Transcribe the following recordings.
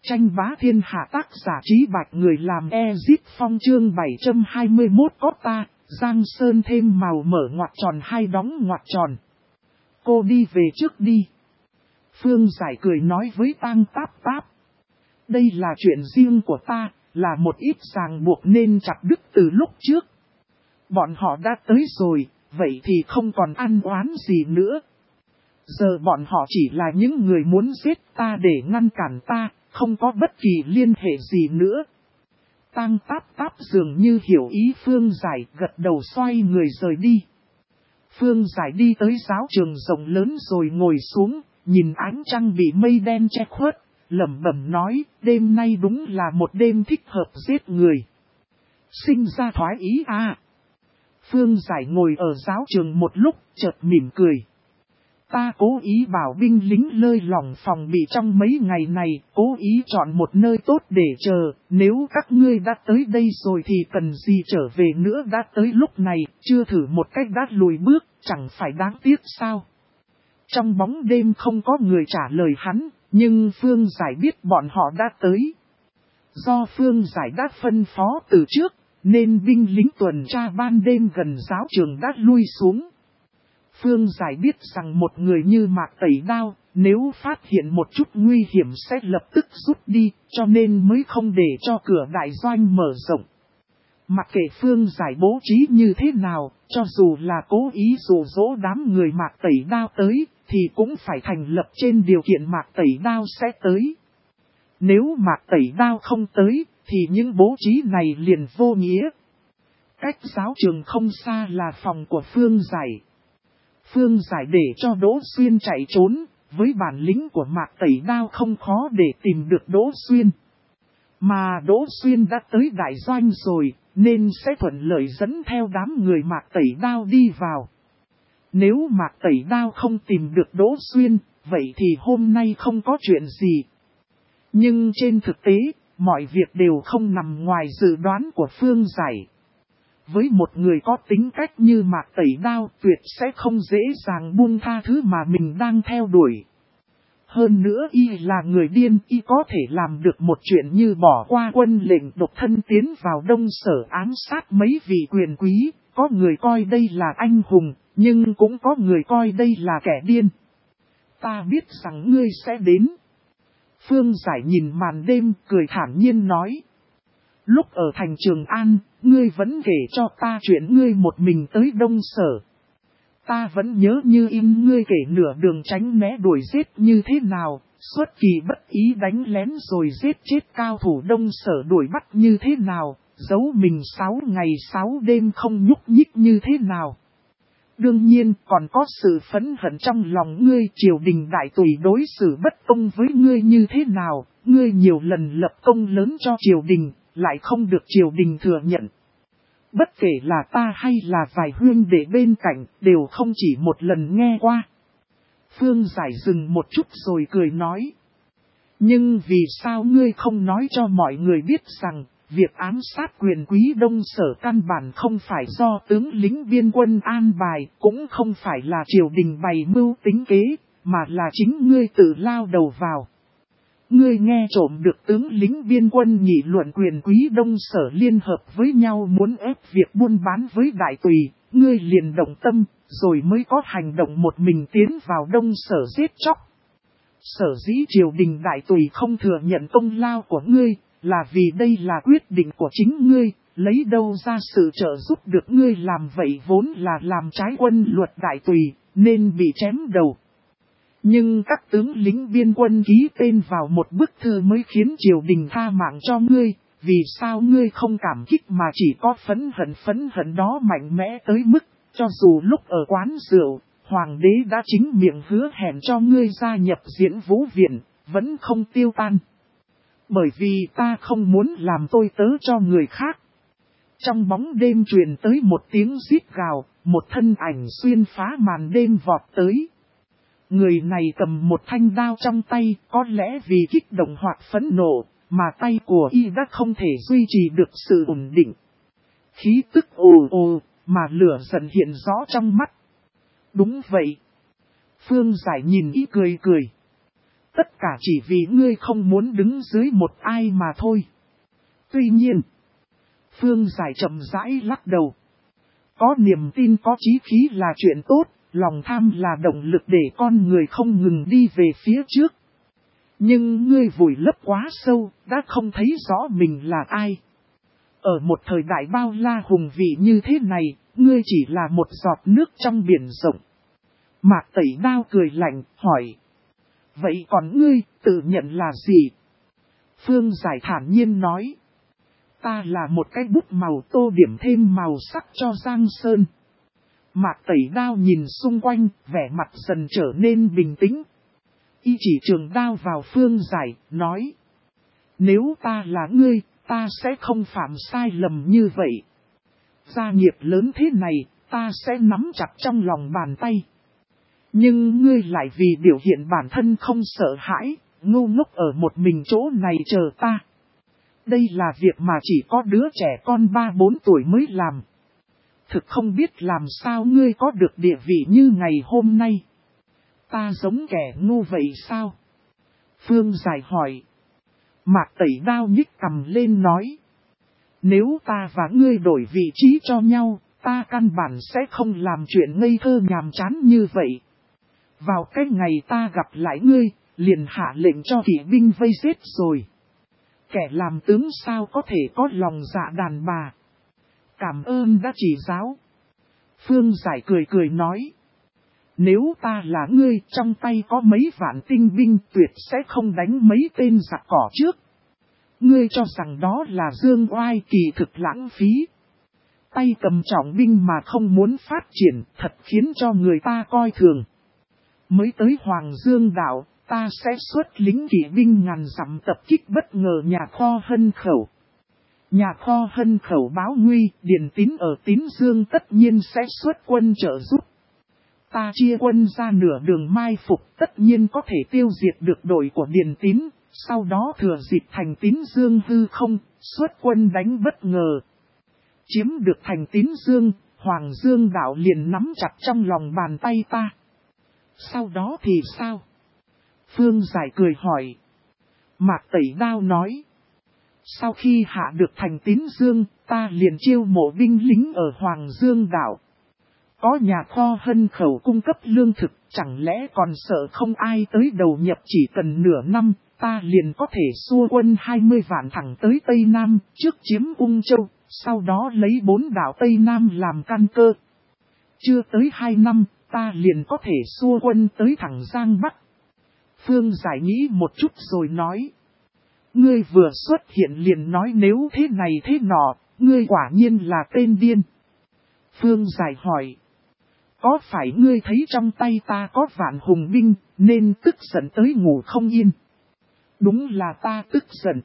Tranh bá thiên hạ tác giả Trí Bạch người làm Ezit Phong chương 721 có ta, Giang Sơn thêm màu mở ngoặc tròn hai đóng ngoặc tròn. Cô đi về trước đi. Phương Giải cười nói với Tang Táp Táp. Đây là chuyện riêng của ta, là một ít ràng buộc nên chặt đứt từ lúc trước. Bọn họ đã tới rồi, vậy thì không còn ăn oán gì nữa. Giờ bọn họ chỉ là những người muốn giết ta để ngăn cản ta, không có bất kỳ liên hệ gì nữa. Tang Táp Táp dường như hiểu ý Phương Giải, gật đầu xoay người rời đi. Phương Giải đi tới giáo trường rộng lớn rồi ngồi xuống, nhìn ánh trăng bị mây đen che khuất, lẩm bẩm nói, đêm nay đúng là một đêm thích hợp giết người. Sinh ra thoái ý à. Phương Giải ngồi ở giáo trường một lúc, chợt mỉm cười. Ta cố ý bảo binh lính lơi lỏng phòng bị trong mấy ngày này, cố ý chọn một nơi tốt để chờ, nếu các ngươi đã tới đây rồi thì cần gì trở về nữa, đã tới lúc này, chưa thử một cách đã lùi bước, chẳng phải đáng tiếc sao. Trong bóng đêm không có người trả lời hắn, nhưng Phương Giải biết bọn họ đã tới. Do Phương Giải đã phân phó từ trước, nên binh lính tuần tra ban đêm gần giáo trường đã lui xuống. Phương Giải biết rằng một người như Mạc Tẩy Đao, nếu phát hiện một chút nguy hiểm sẽ lập tức rút đi, cho nên mới không để cho cửa đại doanh mở rộng. Mặc kệ Phương Giải bố trí như thế nào, cho dù là cố ý dụ dỗ đám người Mạc Tẩy Đao tới, thì cũng phải thành lập trên điều kiện Mạc Tẩy Đao sẽ tới. Nếu Mạc Tẩy Đao không tới, thì những bố trí này liền vô nghĩa. Cách giáo trường không xa là phòng của Phương Giải. Phương Giải để cho Đỗ Xuyên chạy trốn, với bản lĩnh của Mạc Tẩy Đao không khó để tìm được Đỗ Xuyên. Mà Đỗ Xuyên đã tới đại doanh rồi, nên sẽ thuận lợi dẫn theo đám người Mạc Tẩy Đao đi vào. Nếu Mạc Tẩy Đao không tìm được Đỗ Xuyên, vậy thì hôm nay không có chuyện gì. Nhưng trên thực tế, mọi việc đều không nằm ngoài dự đoán của Phương Giải. Với một người có tính cách như Mạc Tẩy Đao, tuyệt sẽ không dễ dàng buông tha thứ mà mình đang theo đuổi. Hơn nữa y là người điên, y có thể làm được một chuyện như bỏ qua quân lệnh độc thân tiến vào Đông Sở ám sát mấy vị quyền quý, có người coi đây là anh hùng, nhưng cũng có người coi đây là kẻ điên. Ta biết rằng ngươi sẽ đến. Phương Giải nhìn màn đêm cười thản nhiên nói. Lúc ở thành Trường An, ngươi vẫn kể cho ta chuyện ngươi một mình tới Đông Sở. Ta vẫn nhớ như in ngươi kể nửa đường tránh né đuổi giết như thế nào, xuất kỳ bất ý đánh lén rồi giết chết cao thủ Đông Sở đuổi bắt như thế nào, giấu mình 6 ngày 6 đêm không nhúc nhích như thế nào. Đương nhiên còn có sự phẫn hận trong lòng ngươi, triều đình đại tùy đối xử bất công với ngươi như thế nào, ngươi nhiều lần lập công lớn cho triều đình, lại không được triều đình thừa nhận. Bất kể là ta hay là vài huynh đệ bên cạnh, đều không chỉ một lần nghe qua. Phương Giải dừng một chút rồi cười nói. Nhưng vì sao ngươi không nói cho mọi người biết rằng, việc ám sát quyền quý Đông Sở căn bản không phải do tướng lính biên quân an bài, cũng không phải là triều đình bày mưu tính kế, mà là chính ngươi tự lao đầu vào. Ngươi nghe trộm được tướng lính biên quân nghị luận quyền quý Đông Sở liên hợp với nhau muốn ép việc buôn bán với đại tùy, ngươi liền động tâm, rồi mới có hành động một mình tiến vào Đông Sở giết chóc. Sở dĩ triều đình đại tùy không thừa nhận công lao của ngươi, là vì đây là quyết định của chính ngươi, lấy đâu ra sự trợ giúp được ngươi làm vậy vốn là làm trái quân luật đại tùy, nên bị chém đầu. Nhưng các tướng lính biên quân ký tên vào một bức thư mới khiến triều đình tha mạng cho ngươi, vì sao ngươi không cảm kích mà chỉ có phẫn hận đó mạnh mẽ tới mức, cho dù lúc ở quán rượu, hoàng đế đã chính miệng hứa hẹn cho ngươi gia nhập diễn vũ viện, vẫn không tiêu tan. Bởi vì ta không muốn làm tôi tớ cho người khác. Trong bóng đêm truyền tới một tiếng rít gào, một thân ảnh xuyên phá màn đêm vọt tới. Người này cầm một thanh đao trong tay, có lẽ vì kích động hoặc phẫn nộ, mà tay của y đã không thể duy trì được sự ổn định. Khí tức ồ ồ, mà lửa giận hiện rõ trong mắt. Đúng vậy. Phương Giải nhìn y cười cười. Tất cả chỉ vì ngươi không muốn đứng dưới một ai mà thôi. Tuy nhiên, Phương Giải chậm rãi lắc đầu. Có niềm tin có chí khí là chuyện tốt, lòng tham là động lực để con người không ngừng đi về phía trước. Nhưng ngươi vùi lấp quá sâu, đã không thấy rõ mình là ai. Ở một thời đại bao la hùng vĩ như thế này, ngươi chỉ là một giọt nước trong biển rộng. Mạc Tẩy Đao cười lạnh, hỏi. Vậy còn ngươi, tự nhận là gì? Phương Giải thản nhiên nói. Ta là một cái bút màu tô điểm thêm màu sắc cho Giang Sơn. Mạc Tẩy Đao nhìn xung quanh, vẻ mặt dần trở nên bình tĩnh. Y chỉ trường đao vào Phương Giải, nói. Nếu ta là ngươi, ta sẽ không phạm sai lầm như vậy. Gia nghiệp lớn thế này, ta sẽ nắm chặt trong lòng bàn tay. Nhưng ngươi lại vì biểu hiện bản thân không sợ hãi, ngu ngốc ở một mình chỗ này chờ ta. Đây là việc mà chỉ có đứa trẻ con 3-4 tuổi mới làm. Thực không biết làm sao ngươi có được địa vị như ngày hôm nay. Ta giống kẻ ngu vậy sao? Phương Giải hỏi. Mạc Tẩy Đao nhích cằm lên nói. Nếu ta và ngươi đổi vị trí cho nhau, ta căn bản sẽ không làm chuyện ngây thơ nhàm chán như vậy. Vào cái ngày ta gặp lại ngươi, liền hạ lệnh cho kỵ binh vây giết rồi. Kẻ làm tướng sao có thể có lòng dạ đàn bà. Cảm ơn đã chỉ giáo. Phương Giải cười nói. Nếu ta là ngươi, trong tay có mấy vạn tinh binh, tuyệt sẽ không đánh mấy tên giặc cỏ trước. Ngươi cho rằng đó là dương oai, kỳ thực lãng phí. Tay cầm trọng binh mà không muốn phát triển, thật khiến cho người ta coi thường. Mới tới Hoàng Dương đảo, ta sẽ xuất lính kỵ binh ngàn dặm tập kích bất ngờ nhà kho Hân Khẩu. Nhà kho Hân Khẩu báo nguy, Điền Tín ở Tín Dương tất nhiên sẽ xuất quân trợ giúp. Ta chia quân ra nửa đường mai phục, tất nhiên có thể tiêu diệt được đội của Điền Tín, sau đó thừa dịp thành Tín Dương hư không, xuất quân đánh bất ngờ. Chiếm được thành Tín Dương, Hoàng Dương đảo liền nắm chặt trong lòng bàn tay ta. Sau đó thì sao? Phương Giải cười hỏi. Mạc Tẩy Đao nói. Sau khi hạ được thành Tín Dương, ta liền chiêu mộ binh lính ở Hoàng Dương đảo. Có nhà kho Hân Khẩu cung cấp lương thực, chẳng lẽ còn sợ không ai tới đầu nhập, chỉ cần nửa năm, ta liền có thể xua quân 20 vạn thẳng tới Tây Nam, trước chiếm Ung Châu, sau đó lấy 4 đảo Tây Nam làm căn cơ. Chưa tới 2 năm, ta liền có thể xua quân tới thẳng Giang Bắc. Phương Giải nghĩ một chút rồi nói. Ngươi vừa xuất hiện liền nói nếu thế này thế nọ, ngươi quả nhiên là tên điên. Phương Giải hỏi. Có phải ngươi thấy trong tay ta có vạn hùng binh, nên tức giận tới ngủ không yên? Đúng là ta tức giận.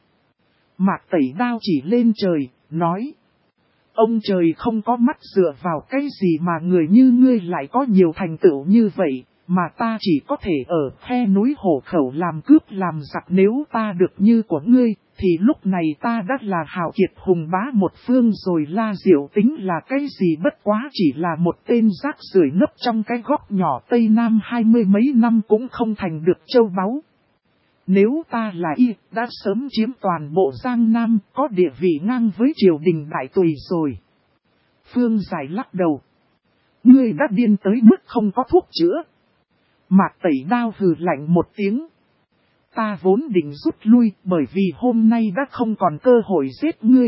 Mạc Tẩy Đao chỉ lên trời, nói. Ông trời không có mắt, dựa vào cái gì mà người như ngươi lại có nhiều thành tựu như vậy, mà ta chỉ có thể ở khe núi Hổ Khẩu làm cướp làm giặc. Nếu ta được như của ngươi, thì lúc này ta đã là hào kiệt hùng bá một phương rồi. La Diệu tính là cái gì, bất quá chỉ là một tên rác rưởi nấp trong cái góc nhỏ Tây Nam 20 mấy năm cũng không thành được châu báu. Nếu ta là y, đã sớm chiếm toàn bộ Giang Nam, có địa vị ngang với triều đình đại tùy rồi. Phương Giải lắc đầu. Ngươi đã điên tới mức không có thuốc chữa. Mạc Tẩy Đao hừ lạnh một tiếng. Ta vốn định rút lui, bởi vì hôm nay đã không còn cơ hội giết ngươi.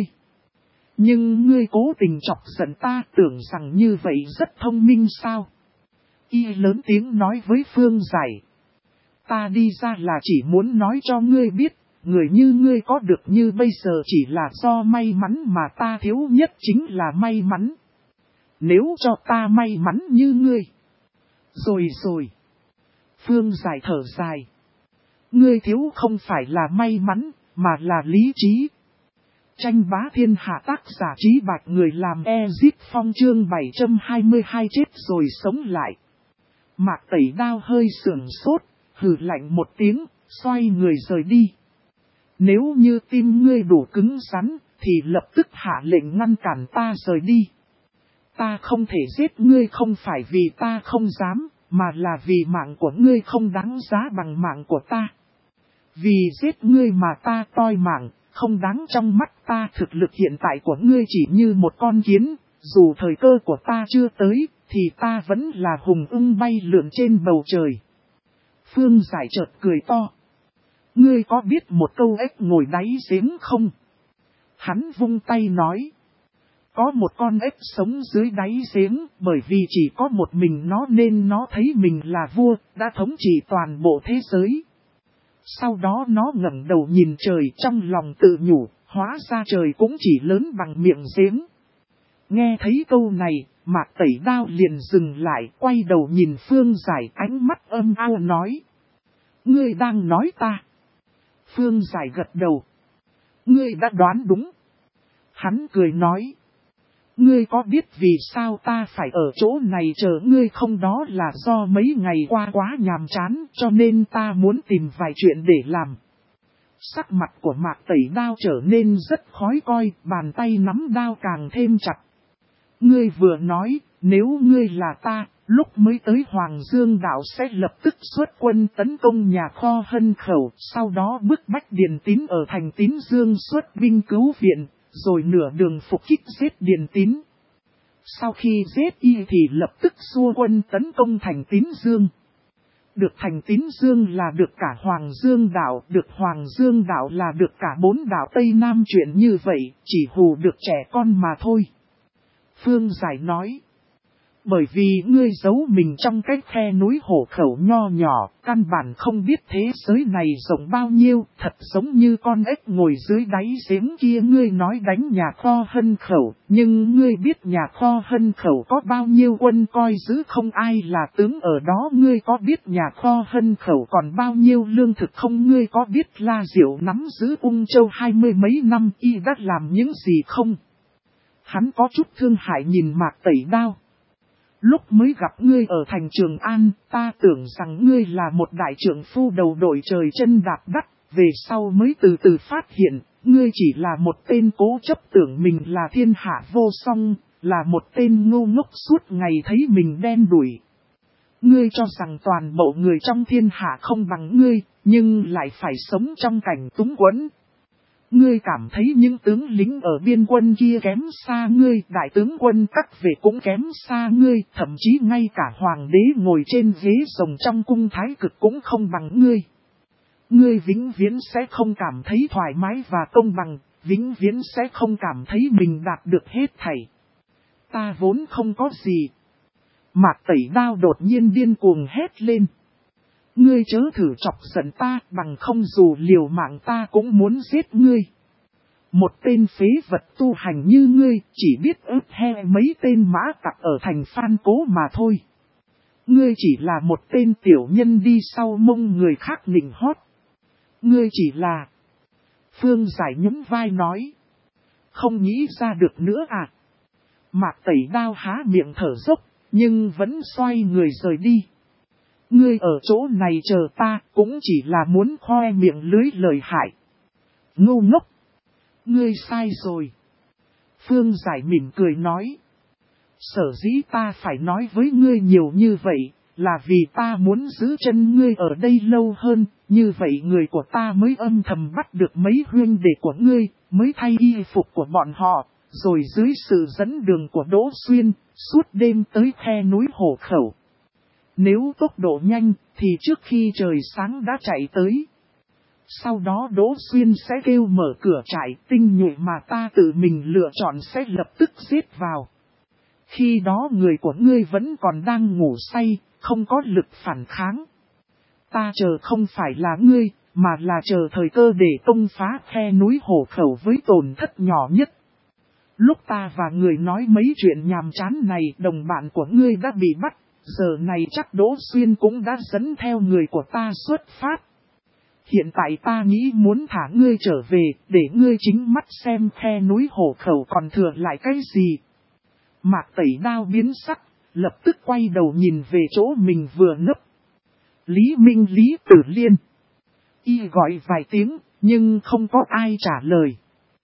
Nhưng ngươi cố tình chọc giận ta, tưởng rằng như vậy rất thông minh sao? Y lớn tiếng nói với Phương Giải. Ta đi ra là chỉ muốn nói cho ngươi biết, người như ngươi có được như bây giờ chỉ là do may mắn, mà ta thiếu nhất chính là may mắn. Nếu cho ta may mắn như ngươi. Rồi. Phương Giải thở dài. Ngươi thiếu không phải là may mắn, mà là lý trí. Tranh bá thiên hạ, tác giả Trí Bạch, người làm Ezip Phong, chương 722 chết rồi sống lại. Mạc Tẩy Đao hơi sưởng sốt, hừ lạnh một tiếng, xoay người rời đi. Nếu như tim ngươi đủ cứng rắn, thì lập tức hạ lệnh ngăn cản ta rời đi. Ta không thể giết ngươi không phải vì ta không dám, mà là vì mạng của ngươi không đáng giá bằng mạng của ta. Vì giết ngươi mà ta toi mạng, không đáng trong mắt ta. Thực lực hiện tại của ngươi chỉ như một con kiến, dù thời cơ của ta chưa tới, thì ta vẫn là hùng ưng bay lượn trên bầu trời. Phương Giải chợt cười to. Ngươi có biết một câu ếch ngồi đáy giếng không? Hắn vung tay nói. Có một con ếch sống dưới đáy giếng, bởi vì chỉ có một mình nó nên nó thấy mình là vua, đã thống trị toàn bộ thế giới. Sau đó nó ngẩng đầu nhìn trời, trong lòng tự nhủ, hóa ra trời cũng chỉ lớn bằng miệng giếng. Nghe thấy câu này, Mạc Tẩy Đao liền dừng lại, quay đầu nhìn Phương Giải, ánh mắt âm ao nói. Ngươi đang nói ta. Phương Giải gật đầu. Ngươi đã đoán đúng. Hắn cười nói. Ngươi có biết vì sao ta phải ở chỗ này chờ ngươi không? Đó là do mấy ngày qua quá nhàm chán, cho nên ta muốn tìm vài chuyện để làm. Sắc mặt của Mạc Tẩy Đao trở nên rất khó coi, bàn tay nắm đao càng thêm chặt. Ngươi vừa nói, nếu ngươi là ta, lúc mới tới Hoàng Dương Đảo sẽ lập tức xuất quân tấn công nhà kho Hân Khẩu, sau đó bức bách Điền Tín ở thành Tín Dương xuất binh cứu viện, rồi nửa đường phục kích giết Điền Tín. Sau khi giết y thì lập tức xua quân tấn công thành Tín Dương. Được thành Tín Dương là được cả Hoàng Dương Đảo, được Hoàng Dương Đảo là được cả 4 đảo Tây Nam. Chuyện như vậy, chỉ hù được trẻ con mà thôi. Phương Giải nói. Bởi vì ngươi giấu mình trong cái khe núi Hổ Khẩu nho nhỏ, căn bản không biết thế giới này rộng bao nhiêu, thật giống như con ếch ngồi dưới đáy giếng kia. Ngươi nói đánh nhà kho Hân Khẩu, nhưng ngươi biết nhà kho Hân Khẩu có bao nhiêu quân coi giữ không? Ai là tướng ở đó? Ngươi có biết nhà kho Hân Khẩu còn bao nhiêu lương thực không? Ngươi có biết La Diệu nắm giữ Ung Châu 20 mấy năm y đã làm những gì không? Hắn có chút thương hại nhìn Mạc Tẩy Đao. Lúc mới gặp ngươi ở thành Trường An, ta tưởng rằng ngươi là một đại trượng phu đầu đội trời chân đạp đất, về sau mới từ từ phát hiện, ngươi chỉ là một tên cố chấp tưởng mình là thiên hạ vô song, là một tên ngu ngốc suốt ngày thấy mình đen đủi. Ngươi cho rằng toàn bộ người trong thiên hạ không bằng ngươi, nhưng lại phải sống trong cảnh túng quẫn. Ngươi cảm thấy những tướng lính ở biên quân kia kém xa ngươi, đại tướng quân các về cũng kém xa ngươi, thậm chí ngay cả hoàng đế ngồi trên ghế rồng trong cung thái cực cũng không bằng ngươi. Ngươi vĩnh viễn sẽ không cảm thấy thoải mái và công bằng, vĩnh viễn sẽ không cảm thấy mình đạt được hết thảy. Ta vốn không có gì. Mạc Tẩy Đao đột nhiên điên cuồng hét lên. Ngươi chớ thử chọc giận ta, bằng không dù liều mạng ta cũng muốn giết ngươi. Một tên phế vật tu hành như ngươi, chỉ biết ướp he mấy tên mã tặc ở thành Phan Cố mà thôi. Ngươi chỉ là một tên tiểu nhân đi sau mông người khác nịnh hót. Ngươi chỉ là... Phương Giải nhún vai nói. Không nghĩ ra được nữa à? Mạc Tẩy Đao há miệng thở dốc, nhưng vẫn xoay người rời đi. Ngươi ở chỗ này chờ ta, cũng chỉ là muốn khoe miệng lưới lời hại. Ngu ngốc! Ngươi sai rồi. Phương Giải mỉm cười nói. Sở dĩ ta phải nói với ngươi nhiều như vậy, là vì ta muốn giữ chân ngươi ở đây lâu hơn, như vậy người của ta mới âm thầm bắt được mấy huynh đệ của ngươi, mới thay y phục của bọn họ, rồi dưới sự dẫn đường của Đỗ Xuyên, suốt đêm tới khe núi Hổ Khẩu. Nếu tốc độ nhanh, thì trước khi trời sáng đã chạy tới. Sau đó Đỗ Xuyên sẽ kêu mở cửa trại, tinh nhuệ mà ta tự mình lựa chọn sẽ lập tức giết vào. Khi đó người của ngươi vẫn còn đang ngủ say, không có lực phản kháng. Ta chờ không phải là ngươi, mà là chờ thời cơ để công phá khe núi Hổ Khẩu với tổn thất nhỏ nhất. Lúc ta và người nói mấy chuyện nhàm chán này, đồng bạn của ngươi đã bị bắt, giờ này chắc Đỗ Xuyên cũng đã dẫn theo người của ta xuất phát. Hiện tại ta nghĩ muốn thả ngươi trở về, để ngươi chính mắt xem khe núi Hổ Khẩu còn thừa lại cái gì. Mạc Tẩy Đao biến sắc, lập tức quay đầu nhìn về chỗ mình vừa nấp. Lý Minh, Lý Tử Liên. Y gọi vài tiếng, nhưng không có ai trả lời.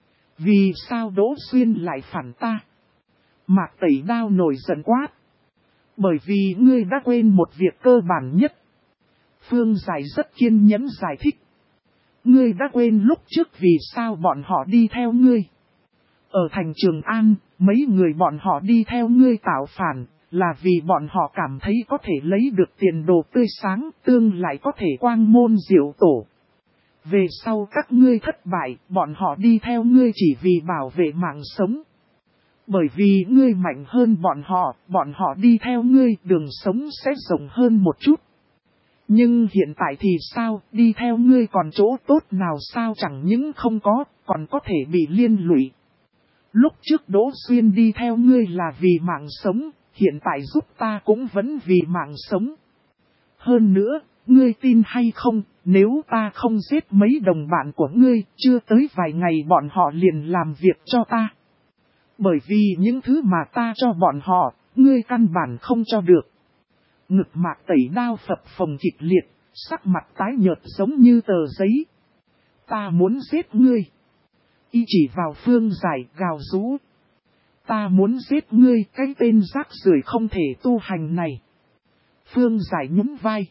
Vì sao Đỗ Xuyên lại phản ta? Mạc Tẩy Đao nổi giận quát. Bởi vì ngươi đã quên một việc cơ bản nhất. Phương Giải rất kiên nhẫn giải thích. ngươi đã quên lúc trước vì sao bọn họ đi theo ngươi. Ở thành Trường An, mấy người bọn họ đi theo ngươi tạo phản, là vì bọn họ cảm thấy có thể lấy được tiền đồ tươi sáng, tương lại có thể quang môn diệu tổ. Về sau các ngươi thất bại, bọn họ đi theo ngươi chỉ vì bảo vệ mạng sống. Bởi vì ngươi mạnh hơn bọn họ đi theo ngươi, đường sống sẽ rộng hơn một chút. Nhưng hiện tại thì sao, đi theo ngươi còn chỗ tốt nào sao, chẳng những không có, còn có thể bị liên lụy. Lúc trước Đỗ Xuyên đi theo ngươi là vì mạng sống, hiện tại giúp ta cũng vẫn vì mạng sống. Hơn nữa, ngươi tin hay không, nếu ta không giết mấy đồng bạn của ngươi, chưa tới vài ngày bọn họ liền làm việc cho ta. Bởi vì những thứ mà ta cho bọn họ, ngươi căn bản không cho được. Ngực Mạc Tẩy đao phập phồng kịch liệt, sắc mặt tái nhợt giống như tờ giấy. Ta muốn giết ngươi. Y chỉ vào Phương Giải gào rú. Ta muốn giết ngươi, cái tên rác rưởi không thể tu hành này. Phương Giải nhún vai.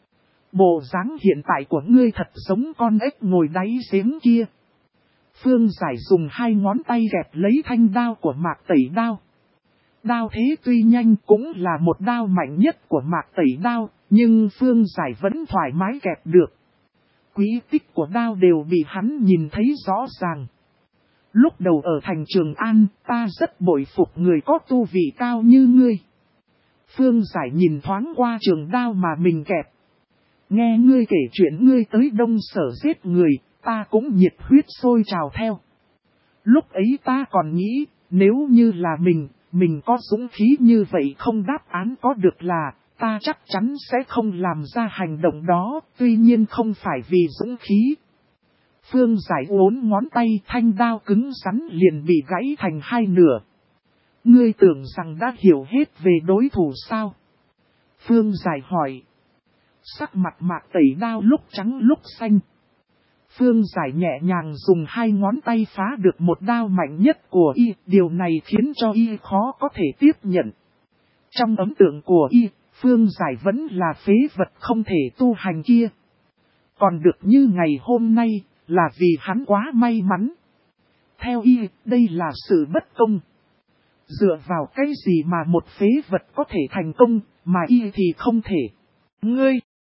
Bộ dáng hiện tại của ngươi thật giống con ếch ngồi đáy giếng kia. Phương Giải dùng hai ngón tay gẹp lấy thanh đao của Mạc Tẩy đao. Đao thế tuy nhanh cũng là một đao mạnh nhất của Mạc Tẩy đao, nhưng Phương Giải vẫn thoải mái gẹp được. Quý tích của đao đều bị hắn nhìn thấy rõ ràng. Lúc đầu ở thành Trường An, ta rất bội phục người có tu vị cao như ngươi. Phương Giải nhìn thoáng qua trường đao mà mình kẹp. Nghe ngươi kể chuyện ngươi tới Đông Sở giết người, ta cũng nhiệt huyết sôi trào theo. Lúc ấy ta còn nghĩ, nếu như là mình có dũng khí như vậy không đáp án có được là, ta chắc chắn sẽ không làm ra hành động đó, tuy nhiên không phải vì dũng khí. Phương Giải uốn ngón tay, thanh đao cứng rắn liền bị gãy thành hai nửa. Ngươi tưởng rằng đã hiểu hết về đối thủ sao? Phương Giải hỏi. Sắc mặt Mạc Tẩy đao lúc trắng lúc xanh. Phương Giải nhẹ nhàng dùng hai ngón tay phá được một đao mạnh nhất của y, điều này khiến cho y khó có thể tiếp nhận. Trong ấn tượng của y, Phương Giải vẫn là phế vật không thể tu hành kia. Còn được như ngày hôm nay, là vì hắn quá may mắn. Theo y, đây là sự bất công. Dựa vào cái gì mà một phế vật có thể thành công, mà y thì không thể. Ngươi!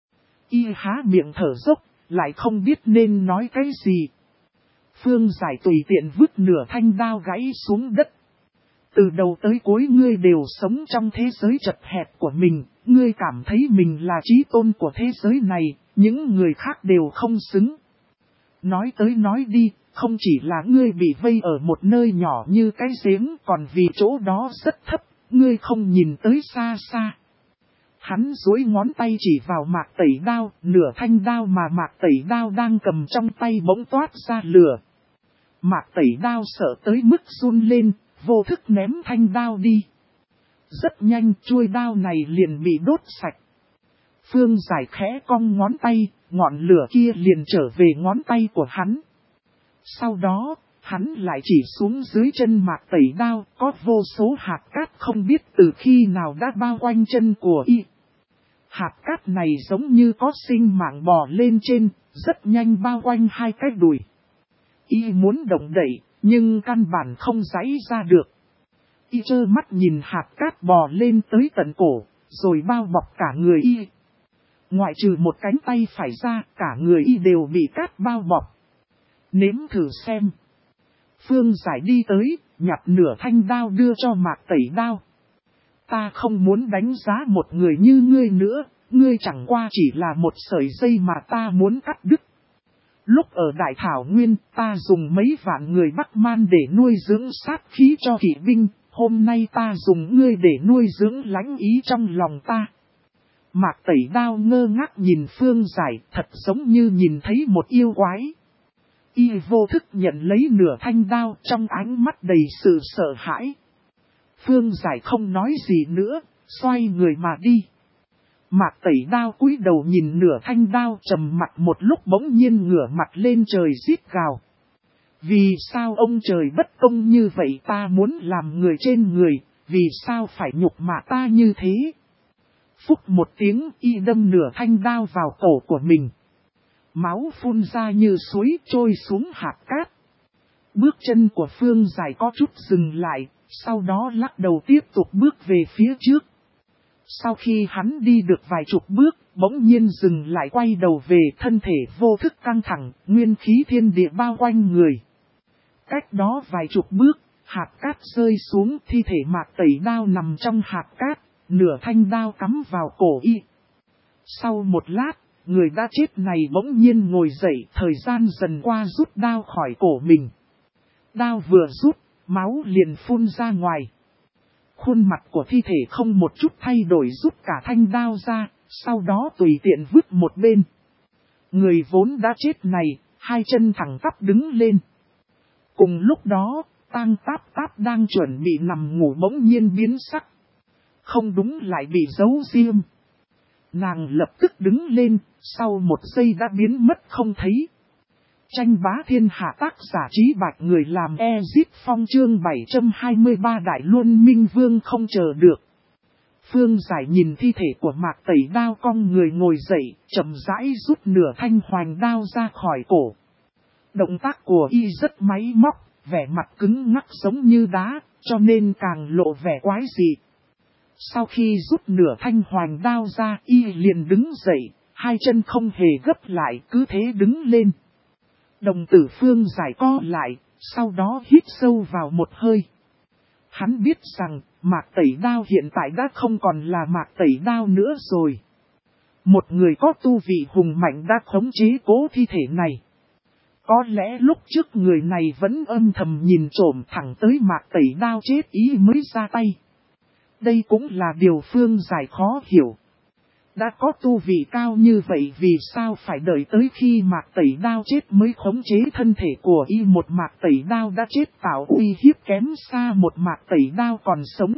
Y há miệng thở dốc, lại không biết nên nói cái gì. Phương Giải tùy tiện vứt nửa thanh đao gãy xuống đất. Từ đầu tới cuối ngươi đều sống trong thế giới chật hẹp của mình, ngươi cảm thấy mình là chí tôn của thế giới này, những người khác đều không xứng. Nói tới nói đi, không chỉ là ngươi bị vây ở một nơi nhỏ như cái giếng, còn vì chỗ đó rất thấp, ngươi không nhìn tới xa xa. Hắn duỗi ngón tay chỉ vào Mạc Tẩy đao, nửa thanh đao mà Mạc Tẩy đao đang cầm trong tay bỗng toát ra lửa. Mạc Tẩy đao sợ tới mức run lên, vô thức ném thanh đao đi. Rất nhanh chuôi đao này liền bị đốt sạch. Phương Giải khẽ cong ngón tay, ngọn lửa kia liền trở về ngón tay của hắn. Sau đó, hắn lại chỉ xuống dưới chân Mạc Tẩy đao, có vô số hạt cát không biết từ khi nào đã bao quanh chân của y. Hạt cát này giống như có sinh mạng bò lên trên, rất nhanh bao quanh hai cái đùi. Y muốn động đậy, nhưng căn bản không giãy ra được. Y trơ mắt nhìn hạt cát bò lên tới tận cổ, rồi bao bọc cả người y. Ngoại trừ một cánh tay phải ra, cả người y đều bị cát bao bọc. Nếm thử xem. Phương Giải đi tới, nhặt nửa thanh đao đưa cho Mạc Tẩy đao. Ta không muốn đánh giá một người như ngươi nữa, ngươi chẳng qua chỉ là một sợi dây mà ta muốn cắt đứt. Lúc ở Đại Thảo Nguyên, ta dùng mấy vạn người Bắc Man để nuôi dưỡng sát khí cho kỵ binh, hôm nay ta dùng ngươi để nuôi dưỡng lãnh ý trong lòng ta. Mạc Tẩy đao ngơ ngác nhìn Phương Giải, thật giống như nhìn thấy một yêu quái. Y vô thức nhận lấy nửa thanh đao, trong ánh mắt đầy sự sợ hãi. Phương Giải không nói gì nữa, xoay người mà đi. Mạc Tẩy đao cúi đầu nhìn nửa thanh đao, trầm mặt một lúc bỗng nhiên ngửa mặt lên trời rít gào. Vì sao ông trời bất công như vậy, ta muốn làm người trên người, vì sao phải nhục mạ ta như thế? Phúc một tiếng, y đâm nửa thanh đao vào cổ của mình. máu phun ra như suối trôi xuống hạt cát. Bước chân của Phương Giải có chút dừng lại, sau đó lắc đầu tiếp tục bước về phía trước. Sau khi hắn đi được vài chục bước, bỗng nhiên dừng lại quay đầu về, thân thể vô thức căng thẳng, nguyên khí thiên địa bao quanh người. Cách đó vài chục bước, hạt cát rơi xuống, thi thể Mạc Tẩy Đao nằm trong hạt cát, nửa thanh đao cắm vào cổ y. Sau một lát, người đã chết này bỗng nhiên ngồi dậy, thời gian dần qua rút đao khỏi cổ mình. Đao vừa rút, máu liền phun ra ngoài. Khuôn mặt của thi thể không một chút thay đổi, rút cả thanh đao ra, sau đó tùy tiện vứt một bên. Người vốn đã chết này, hai chân thẳng tắp đứng lên. Cùng lúc đó, Tang Táp Táp đang chuẩn bị nằm ngủ bỗng nhiên biến sắc. Không đúng, lại bị giấu riêng. Nàng lập tức đứng lên, sau một giây đã biến mất không thấy. Tranh bá thiên hạ, tác giả Trí Bạch, người làm Ezit Phong, chương 723 Đại Luân Minh Vương không chờ được. Phương Giải nhìn thi thể của Mạc Tẩy Đao cong người ngồi dậy, chậm rãi rút nửa thanh hoành đao ra khỏi cổ. Động tác của y rất máy móc, vẻ mặt cứng ngắc giống như đá, cho nên càng lộ vẻ quái dị. Sau khi rút nửa thanh hoành đao ra, y liền đứng dậy, hai chân không hề gấp lại, cứ thế đứng lên. Đồng tử Phương Giải co lại, sau đó hít sâu vào một hơi. Hắn biết rằng, Mạc Tẩy Đao hiện tại đã không còn là Mạc Tẩy Đao nữa rồi. Một người có tu vị hùng mạnh đã khống chế cố thi thể này. Có lẽ lúc trước người này vẫn âm thầm nhìn trộm, thẳng tới Mạc Tẩy Đao chết ý mới ra tay. Đây cũng là điều Phương Giải khó hiểu. Đã có tu vị cao như vậy, vì sao phải đợi tới khi Mạc Tẩy Đao chết mới khống chế thân thể của y? Một Mạc Tẩy Đao đã chết tạo uy hiếp kém xa một Mạc Tẩy Đao còn sống.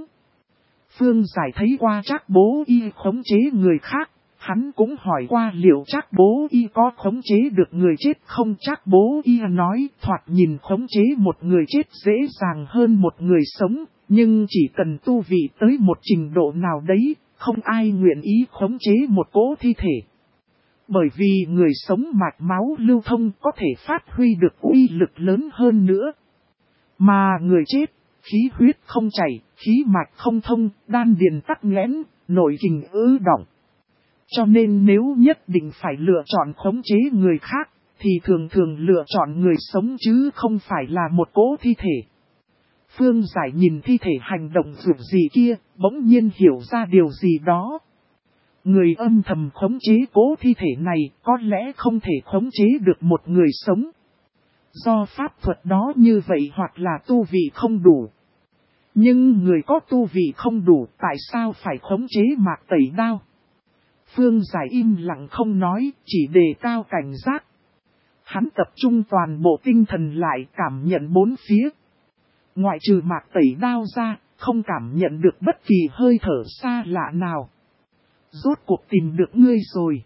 Phương Giải thấy qua Trác Bố Y khống chế người khác, hắn cũng hỏi qua liệu Trác Bố Y có khống chế được người chết không. Trác Bố Y nói thoạt nhìn khống chế một người chết dễ dàng hơn một người sống, nhưng chỉ cần tu vị tới một trình độ nào đấy, không ai nguyện ý khống chế một cỗ thi thể. Bởi vì người sống mạch máu lưu thông có thể phát huy được uy lực lớn hơn nữa. Mà người chết, khí huyết không chảy, khí mạch không thông, đan điền tắc nghẽn, nội kình ứ đọng. Cho nên nếu nhất định phải lựa chọn khống chế người khác, thì thường thường lựa chọn người sống chứ không phải là một cỗ thi thể. Phương Giải nhìn thi thể hành động dường gì kia, bỗng nhiên hiểu ra điều gì đó. Người âm thầm khống chế cố thi thể này có lẽ không thể khống chế được một người sống. Do pháp thuật đó như vậy hoặc là tu vị không đủ. Nhưng người có tu vị không đủ, tại sao phải khống chế Mạc Tẩy Đao? Phương Giải im lặng không nói, chỉ đề cao cảnh giác. Hắn tập trung toàn bộ tinh thần lại, cảm nhận bốn phía. Ngoại trừ Mạc Tẩy Đao ra, không cảm nhận được bất kỳ hơi thở xa lạ nào. Rốt cuộc tìm được ngươi rồi.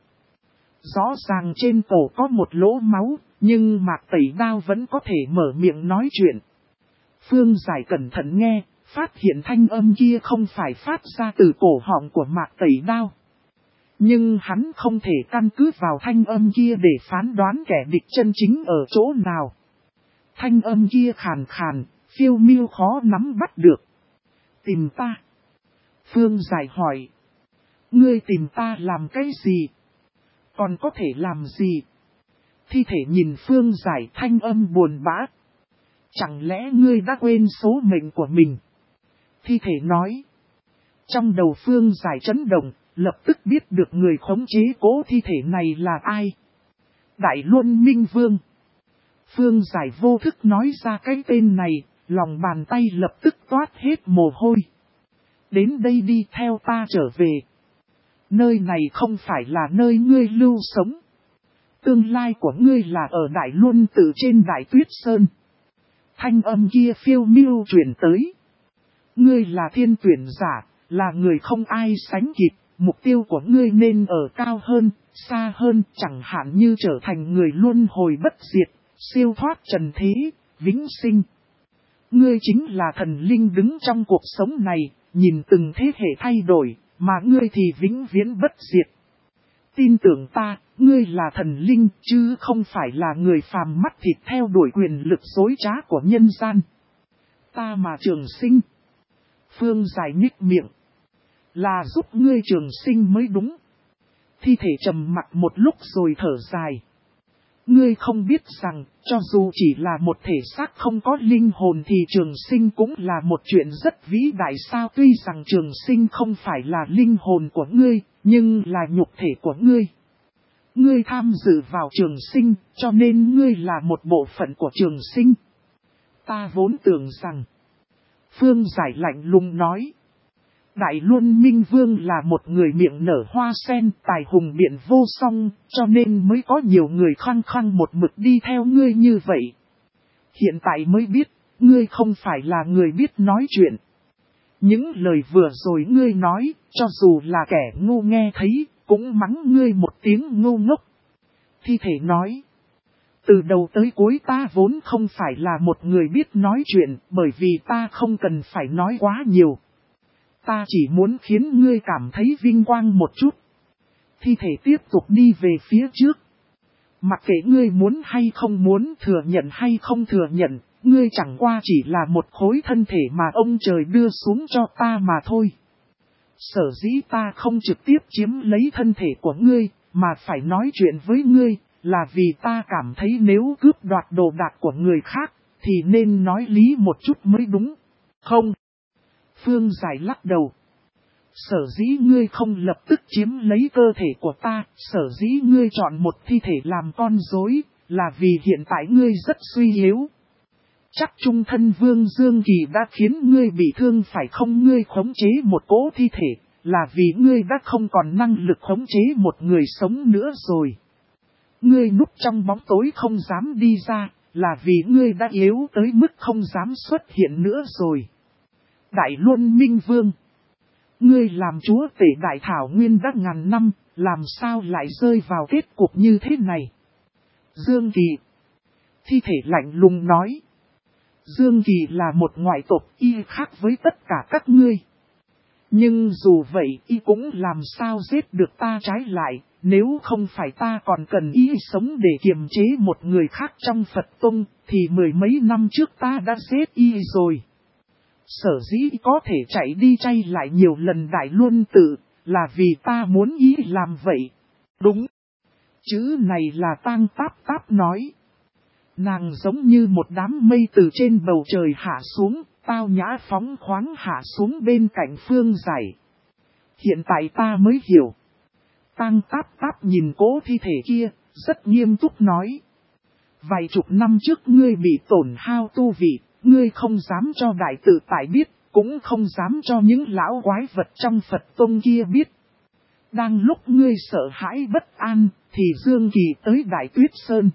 Rõ ràng trên cổ có một lỗ máu, nhưng Mạc Tẩy Đao vẫn có thể mở miệng nói chuyện. Phương Giải cẩn thận nghe, phát hiện thanh âm kia không phải phát ra từ cổ họng của Mạc Tẩy Đao. Nhưng hắn không thể căn cứ vào thanh âm kia để phán đoán kẻ địch chân chính ở chỗ nào. Thanh âm kia khàn khàn, phiêu miêu khó nắm bắt được. Tìm ta? Phương Giải hỏi. Ngươi tìm ta làm cái gì? Còn có thể làm gì? Thi thể nhìn Phương Giải, thanh âm buồn bã. Chẳng lẽ ngươi đã quên số mệnh của mình? Thi thể nói. Trong đầu Phương Giải chấn động, lập tức biết được người khống chế cố thi thể này là ai. Đại Luân Minh Vương. Phương Giải vô thức nói ra cái tên này, lòng bàn tay lập tức toát hết mồ hôi. Đến đây đi, theo ta trở về. Nơi này không phải là nơi ngươi lưu sống. Tương lai của ngươi là ở Đại Luân Tự trên Đại Tuyết Sơn. Thanh âm kia phiêu miêu truyền tới. Ngươi là thiên tuyển giả, là người không ai sánh kịp. Mục tiêu của ngươi nên ở cao hơn, xa hơn, chẳng hạn như trở thành người luân hồi bất diệt, siêu thoát trần thế, vĩnh sinh. Ngươi chính là thần linh đứng trong cuộc sống này, nhìn từng thế hệ thay đổi, mà ngươi thì vĩnh viễn bất diệt. Tin tưởng ta, ngươi là thần linh, chứ không phải là người phàm mắt thịt theo đuổi quyền lực dối trá của nhân gian. Ta mà Trường Sinh. Phương Giải nhích miệng. Là giúp ngươi Trường Sinh mới đúng. Thi thể trầm mặc một lúc rồi thở dài. Ngươi không biết rằng, cho dù chỉ là một thể xác không có linh hồn thì Trường Sinh cũng là một chuyện rất vĩ đại sao. Tuy rằng Trường Sinh không phải là linh hồn của ngươi, nhưng là nhục thể của ngươi. Ngươi tham dự vào Trường Sinh, cho nên ngươi là một bộ phận của Trường Sinh. Ta vốn tưởng rằng, Phương Giải lạnh lùng nói. Đại Luân Minh Vương là một người miệng nở hoa sen, tài hùng biện vô song, cho nên mới có nhiều người khăng khăng một mực đi theo ngươi như vậy. Hiện tại mới biết, ngươi không phải là người biết nói chuyện. Những lời vừa rồi ngươi nói, cho dù là kẻ ngu nghe thấy, cũng mắng ngươi một tiếng ngu ngốc. Thi thể nói. Từ đầu tới cuối ta vốn không phải là một người biết nói chuyện, bởi vì ta không cần phải nói quá nhiều. Ta chỉ muốn khiến ngươi cảm thấy vinh quang một chút. Thi thể tiếp tục đi về phía trước. Mặc kệ ngươi muốn hay không muốn, thừa nhận hay không thừa nhận, ngươi chẳng qua chỉ là một khối thân thể mà ông trời đưa xuống cho ta mà thôi. Sở dĩ ta không trực tiếp chiếm lấy thân thể của ngươi, mà phải nói chuyện với ngươi, là vì ta cảm thấy nếu cướp đoạt đồ đạc của người khác, thì nên nói lý một chút mới đúng. Không. Phương Giải lắc đầu. Sở dĩ ngươi không lập tức chiếm lấy cơ thể của ta, sở dĩ ngươi chọn một thi thể làm con rối, là vì hiện tại ngươi rất suy yếu. Chắc trung thân Vương Dương Kỳ đã khiến ngươi bị thương phải không? Ngươi khống chế một cỗ thi thể, là vì ngươi đã không còn năng lực khống chế một người sống nữa rồi. Ngươi núp trong bóng tối không dám đi ra, là vì ngươi đã yếu tới mức không dám xuất hiện nữa rồi. Đại Luân Minh Vương, ngươi làm chúa tể đại thảo nguyên đã ngàn năm, làm sao lại rơi vào kết cục như thế này? Dương Kỳ. Thi thể lạnh lùng nói. Dương Kỳ là một ngoại tộc, y khác với tất cả các ngươi. Nhưng dù vậy y cũng làm sao giết được ta, trái lại, nếu không phải ta còn cần y sống để kiềm chế một người khác trong Phật Tông, thì mười mấy năm trước ta đã giết y rồi. Sở dĩ có thể chạy đi chay lại nhiều lần Đại Luân Tự, là vì ta muốn y làm vậy. Đúng. Chữ này là Tang Táp Táp nói. Nàng giống như một đám mây từ trên bầu trời hạ xuống, tao nhã phóng khoáng hạ xuống bên cạnh Phương Giải. Hiện tại ta mới hiểu. Tang Táp Táp nhìn cố thi thể kia, rất nghiêm túc nói. Vài chục năm trước ngươi bị tổn hao tu vị, ngươi không dám cho đại tự tại biết, cũng không dám cho những lão quái vật trong Phật Tông kia biết. Đang lúc ngươi sợ hãi bất an, thì Dương Kỳ tới Đại Tuyết Sơn.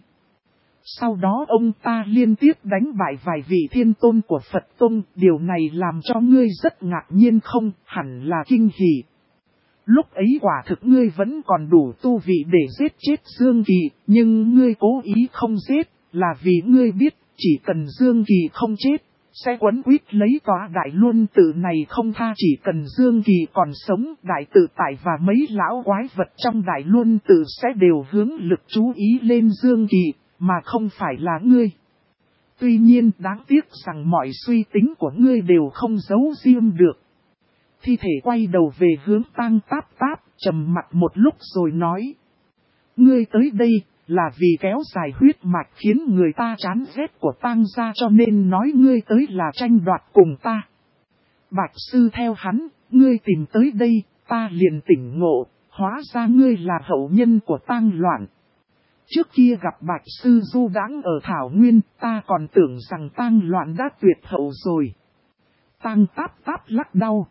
Sau đó ông ta liên tiếp đánh bại vài vị thiên tôn của Phật Tông, điều này làm cho ngươi rất ngạc nhiên không, hẳn là kinh hỉ. Lúc ấy quả thực ngươi vẫn còn đủ tu vị để giết chết Dương Kỳ, nhưng ngươi cố ý không giết, là vì ngươi biết, chỉ cần Dương Kỳ không chết, sẽ quấn quýt lấy tòa Đại Luân Tự này không tha. Chỉ cần Dương Kỳ còn sống, Đại Tự Tại và mấy lão quái vật trong Đại Luân Tự sẽ đều hướng lực chú ý lên Dương Kỳ, mà không phải là ngươi. Tuy nhiên đáng tiếc rằng mọi suy tính của ngươi đều không giấu riêng được. Thi thể quay đầu về hướng Tang Táp Táp, trầm mặt một lúc rồi nói. Ngươi tới đây là vì kéo dài huyết mạch khiến người ta chán ghét của Tang gia, cho nên nói ngươi tới là tranh đoạt cùng ta. Bạch sư theo hắn, ngươi tìm tới đây, ta liền tỉnh ngộ, hóa ra ngươi là hậu nhân của Tang Loạn. Trước kia gặp Bạch sư du đãng ở Thảo Nguyên, ta còn tưởng rằng Tang Loạn đã tuyệt hậu rồi. Tang Táp Táp lắc đầu.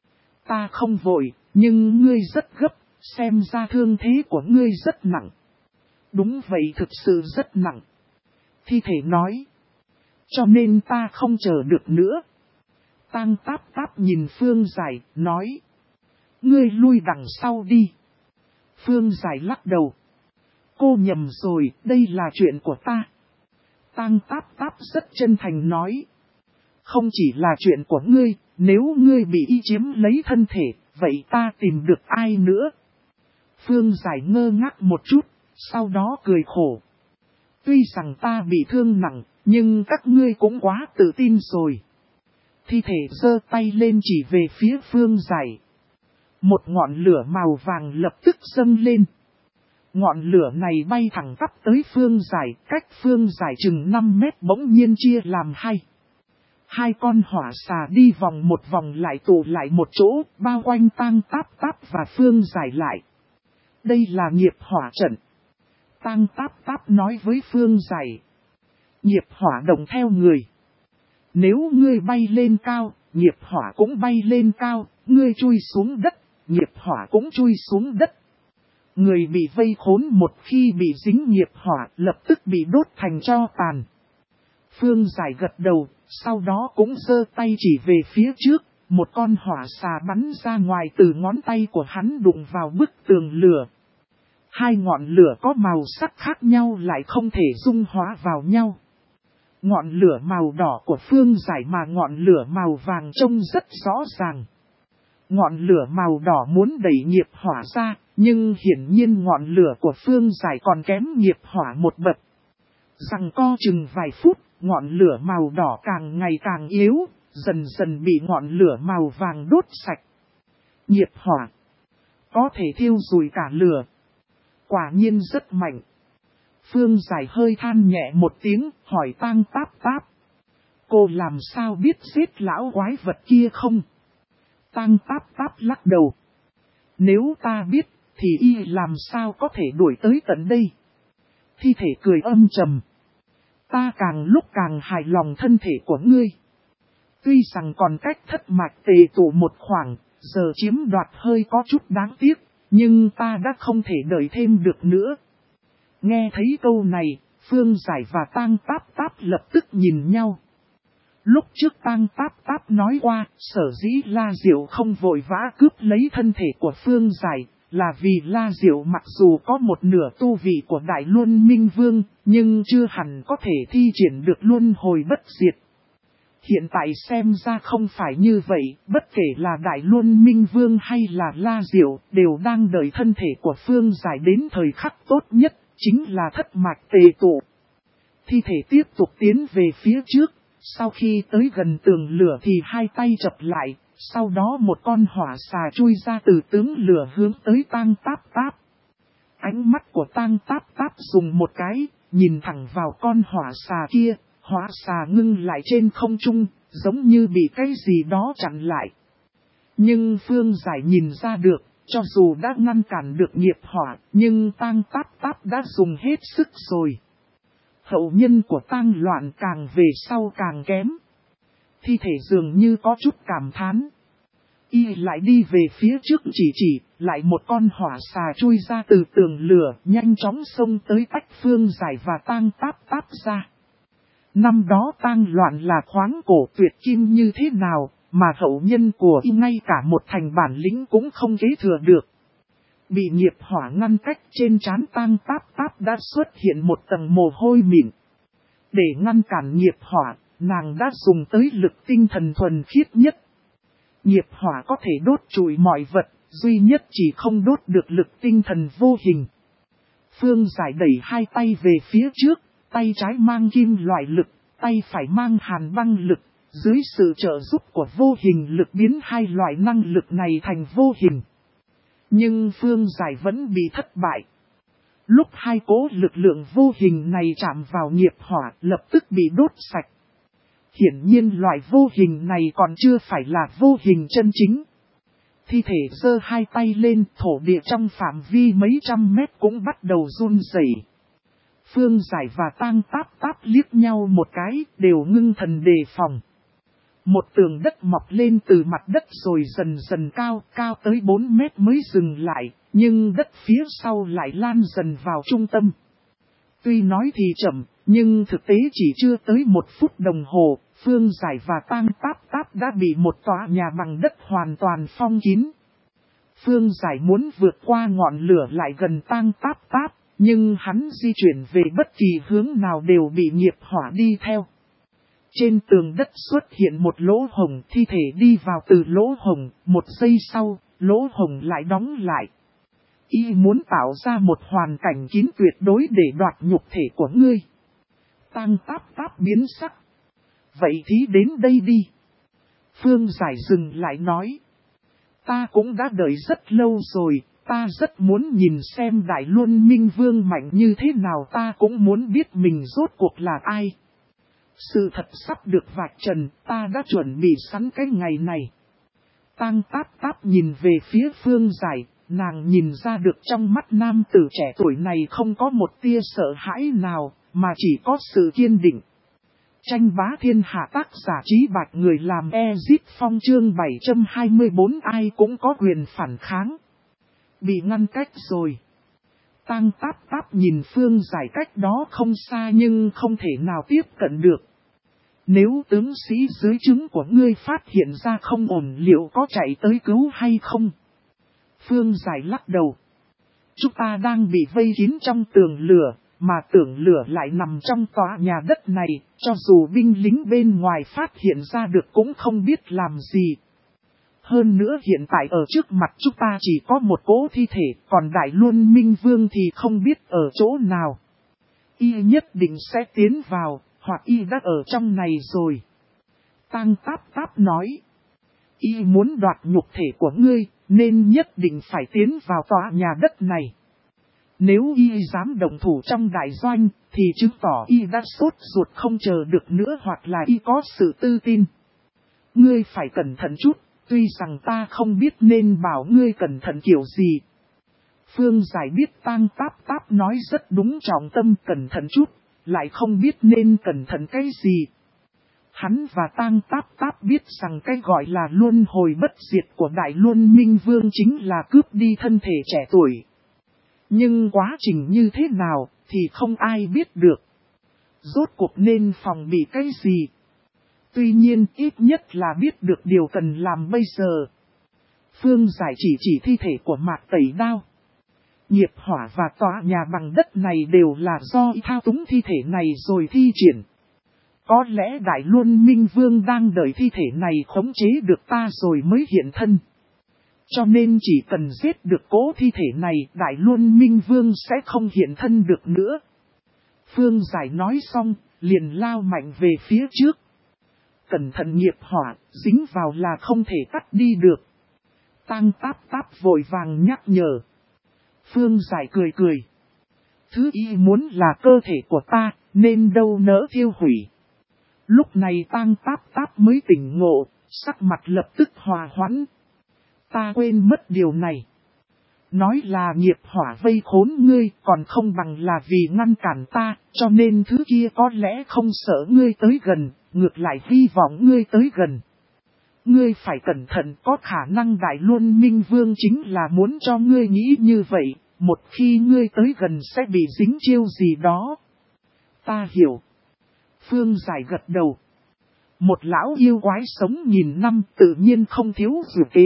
Ta không vội, nhưng ngươi rất gấp, xem ra thương thế của ngươi rất nặng. Đúng vậy, thực sự rất nặng. Thi thể nói. Cho nên ta không chờ được nữa. Tang Táp Táp nhìn Phương Giải, nói. Ngươi lui đằng sau đi. Phương Giải lắc đầu. Cô nhầm rồi, đây là chuyện của ta. Tang Táp Táp rất chân thành nói. Không chỉ là chuyện của ngươi, nếu ngươi bị y chiếm lấy thân thể, vậy ta tìm được ai nữa? Phương Giải ngơ ngác một chút, sau đó cười khổ. Tuy rằng ta bị thương nặng, nhưng các ngươi cũng quá tự tin rồi. Thi thể giơ tay lên chỉ về phía Phương Giải. Một ngọn lửa màu vàng lập tức dâng lên. Ngọn lửa này bay thẳng tắp tới Phương Giải, cách Phương Giải chừng 5 mét bỗng nhiên chia làm hai. Hai con hỏa xà đi vòng một vòng lại tụ lại một chỗ, bao quanh Tang Táp Táp và Phương Giải lại. Đây là nghiệp hỏa trận. Tang Táp Táp nói với Phương Giải. Nghiệp hỏa đồng theo người. Nếu ngươi bay lên cao, nghiệp hỏa cũng bay lên cao, ngươi chui xuống đất, nghiệp hỏa cũng chui xuống đất. Người bị vây khốn một khi bị dính nghiệp hỏa lập tức bị đốt thành tro tàn. Phương Giải gật đầu, sau đó cũng giơ tay chỉ về phía trước, một con hỏa xà bắn ra ngoài từ ngón tay của hắn đụng vào bức tường lửa. Hai ngọn lửa có màu sắc khác nhau lại không thể dung hóa vào nhau. Ngọn lửa màu đỏ của Phương Giải mà ngọn lửa màu vàng trông rất rõ ràng. Ngọn lửa màu đỏ muốn đẩy nghiệp hỏa ra, nhưng hiển nhiên ngọn lửa của Phương Giải còn kém nghiệp hỏa một bậc. Giằng co chừng vài phút, ngọn lửa màu đỏ càng ngày càng yếu, dần dần bị ngọn lửa màu vàng đốt sạch. Nghiệp hỏa có thể thiêu rụi cả lửa. Quả nhiên rất mạnh. Phương Giải hơi than nhẹ một tiếng, hỏi Tang Táp Táp. Cô làm sao biết giết lão quái vật kia không? Tang Táp Táp lắc đầu. Nếu ta biết, thì y làm sao có thể đuổi tới tận đây? Thi thể cười âm trầm. Ta càng lúc càng hài lòng thân thể của ngươi. Tuy rằng còn cách thất mạch tề tụ một khoảng, giờ chiếm đoạt hơi có chút đáng tiếc, nhưng ta đã không thể đợi thêm được nữa. Nghe thấy câu này, Phương Giải và Tang Táp Táp lập tức nhìn nhau. Lúc trước Tang Táp Táp nói qua, sở dĩ La Diệu không vội vã cướp lấy thân thể của Phương Giải, là vì La Diệu mặc dù có một nửa tu vị của Đại Luân Minh Vương, nhưng chưa hẳn có thể thi triển được luân hồi bất diệt. Hiện tại xem ra không phải như vậy, bất kể là Đại Luân Minh Vương hay là La Diệu, đều đang đợi thân thể của Phương Giải đến thời khắc tốt nhất, chính là thất mạch tề tụ. Thi thể tiếp tục tiến về phía trước, sau khi tới gần tường lửa thì hai tay chập lại, sau đó một con hỏa xà chui ra từ tướng lửa hướng tới Tang Táp Táp. Ánh mắt của Tang Táp Táp dùng một cái, nhìn thẳng vào con hỏa xà kia, hỏa xà ngưng lại trên không trung, giống như bị cái gì đó chặn lại. Nhưng Phương Giải nhìn ra được, cho dù đã ngăn cản được nghiệp hỏa, nhưng Tang Táp Táp đã dùng hết sức rồi. Hậu nhân của Tang Loạn càng về sau càng kém. Thi thể dường như có chút cảm thán. Y lại đi về phía trước chỉ, lại một con hỏa xà chui ra từ tường lửa, nhanh chóng xông tới tách Phương Giải và Tang Táp Táp ra. Năm đó Tang Loạn là khoáng cổ tuyệt kim như thế nào, mà hậu nhân của Y ngay cả một thành bản lĩnh cũng không kế thừa được. Bị nghiệp hỏa ngăn cách trên trán Tang Táp Táp đã xuất hiện một tầng mồ hôi mịn. Để ngăn cản nghiệp hỏa, nàng đã dùng tới lực tinh thần thuần khiết nhất. Nghiệp hỏa có thể đốt trụi mọi vật, duy nhất chỉ không đốt được lực tinh thần vô hình. Phương Giải đẩy hai tay về phía trước, tay trái mang kim loại lực, tay phải mang hàn băng lực, dưới sự trợ giúp của vô hình lực biến hai loại năng lực này thành vô hình. Nhưng Phương Giải vẫn bị thất bại. Lúc hai cố lực lượng vô hình này chạm vào nghiệp hỏa lập tức bị đốt sạch. Hiển nhiên loại vô hình này còn chưa phải là vô hình chân chính. Thi thể giơ hai tay lên, thổ địa trong phạm vi mấy trăm mét cũng bắt đầu run rẩy. Phương Giải và Tang Táp Táp liếc nhau một cái, đều ngưng thần đề phòng. Một tường đất mọc lên từ mặt đất rồi dần dần cao tới 4 mét mới dừng lại, nhưng đất phía sau lại lan dần vào trung tâm. Tuy nói thì chậm, nhưng thực tế chỉ chưa tới 1 phút đồng hồ, Phương Giải và Tang Táp Táp đã bị một tòa nhà bằng đất hoàn toàn phong kín. Phương Giải muốn vượt qua ngọn lửa lại gần Tang Táp Táp, nhưng hắn di chuyển về bất kỳ hướng nào đều bị nghiệp hỏa đi theo. Trên tường đất xuất hiện một lỗ hổng, thi thể đi vào từ lỗ hổng, 1 giây sau, lỗ hổng lại đóng lại. Y muốn tạo ra một hoàn cảnh kín tuyệt đối để đoạt nhục thể của ngươi. Tang Táp Táp biến sắc. Vậy thì đến đây đi. Phương Giải dừng lại nói. Ta cũng đã đợi rất lâu rồi, ta rất muốn nhìn xem Đại Luân Minh Vương mạnh như thế nào, ta cũng muốn biết mình rốt cuộc là ai. Sự thật sắp được vạch trần, ta đã chuẩn bị sẵn cái ngày này. Tang Táp Táp nhìn về phía Phương Giải, nàng nhìn ra được trong mắt nam tử trẻ tuổi này không có một tia sợ hãi nào, mà chỉ có sự kiên định. Tranh bá thiên hạ tác giả Trí Bạch, người làm Ezip Phong chương 724, ai cũng có quyền phản kháng. Bị ngăn cách rồi. Tang Táp Táp nhìn Phương Giải cách đó không xa nhưng không thể nào tiếp cận được. Nếu tướng sĩ dưới trướng của ngươi phát hiện ra không ổn, liệu có chạy tới cứu hay không? Phương Giải lắc đầu. Chúng ta đang bị vây kín trong tường lửa, mà tường lửa lại nằm trong tòa nhà đất này, cho dù binh lính bên ngoài phát hiện ra được cũng không biết làm gì. Hơn nữa hiện tại ở trước mặt chúng ta chỉ có một cỗ thi thể, còn Đại Luân Minh Vương thì không biết ở chỗ nào. Y nhất định sẽ tiến vào, hoặc Y đã ở trong này rồi. Tang Táp Táp nói. Y muốn đoạt nhục thể của ngươi, nên nhất định phải tiến vào tòa nhà đất này. Nếu Y dám động thủ trong đại doanh, thì chứng tỏ Y đã sốt ruột không chờ được nữa, hoặc là Y có sự tự tin. Ngươi phải cẩn thận chút, tuy rằng ta không biết nên bảo ngươi cẩn thận kiểu gì. Phương Giải biết Tang Táp Táp nói rất đúng trọng tâm, cẩn thận chút, lại không biết nên cẩn thận cái gì. Hắn và Tang Táp Táp biết rằng cái gọi là luân hồi bất diệt của Đại Luân Minh Vương chính là cướp đi thân thể trẻ tuổi. Nhưng quá trình như thế nào thì không ai biết được. Rốt cuộc nên phòng bị cái gì? Tuy nhiên ít nhất là biết được điều cần làm bây giờ. Phương Giải chỉ thi thể của Mạc Tẩy Đao. Nghiệp hỏa và tòa nhà bằng đất này đều là do thao túng thi thể này rồi thi triển. Có lẽ Đại Luân Minh Vương đang đợi thi thể này khống chế được ta rồi mới hiện thân. Cho nên chỉ cần giết được cố thi thể này, Đại Luân Minh Vương sẽ không hiện thân được nữa. Phương Giải nói xong, liền lao mạnh về phía trước. Cẩn thận, nghiệp hỏa, dính vào là không thể cắt đi được. Tang Táp Táp vội vàng nhắc nhở. Phương Giải cười cười. Thứ Y muốn là cơ thể của ta, nên đâu nỡ thiêu hủy. Lúc này Tang Táp Táp mới tỉnh ngộ, sắc mặt lập tức hòa hoãn. Ta quên mất điều này. Nói là nghiệp hỏa vây khốn ngươi, còn không bằng là vì ngăn cản ta, cho nên thứ kia có lẽ không sợ ngươi tới gần, ngược lại hy vọng ngươi tới gần. Ngươi phải cẩn thận, có khả năng Đại Luân Minh Vương chính là muốn cho ngươi nghĩ như vậy, một khi ngươi tới gần sẽ bị dính chiêu gì đó. Ta hiểu. Phương Giải gật đầu. Một lão yêu quái sống nghìn năm tự nhiên không thiếu dự kế.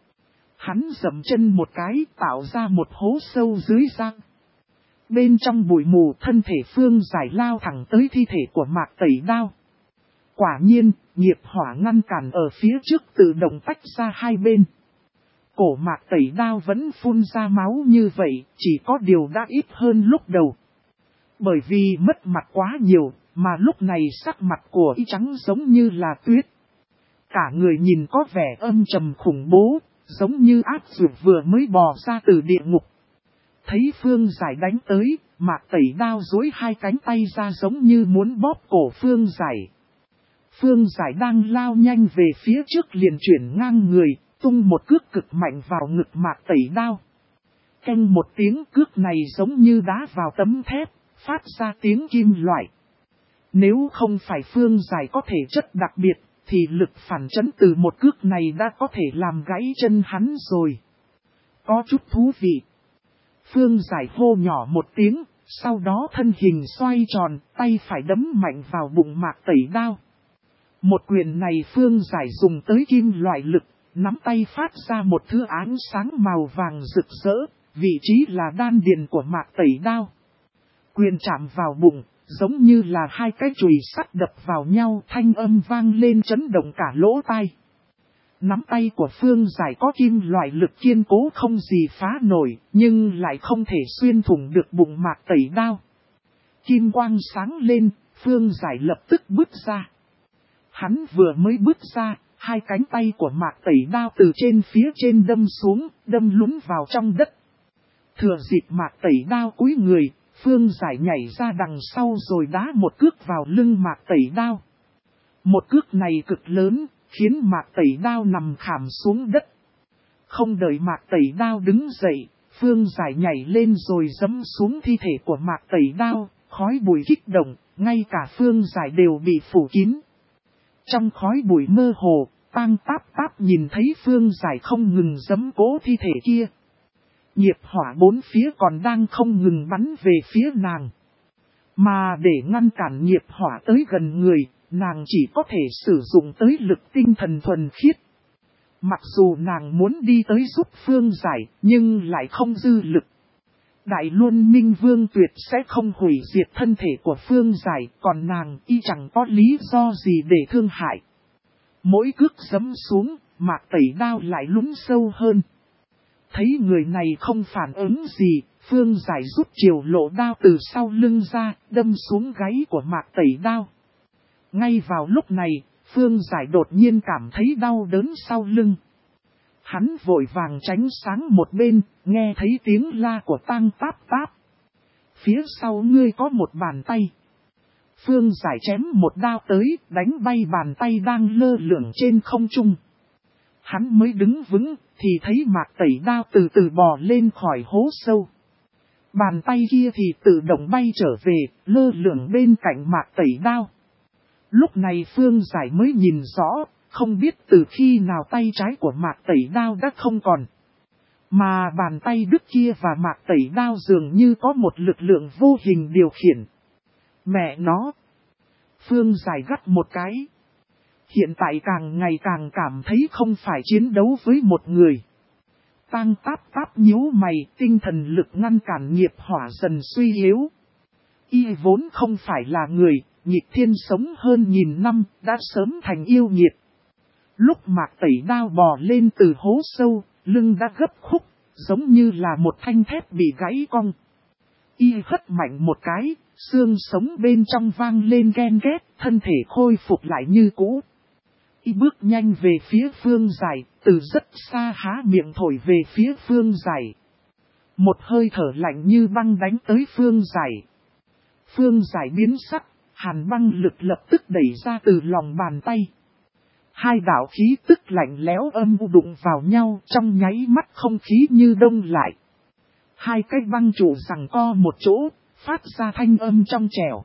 Hắn dậm chân một cái tạo ra một hố sâu dưới răng. Bên trong bụi mù thân thể Phương Giải lao thẳng tới thi thể của Mạc Tẩy Đao. Quả nhiên, nghiệp hỏa ngăn cản ở phía trước tự động tách ra hai bên. Cổ Mạc Tẩy Đao vẫn phun ra máu như vậy, chỉ có điều đã ít hơn lúc đầu. Bởi vì mất mặt quá nhiều, mà lúc này sắc mặt của y trắng giống như là tuyết. Cả người nhìn có vẻ âm trầm khủng bố, giống như ác dược vừa mới bò ra từ địa ngục. Thấy Phương Giải đánh tới, Mạc Tẩy Đao duỗi hai cánh tay ra giống như muốn bóp cổ Phương Giải. Phương Giải đang lao nhanh về phía trước liền chuyển ngang người, tung một cước cực mạnh vào ngực Mạc Tẩy Đao. Canh một tiếng, cước này giống như đá vào tấm thép, phát ra tiếng kim loại. Nếu không phải Phương Giải có thể chất đặc biệt, thì lực phản chấn từ một cước này đã có thể làm gãy chân hắn rồi. Có chút thú vị. Phương Giải hô nhỏ một tiếng, sau đó thân hình xoay tròn, tay phải đấm mạnh vào bụng Mạc Tẩy Đao. Một quyền này Phương Giải dùng tới kim loại lực, nắm tay phát ra một thứ ánh sáng màu vàng rực rỡ, vị trí là đan điền của Mạc Tẩy Đao. Quyền chạm vào bụng, giống như là hai cái chùy sắt đập vào nhau, thanh âm vang lên chấn động cả lỗ tai. Nắm tay của Phương Giải có kim loại lực kiên cố không gì phá nổi, nhưng lại không thể xuyên thủng được bụng Mạc Tẩy Đao. Kim quang sáng lên, Phương Giải lập tức bước ra. Hắn vừa mới bước ra, hai cánh tay của Mạc Tẩy Đao từ trên phía trên đâm xuống, đâm lún vào trong đất. Thừa dịp Mạc Tẩy Đao cúi người, Phương Giải nhảy ra đằng sau rồi đá một cước vào lưng Mạc Tẩy Đao. Một cước này cực lớn, khiến Mạc Tẩy Đao nằm khảm xuống đất. Không đợi Mạc Tẩy Đao đứng dậy, Phương Giải nhảy lên rồi giẫm xuống thi thể của Mạc Tẩy Đao, khói bụi kích động, ngay cả Phương Giải đều bị phủ kín. Trong khói bụi mơ hồ, Tang Táp Táp nhìn thấy Phương Giải không ngừng giẫm cố thi thể kia. Nghiệp hỏa bốn phía còn đang không ngừng bắn về phía nàng. Mà để ngăn cản nghiệp hỏa tới gần người, nàng chỉ có thể sử dụng tới lực tinh thần thuần khiết. Mặc dù nàng muốn đi tới giúp Phương Giải, nhưng lại không dư lực. Đại Luân Minh Vương tuyệt sẽ không hủy diệt thân thể của Phương Giải, còn nàng y chẳng có lý do gì để thương hại. Mỗi cước giẫm xuống, Mạc Tẩy Đao lại lún sâu hơn. Thấy người này không phản ứng gì, Phương Giải rút chiều lộ đao từ sau lưng ra, đâm xuống gáy của Mạc Tẩy Đao. Ngay vào lúc này, Phương Giải đột nhiên cảm thấy đau đớn sau lưng. Hắn vội vàng tránh sang một bên, nghe thấy tiếng la của Tang Táp Táp. Phía sau ngươi có một bàn tay. Phương Giải chém một đao tới, đánh bay bàn tay đang lơ lửng trên không trung. Hắn mới đứng vững, thì thấy Mạc Tẩy Đao từ từ bò lên khỏi hố sâu. Bàn tay kia thì tự động bay trở về, lơ lửng bên cạnh Mạc Tẩy Đao. Lúc này Phương Giải mới nhìn rõ, không biết từ khi nào tay trái của Mạc Tẩy Đao đã không còn. Mà bàn tay đứt kia và Mạc Tẩy Đao dường như có một lực lượng vô hình điều khiển. Mẹ nó! Phương Giải gắt một cái. Hiện tại càng ngày càng cảm thấy không phải chiến đấu với một người. Tang Táp Táp nhíu mày, tinh thần lực ngăn cản nghiệp hỏa dần suy yếu. Y vốn không phải là người, nhịp thiên sống hơn nghìn năm, đã sớm thành yêu nghiệt. Lúc Mạc Tẩy Đao bò lên từ hố sâu, lưng đã gấp khúc, giống như là một thanh thép bị gãy cong. Y hất mạnh một cái, xương sống bên trong vang lên ghen ghét, thân thể khôi phục lại như cũ. Y bước nhanh về phía Phương Giải, từ rất xa há miệng thổi về phía Phương Giải. Một hơi thở lạnh như băng đánh tới Phương Giải. Phương Giải biến sắc, hàn băng lực lập tức đẩy ra từ lòng bàn tay. Hai đạo khí tức lạnh lẽo âm u đụng vào nhau, trong nháy mắt không khí như đông lại. Hai cái băng trụ giằng co một chỗ, phát ra thanh âm trong trẻo.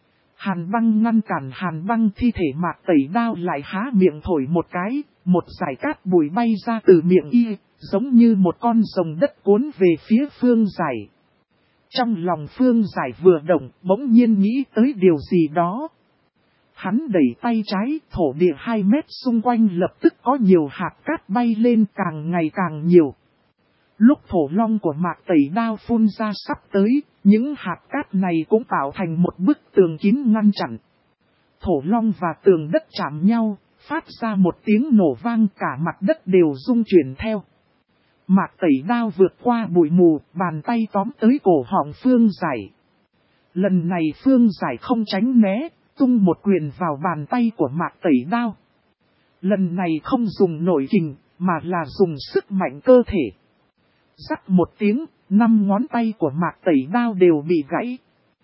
Hàn băng ngăn cản hàn băng, thi thể Mạc Tẩy Đao lại há miệng thổi một cái, một dải cát bụi bay ra từ miệng y, giống như một con rồng đất cuốn về phía Phương Giải. Trong lòng Phương Giải vừa động, bỗng nhiên nghĩ tới điều gì đó. Hắn đẩy tay trái, thổ địa 2 mét xung quanh lập tức có nhiều hạt cát bay lên, càng ngày càng nhiều. Lúc thổ long của Mạc Tẩy Đao phun ra sắp tới, những hạt cát này cũng tạo thành một bức tường kín ngăn chặn. Thổ long và tường đất chạm nhau, phát ra một tiếng nổ vang, cả mặt đất đều rung chuyển theo. Mạc Tẩy Đao vượt qua bụi mù, bàn tay tóm tới cổ họng Phương Giải. Lần này Phương Giải không tránh né, tung một quyền vào bàn tay của Mạc Tẩy Đao. Lần này không dùng nội kình, mà là dùng sức mạnh cơ thể. Rắc một tiếng, 5 ngón tay của Mạc Tẩy Đao đều bị gãy.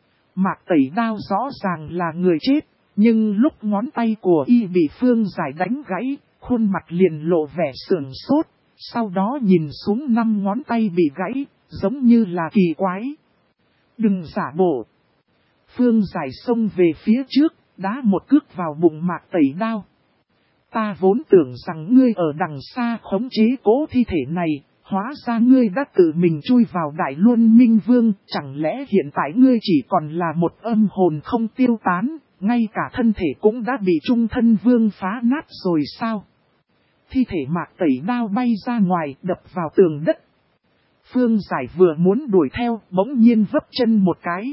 Mạc Tẩy Đao rõ ràng là người chết, nhưng lúc ngón tay của y bị Phương Giải đánh gãy, khuôn mặt liền lộ vẻ sườn sốt, sau đó nhìn xuống 5 ngón tay bị gãy, giống như là kỳ quái. Đừng giả bộ. Phương Giải xông về phía trước, đá một cước vào bụng Mạc Tẩy Đao. Ta vốn tưởng rằng ngươi ở đằng xa khống chế cố thi thể này, hóa ra ngươi đã tự mình chui vào Đại Luân Minh Vương, chẳng lẽ hiện tại ngươi chỉ còn là một âm hồn không tiêu tán, ngay cả thân thể cũng đã bị Trung Thân Vương phá nát rồi sao? Thi thể Mạc Tẩy Đao bay ra ngoài, đập vào tường đất. Phương Giải vừa muốn đuổi theo, bỗng nhiên vấp chân một cái.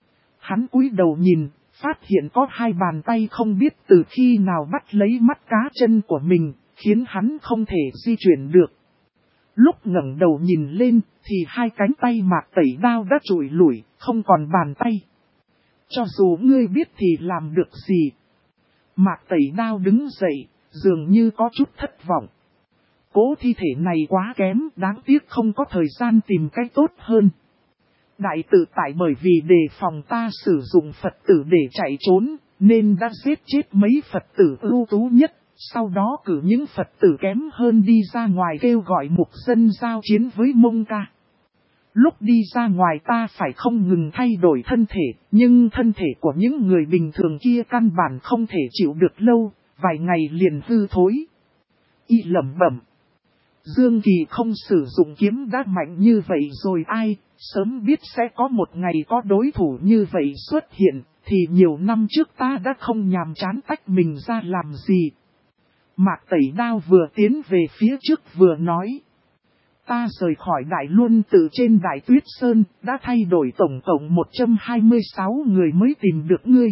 Hắn cúi đầu nhìn, phát hiện có 2 bàn tay không biết từ khi nào bắt lấy mắt cá chân của mình, khiến hắn không thể di chuyển được. Lúc ngẩng đầu nhìn lên, thì hai cánh tay Mạc Tẩy Đao đã trụi lủi, không còn bàn tay. Cho dù ngươi biết thì làm được gì? Mạc Tẩy Đao đứng dậy, dường như có chút thất vọng. Cố thi thể này quá kém, đáng tiếc không có thời gian tìm cách tốt hơn. Đại tự tại bởi vì đề phòng ta sử dụng Phật tử để chạy trốn, nên đã giết chết mấy Phật tử ưu tú nhất, sau đó cử những Phật tử kém hơn đi ra ngoài kêu gọi mục dân giao chiến với Mông Ca. Lúc đi ra ngoài ta phải không ngừng thay đổi thân thể, nhưng thân thể của những người bình thường kia căn bản không thể chịu được lâu, vài ngày liền hư thối. Y lẩm bẩm. Dương Kỳ không sử dụng kiếm đã mạnh như vậy rồi ai, sớm biết sẽ có một ngày có đối thủ như vậy xuất hiện, thì nhiều năm trước ta đã không nhàm chán tách mình ra làm gì. Mạc Tẩy Đao vừa tiến về phía trước vừa nói. Ta rời khỏi Đại Luân từ trên Đại Tuyết Sơn, đã thay đổi tổng cộng 126 người mới tìm được ngươi.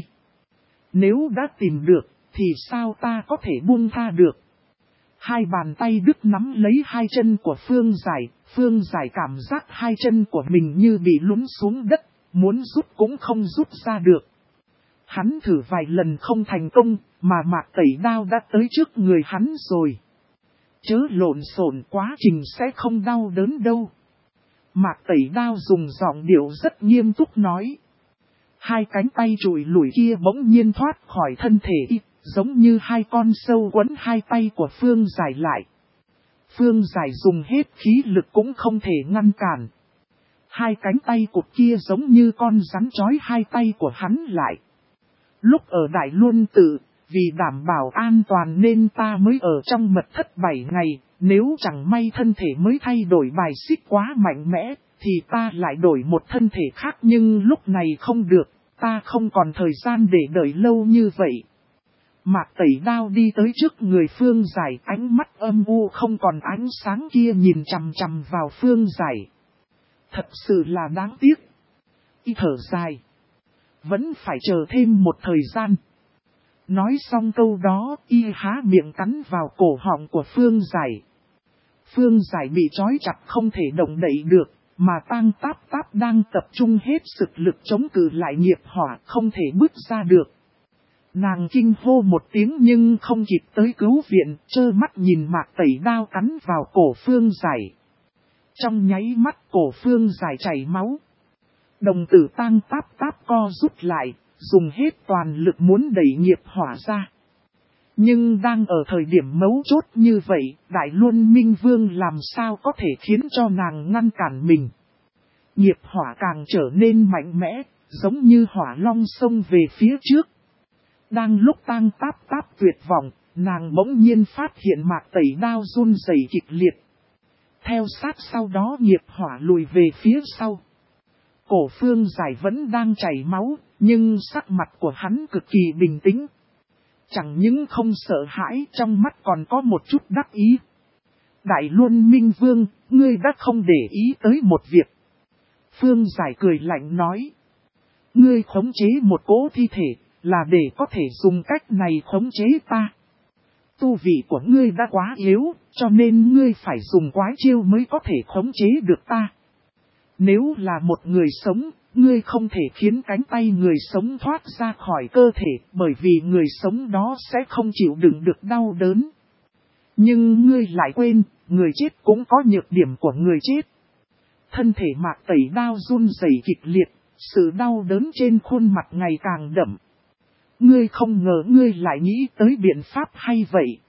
Nếu đã tìm được, thì sao ta có thể buông tha được? Hai bàn tay đứt nắm lấy hai chân của Phương Giải cảm giác hai chân của mình như bị lún xuống đất, muốn rút cũng không rút ra được. Hắn thử vài lần không thành công, mà Mạc Tẩy Đao đã tới trước người hắn rồi. Chớ lộn xộn, quá trình sẽ không đau đớn đâu. Mạc Tẩy Đao dùng giọng điệu rất nghiêm túc nói. Hai cánh tay trụi lủi kia bỗng nhiên thoát khỏi thân thể y, giống như hai con sâu quấn hai tay của Phương Giải lại. Phương Giải dùng hết khí lực cũng không thể ngăn cản. Hai cánh tay cụt kia giống như con rắn trói hai tay của hắn lại. Lúc ở Đại Luân Tự, vì đảm bảo an toàn nên ta mới ở trong mật thất 7 ngày, nếu chẳng may thân thể mới thay đổi bài xích quá mạnh mẽ, thì ta lại đổi một thân thể khác, nhưng lúc này không được, ta không còn thời gian để đợi lâu như vậy. Mạc Tẩy Đao đi tới trước người Phương Giải, ánh mắt âm u không còn ánh sáng kia nhìn chằm chằm vào Phương Giải. Thật sự là đáng tiếc. Y thở dài. Vẫn phải chờ thêm một thời gian. Nói xong câu đó, y há miệng cắn vào cổ họng của Phương Giải. Phương Giải bị trói chặt không thể động đậy được, mà Tang Táp Táp đang tập trung hết sức lực chống cự lại nghiệp hỏa, không thể bước ra được. Nàng kinh hô một tiếng nhưng không kịp tới cứu viện, trơ mắt nhìn Mạc Tẩy Đao cắn vào cổ Phương Giải. Trong nháy mắt cổ Phương Giải chảy máu. Đồng tử Tang Táp Táp co rút lại, dùng hết toàn lực muốn đẩy nghiệp hỏa ra. Nhưng đang ở thời điểm mấu chốt như vậy, Đại Luân Minh Vương làm sao có thể khiến cho nàng ngăn cản mình. Nghiệp hỏa càng trở nên mạnh mẽ, giống như hỏa long xông về phía trước. Đang lúc Tang Táp Táp tuyệt vọng, nàng bỗng nhiên phát hiện Mạc Tẩy Đao run rẩy kịch liệt. Theo sát sau đó nghiệp hỏa lùi về phía sau. Cổ Phương Giải vẫn đang chảy máu, nhưng sắc mặt của hắn cực kỳ bình tĩnh. Chẳng những không sợ hãi, trong mắt còn có một chút đắc ý. Đại Luân Minh Vương, ngươi đã không để ý tới một việc. Phương Giải cười lạnh nói. Ngươi khống chế một cỗ thi thể, là để có thể dùng cách này khống chế ta. Tu vị của ngươi đã quá yếu, cho nên ngươi phải dùng quái chiêu mới có thể khống chế được ta. Nếu là một người sống, ngươi không thể khiến cánh tay người sống thoát ra khỏi cơ thể, bởi vì người sống đó sẽ không chịu đựng được đau đớn. Nhưng ngươi lại quên, người chết cũng có nhược điểm của người chết. Thân thể Mạc Tẩy Đao run rẩy kịch liệt, sự đau đớn trên khuôn mặt ngày càng đậm. Ngươi không ngờ ngươi lại nghĩ tới biện pháp hay vậy.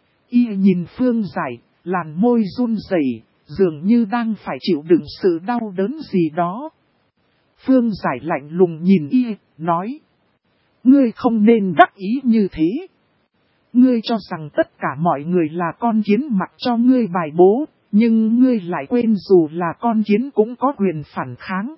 Y nhìn Phương Giải, làn môi run rẩy, dường như đang phải chịu đựng sự đau đớn gì đó. Phương Giải lạnh lùng nhìn y, nói. Ngươi không nên đắc ý như thế. Ngươi cho rằng tất cả mọi người là con kiến mặc cho ngươi bài bố, nhưng ngươi lại quên dù là con kiến cũng có quyền phản kháng.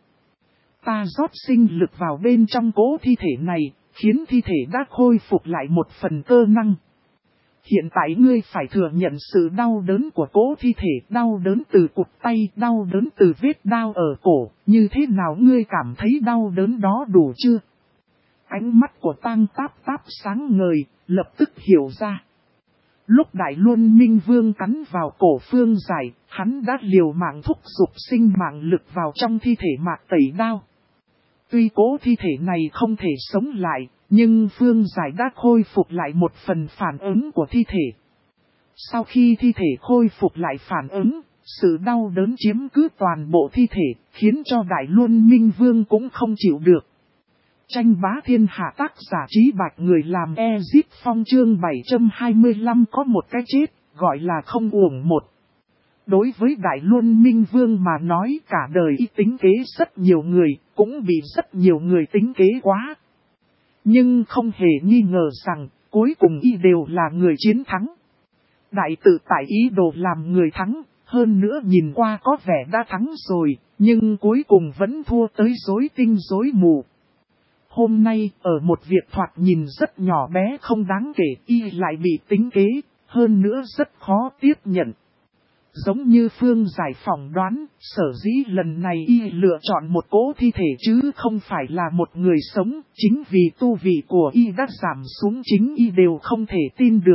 Ta rót sinh lực vào bên trong cỗ thi thể này, khiến thi thể đã khôi phục lại một phần cơ năng. Hiện tại ngươi phải thừa nhận sự đau đớn của cỗ thi thể, đau đớn từ cụt tay, đau đớn từ vết đao ở cổ, như thế nào ngươi cảm thấy đau đớn đó đủ chưa? Ánh mắt của Tang Táp Táp sáng ngời, lập tức hiểu ra. Lúc Đại Luân Minh Vương cắn vào cổ Phương Giải, hắn đã liều mạng thúc giục sinh mạng lực vào trong thi thể Mạc Tẩy Đao. Tuy cố thi thể này không thể sống lại, nhưng Phương Giải đã khôi phục lại một phần phản ứng của thi thể. Sau khi thi thể khôi phục lại phản ứng, sự đau đớn chiếm cứ toàn bộ thi thể, khiến cho Đại Luân Minh Vương cũng không chịu được. Tranh bá thiên hạ tác giả Trí Bạch người làm Ezip Phong chương 725 có một cái chết, gọi là không uổng một. Đối với Đại Luân Minh Vương mà nói cả đời y tính kế rất nhiều người, cũng bị rất nhiều người tính kế quá. Nhưng không hề nghi ngờ rằng, cuối cùng y đều là người chiến thắng. Đại tự tại ý đồ làm người thắng, hơn nữa nhìn qua có vẻ đã thắng rồi, nhưng cuối cùng vẫn thua tới rối tinh rối mù. Hôm nay, ở một việc thoạt nhìn rất nhỏ bé không đáng kể, y lại bị tính kế, hơn nữa rất khó tiếp nhận. Giống như Phương Giải phỏng đoán, sở dĩ lần này y lựa chọn một cỗ thi thể chứ không phải là một người sống, chính vì tu vị của y đã giảm xuống chính y đều không thể tin được.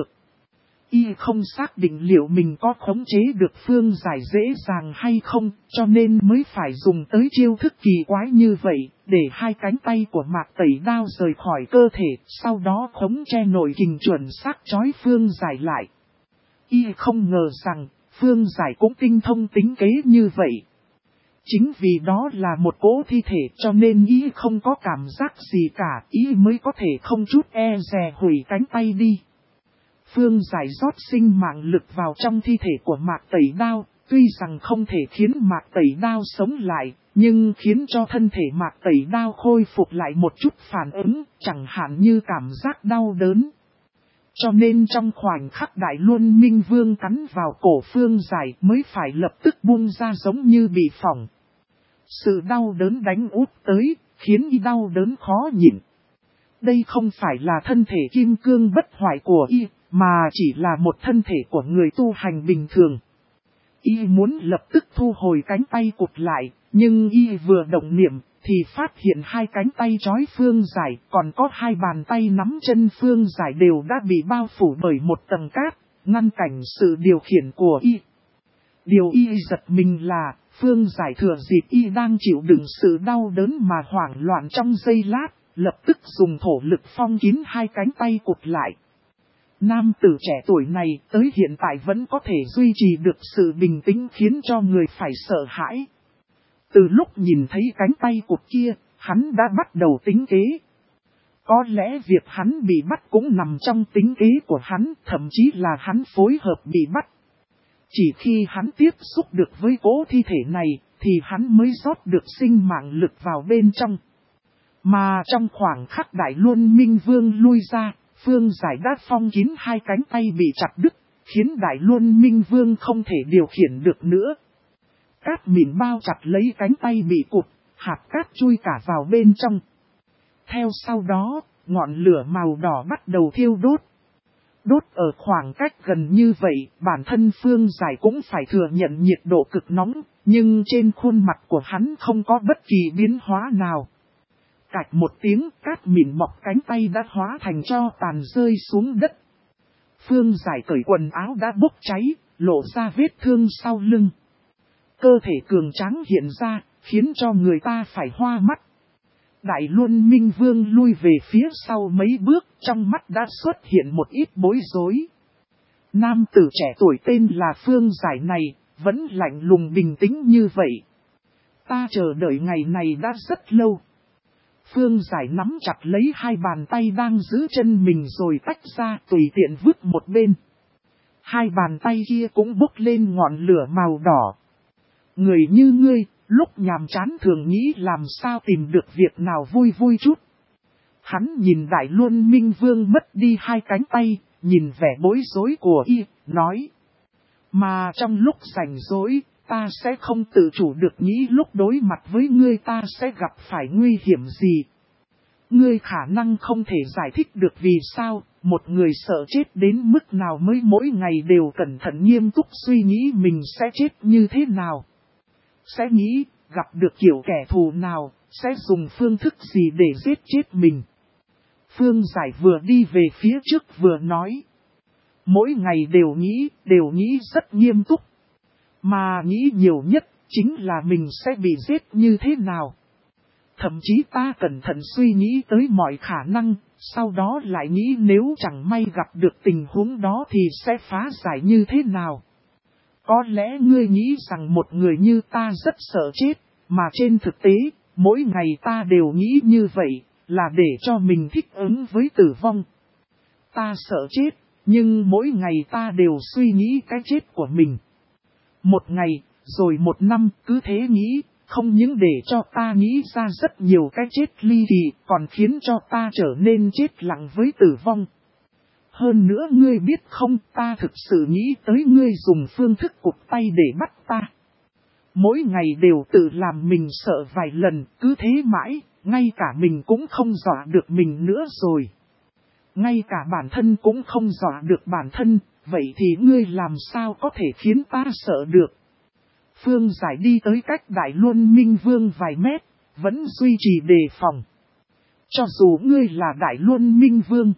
Y không xác định liệu mình có khống chế được Phương Giải dễ dàng hay không, cho nên mới phải dùng tới chiêu thức kỳ quái như vậy, để hai cánh tay của Mạc Tẩy Đao rời khỏi cơ thể, sau đó khống che nội kình chuẩn xác trói Phương Giải lại. Y không ngờ rằng, Phương Giải cũng tinh thông tính kế như vậy. Chính vì đó là một cỗ thi thể cho nên y không có cảm giác gì cả, y mới có thể không chút e dè hủy cánh tay đi. Phương Giải rót sinh mạng lực vào trong thi thể của Mạc Tẩy Đao, tuy rằng không thể khiến Mạc Tẩy Đao sống lại, nhưng khiến cho thân thể Mạc Tẩy Đao khôi phục lại một chút phản ứng, chẳng hạn như cảm giác đau đớn. Cho nên trong khoảnh khắc Đại Luân Minh Vương cắn vào cổ Phương Giải mới phải lập tức buông ra giống như bị phỏng. Sự đau đớn đánh úp tới, khiến y đau đớn khó nhịn. Đây không phải là thân thể kim cương bất hoại của y, mà chỉ là một thân thể của người tu hành bình thường. Y muốn lập tức thu hồi cánh tay cụt lại, nhưng y vừa động niệm, thì phát hiện hai cánh tay trói Phương Giải, còn có hai bàn tay nắm chân Phương Giải đều đã bị bao phủ bởi một tầng cát, ngăn cản sự điều khiển của y. Điều y giật mình là, Phương Giải thừa dịp y đang chịu đựng sự đau đớn mà hoảng loạn trong giây lát, lập tức dùng thổ lực phong kín hai cánh tay cụt lại. Nam tử trẻ tuổi này tới hiện tại vẫn có thể duy trì được sự bình tĩnh khiến cho người phải sợ hãi. Từ lúc nhìn thấy cánh tay cụt kia, hắn đã bắt đầu tính kế. Có lẽ việc hắn bị bắt cũng nằm trong tính kế của hắn, thậm chí là hắn phối hợp bị bắt. Chỉ khi hắn tiếp xúc được với cỗ thi thể này, thì hắn mới rót được sinh mạng lực vào bên trong. Mà trong khoảng khắc Đại Luân Minh Vương lui ra, Phương Giải đã phong kín hai cánh tay bị chặt đứt, khiến Đại Luân Minh Vương không thể điều khiển được nữa. Cát mịn bao chặt lấy cánh tay bị cụt, hạt cát chui cả vào bên trong. Theo sau đó, ngọn lửa màu đỏ bắt đầu thiêu đốt. Đốt ở khoảng cách gần như vậy, bản thân Phương Giải cũng phải thừa nhận nhiệt độ cực nóng, nhưng trên khuôn mặt của hắn không có bất kỳ biến hóa nào. Cạch một tiếng, cát mịn mọc cánh tay đã hóa thành tro tàn rơi xuống đất. Phương Giải cởi quần áo đã bốc cháy, lộ ra vết thương sau lưng. Cơ thể cường tráng hiện ra, khiến cho người ta phải hoa mắt. Đại Luân Minh Vương lui về phía sau mấy bước, trong mắt đã xuất hiện một ít bối rối. Nam tử trẻ tuổi tên là Phương Giải này, vẫn lạnh lùng bình tĩnh như vậy. Ta chờ đợi ngày này đã rất lâu. Phương Giải nắm chặt lấy hai bàn tay đang giữ chân mình rồi tách ra tùy tiện vứt một bên. Hai bàn tay kia cũng bốc lên ngọn lửa màu đỏ. Người như ngươi, lúc nhàm chán thường nghĩ làm sao tìm được việc nào vui vui chút. Hắn nhìn Đại Luân Minh Vương mất đi hai cánh tay, nhìn vẻ bối rối của y, nói. Mà trong lúc rảnh rỗi, ta sẽ không tự chủ được nghĩ lúc đối mặt với ngươi ta sẽ gặp phải nguy hiểm gì. Ngươi khả năng không thể giải thích được vì sao, một người sợ chết đến mức nào mới mỗi ngày đều cẩn thận nghiêm túc suy nghĩ mình sẽ chết như thế nào. Sẽ nghĩ, gặp được kiểu kẻ thù nào, sẽ dùng phương thức gì để giết chết mình. Phương Giải vừa đi về phía trước vừa nói. Mỗi ngày đều nghĩ rất nghiêm túc. Mà nghĩ nhiều nhất, chính là mình sẽ bị giết như thế nào. Thậm chí ta cẩn thận suy nghĩ tới mọi khả năng, sau đó lại nghĩ nếu chẳng may gặp được tình huống đó thì sẽ phá giải như thế nào. Có lẽ ngươi nghĩ rằng một người như ta rất sợ chết, mà trên thực tế, mỗi ngày ta đều nghĩ như vậy, là để cho mình thích ứng với tử vong. Ta sợ chết, nhưng mỗi ngày ta đều suy nghĩ cái chết của mình. Một ngày, rồi một năm, cứ thế nghĩ, không những để cho ta nghĩ ra rất nhiều cái chết ly kỳ, còn khiến cho ta trở nên chết lặng với tử vong. Hơn nữa ngươi biết không, ta thực sự nghĩ tới ngươi dùng phương thức cụt tay để bắt ta. Mỗi ngày đều tự làm mình sợ vài lần, cứ thế mãi, ngay cả mình cũng không dọa được mình nữa rồi. Ngay cả bản thân cũng không dọa được bản thân, vậy thì ngươi làm sao có thể khiến ta sợ được. Phương Giải đi tới cách Đại Luân Minh Vương vài mét, vẫn duy trì đề phòng. Cho dù ngươi là Đại Luân Minh Vương,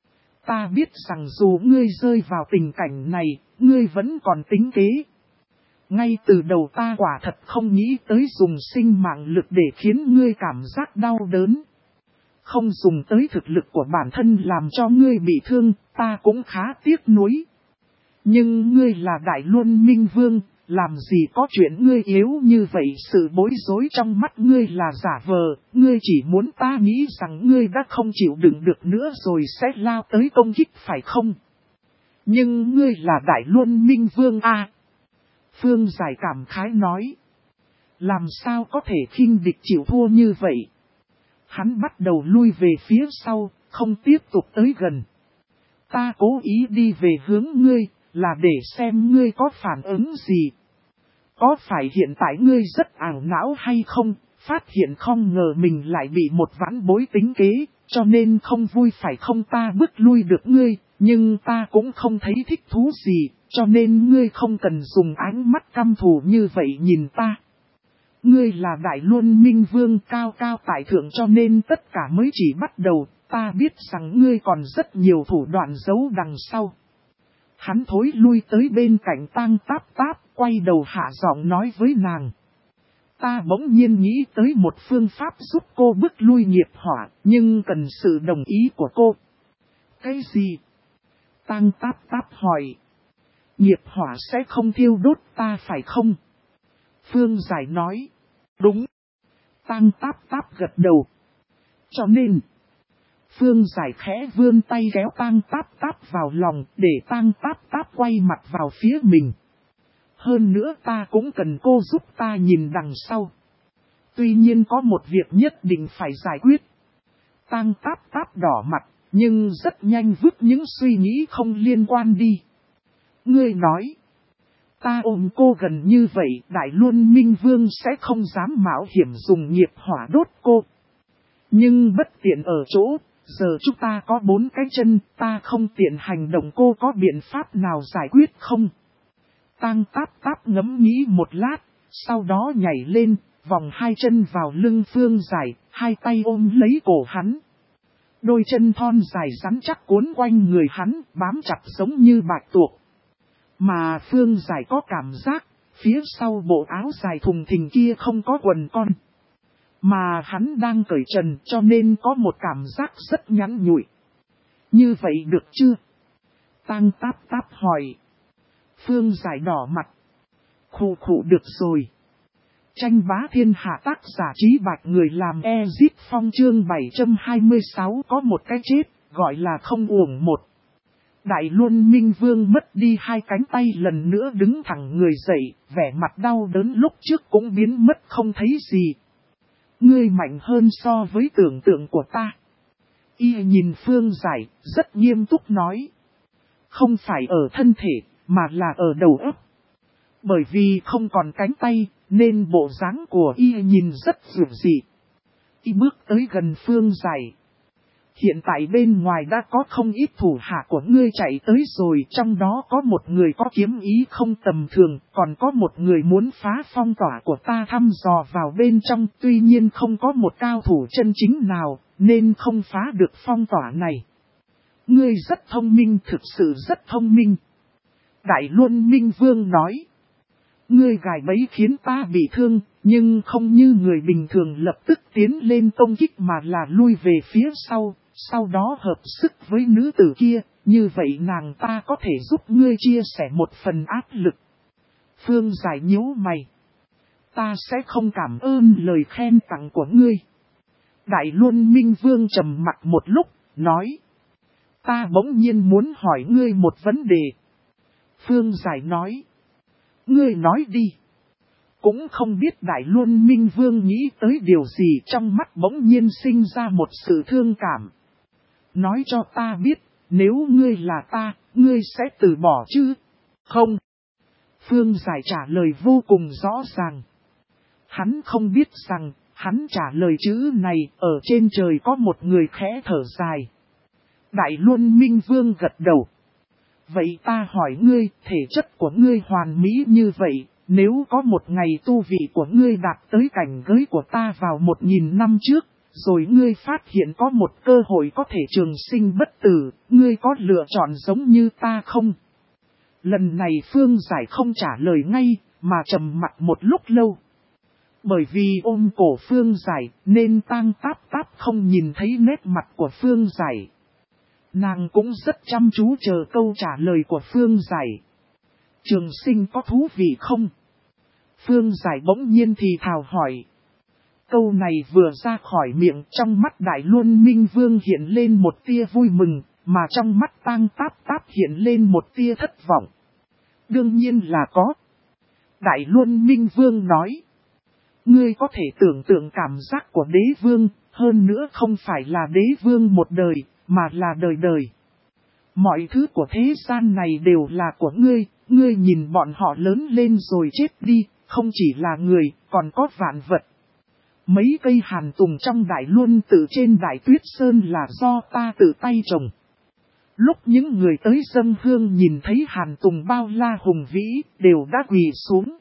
ta biết rằng dù ngươi rơi vào tình cảnh này, ngươi vẫn còn tính kế. Ngay từ đầu ta quả thật không nghĩ tới dùng sinh mạng lực để khiến ngươi cảm giác đau đớn. Không dùng tới thực lực của bản thân làm cho ngươi bị thương, ta cũng khá tiếc nuối. Nhưng ngươi là Đại Luân Minh Vương, làm gì có chuyện ngươi yếu như vậy, sự bối rối trong mắt ngươi là giả vờ, ngươi chỉ muốn ta nghĩ rằng ngươi đã không chịu đựng được nữa rồi sẽ lao tới công kích phải không? Nhưng ngươi là Đại Luân Minh Vương à? Phương Giải cảm khái nói. Làm sao có thể khinh địch chịu thua như vậy? Hắn bắt đầu lui về phía sau, không tiếp tục tới gần. Ta cố ý đi về hướng ngươi, là để xem ngươi có phản ứng gì. Có phải hiện tại ngươi rất ảo não hay không, phát hiện không ngờ mình lại bị một vãn bối tính kế, cho nên không vui phải không, ta bước lui được ngươi, nhưng ta cũng không thấy thích thú gì, cho nên ngươi không cần dùng ánh mắt căm thù như vậy nhìn ta. Ngươi là Đại Luân Minh Vương cao cao tại thượng cho nên tất cả mới chỉ bắt đầu, ta biết rằng ngươi còn rất nhiều thủ đoạn giấu đằng sau. Hắn thối lui tới bên cạnh Tang Táp Táp, quay đầu hạ giọng nói với nàng. Ta bỗng nhiên nghĩ tới một phương pháp giúp cô bước lui nghiệp hỏa, nhưng cần sự đồng ý của cô. Cái gì? Tang Táp Táp hỏi. Nghiệp hỏa sẽ không thiêu đốt ta phải không? Phương Giải nói. Đúng. Tang Táp Táp gật đầu. Cho nên, Phương Giải khẽ vươn tay kéo Tang Táp Táp vào lòng để Tang Táp Táp quay mặt vào phía mình. Hơn nữa ta cũng cần cô giúp ta nhìn đằng sau. Tuy nhiên có một việc nhất định phải giải quyết. Tang Táp Táp đỏ mặt, nhưng rất nhanh vứt những suy nghĩ không liên quan đi. Ngươi nói, ta ôm cô gần như vậy, Đại Luân Minh Vương sẽ không dám mạo hiểm dùng nghiệp hỏa đốt cô. Nhưng bất tiện ở chỗ, giờ chúng ta có 4 cái chân, ta không tiện hành động, cô có biện pháp nào giải quyết không? Tang Táp Táp ngẫm nghĩ một lát, sau đó nhảy lên, vòng 2 chân vào lưng Phương Giải, 2 tay ôm lấy cổ hắn. Đôi chân thon dài rắn chắc cuốn quanh người hắn, bám chặt giống như bạch tuộc. Mà Phương Giải có cảm giác, phía sau bộ áo dài thùng thình kia không có quần con. Mà hắn đang cởi trần cho nên có một cảm giác rất nhắn nhụi. Như vậy được chưa? Tang Táp Táp hỏi. Phương Giải đỏ mặt. Khụ khụ được rồi. Tranh bá thiên hạ tác giả Trí Bạch người làm Ezit Phong chương 726 có một cái chết, gọi là không uổng một. Đại Luân Minh Vương mất đi 2 cánh tay lần nữa đứng thẳng người dậy, vẻ mặt đau đớn lúc trước cũng biến mất không thấy gì. Ngươi mạnh hơn so với tưởng tượng của ta. Y nhìn Phương Giải, rất nghiêm túc nói. Không phải ở thân thể, mà là ở đầu óc. Bởi vì không còn cánh tay, nên bộ dáng của Y nhìn rất dịu dị. Y bước tới gần Phương Giải. Hiện tại bên ngoài đã có không ít thủ hạ của ngươi chạy tới rồi, trong đó có một người có kiếm ý không tầm thường, còn có một người muốn phá phong tỏa của ta thăm dò vào bên trong, tuy nhiên không có một cao thủ chân chính nào, nên không phá được phong tỏa này. Ngươi rất thông minh, thực sự rất thông minh. Đại Luân Minh Vương nói. Ngươi gài bẫy khiến ta bị thương, nhưng không như người bình thường lập tức tiến lên công kích mà là lui về phía sau đó hợp sức với nữ tử kia, như vậy nàng ta có thể giúp ngươi chia sẻ một phần áp lực. Phương Giải nhíu mày. Ta sẽ không cảm ơn lời khen tặng của ngươi. Đại Luân Minh Vương trầm mặc một lúc, nói. Ta bỗng nhiên muốn hỏi ngươi một vấn đề. Phương Giải nói. Ngươi nói đi. Cũng không biết Đại Luân Minh Vương nghĩ tới điều gì, trong mắt bỗng nhiên sinh ra một sự thương cảm. Nói cho ta biết, nếu ngươi là ta, ngươi sẽ từ bỏ chứ? Không. Phương Giải trả lời vô cùng rõ ràng. Hắn không biết rằng, hắn trả lời chữ này, ở trên trời có một người khẽ thở dài. Đại Luân Minh Vương gật đầu. Vậy ta hỏi ngươi, thể chất của ngươi hoàn mỹ như vậy, nếu có một ngày tu vị của ngươi đạt tới cảnh giới của ta vào 1000 năm trước, rồi ngươi phát hiện có một cơ hội có thể trường sinh bất tử, ngươi có lựa chọn giống như ta không? Lần này Phương Giải không trả lời ngay, mà trầm mặc một lúc lâu. Bởi vì ôm cổ Phương Giải, nên Tang Táp Táp không nhìn thấy nét mặt của Phương Giải. Nàng cũng rất chăm chú chờ câu trả lời của Phương Giải. Trường sinh có thú vị không? Phương Giải bỗng nhiên thì thào hỏi. Câu này vừa ra khỏi miệng, trong mắt Đại Luân Minh Vương hiện lên một tia vui mừng, mà trong mắt Tang Táp Táp hiện lên một tia thất vọng. Đương nhiên là có. Đại Luân Minh Vương nói. Ngươi có thể tưởng tượng cảm giác của đế vương, hơn nữa không phải là đế vương một đời, mà là đời đời. Mọi thứ của thế gian này đều là của ngươi, ngươi nhìn bọn họ lớn lên rồi chết đi, không chỉ là người, còn có vạn vật. Mấy cây hàn tùng trong Đại Luân Tự trên Đại Tuyết Sơn là do ta tự tay trồng. Lúc những người tới dâng hương nhìn thấy hàn tùng bao la hùng vĩ, đều đã quỳ xuống.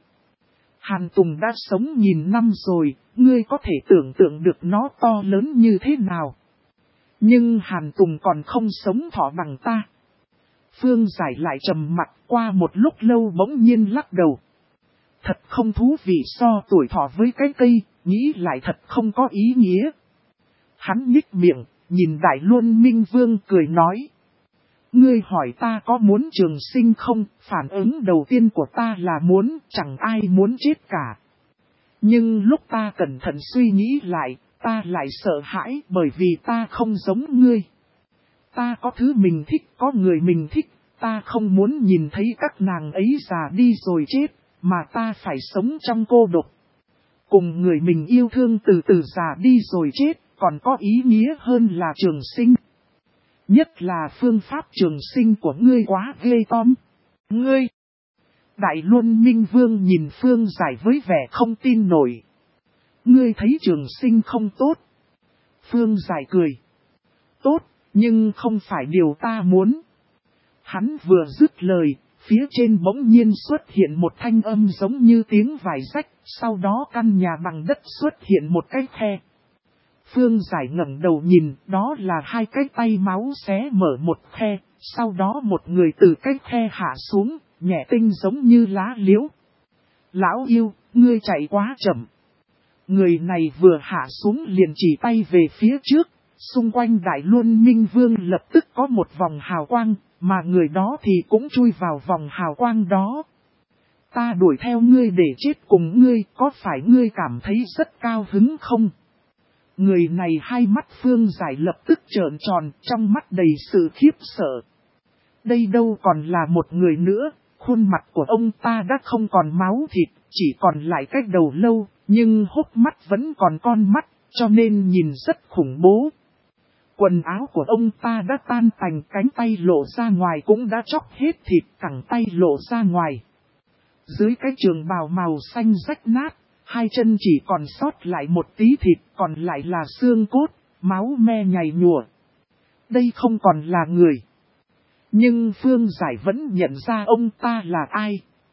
Hàn tùng đã sống 1000 năm rồi, ngươi có thể tưởng tượng được nó to lớn như thế nào. Nhưng hàn tùng còn không sống thọ bằng ta. Phương Giải lại trầm mặt, qua một lúc lâu bỗng nhiên lắc đầu. Thật không thú vị, so tuổi thọ với cái cây, nghĩ lại thật không có ý nghĩa. Hắn nhích miệng, nhìn Đại Luân Minh Vương cười nói. Ngươi hỏi ta có muốn trường sinh không, phản ứng đầu tiên của ta là muốn, chẳng ai muốn chết cả. Nhưng lúc ta cẩn thận suy nghĩ lại, ta lại sợ hãi bởi vì ta không giống ngươi. Ta có thứ mình thích, có người mình thích, ta không muốn nhìn thấy các nàng ấy già đi rồi chết, mà ta phải sống trong cô độc. Cùng người mình yêu thương từ từ già đi rồi chết, còn có ý nghĩa hơn là trường sinh. Nhất là phương pháp trường sinh của ngươi quá ghê tởm. Ngươi! Đại Luân Minh Vương nhìn Phương Giải với vẻ không tin nổi. Ngươi thấy trường sinh không tốt. Phương Giải cười. Tốt, nhưng không phải điều ta muốn. Hắn vừa dứt lời, phía trên bỗng nhiên xuất hiện một thanh âm giống như tiếng vải rách, sau đó căn nhà bằng đất xuất hiện một cái khe. Phương Giải ngẩng đầu nhìn, đó là hai cái tay máu xé mở một khe, sau đó một người từ cái khe hạ xuống, nhẹ tinh giống như lá liễu. Lão yêu, ngươi chạy quá chậm. Người này vừa hạ xuống liền chỉ tay về phía trước, xung quanh Đại Luân Minh Vương lập tức có một vòng hào quang, mà người đó thì cũng chui vào vòng hào quang đó. Ta đuổi theo ngươi để chết cùng ngươi, có phải ngươi cảm thấy rất cao hứng không? Người này hai mắt Phương Giải lập tức trợn tròn, trong mắt đầy sự khiếp sợ. Đây đâu còn là một người nữa, khuôn mặt của ông ta đã không còn máu thịt, chỉ còn lại cái đầu lâu, nhưng hốc mắt vẫn còn con mắt, cho nên nhìn rất khủng bố. Quần áo của ông ta đã tan tành, cánh tay lộ ra ngoài cũng đã chóc hết thịt, cẳng tay lộ ra ngoài. Dưới cái trường bào màu xanh rách nát, hai chân chỉ còn sót lại một tí thịt, còn lại là xương cốt, máu me nhầy nhùa. Đây không còn là người. Nhưng Phương Giải vẫn nhận ra ông ta là ai.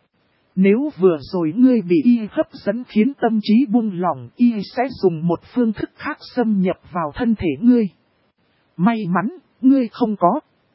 Nếu vừa rồi ngươi bị y hấp dẫn khiến tâm trí buông lỏng, y sẽ dùng một phương thức khác xâm nhập vào thân thể ngươi. May mắn, ngươi không có.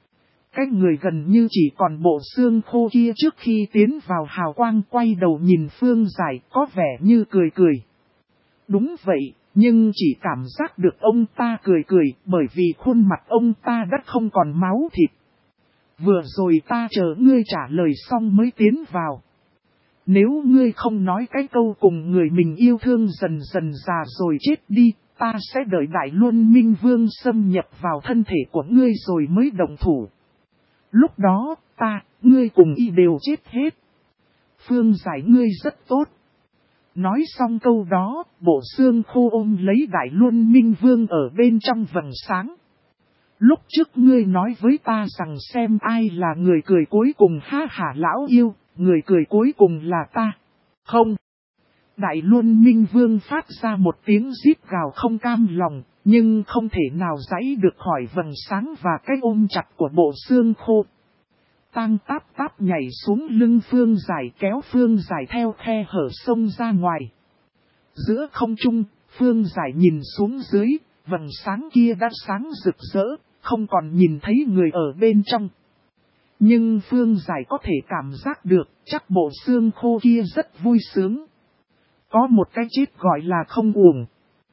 Cái người gần như chỉ còn bộ xương khô kia trước khi tiến vào hào quang quay đầu nhìn Phương Giải có vẻ như cười cười. Đúng vậy, nhưng chỉ cảm giác được ông ta cười cười bởi vì khuôn mặt ông ta đã không còn máu thịt. Vừa rồi ta chờ ngươi trả lời xong mới tiến vào. Nếu ngươi không nói cái câu cùng người mình yêu thương dần dần già rồi chết đi, ta sẽ đợi Đại Luân Minh Vương xâm nhập vào thân thể của ngươi rồi mới động thủ. Lúc đó, ngươi cùng y đều chết hết. Phương Giải ngươi rất tốt. Nói xong câu đó, bộ xương khô ôm lấy Đại Luân Minh Vương ở bên trong vầng sáng. Lúc trước ngươi nói với ta rằng xem ai là người cười cuối cùng, ha hả lão yêu, người cười cuối cùng là ta. Không. Đại Luân Minh Vương phát ra một tiếng rít gào không cam lòng, nhưng không thể nào giãy được khỏi vầng sáng và cái ôm chặt của bộ xương khô. Tang Táp Táp nhảy xuống lưng Phương Giải kéo Phương Giải theo khe hở sông ra ngoài. Giữa không trung, Phương Giải nhìn xuống dưới, vầng sáng kia đã sáng rực rỡ, không còn nhìn thấy người ở bên trong. Nhưng Phương Giải có thể cảm giác được, chắc bộ xương khô kia rất vui sướng. Có một cái chết gọi là không uổng.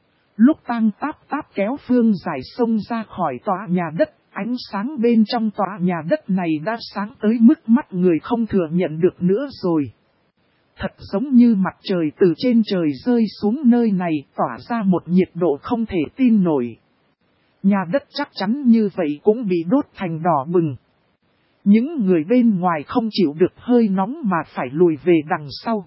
Lúc Tang Táp Táp kéo Phương Giải xông ra khỏi tòa nhà đất, ánh sáng bên trong tòa nhà đất này đã sáng tới mức mắt người không thừa nhận được nữa rồi. Thật giống như mặt trời từ trên trời rơi xuống nơi này tỏa ra một nhiệt độ không thể tin nổi. Nhà đất chắc chắn như vậy cũng bị đốt thành đỏ bừng. Những người bên ngoài không chịu được hơi nóng mà phải lùi về đằng sau.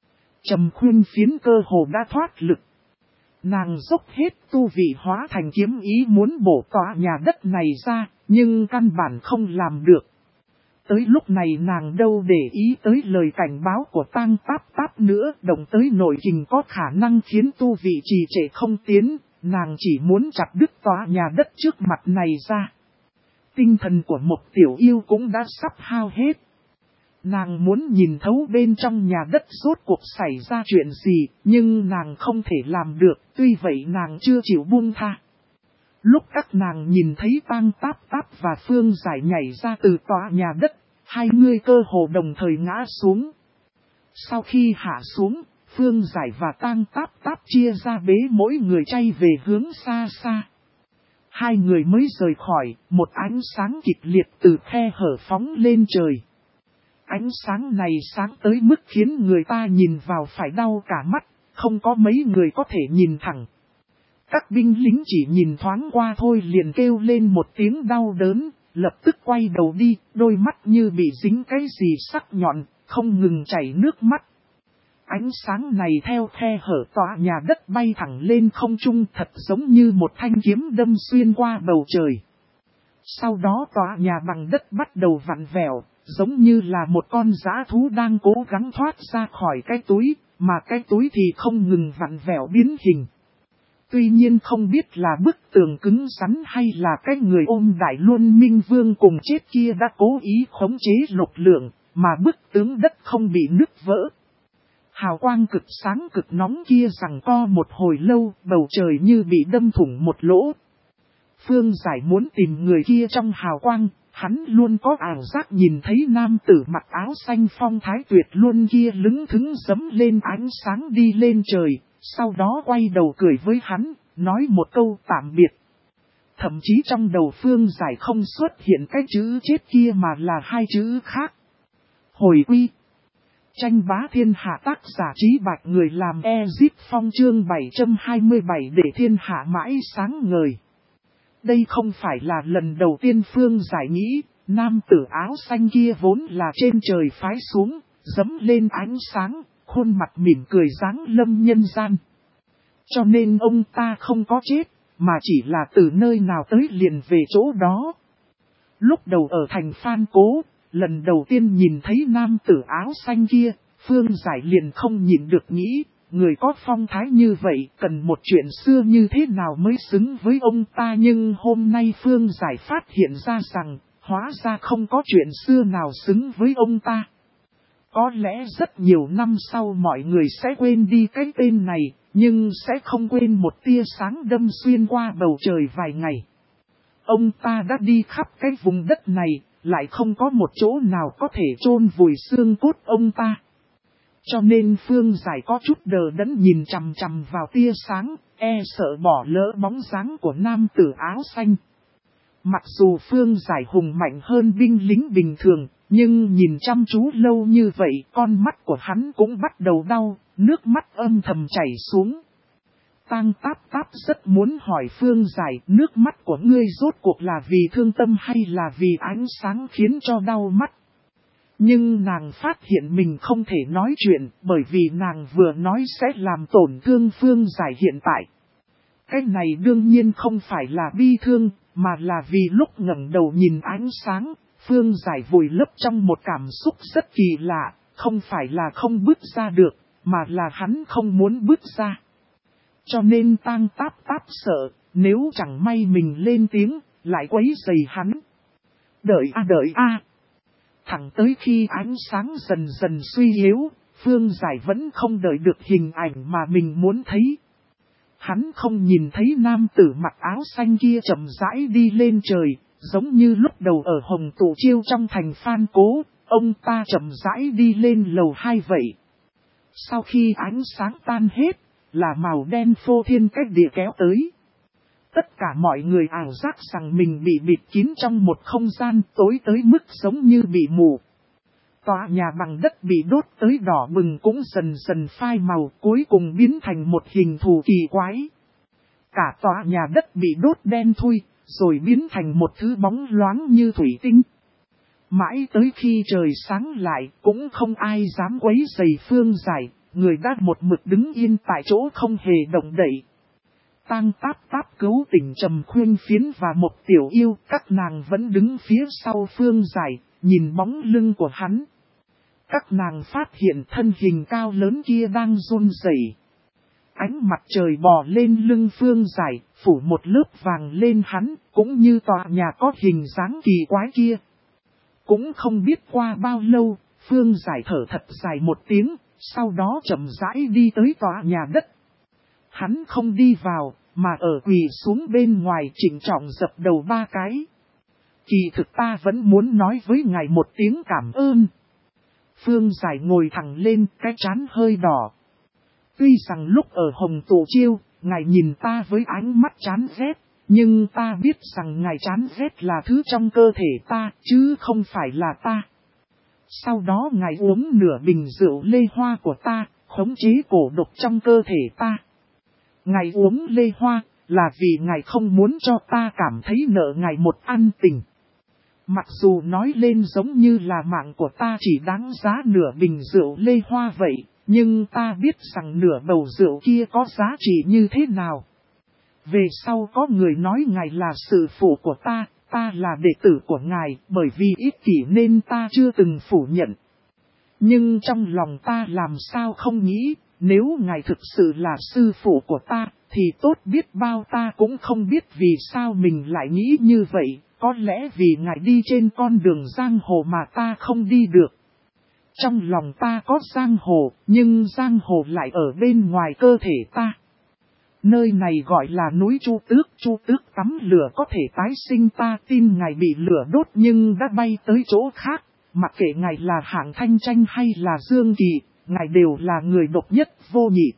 Trầm Khuyên Phiến cơ hồ đã thoát lực. Nàng dốc hết tu vị hóa thành kiếm ý muốn bổ tòa nhà đất này ra, nhưng căn bản không làm được. Tới lúc này nàng đâu để ý tới lời cảnh báo của Tang Táp Táp nữa, động tới nội kình có khả năng khiến tu vị trì trệ không tiến, nàng chỉ muốn chặt đứt tòa nhà đất trước mặt này ra. Tinh thần của một tiểu yêu cũng đã sắp hao hết. Nàng muốn nhìn thấu bên trong nhà đất rốt cuộc xảy ra chuyện gì, nhưng nàng không thể làm được, tuy vậy nàng chưa chịu buông tha. Lúc các nàng nhìn thấy Tang Táp Táp và Phương Giải nhảy ra từ tòa nhà đất, hai người cơ hồ đồng thời ngã xuống. Sau khi hạ xuống, Phương Giải và Tang Táp Táp chia ra bế mỗi người chay về hướng xa xa. Hai người mới rời khỏi, một ánh sáng kịch liệt từ khe hở phóng lên trời. Ánh sáng này sáng tới mức khiến người ta nhìn vào phải đau cả mắt, không có mấy người có thể nhìn thẳng. Các binh lính chỉ nhìn thoáng qua thôi liền kêu lên một tiếng đau đớn, lập tức quay đầu đi, đôi mắt như bị dính cái gì sắc nhọn, không ngừng chảy nước mắt. Ánh sáng này theo khe hở tòa nhà đất bay thẳng lên không trung thật giống như một thanh kiếm đâm xuyên qua bầu trời. Sau đó tòa nhà bằng đất bắt đầu vặn vẹo, giống như là một con dã thú đang cố gắng thoát ra khỏi cái túi, mà cái túi thì không ngừng vặn vẹo biến hình. Tuy nhiên không biết là bức tường cứng rắn hay là cái người ôm Đại Luân Minh Vương cùng chết kia đã cố ý khống chế lực lượng, mà bức tường đất không bị nứt vỡ. Hào quang cực sáng cực nóng kia giằng co một hồi lâu, bầu trời như bị đâm thủng một lỗ. Phương Giải muốn tìm người kia trong hào quang, hắn luôn có ảo giác nhìn thấy nam tử mặc áo xanh phong thái tuyệt luân kia lững thững dẫm lên ánh sáng đi lên trời, sau đó quay đầu cười với hắn, nói một câu tạm biệt. Thậm chí trong đầu Phương Giải không xuất hiện cái chữ chết kia mà là hai chữ khác. Hồi quy. Tranh bá thiên hạ tác giả Trí Bạch người làm Ezip Phong chương 727 để thiên hạ mãi sáng ngời. Đây không phải là lần đầu tiên Phương Giải nghĩ, nam tử áo xanh kia vốn là trên trời phái xuống, dẫm lên ánh sáng, khuôn mặt mỉm cười dáng lâm nhân gian. Cho nên ông ta không có chết, mà chỉ là từ nơi nào tới liền về chỗ đó. Lúc đầu ở thành Phan Cố, lần đầu tiên nhìn thấy nam tử áo xanh kia, Phương Giải liền không nhịn được nghĩ, người có phong thái như vậy cần một chuyện xưa như thế nào mới xứng với ông ta. Nhưng hôm nay Phương Giải phát hiện ra rằng, hóa ra không có chuyện xưa nào xứng với ông ta. Có lẽ rất nhiều năm sau mọi người sẽ quên đi cái tên này, nhưng sẽ không quên một tia sáng đâm xuyên qua bầu trời vài ngày. Ông ta đã đi khắp cái vùng đất này, lại không có một chỗ nào có thể chôn vùi xương cốt ông ta. Cho nên Phương Giải có chút đờ đẫn nhìn chằm chằm vào tia sáng, e sợ bỏ lỡ bóng dáng của nam tử áo xanh. Mặc dù Phương Giải hùng mạnh hơn binh lính bình thường, nhưng nhìn chăm chú lâu như vậy con mắt của hắn cũng bắt đầu đau, nước mắt âm thầm chảy xuống. Tang Táp Táp rất muốn hỏi Phương Giải, nước mắt của ngươi rốt cuộc là vì thương tâm hay là vì ánh sáng khiến cho đau mắt. Nhưng nàng phát hiện mình không thể nói chuyện, bởi vì nàng vừa nói sẽ làm tổn thương Phương Giải hiện tại. Cái này đương nhiên không phải là bi thương, mà là vì lúc ngẩng đầu nhìn ánh sáng, Phương Giải vùi lấp trong một cảm xúc rất kỳ lạ, không phải là không bước ra được, mà là hắn không muốn bước ra. Cho nên Tang Táp Táp sợ, nếu chẳng may mình lên tiếng, lại quấy rầy hắn. Đợi a. Thẳng tới khi ánh sáng dần dần suy yếu, Phương Giải vẫn không đợi được hình ảnh mà mình muốn thấy. Hắn không nhìn thấy nam tử mặc áo xanh kia chậm rãi đi lên trời, giống như lúc đầu ở Hồng Tụ Chiêu trong thành Phan Cố, ông ta chậm rãi đi lên lầu 2 vậy. Sau khi ánh sáng tan hết, là màu đen phô thiên cách địa kéo tới. Tất cả mọi người ảo giác rằng mình bị bịt kín trong một không gian tối tới mức giống như bị mù. Tòa nhà bằng đất bị đốt tới đỏ bừng cũng dần dần phai màu, cuối cùng biến thành một hình thù kỳ quái. Cả tòa nhà đất bị đốt đen thui, rồi biến thành một thứ bóng loáng như thủy tinh. Mãi tới khi trời sáng lại, cũng không ai dám quấy rầy Phương Giải, người đã một mực đứng yên tại chỗ không hề động đậy. Tang Táp Táp Cứu Tình Trầm Khuyên Phiến và Mộc Tiểu Yêu, các nàng vẫn đứng phía sau Phương Giải, nhìn bóng lưng của hắn. Các nàng phát hiện thân hình cao lớn kia đang run rẩy. Ánh mặt trời bò lên lưng Phương Giải, phủ một lớp vàng lên hắn, cũng như tòa nhà có hình dáng kỳ quái kia. Cũng không biết qua bao lâu, Phương Giải thở thật dài một tiếng, sau đó chậm rãi đi tới tòa nhà đất. Hắn không đi vào, mà ở quỳ xuống bên ngoài trịnh trọng dập đầu 3 cái. Kỳ thực ta vẫn muốn nói với ngài một tiếng cảm ơn. Phương Giải ngồi thẳng lên, cái trán hơi đỏ. Tuy rằng lúc ở Hồng Tụ Chiêu, ngài nhìn ta với ánh mắt chán ghét, nhưng ta biết rằng ngài chán ghét là thứ trong cơ thể ta, chứ không phải là ta. Sau đó ngài uống nửa bình rượu lê hoa của ta, khống chế cổ độc trong cơ thể ta. Ngài uống lê hoa, là vì ngài không muốn cho ta cảm thấy nợ ngài một ân tình. Mặc dù nói lên giống như là mạng của ta chỉ đáng giá nửa bình rượu lê hoa vậy, nhưng ta biết rằng nửa bầu rượu kia có giá trị như thế nào. Về sau có người nói ngài là sư phụ của ta là đệ tử của ngài, bởi vì ích kỷ nên ta chưa từng phủ nhận. Nhưng trong lòng ta làm sao không nghĩ, nếu ngài thực sự là sư phụ của ta, thì tốt biết bao. Ta cũng không biết vì sao mình lại nghĩ như vậy, có lẽ vì ngài đi trên con đường giang hồ mà ta không đi được. Trong lòng ta có giang hồ, nhưng giang hồ lại ở bên ngoài cơ thể ta. Nơi này gọi là núi Chu Tước tắm lửa có thể tái sinh, ta tin ngài bị lửa đốt nhưng đã bay tới chỗ khác. Mặc kệ ngài là Hạng Thanh Tranh hay là Dương Kỳ, ngài đều là người độc nhất vô nhị.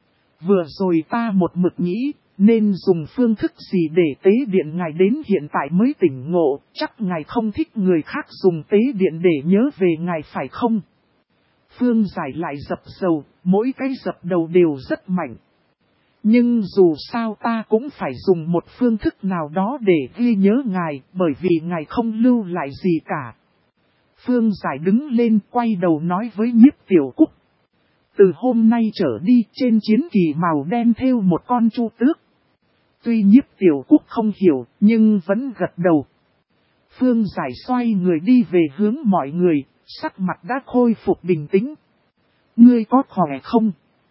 Vừa rồi ta một mực nghĩ, nên dùng phương thức gì để tế điện ngài, đến hiện tại mới tỉnh ngộ, chắc ngài không thích người khác dùng tế điện để nhớ về ngài phải không? Phương Giải lại dập dầu, mỗi cái dập đầu đều rất mạnh. Nhưng dù sao ta cũng phải dùng một phương thức nào đó để ghi nhớ ngài, bởi vì ngài không lưu lại gì cả. Phương Giải đứng lên quay đầu nói với Nhiếp Tiểu Cúc. Từ hôm nay trở đi trên chiến kỳ màu đen thêu một con chu tước. Tuy Nhiếp Tiểu Cúc không hiểu nhưng vẫn gật đầu. Phương Giải xoay người đi về hướng mọi người, sắc mặt đã khôi phục bình tĩnh. Ngươi có khỏe không?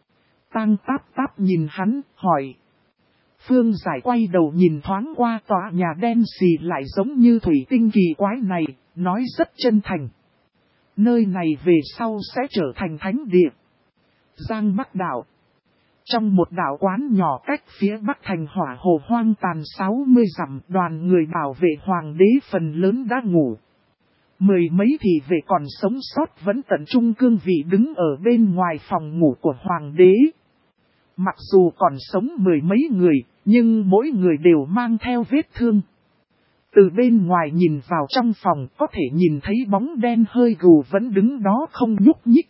Tang Táp Táp nhìn hắn, hỏi. Phương Giải quay đầu nhìn thoáng qua tòa nhà đen xì lại giống như thủy tinh kỳ quái này, nói rất chân thành. Nơi này về sau sẽ trở thành thánh địa. Giang Bắc Đảo. Trong một đảo quán nhỏ cách phía bắc thành hỏa hồ hoang tàn 60 dặm, đoàn người bảo vệ hoàng đế phần lớn đã ngủ. Mười mấy thị vệ còn sống sót vẫn tận trung cương vị đứng ở bên ngoài phòng ngủ của hoàng đế. Mặc dù còn sống mười mấy người, nhưng mỗi người đều mang theo vết thương. Từ bên ngoài nhìn vào trong phòng có thể nhìn thấy bóng đen hơi gù vẫn đứng đó không nhúc nhích.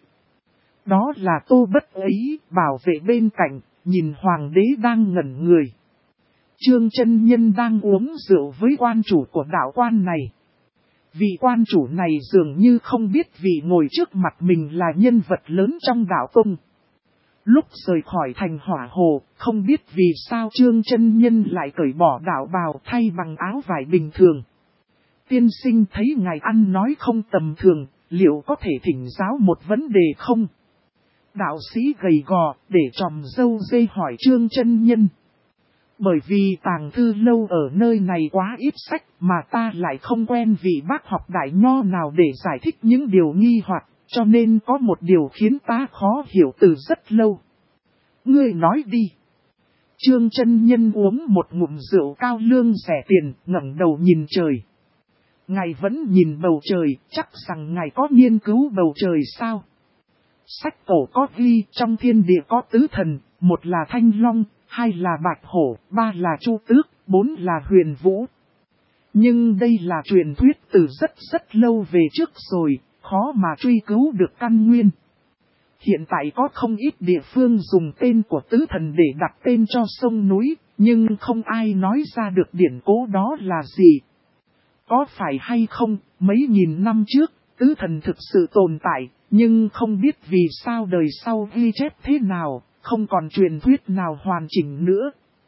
Đó là Tô Bất ấy, bảo vệ bên cạnh, nhìn hoàng đế đang ngẩn người. Trương Chân Nhân đang uống rượu với quan chủ của đạo quan này. Vị quan chủ này dường như không biết vị ngồi trước mặt mình là nhân vật lớn trong đạo tông. Lúc rời khỏi thành Hỏa Hồ, không biết vì sao Trương Chân Nhân lại cởi bỏ đạo bào thay bằng áo vải bình thường. Tiên sinh thấy ngài ăn nói không tầm thường, liệu có thể thỉnh giáo một vấn đề không? Đạo sĩ gầy gò, để tròm râu dê hỏi Trương Chân Nhân. Bởi vì tàng thư lâu ở nơi này quá ít sách mà ta lại không quen vị bác học đại nho nào để giải thích những điều nghi hoặc, cho nên có một điều khiến ta khó hiểu từ rất lâu. Ngươi nói đi. Trương Chân Nhân uống một ngụm rượu cao lương rẻ tiền, ngẩng đầu nhìn trời. Ngài vẫn nhìn bầu trời, chắc rằng ngài có nghiên cứu bầu trời sao? Sách cổ có ghi trong thiên địa có tứ thần, một là Thanh Long, hai là Bạch Hổ, ba là Chu Tước, bốn là Huyền Vũ. Nhưng đây là truyền thuyết từ rất lâu về trước rồi, khó mà truy cứu được căn nguyên. Hiện tại có không ít địa phương dùng tên của tứ thần để đặt tên cho sông núi, nhưng không ai nói ra được điển cố đó là gì. Có phải hay không, mấy nghìn năm trước, tứ thần thực sự tồn tại, nhưng không biết vì sao đời sau ghi chép thế nào, không còn truyền thuyết nào hoàn chỉnh nữa.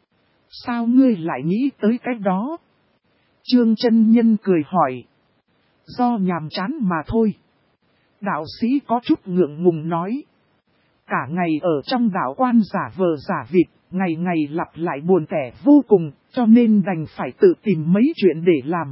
Sao ngươi lại nghĩ tới cái đó? Trương Chân Nhân cười hỏi. Do nhàm chán mà thôi. Đạo sĩ có chút ngượng ngùng nói. Cả ngày ở trong đạo quan giả vờ giả vịt, ngày ngày lặp lại buồn tẻ vô cùng, cho nên đành phải tự tìm mấy chuyện để làm.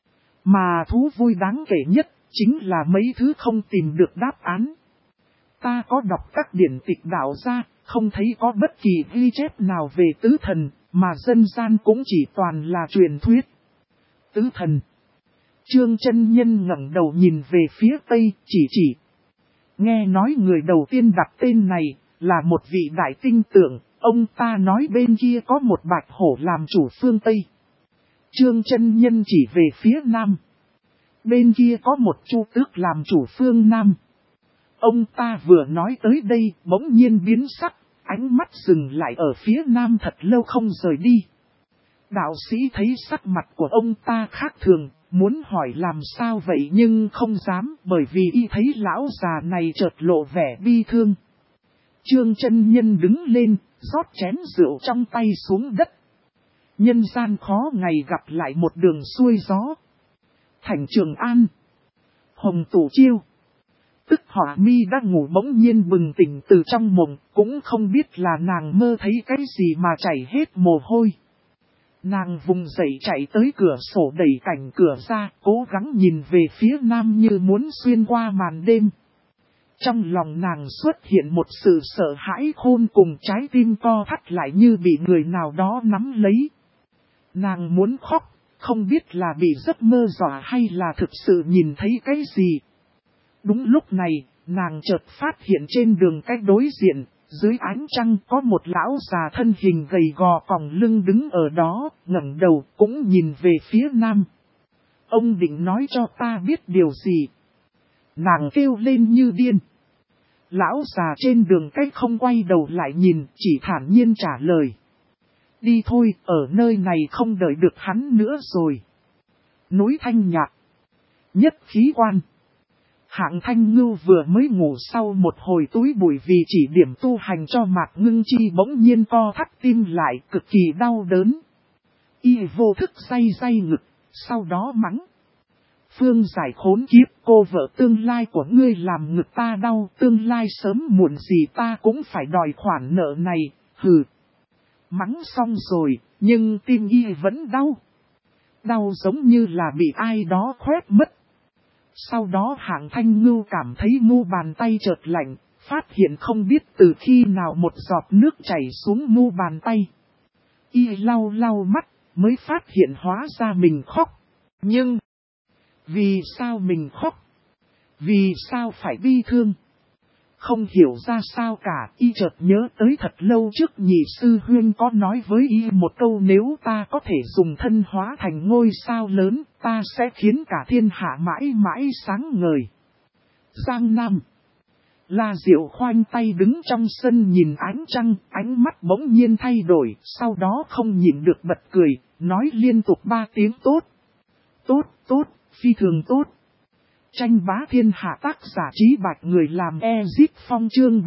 Mà thú vui đáng kể nhất, chính là mấy thứ không tìm được đáp án. Ta có đọc các điển tịch đạo gia, không thấy có bất kỳ ghi chép nào về tứ thần, mà dân gian cũng chỉ toàn là truyền thuyết. Tứ thần. Trương Chân Nhân ngẩng đầu nhìn về phía tây, chỉ. Nghe nói người đầu tiên đặt tên này, là một vị đại tinh tượng, ông ta nói bên kia có một bạch hổ làm chủ phương Tây. Trương Chân Nhân chỉ về phía nam. Bên kia có một chu tước làm chủ phương Nam. Ông ta vừa nói tới đây, bỗng nhiên biến sắc, ánh mắt dừng lại ở phía nam thật lâu không rời đi. Đạo sĩ thấy sắc mặt của ông ta khác thường, muốn hỏi làm sao vậy nhưng không dám, bởi vì y thấy lão già này chợt lộ vẻ bi thương. Trương Chân Nhân đứng lên, rót chén rượu trong tay xuống đất. Nhân gian khó ngày gặp lại một đường xuôi gió. Thành Trường An, Hồng Tủ Chiêu. Tức Hỏa Mi đang ngủ bỗng nhiên bừng tỉnh từ trong mộng, cũng không biết là nàng mơ thấy cái gì mà chảy hết mồ hôi. Nàng vùng dậy chạy tới cửa sổ đẩy cảnh cửa ra, cố gắng nhìn về phía nam như muốn xuyên qua màn đêm. Trong lòng nàng xuất hiện một sự sợ hãi khôn cùng, trái tim co thắt lại như bị người nào đó nắm lấy. Nàng muốn khóc, không biết là bị giấc mơ dọa hay là thực sự nhìn thấy cái gì. Đúng lúc này, nàng chợt phát hiện trên đường cách đối diện, dưới ánh trăng có một lão già thân hình gầy gò còng lưng đứng ở đó, ngẩng đầu cũng nhìn về phía nam. Ông định nói cho ta biết điều gì? Nàng kêu lên như điên. Lão già trên đường cách không quay đầu lại nhìn, chỉ thản nhiên trả lời. Đi thôi, ở nơi này không đợi được hắn nữa rồi. Núi Thanh Nhạc, Nhất Khí Quan. Hạng Thanh Ngưu vừa mới ngủ sau một hồi túi bụi vì chỉ điểm tu hành cho Mạc Ngưng Chi bỗng nhiên co thắt tim lại cực kỳ đau đớn. Y vô thức day ngực, sau đó mắng. Phương giải khốn kiếp, cô vợ tương lai của ngươi làm ngực ta đau, tương lai sớm muộn gì ta cũng phải đòi khoản nợ này, hừ. Mắng xong rồi, nhưng tim y vẫn đau. Đau giống như là bị ai đó khoét mất. Sau đó Hạng Thanh Ngưu cảm thấy mu bàn tay chợt lạnh, phát hiện không biết từ khi nào một giọt nước chảy xuống mu bàn tay. Y lau mắt, mới phát hiện hóa ra mình khóc. Nhưng, Vì sao mình khóc? Vì sao phải bi thương? Không hiểu ra sao cả, y chợt nhớ tới thật lâu trước nhị sư huynh có nói với y một câu, nếu ta có thể dùng thân hóa thành ngôi sao lớn, ta sẽ khiến cả thiên hạ mãi mãi sáng ngời. Giang Nam. La Diệu khoanh tay đứng trong sân nhìn ánh trăng, ánh mắt bỗng nhiên thay đổi, sau đó không nhịn được bật cười, nói liên tục 3 tiếng tốt. Tốt, tốt, phi thường tốt. Tranh bá thiên hạ tác giả Trí Bạch người làm Ezip Phong chương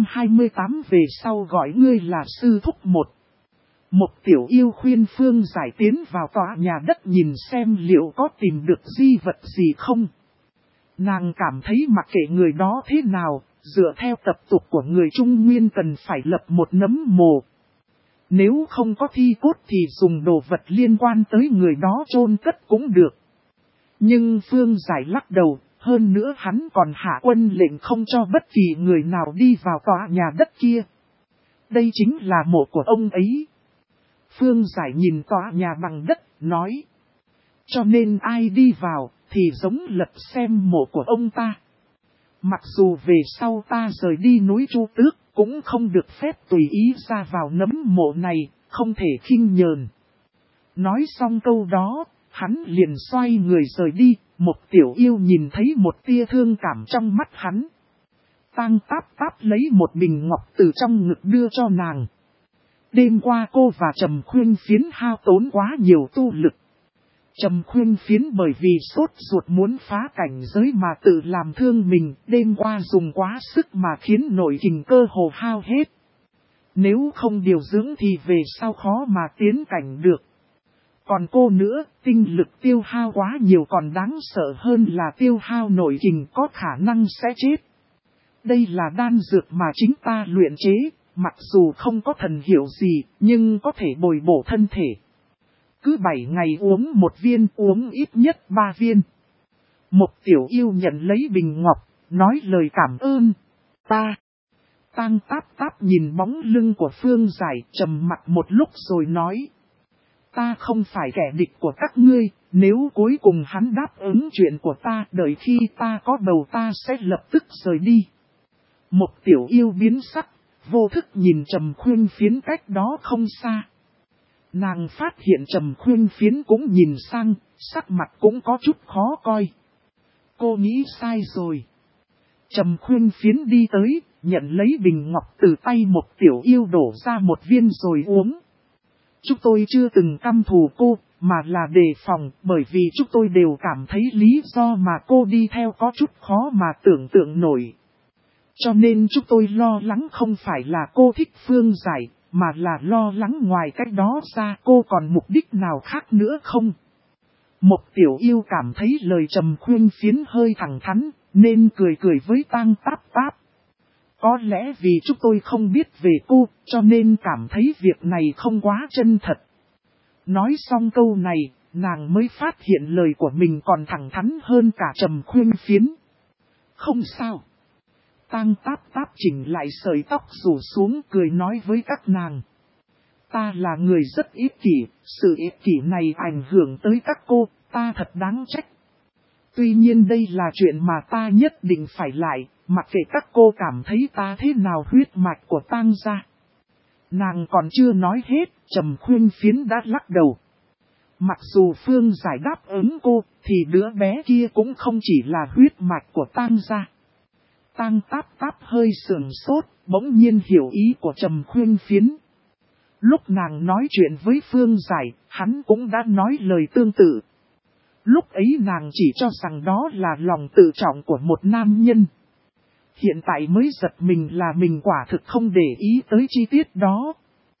728 về sau gọi ngươi là sư thúc một. Một tiểu yêu khuyên Phương Giải tiến vào tòa nhà đất nhìn xem liệu có tìm được di vật gì không. Nàng cảm thấy mặc kệ người đó thế nào, dựa theo tập tục của người Trung Nguyên cần phải lập một nấm mồ. Nếu không có thi cốt thì dùng đồ vật liên quan tới người đó chôn cất cũng được. Nhưng Phương Giải lắc đầu, hơn nữa hắn còn hạ quân lệnh không cho bất kỳ người nào đi vào tòa nhà đất kia. Đây chính là mộ của ông ấy. Phương Giải nhìn tòa nhà bằng đất, nói. Cho nên ai đi vào, thì giống lật xem mộ của ông ta. Mặc dù về sau ta rời đi núi Chu Tước, cũng không được phép tùy ý ra vào nấm mộ này, không thể khinh nhờn. Nói xong câu đó, hắn liền xoay người rời đi, một tiểu yêu nhìn thấy một tia thương cảm trong mắt hắn. Tang Táp Táp lấy một bình ngọc từ trong ngực đưa cho nàng. Đêm qua cô và Trầm Khuyên Phiến hao tốn quá nhiều tu lực. Trầm Khuyên Phiến bởi vì sốt ruột muốn phá cảnh giới mà tự làm thương mình, đêm qua dùng quá sức mà khiến nội kình cơ hồ hao hết. Nếu không điều dưỡng thì về sau khó mà tiến cảnh được. Còn cô nữa, tinh lực tiêu hao quá nhiều còn đáng sợ hơn là tiêu hao nội kình có khả năng sẽ chết. Đây là đan dược mà chính ta luyện chế, mặc dù không có thần hiệu gì, nhưng có thể bồi bổ thân thể. Cứ 7 ngày uống 1 viên, uống ít nhất 3 viên. Một tiểu yêu nhận lấy bình ngọc, nói lời cảm ơn. Ta. Tang Táp Táp nhìn bóng lưng của Phương Giải, trầm mặt một lúc rồi nói. Ta không phải kẻ địch của các ngươi, nếu cuối cùng hắn đáp ứng chuyện của ta, đợi khi ta có bầu ta sẽ lập tức rời đi. Một tiểu yêu biến sắc, vô thức nhìn Trầm Khuyên Phiến cách đó không xa. Nàng phát hiện Trầm Khuyên Phiến cũng nhìn sang, sắc mặt cũng có chút khó coi. Cô nghĩ sai rồi. Trầm Khuyên Phiến đi tới, nhận lấy bình ngọc từ tay một tiểu yêu đổ ra 1 viên rồi uống. Chúng tôi chưa từng căm thù cô, mà là đề phòng, bởi vì chúng tôi đều cảm thấy lý do mà cô đi theo có chút khó mà tưởng tượng nổi. Cho nên chúng tôi lo lắng không phải là cô thích Phương Giải, mà là lo lắng ngoài cách đó ra cô còn mục đích nào khác nữa không. Một tiểu yêu cảm thấy lời Trầm Khuyên Phiến hơi thẳng thắn, nên cười cười với Tang Táp Táp. Có lẽ vì chúng tôi không biết về cô, cho nên cảm thấy việc này không quá chân thật. Nói xong câu này, nàng mới phát hiện lời của mình còn thẳng thắn hơn cả Trầm Khuyên Phiến. Không sao. Tang Táp Táp chỉnh lại sợi tóc rủ xuống cười nói với các nàng. Ta là người rất ích kỷ, sự ích kỷ này ảnh hưởng tới các cô, ta thật đáng trách. Tuy nhiên đây là chuyện mà ta nhất định phải lại, mặc kệ các cô cảm thấy ta thế nào huyết mạch của Tang gia. Nàng còn chưa nói hết, Trầm Khuyên Phiến đã lắc đầu. Mặc dù Phương Giải đáp ứng cô, thì đứa bé kia cũng không chỉ là huyết mạch của Tang gia. Tang Táp Táp hơi sườn sốt, bỗng nhiên hiểu ý của Trầm Khuyên Phiến. Lúc nàng nói chuyện với Phương Giải, hắn cũng đã nói lời tương tự. Lúc ấy nàng chỉ cho rằng đó là lòng tự trọng của một nam nhân. Hiện tại mới giật mình là mình quả thực không để ý tới chi tiết đó.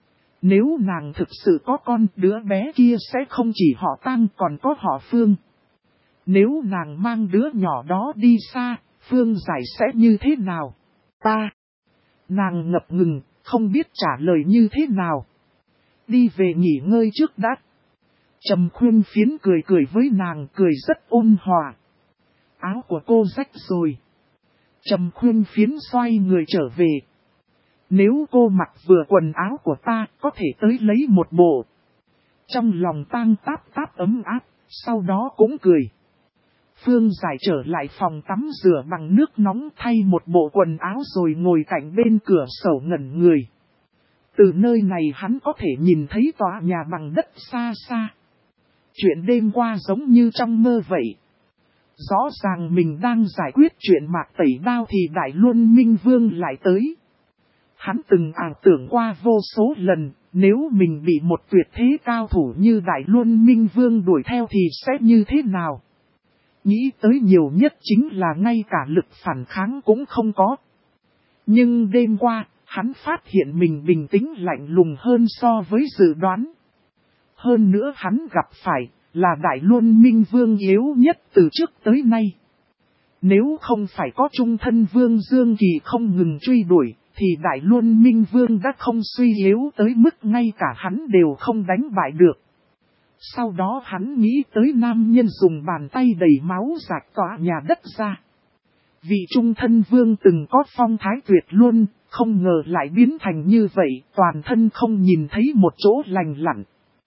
Nếu nàng thực sự có con, đứa bé kia sẽ không chỉ họ Tang còn có họ Phương. Nếu nàng mang đứa nhỏ đó đi xa, Phương Giải sẽ như thế nào? Nàng ngập ngừng, không biết trả lời như thế nào. Đi về nghỉ ngơi trước đã. Trầm Khuyên Phiến cười cười với nàng, cười rất ôn hòa. Áo của cô rách rồi. Trầm Khuyên Phiến xoay người trở về. Nếu cô mặc vừa quần áo của ta, có thể tới lấy một bộ. Trong lòng Tang Táp Táp ấm áp, sau đó cũng cười. Phương Giải trở lại phòng tắm rửa bằng nước nóng thay một bộ quần áo rồi ngồi cạnh bên cửa sổ ngẩn người. Từ nơi này hắn có thể nhìn thấy tòa nhà bằng đất xa xa. Chuyện đêm qua giống như trong mơ vậy. Rõ ràng mình đang giải quyết chuyện Mạc Tẩy Đao thì Đại Luân Minh Vương lại tới. Hắn từng ảo tưởng qua vô số lần, nếu mình bị một tuyệt thế cao thủ như Đại Luân Minh Vương đuổi theo thì sẽ như thế nào? Nghĩ tới nhiều nhất chính là ngay cả lực phản kháng cũng không có. Nhưng đêm qua, hắn phát hiện mình bình tĩnh lạnh lùng hơn so với dự đoán. Hơn nữa hắn gặp phải là Đại Luân Minh Vương yếu nhất từ trước tới nay. Nếu không phải có trung thân Vương Dương Kỳ không ngừng truy đuổi, thì Đại Luân Minh Vương đã không suy yếu tới mức ngay cả hắn đều không đánh bại được. Sau đó hắn nghĩ tới nam nhân dùng bàn tay đầy máu rạch tỏa nhà đất ra. Vị trung thân vương từng có phong thái tuyệt luôn, không ngờ lại biến thành như vậy, toàn thân không nhìn thấy một chỗ lành lặn.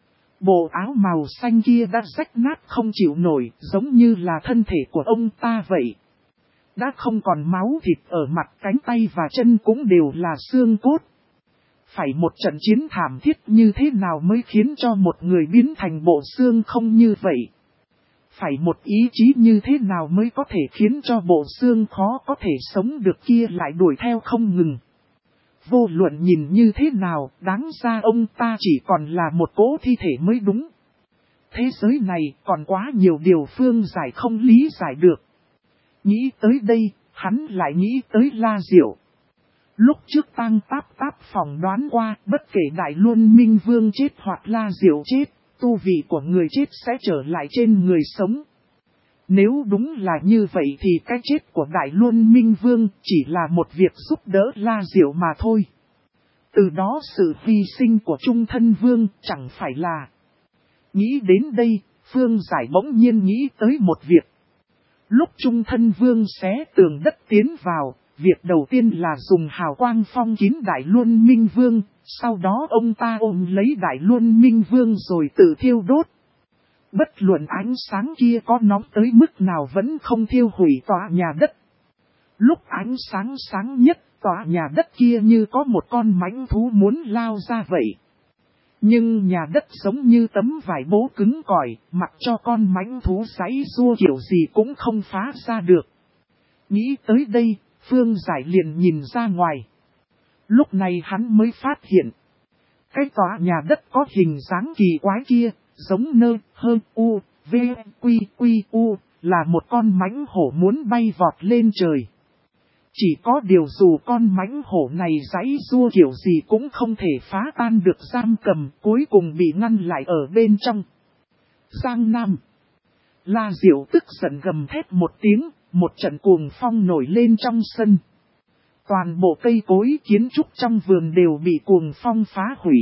Bộ áo màu xanh kia đã rách nát không chịu nổi, giống như là thân thể của ông ta vậy. Đã không còn máu thịt ở mặt, cánh tay và chân cũng đều là xương cốt. Phải một trận chiến thảm thiết như thế nào mới khiến cho một người biến thành bộ xương không như vậy? Phải một ý chí như thế nào mới có thể khiến cho bộ xương khó có thể sống được kia lại đuổi theo không ngừng? Vô luận nhìn như thế nào, đáng ra ông ta chỉ còn là một cỗ thi thể mới đúng. Thế giới này còn quá nhiều điều Phương Giải không lý giải được. Nghĩ tới đây, hắn lại nghĩ tới La Diệu. Lúc trước Tang Táp phỏng đoán qua, bất kể Đại Luân Minh Vương chết hoặc La Diệu chết, tu vị của người chết sẽ trở lại trên người sống. Nếu đúng là như vậy thì cái chết của Đại Luân Minh Vương chỉ là một việc giúp đỡ La Diệu mà thôi. Từ đó sự hy sinh của trung thân vương chẳng phải là. Nghĩ đến đây, Phương Giải bỗng nhiên nghĩ tới một việc. Lúc trung thân vương xé tường đất tiến vào, việc đầu tiên là dùng hào quang phong kín Đại Luân Minh Vương, sau đó ông ta ôm lấy Đại Luân Minh Vương rồi tự thiêu đốt. Bất luận ánh sáng kia có nóng tới mức nào vẫn không thiêu hủy tòa nhà đất. Lúc ánh sáng sáng nhất, tòa nhà đất kia như có một con mãnh thú muốn lao ra vậy. Nhưng nhà đất giống như tấm vải bố cứng cỏi, mặc cho con mãnh thú giãy giụa kiểu gì cũng không phá ra được. Nghĩ tới đây, Phương Giải liền nhìn ra ngoài. Lúc này hắn mới phát hiện. Cái tòa nhà đất có hình dáng kỳ quái kia, giống nơ, hơn, u, v, quy, u, là một con mãnh hổ muốn bay vọt lên trời. Chỉ có điều dù con mãnh hổ này giãy giụa kiểu gì cũng không thể phá tan được giam cầm, cuối cùng bị ngăn lại ở bên trong. Giang Nam. La Diệu tức giận gầm thét một tiếng, một trận cuồng phong nổi lên trong sân. Toàn bộ cây cối kiến trúc trong vườn đều bị cuồng phong phá hủy.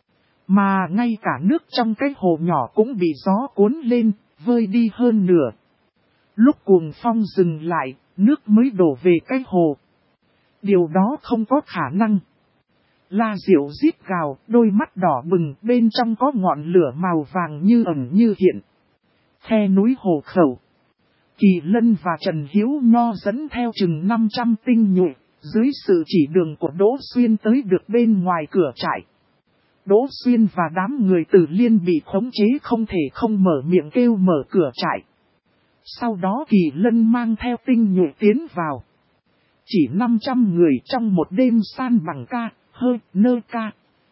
Mà ngay cả nước trong cái hồ nhỏ cũng bị gió cuốn lên, vơi đi hơn nửa. Lúc cuồng phong dừng lại, nước mới đổ về cái hồ. Điều đó không có khả năng. La Diệu rít gào, đôi mắt đỏ bừng, bên trong có ngọn lửa màu vàng như ẩn như hiện. Khe núi hồ khẩu. Kỳ Lân và Trần Hiếu Nho dẫn theo chừng 500 tinh nhuệ, dưới sự chỉ đường của Đỗ Xuyên tới được bên ngoài cửa trại. Đỗ Xuyên và đám người Tử Liên bị khống chế không thể không mở miệng kêu mở cửa trại. Sau đó Kỳ Lân mang theo tinh nhuệ tiến vào. Chỉ 500 người trong một đêm san bằng ca, hơi, nơ ca.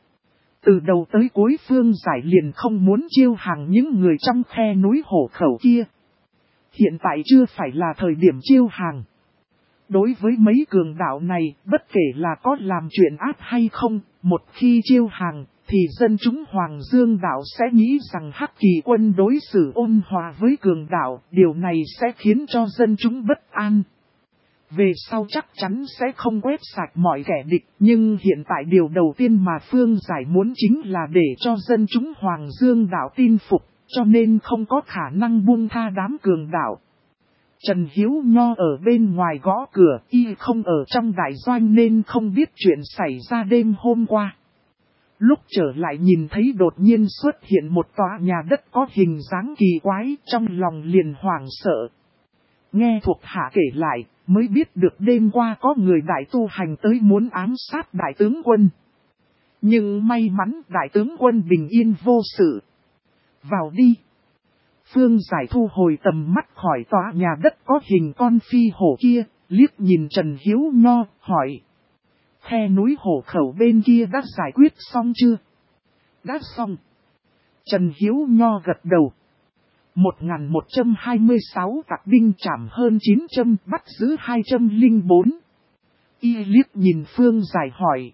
Từ đầu tới cuối Phương Giải liền không muốn chiêu hàng những người trong khe núi hổ khẩu kia. Hiện tại chưa phải là thời điểm chiêu hàng. Đối với mấy cường đạo này, bất kể là có làm chuyện ác hay không, một khi chiêu hàng, thì dân chúng Hoàng Dương đạo sẽ nghĩ rằng Hắc Kỳ quân đối xử ôn hòa với cường đạo, điều này sẽ khiến cho dân chúng bất an. Về sau chắc chắn sẽ không quét sạch mọi kẻ địch, nhưng hiện tại điều đầu tiên mà Phương Giải muốn chính là để cho dân chúng Hoàng Dương đạo tin phục, cho nên không có khả năng buông tha đám cường đạo. Trần Hiếu Nho ở bên ngoài gõ cửa, y không ở trong đại doanh nên không biết chuyện xảy ra đêm hôm qua. Lúc trở lại nhìn thấy đột nhiên xuất hiện một tòa nhà đất có hình dáng kỳ quái, trong lòng liền hoảng sợ. nghe thuộc hạ kể lại, mới biết được đêm qua có người đại tu hành tới muốn ám sát đại tướng quân. Nhưng may mắn đại tướng quân bình yên vô sự. Vào đi. Phương Giải thu hồi tầm mắt khỏi tòa nhà đất có hình con phi hổ kia, liếc nhìn Trần Hiếu Nho, hỏi. Khe núi hổ khẩu bên kia đã giải quyết xong chưa? Đã xong. Trần Hiếu Nho gật đầu. 1126 tặc binh trảm hơn 900, bắt giữ 204. Y liếc nhìn Phương Giải hỏi.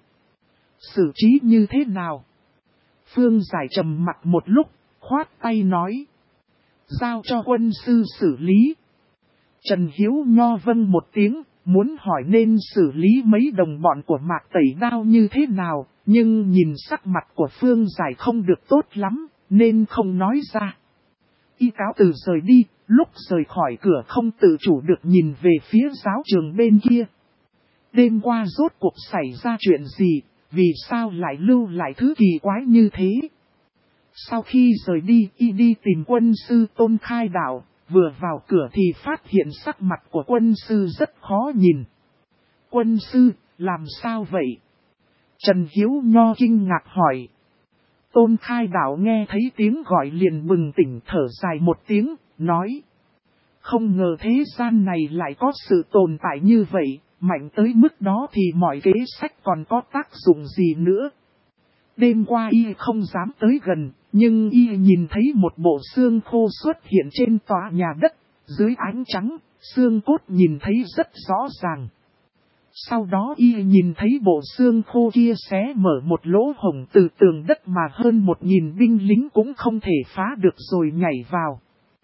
Xử trí như thế nào? Phương Giải trầm mặt một lúc, khoát tay nói. Giao cho quân sư xử lý. Trần Hiếu Nho vâng một tiếng, muốn hỏi nên xử lý mấy đồng bọn của Mạc Tẩy Đao như thế nào, nhưng nhìn sắc mặt của Phương Giải không được tốt lắm, nên không nói ra. Y cáo từ rời đi, lúc rời khỏi cửa không tự chủ được nhìn về phía giáo trường bên kia. Đêm qua rốt cuộc xảy ra chuyện gì, vì sao lại lưu lại thứ kỳ quái như thế? Sau khi rời đi, Y đi tìm quân sư Tôn Khai Đạo, vừa vào cửa thì phát hiện sắc mặt của quân sư rất khó nhìn. Quân sư, làm sao vậy? Trần Hiếu Nho kinh ngạc hỏi. Tôn Khai Đạo nghe thấy tiếng gọi liền bừng tỉnh thở dài một tiếng, nói. Không ngờ thế gian này lại có sự tồn tại như vậy, mạnh tới mức đó thì mọi kế sách còn có tác dụng gì nữa. Đêm qua Y không dám tới gần, nhưng Y nhìn thấy một bộ xương khô xuất hiện trên tòa nhà đất, dưới ánh trắng, xương cốt nhìn thấy rất rõ ràng. Sau đó Y nhìn thấy bộ xương khô kia xé mở một lỗ hổng từ tường đất mà hơn 1000 binh lính cũng không thể phá được rồi nhảy vào.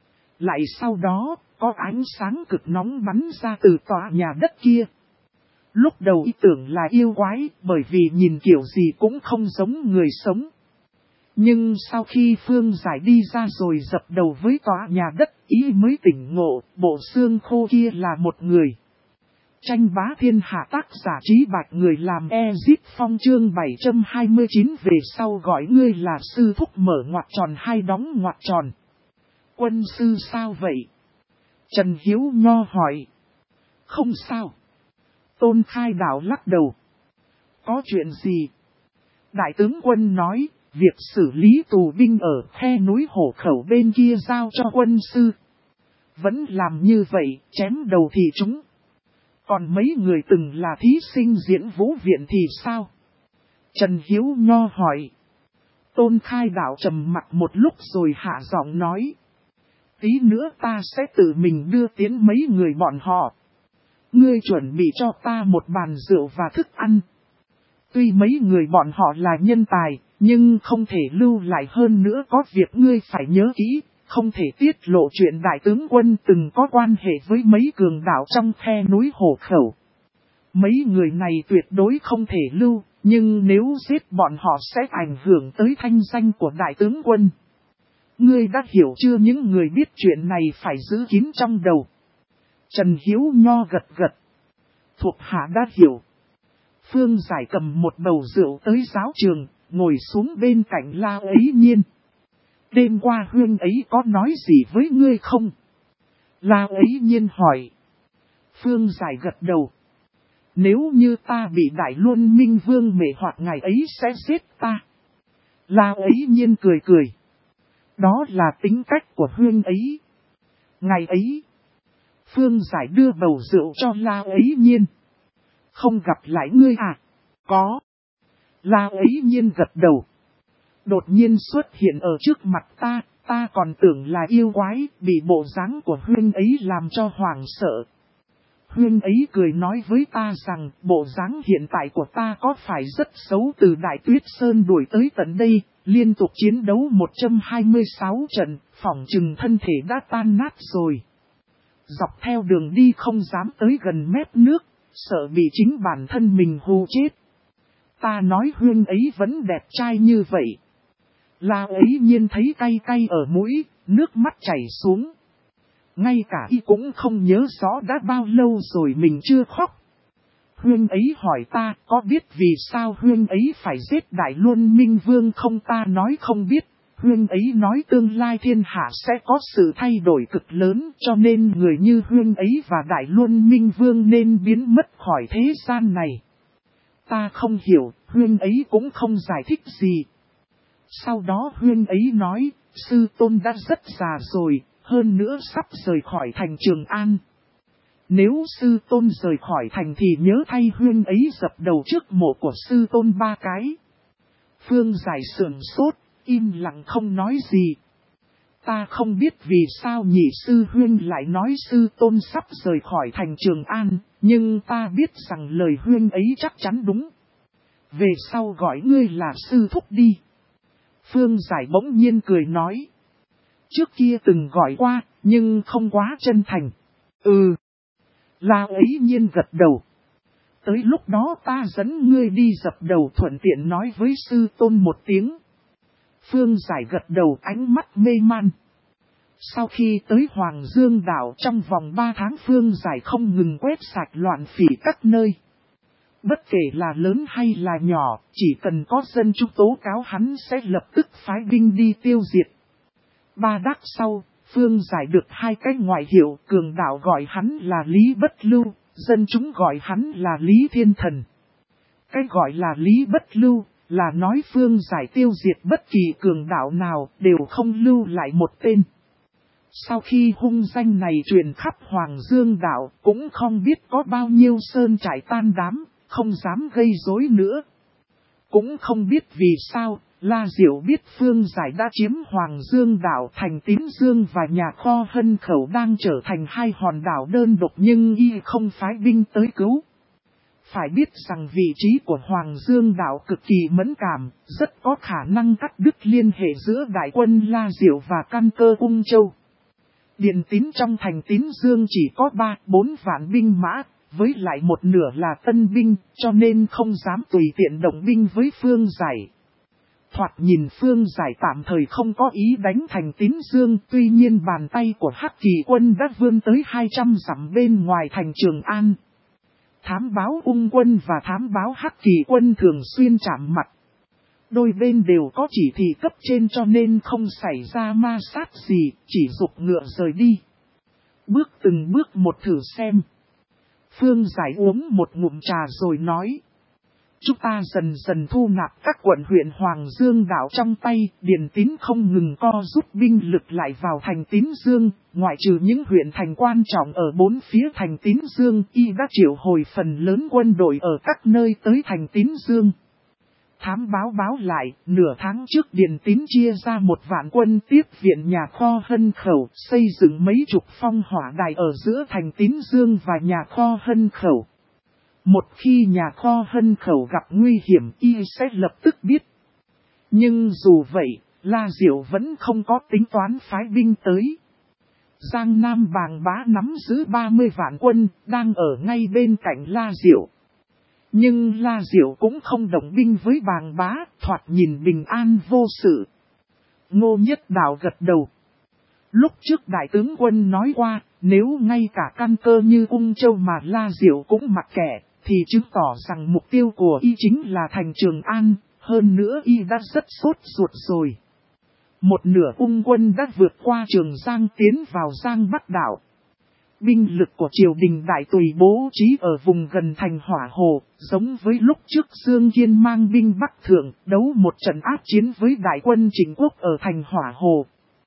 Lại sau đó, có ánh sáng cực nóng bắn ra từ tòa nhà đất kia. Lúc đầu Y tưởng là yêu quái, bởi vì nhìn kiểu gì cũng không giống người sống. Nhưng sau khi Phương Giải đi ra rồi dập đầu với tòa nhà đất, Y mới tỉnh ngộ, bộ xương khô kia là một người. Tranh bá thiên hạ tác giả Trí Bạch người làm Ezip Phong chương 729 về sau gọi ngươi là sư thúc mở ngoặc tròn hai đóng ngoặc tròn. Quân sư sao vậy? Trần Hiếu Nho hỏi. Không sao. Tôn Khai Đạo lắc đầu. Có chuyện gì? Đại tướng quân nói, việc xử lý tù binh ở khe núi hổ khẩu bên kia giao cho quân sư. Vẫn làm như vậy, chém đầu thì chúng. Còn mấy người từng là thí sinh diễn vũ viện thì sao? Trần Hiếu Nho hỏi. Tôn Khai Đạo trầm mặt một lúc rồi hạ giọng nói. Tí nữa ta sẽ tự mình đưa tiến mấy người bọn họ. Ngươi chuẩn bị cho ta một bàn rượu và thức ăn. Tuy mấy người bọn họ là nhân tài, nhưng không thể lưu lại hơn nữa có việc ngươi phải nhớ kỹ, không thể tiết lộ chuyện đại tướng quân từng có quan hệ với mấy cường đảo trong khe núi hổ khẩu. Mấy người này tuyệt đối không thể lưu, nhưng nếu giết bọn họ sẽ ảnh hưởng tới thanh danh của đại tướng quân. Ngươi đã hiểu chưa, những người biết chuyện này phải giữ kín trong đầu. Trần Hiếu Nho gật gật. Thuộc hạ đã hiểu. Phương Giải cầm một bầu rượu tới giáo trường, ngồi xuống bên cạnh La Ấy Nhiên. Đêm qua Huyên ấy có nói gì với ngươi không? La Ấy Nhiên hỏi. Phương Giải gật đầu. Nếu như ta bị Đại Luân Minh Vương mê hoặc ngày ấy sẽ giết ta. La Ấy Nhiên cười cười. Đó là tính cách của Huyên ấy. Ngày ấy, Phương Giải đưa bầu rượu cho La Ấy Nhiên. Không gặp lại ngươi à? Có. La Ấy Nhiên gật đầu. Đột nhiên xuất hiện ở trước mặt ta còn tưởng là yêu quái, bị bộ dáng của Huyên ấy làm cho hoảng sợ. Huyên ấy cười nói với ta rằng bộ dáng hiện tại của ta có phải rất xấu, từ Đại Tuyết Sơn đuổi tới tận đây, liên tục chiến đấu 126 trận, phỏng chừng thân thể đã tan nát rồi. Dọc theo đường đi không dám tới gần mép nước, sợ bị chính bản thân mình hù chết. Ta nói Huyên ấy vẫn đẹp trai như vậy. La Ấy Nhiên thấy cay cay ở mũi, nước mắt chảy xuống. Ngay cả Y cũng không nhớ rõ đã bao lâu rồi mình chưa khóc. Huyên ấy hỏi ta có biết vì sao Huyên ấy phải giết Đại Luân Minh Vương không, ta nói không biết. Huynh ấy nói tương lai thiên hạ sẽ có sự thay đổi cực lớn, cho nên người như huynh ấy và Đại Luân Minh Vương nên biến mất khỏi thế gian này. Ta không hiểu, huynh ấy cũng không giải thích gì. Sau đó huynh ấy nói, sư tôn đã rất già rồi, hơn nữa sắp rời khỏi thành Trường An. Nếu sư tôn rời khỏi thành thì nhớ thay huynh ấy dập đầu trước mộ của sư tôn 3 cái. Phương Giải sườn sốt, im lặng không nói gì. Ta không biết vì sao nhị sư huynh lại nói sư tôn sắp rời khỏi thành Trường An, nhưng ta biết rằng lời huynh ấy chắc chắn đúng. Về sau gọi ngươi là sư thúc đi. Phương Giải bỗng nhiên cười nói. Trước kia từng gọi qua, nhưng không quá chân thành. Ừ. La ấy nhiên gật đầu. Tới lúc đó ta dẫn ngươi đi dập đầu thuận tiện nói với sư tôn một tiếng. Phương Giải gật đầu ánh mắt mê man. Sau khi tới Hoàng Dương đảo trong vòng 3 tháng Phương Giải không ngừng quét sạch loạn phỉ các nơi. Bất kể là lớn hay là nhỏ, chỉ cần có dân chúng tố cáo hắn sẽ lập tức phái binh đi tiêu diệt. 3 đắc sau, Phương Giải được 2 cái ngoại hiệu, cường đạo gọi hắn là Lý Bất Lưu, dân chúng gọi hắn là Lý Thiên Thần. Cái gọi là Lý Bất Lưu, là nói Phương Giải tiêu diệt bất kỳ cường đạo nào, đều không lưu lại một tên. Sau khi hung danh này truyền khắp Hoàng Dương đảo, cũng không biết có bao nhiêu sơn trại tan đám, không dám gây rối nữa. Cũng không biết vì sao, La Diệu biết Phương Giải đã chiếm Hoàng Dương đảo, thành Tín Dương và nhà kho Hân Khẩu đang trở thành 2 hòn đảo đơn độc nhưng y không phái binh tới cứu. Phải biết rằng vị trí của Hoàng Dương đảo cực kỳ mẫn cảm, rất có khả năng cắt đứt liên hệ giữa đại quân La Diệu và căn cơ Ung Châu. Điền Tín trong thành Tín Dương chỉ có 3-4 vạn binh mã, với lại một nửa là tân binh, cho nên không dám tùy tiện động binh với Phương Giải. Thoạt nhìn Phương Giải tạm thời không có ý đánh thành Tín Dương, tuy nhiên bàn tay của Hắc Kỳ quân đã vươn tới 200 dặm bên ngoài thành Trường An. Thám báo Ung quân và thám báo Hắc Kỳ quân thường xuyên chạm mặt. Đôi bên đều có chỉ thị cấp trên cho nên không xảy ra ma sát gì, chỉ giục ngựa rời đi. Bước từng bước một thử xem. Phương Giải uống một ngụm trà rồi nói. Chúng ta dần dần thu nạp các quận huyện Hoàng Dương đảo trong tay, Điền Tín không ngừng co rút binh lực lại vào thành Tín Dương, ngoại trừ những huyện thành quan trọng ở 4 phía thành Tín Dương, y đã triệu hồi phần lớn quân đội ở các nơi tới thành Tín Dương. Thám báo lại, nửa tháng trước Điền Tín chia ra 1 vạn quân tiếp viện nhà kho Hân Khẩu, xây dựng mấy chục phong hỏa đài ở giữa thành Tín Dương và nhà kho Hân Khẩu. Một khi nhà kho Hân Khẩu gặp nguy hiểm y sẽ lập tức biết. Nhưng dù vậy, La Diệu vẫn không có tính toán phái binh tới. Giang Nam Bàng Bá nắm giữ 30 vạn quân, đang ở ngay bên cạnh La Diệu. Nhưng La Diệu cũng không động binh với Bàng Bá, thoạt nhìn bình an vô sự. Ngô Nhất Đào gật đầu. Lúc trước đại tướng quân nói qua, nếu ngay cả căn cơ như Ung Châu mà La Diệu cũng mặc kệ, thì chứng tỏ rằng mục tiêu của y chính là thành Trường An, hơn nữa y đã rất sốt ruột rồi. Một nửa Ung quân đã vượt qua Trường Giang tiến vào Giang Bắc đảo. Binh lực của triều đình đại tùy bố trí ở vùng gần thành Hỏa Hồ, giống với lúc trước Dương Kiên mang binh Bắc Thượng đấu một trận ác chiến với đại quân Trịnh Quốc ở thành Hỏa Hồ.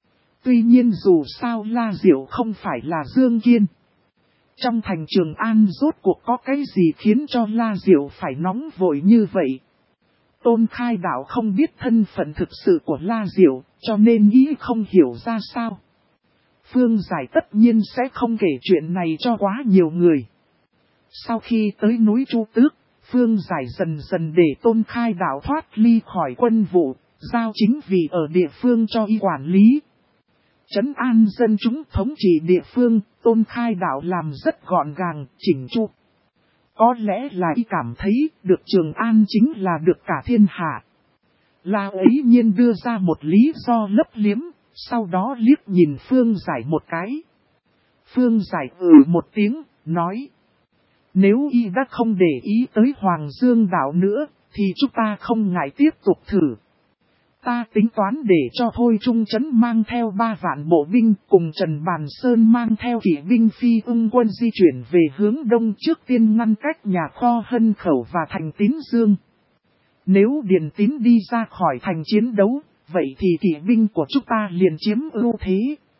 Tuy nhiên dù sao La Diệu không phải là Dương Kiên. Trong thành Trường An rốt cuộc có cái gì khiến cho La Diệu phải nóng vội như vậy? Tôn Khai Đạo không biết thân phận thực sự của La Diệu, cho nên ý không hiểu ra sao. Phương Giải tất nhiên sẽ không kể chuyện này cho quá nhiều người. Sau khi tới núi Chu Tước, Phương Giải dần dần để Tôn Khai Đạo thoát ly khỏi quân vụ, giao chính vì ở địa phương cho y quản lý. Trấn an dân chúng thống trị địa phương, Tôn Khai Đạo làm rất gọn gàng, chỉnh chu. Có lẽ là y cảm thấy được Trường An chính là được cả thiên hạ. La ấy nhiên đưa ra một lý do lấp liếm, sau đó liếc nhìn Phương Giải một cái. Phương Giải một tiếng, nói. Nếu y đã không để ý tới Hoàng Dương đảo nữa, thì chúng ta không ngại tiếp tục thử. Ta tính toán để cho Thôi Trung Trấn mang theo 3 vạn bộ binh cùng Trần Bàn Sơn mang theo kỵ binh phi ưng quân di chuyển về hướng đông trước tiên ngăn cách nhà kho Hân Khẩu và thành Tín Dương. Nếu Điền Tín đi ra khỏi thành chiến đấu, vậy thì kỵ binh của chúng ta liền chiếm ưu thế.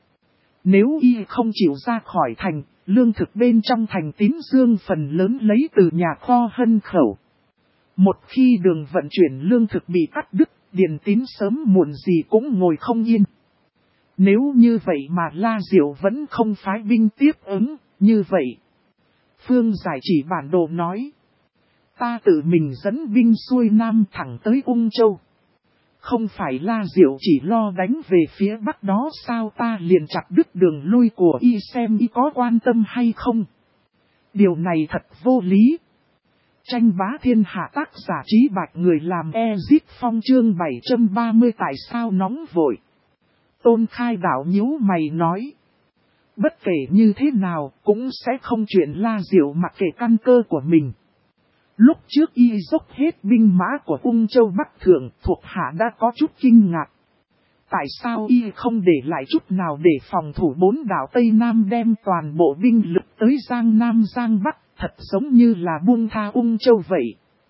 Nếu y không chịu ra khỏi thành, lương thực bên trong thành Tín Dương phần lớn lấy từ nhà kho Hân Khẩu. Một khi đường vận chuyển lương thực bị cắt đứt, Điền Tín sớm muộn gì cũng ngồi không yên. Nếu như vậy mà La Diệu vẫn không phái binh tiếp ứng, như vậy. Phương Giải chỉ bản đồ nói. Ta tự mình dẫn binh xuôi nam thẳng tới Ung Châu. Không phải La Diệu chỉ lo đánh về phía bắc đó sao, ta liền chặt đứt đường lui của y xem y có quan tâm hay không. Điều này thật vô lý. Tranh bá thiên hạ tác giả Trí Bạch người làm Ezit Phong chương 730 tại sao nóng vội. Tôn Khai Đạo nhíu mày nói. Bất kể như thế nào cũng sẽ không chuyện La Diệu mặc kệ căn cơ của mình. Lúc trước y dốc hết binh mã của Ung Châu Bắc Thượng thuộc hạ đã có chút kinh ngạc. Tại sao y không để lại chút nào để phòng thủ 4 đảo Tây Nam đem toàn bộ binh lực tới Giang Nam Giang Bắc, thật giống như là buông tha Ung Châu vậy.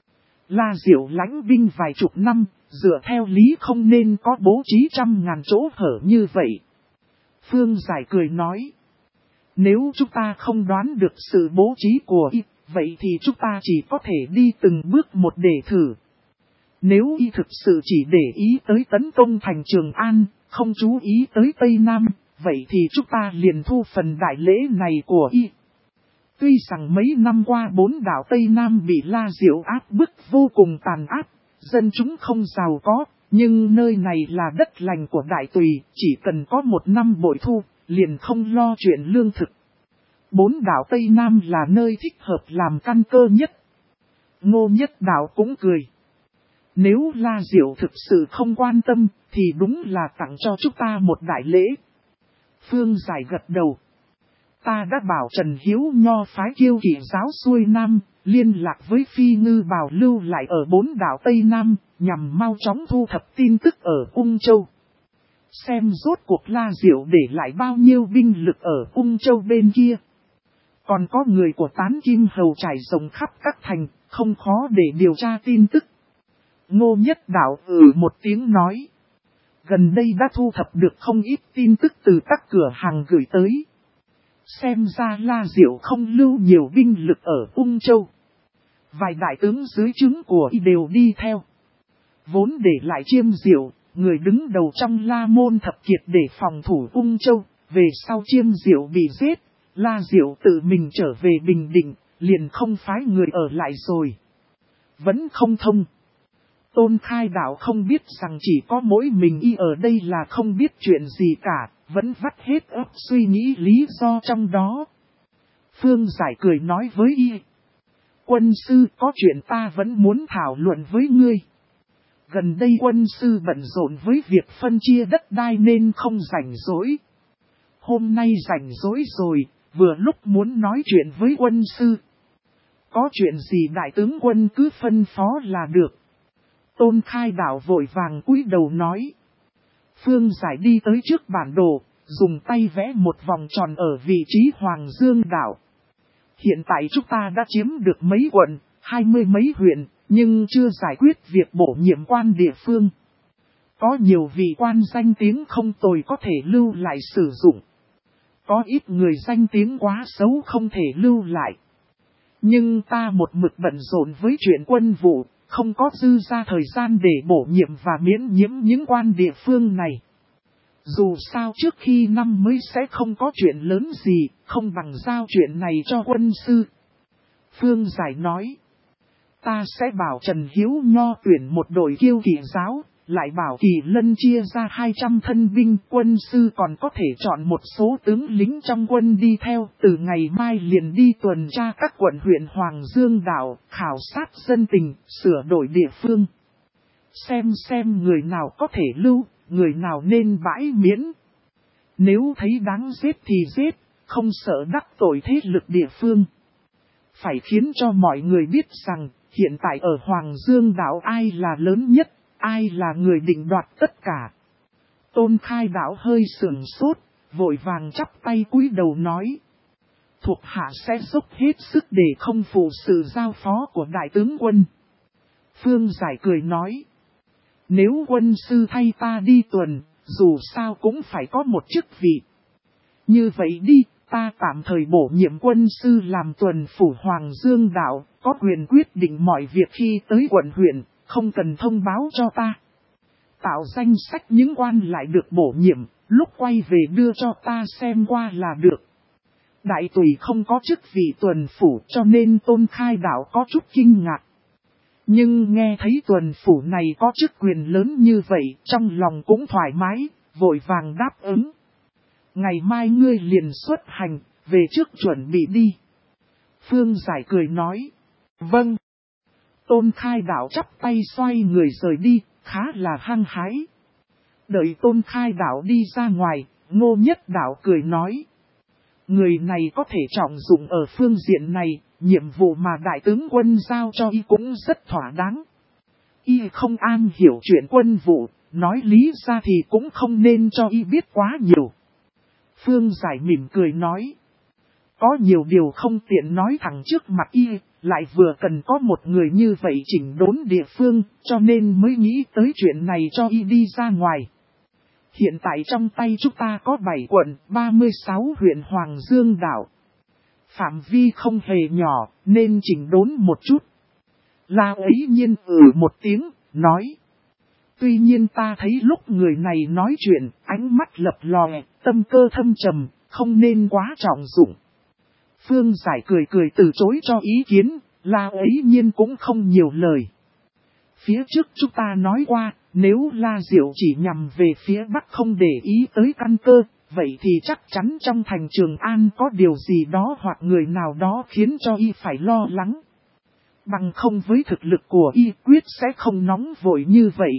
La Diệu lãnh binh vài chục năm, dựa theo lý không nên có bố trí 100.000 chỗ hở như vậy. Phương Giải cười nói. Nếu chúng ta không đoán được sự bố trí của y, vậy thì chúng ta chỉ có thể đi từng bước một để thử. Nếu y thực sự chỉ để ý tới tấn công thành Trường An, không chú ý tới Tây Nam, vậy thì chúng ta liền thu phần đại lễ này của y. Tuy rằng mấy năm qua 4 đảo Tây Nam bị La Diệu áp bức vô cùng tàn áp, dân chúng không giàu có, nhưng nơi này là đất lành của Đại Tùy, chỉ cần có 1 năm bội thu, liền không lo chuyện lương thực. 4 đảo Tây Nam là nơi thích hợp làm căn cơ nhất. Ngô Nhất Đạo cũng cười. Nếu La Diệu thực sự không quan tâm, thì đúng là tặng cho chúng ta một đại lễ. Phương Giải gật đầu. Ta đã bảo Trần Hiếu Nho phái Kiêu Kỵ giáo xuôi Nam, liên lạc với Phi Ngư Bảo lưu lại ở 4 đảo Tây Nam, nhằm mau chóng thu thập tin tức ở Ung Châu. Xem rốt cuộc La Diệu để lại bao nhiêu binh lực ở Ung Châu bên kia. Còn có người của Tán Kim Hầu trải rộng khắp các thành, không khó để điều tra tin tức. Ngô Nhất Đạo một tiếng nói. Gần đây đã thu thập được không ít tin tức từ các cửa hàng gửi tới. Xem ra La Diệu không lưu nhiều binh lực ở Ung Châu. Vài đại tướng dưới trướng của y đều đi theo. Vốn để lại Chiêm Diệu, người đứng đầu trong La Môn Thập Kiệt để phòng thủ Ung Châu. Về sau Chiêm Diệu bị giết, La Diệu tự mình trở về Bình Định, liền không phái người ở lại rồi. Vẫn không thông. Tôn Khai Đạo không biết rằng chỉ có mỗi mình y ở đây là không biết chuyện gì cả, vẫn vắt hết óc suy nghĩ lý do trong đó. Phương Giải cười nói với y. Quân sư, có chuyện ta vẫn muốn thảo luận với ngươi. Gần đây quân sư bận rộn với việc phân chia đất đai nên không rảnh rỗi. Hôm nay rảnh rỗi rồi, vừa lúc muốn nói chuyện với quân sư. Có chuyện gì đại tướng quân cứ phân phó là được. Tôn Khai Đạo vội vàng cúi đầu nói. Phương Giải đi tới trước bản đồ, dùng tay vẽ một vòng tròn ở vị trí Hoàng Dương đảo. Hiện tại chúng ta đã chiếm được mấy quận, 20 mấy huyện, nhưng chưa giải quyết việc bổ nhiệm quan địa phương. Có nhiều vị quan danh tiếng không tồi có thể lưu lại sử dụng. Có ít người danh tiếng quá xấu không thể lưu lại. Nhưng ta một mực bận rộn với chuyện quân vụ, không có dư ra thời gian để bổ nhiệm và miễn nhiễm những quan địa phương này. Dù sao trước khi năm mới sẽ không có chuyện lớn gì, không bằng giao chuyện này cho quân sư. Phương Giải nói, ta sẽ bảo Trần Hiếu Nho tuyển một đội Kiêu Kỵ giáo, lại bảo Kỳ Lân chia ra 200 thân binh, quân sư còn có thể chọn một số tướng lính trong quân đi theo, từ ngày mai liền đi tuần tra các quận huyện Hoàng Dương đảo, khảo sát dân tình, sửa đổi địa phương. Xem người nào có thể lưu, người nào nên bãi miễn. Nếu thấy đáng giết thì giết, không sợ đắc tội thế lực địa phương. Phải khiến cho mọi người biết rằng, hiện tại ở Hoàng Dương đảo ai là lớn nhất, Ai là người định đoạt tất cả? Tôn Khai Đạo hơi sửng sốt, vội vàng chắp tay cúi đầu nói. Thuộc hạ sẽ dốc hết sức để không phụ sự giao phó của đại tướng quân. Phương Giải cười nói. Nếu quân sư thay ta đi tuần, dù sao cũng phải có một chức vị. Như vậy đi, ta tạm thời bổ nhiệm quân sư làm tuần phủ Hoàng Dương Đạo, có quyền quyết định mọi việc khi tới quận huyện, không cần thông báo cho ta. Tạo danh sách những quan lại được bổ nhiệm, lúc quay về đưa cho ta xem qua là được. Đại tùy không có chức vị tuần phủ cho nên Tôn Khai Đạo có chút kinh ngạc. Nhưng nghe thấy tuần phủ này có chức quyền lớn như vậy, trong lòng cũng thoải mái, vội vàng đáp ứng. Ngày mai ngươi liền xuất hành, về trước chuẩn bị đi. Phương Giải cười nói. Vâng. Tôn Khai Đạo chắp tay xoay người rời đi, khá là hăng hái. Đợi Tôn Khai Đạo đi ra ngoài, Ngô Nhất Đạo cười nói. Người này có thể trọng dụng ở phương diện này, nhiệm vụ mà đại tướng quân giao cho y cũng rất thỏa đáng. Y không am hiểu chuyện quân vụ, nói lý ra thì cũng không nên cho y biết quá nhiều. Phương Giải mỉm cười nói. Có nhiều điều không tiện nói thẳng trước mặt y, lại vừa cần có một người như vậy chỉnh đốn địa phương, cho nên mới nghĩ tới chuyện này cho y đi ra ngoài. Hiện tại trong tay chúng ta có 7 quận, 36 huyện Hoàng Dương Đảo. Phạm vi không hề nhỏ, nên chỉnh đốn một chút. La ấy nhiên một tiếng, nói. Tuy nhiên ta thấy lúc người này nói chuyện, ánh mắt lập lòe, tâm cơ thâm trầm, không nên quá trọng dụng. Phương Giải cười cười từ chối cho ý kiến, La ấy nhiên cũng không nhiều lời. Phía trước chúng ta nói qua, nếu La Diệu chỉ nhằm về phía Bắc không để ý tới căn cơ, vậy thì chắc chắn trong thành Trường An có điều gì đó hoặc người nào đó khiến cho y phải lo lắng. Bằng không với thực lực của y quyết sẽ không nóng vội như vậy.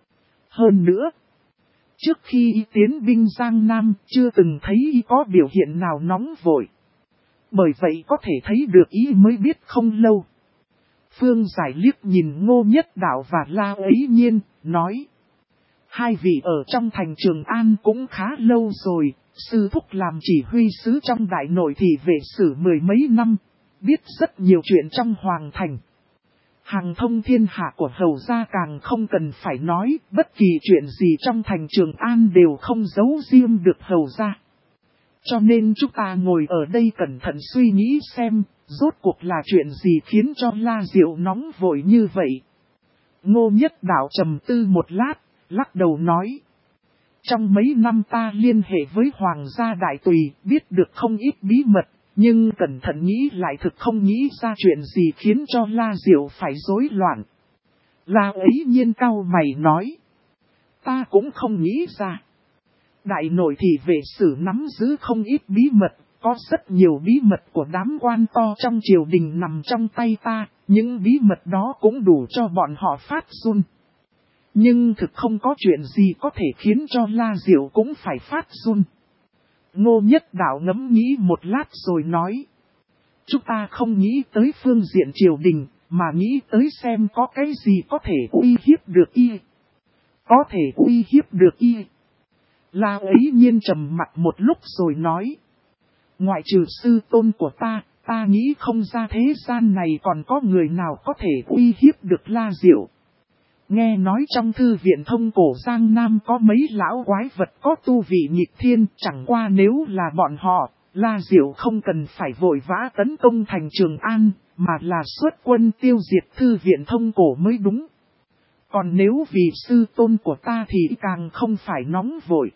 Hơn nữa, trước khi y tiến binh Giang Nam chưa từng thấy y có biểu hiện nào nóng vội. Bởi vậy có thể thấy được y mới biết không lâu. Phương Giải liếc nhìn Ngô Nhất Đạo và La ấy nhiên, nói. Hai vị ở trong thành Trường An cũng khá lâu rồi, sư thúc làm chỉ huy sứ trong đại nội thì vệ sử 10 mấy năm, biết rất nhiều chuyện trong hoàng thành. Hàng thông thiên hạ của hầu gia càng không cần phải nói, bất kỳ chuyện gì trong thành Trường An đều không giấu riêng được hầu gia. Cho nên chúng ta ngồi ở đây cẩn thận suy nghĩ xem, rốt cuộc là chuyện gì khiến cho La Diệu nóng vội như vậy. Ngô Nhất Đạo trầm tư một lát, lắc đầu nói. Trong mấy năm ta liên hệ với Hoàng gia Đại Tùy, biết được không ít bí mật, nhưng cẩn thận nghĩ lại thực không nghĩ ra chuyện gì khiến cho La Diệu phải rối loạn. La ấy nhiên cau mày nói. Ta cũng không nghĩ ra. Đại nội thì vệ sử nắm giữ không ít bí mật, có rất nhiều bí mật của đám quan to trong triều đình nằm trong tay ta, những bí mật đó cũng đủ cho bọn họ phát run. Nhưng thực không có chuyện gì có thể khiến cho La Diệu cũng phải phát run. Ngô Nhất Đạo ngẫm nghĩ một lát rồi nói. Chúng ta không nghĩ tới phương diện triều đình, mà nghĩ tới xem có cái gì có thể uy hiếp được y. Có thể uy hiếp được y. La ấy nhiên trầm mặt một lúc rồi nói. Ngoại trừ sư tôn của ta nghĩ không ra thế gian này còn có người nào có thể uy hiếp được La Diệu. Nghe nói trong thư viện Thông Cổ Giang Nam có mấy lão quái vật có tu vị nghịch thiên, chẳng qua nếu là bọn họ, La Diệu không cần phải vội vã tấn công thành Trường An, mà là xuất quân tiêu diệt thư viện Thông Cổ mới đúng. Còn nếu vì sư tôn của ta thì càng không phải nóng vội.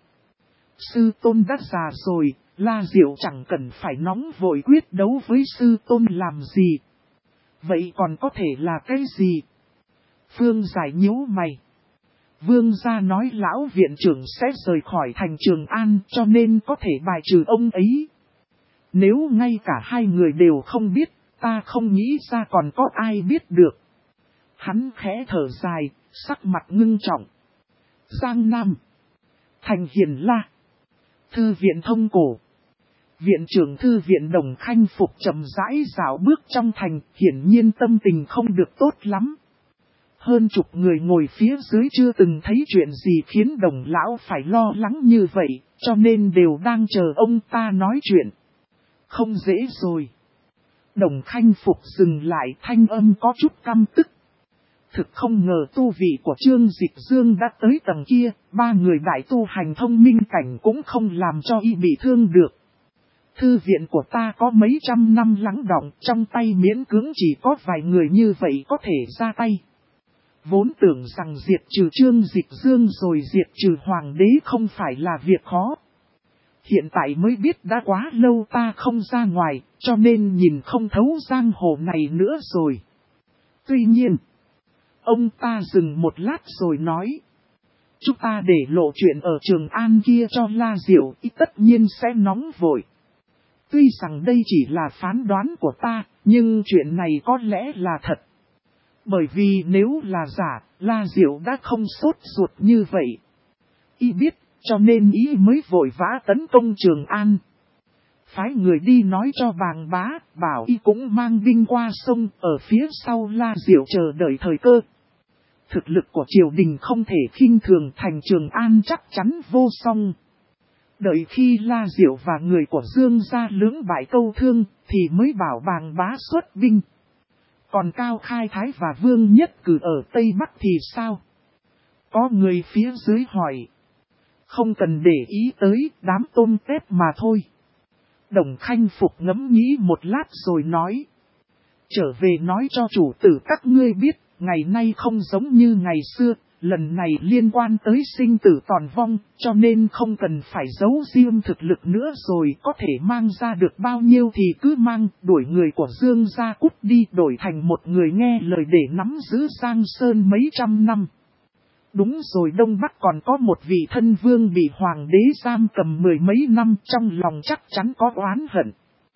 Sư tôn đã già rồi, La Diệu chẳng cần phải nóng vội quyết đấu với sư tôn làm gì. Vậy còn có thể là cái gì? Phương Giải nhíu mày. Vương gia nói lão viện trưởng sẽ rời khỏi thành Trường An cho nên có thể bài trừ ông ấy. Nếu ngay cả hai người đều không biết, ta không nghĩ ra còn có ai biết được. Hắn khẽ thở dài, sắc mặt ngưng trọng. Giang Nam, thành Hiền La, thư viện Thông Cổ. Viện trưởng thư viện Đồng Khanh Phục chậm rãi dạo bước trong thành, hiển nhiên tâm tình không được tốt lắm. Hơn chục người ngồi phía dưới chưa từng thấy chuyện gì khiến Đồng lão phải lo lắng như vậy, cho nên đều đang chờ ông ta nói chuyện. Không dễ rồi. Đồng Khanh Phục dừng lại, thanh âm có chút căm tức. Thực không ngờ tu vị của Trương Dịch Dương đã tới tầng kia, ba người đại tu hành thông minh cảnh cũng không làm cho y bị thương được. Thư viện của ta có mấy trăm năm lắng đọng, trong tay miễn cưỡng chỉ có vài người như vậy có thể ra tay. Vốn tưởng rằng diệt trừ Trương Dịch Dương rồi diệt trừ Hoàng đế không phải là việc khó. Hiện tại mới biết đã quá lâu ta không ra ngoài, cho nên nhìn không thấu giang hồ này nữa rồi. Tuy nhiên, ông ta dừng một lát rồi nói. Chúng ta để lộ chuyện ở Trường An kia cho La Diệu, tất nhiên sẽ nóng vội. Tuy rằng đây chỉ là phán đoán của ta, nhưng chuyện này có lẽ là thật. Bởi vì nếu là giả, La Diệu đã không sốt ruột như vậy. Y biết, cho nên y mới vội vã tấn công Trường An. Phái người đi nói cho Bàng Bá, bảo y cũng mang binh qua sông, ở phía sau La Diệu chờ đợi thời cơ. Thực lực của triều đình không thể khinh thường, thành Trường An chắc chắn vô song. Đợi khi La Diệu và người của Dương gia lưỡng bại câu thương, thì mới bảo Bàng Bá xuất binh. Còn Cao Khai Thái và Vương Nhất Cử ở Tây Bắc thì sao? Có người phía dưới hỏi. Không cần để ý tới, đám tôm tép mà thôi. Đồng Khanh Phục ngẫm nghĩ một lát rồi nói. Trở về nói cho chủ tử các ngươi biết, ngày nay không giống như ngày xưa, lần này liên quan tới sinh tử tồn vong, cho nên không cần phải giấu riêng thực lực nữa rồi, có thể mang ra được bao nhiêu thì cứ mang, đuổi người của Dương gia cút đi, đổi thành một người nghe lời để nắm giữ Giang Sơn mấy trăm năm. Đúng rồi, Đông Bắc còn có một vị thân vương bị hoàng đế giam cầm mười mấy năm, trong lòng chắc chắn có oán hận.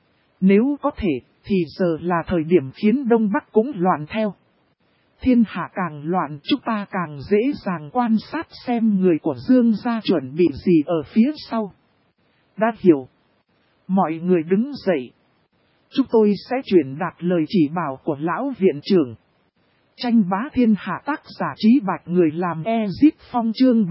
Nếu có thể, thì giờ là thời điểm khiến Đông Bắc cũng loạn theo. Thiên hạ càng loạn, chúng ta càng dễ dàng quan sát xem người của Dương gia chuẩn bị gì ở phía sau. Đã hiểu. Mọi người đứng dậy. Chúng tôi sẽ truyền đạt lời chỉ bảo của lão viện trưởng. Tranh bá thiên hạ, tác giả Trí Bạch, người làm Ezit Phong, chương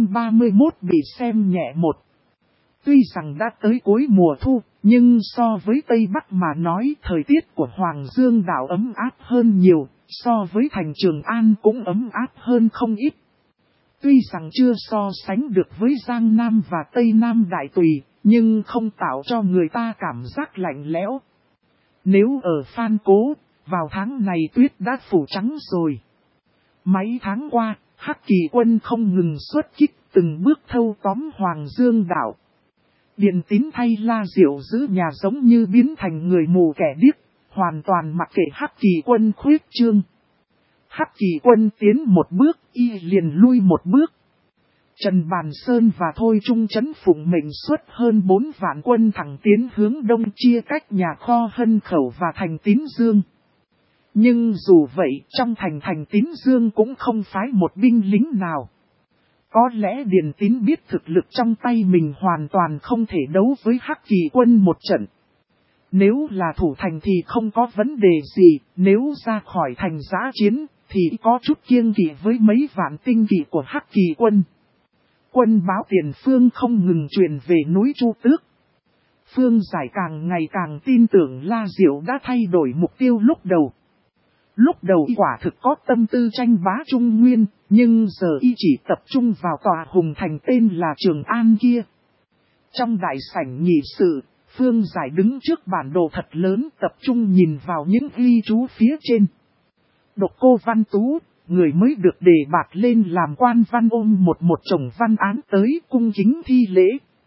731 bị xem nhẹ một. Tuy rằng đã tới cuối mùa thu, nhưng so với Tây Bắc mà nói, thời tiết của Hoàng Dương đảo ấm áp hơn nhiều, so với thành Trường An cũng ấm áp hơn không ít. Tuy rằng chưa so sánh được với Giang Nam và Tây Nam Đại Tùy, nhưng không tạo cho người ta cảm giác lạnh lẽo. Nếu ở Phan Cố, vào tháng này tuyết đã phủ trắng rồi. Mấy tháng qua, Hắc Kỳ quân không ngừng xuất kích, từng bước thâu tóm Hoàng Dương đảo. Điền Tín thay La Diệu giữ nhà giống như biến thành người mù kẻ điếc, hoàn toàn mặc kệ Hắc Kỳ quân khuyết trương. Hắc Kỳ quân tiến một bước, y liền lui một bước. Trần Bàn Sơn và Thôi Trung Trấn Phụng mệnh xuất hơn 4 vạn quân thẳng tiến hướng đông, chia cách nhà kho Hân Khẩu và thành Tín Dương. Nhưng dù vậy, trong thành Tín Dương cũng không phái một binh lính nào. Có lẽ Điền Tín biết thực lực trong tay mình hoàn toàn không thể đấu với Hắc Kỳ quân một trận. Nếu là thủ thành thì không có vấn đề gì, nếu ra khỏi thành giã chiến thì có chút kiêng kỵ với mấy vạn tinh kỵ của Hắc Kỳ quân. Quân báo tiền phương không ngừng truyền về núi Chu Tước. Phương Giải càng ngày càng tin tưởng La Diệu đã thay đổi mục tiêu lúc đầu. Lúc đầu y quả thực có tâm tư tranh bá Trung Nguyên, nhưng giờ y chỉ tập trung vào tòa hùng thành tên là Trường An kia. Trong đại sảnh nghị sự, Phương Giải đứng trước bản đồ thật lớn, tập trung nhìn vào những ghi chú phía trên. Độc Cô Văn Tú, người mới được đề bạt lên làm quan văn, ôm một chồng văn án tới cung kính thi lễ.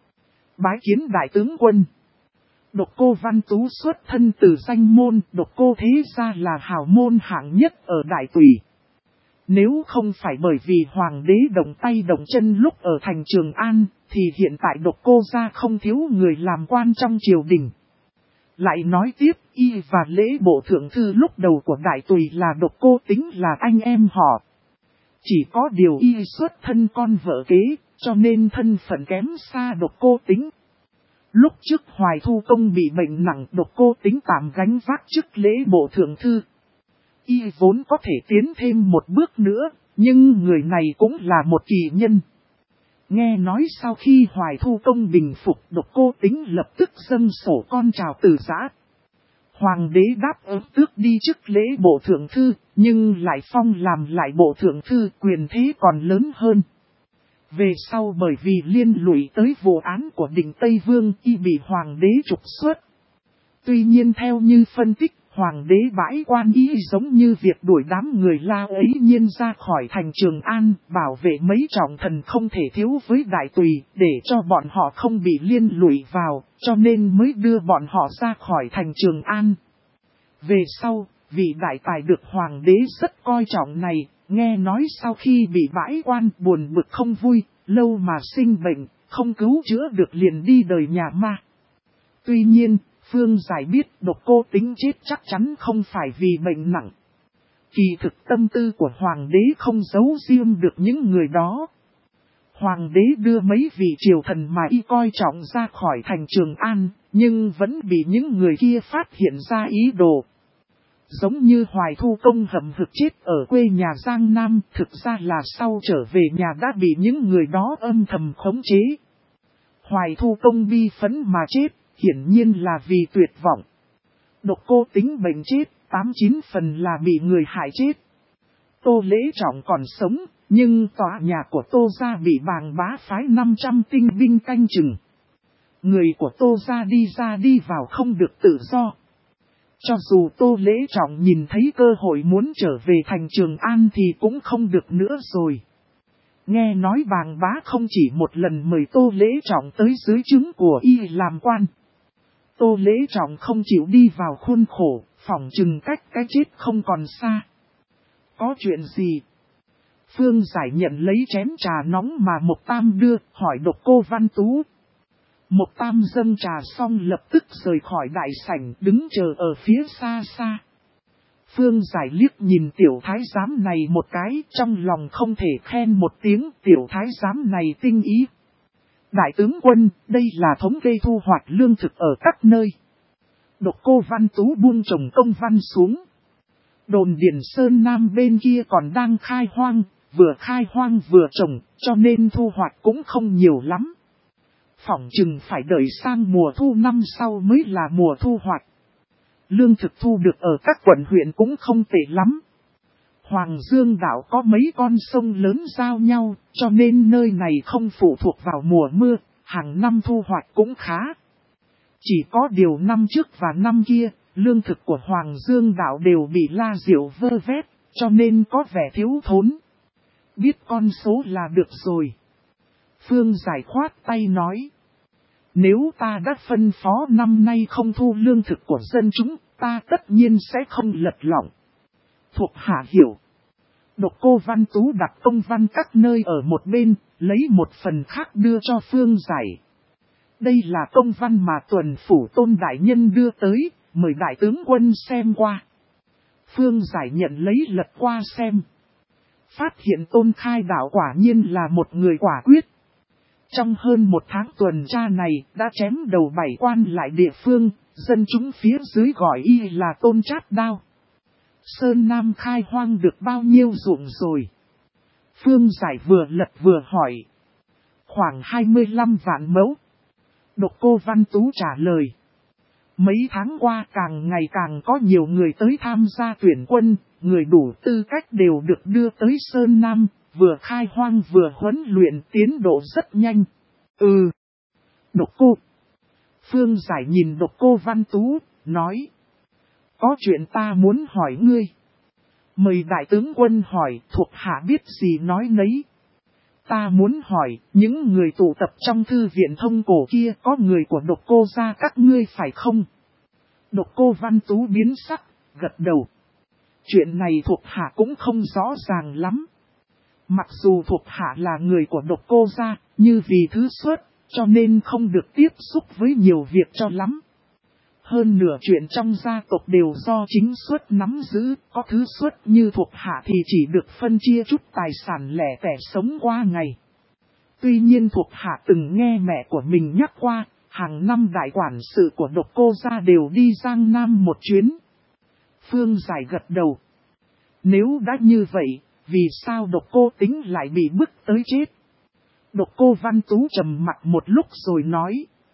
Bái kiến đại tướng quân. Độc Cô Văn Tú xuất thân từ danh môn, Độc Cô thế gia là hào môn hạng nhất ở Đại Tùy. Nếu không phải bởi vì Hoàng đế động tay động chân lúc ở thành Trường An, thì hiện tại Độc Cô gia không thiếu người làm quan trong triều đình. Lại nói tiếp, y và Lễ Bộ Thượng Thư lúc đầu của Đại Tùy là Độc Cô Tính là anh em họ. Chỉ có điều y xuất thân con vợ kế, cho nên thân phận kém xa Độc Cô Tính. Lúc trước Hoài Thu Công bị bệnh nặng, Độc Cô Tính tạm gánh vác chức Lễ Bộ Thượng Thư. y vốn có thể tiến thêm một bước nữa, nhưng người này cũng là một kỳ nhân. Nghe nói sau khi Hoài Thu Công bình phục, Độc Cô Tính lập tức dâng sổ con chào từ giã. Hoàng đế đáp ứng tước đi chức lễ bộ thượng thư, nhưng lại phong làm lại bộ thượng thư, quyền thế còn lớn hơn. Về sau bởi vì liên lụy tới vụ án của Định Tây Vương, y bị hoàng đế trục xuất. Tuy nhiên theo như phân tích, hoàng đế bãi quan y giống như việc đuổi đám người La ấy nhiên ra khỏi thành Trường An, bảo vệ mấy trọng thần không thể thiếu với đại tùy, để cho bọn họ không bị liên lụy vào, cho nên mới đưa bọn họ ra khỏi thành Trường An. Về sau, vị đại tài được hoàng đế rất coi trọng này, nghe nói sau khi bị bãi quan buồn bực không vui, lâu mà sinh bệnh, không cứu chữa được liền đi đời nhà ma. Tuy nhiên, Phương Giải biết Độc Cô Tính chết chắc chắn không phải vì bệnh nặng. Kỳ thực tâm tư của hoàng đế không giấu riêng được những người đó. Hoàng đế đưa mấy vị triều thần mà y coi trọng ra khỏi thành Trường An, nhưng vẫn bị những người kia phát hiện ra ý đồ. Giống như Hoài Thu Công hậm hực chết ở quê nhà Giang Nam, thực ra là sau trở về nhà đã bị những người đó âm thầm khống chế. Hoài Thu Công bi phẫn mà chết, hiển nhiên là vì tuyệt vọng. Độc Cô Tính bệnh chết, 89 phần là bị người hại chết. Tô Lễ Trọng còn sống, nhưng tòa nhà của Tô gia bị Bàng Bá phái 500 tinh binh canh chừng. Người của Tô gia đi vào không được tự do. Cho dù Tô Lễ Trọng nhìn thấy cơ hội muốn trở về thành Trường An thì cũng không được nữa rồi. Nghe nói Bàng Bá không chỉ một lần mời Tô Lễ Trọng tới dưới trướng của y làm quan. Tô Lễ Trọng không chịu đi vào khuôn khổ, phỏng chừng cách cái chết không còn xa. Có chuyện gì? Phương Giải nhận lấy chén trà nóng mà Mộc Tam đưa, hỏi Độc Cô Văn Tú. Mộc Tam dâng trà xong lập tức rời khỏi đại sảnh, đứng chờ ở phía xa xa. Phương Giải liếc nhìn tiểu thái giám này một cái, trong lòng không thể khen một tiếng, tiểu thái giám này tinh ý. Đại tướng quân, đây là thống kê thu hoạch lương thực ở các nơi. Độc Cô Văn Tú buông chồng công văn xuống. Đồn Điền Sơn Nam bên kia còn đang khai hoang vừa trồng, cho nên thu hoạch cũng không nhiều lắm. Phỏng chừng phải đợi sang mùa thu năm sau mới là mùa thu hoạch. Lương thực thu được ở các quận huyện cũng không tệ lắm. Hoàng Dương đảo có mấy con sông lớn giao nhau, cho nên nơi này không phụ thuộc vào mùa mưa, hàng năm thu hoạch cũng khá. Chỉ có điều năm trước và năm kia, lương thực của Hoàng Dương đảo đều bị La Diệu vơ vét, cho nên có vẻ thiếu thốn. Biết con số là được rồi. Phương Giải khoát tay nói. Nếu ta đã phân phó năm nay không thu lương thực của dân chúng, ta tất nhiên sẽ không lật lọng. Thuộc hạ hiểu. Độc Cô Văn Tú đặt công văn các nơi ở một bên, lấy một phần khác đưa cho Phương Giải. Đây là công văn mà Tuần Phủ Tôn Đại Nhân đưa tới, mời Đại tướng quân xem qua. Phương Giải nhận lấy lật qua xem. Phát hiện Tôn Khai Đạo quả nhiên là một người quả quyết. Trong hơn một tháng tuần tra này, đã chém đầu 7 quan lại địa phương, dân chúng phía dưới gọi y là Tôn Trát Đao. Sơn Nam khai hoang được bao nhiêu ruộng rồi? Phương Giải vừa lật vừa hỏi. Khoảng 25 vạn mẫu. Độc Cô Văn Tú trả lời. Mấy tháng qua càng ngày càng có nhiều người tới tham gia tuyển quân, người đủ tư cách đều được đưa tới Sơn Nam, vừa khai hoang vừa huấn luyện tiến độ rất nhanh. Độc Cô. Phương Giải nhìn Độc Cô Văn Tú, nói. Có chuyện ta muốn hỏi ngươi. Mời đại tướng quân hỏi, thuộc hạ biết gì nói nấy. Ta muốn hỏi, những người tụ tập trong thư viện Thông Cổ kia có người của Độc Cô gia các ngươi phải không? Độc Cô Văn Tú biến sắc, gật đầu. Chuyện này thuộc hạ cũng không rõ ràng lắm. Mặc dù thuộc hạ là người của Độc Cô gia, như vì thứ xuất, cho nên không được tiếp xúc với nhiều việc cho lắm. Hơn nửa chuyện trong gia tộc đều do chính xuất nắm giữ, có thứ xuất như thuộc hạ thì chỉ được phân chia chút tài sản lẻ tẻ sống qua ngày. Tuy nhiên thuộc hạ từng nghe mẹ của mình nhắc qua, hàng năm đại quản sự của Độc Cô gia đều đi Giang Nam một chuyến. Phương Giải gật đầu. Nếu đã như vậy, vì sao Độc Cô Tính lại bị bức tới chết? Độc Cô Văn Tú trầm mặt một lúc rồi nói.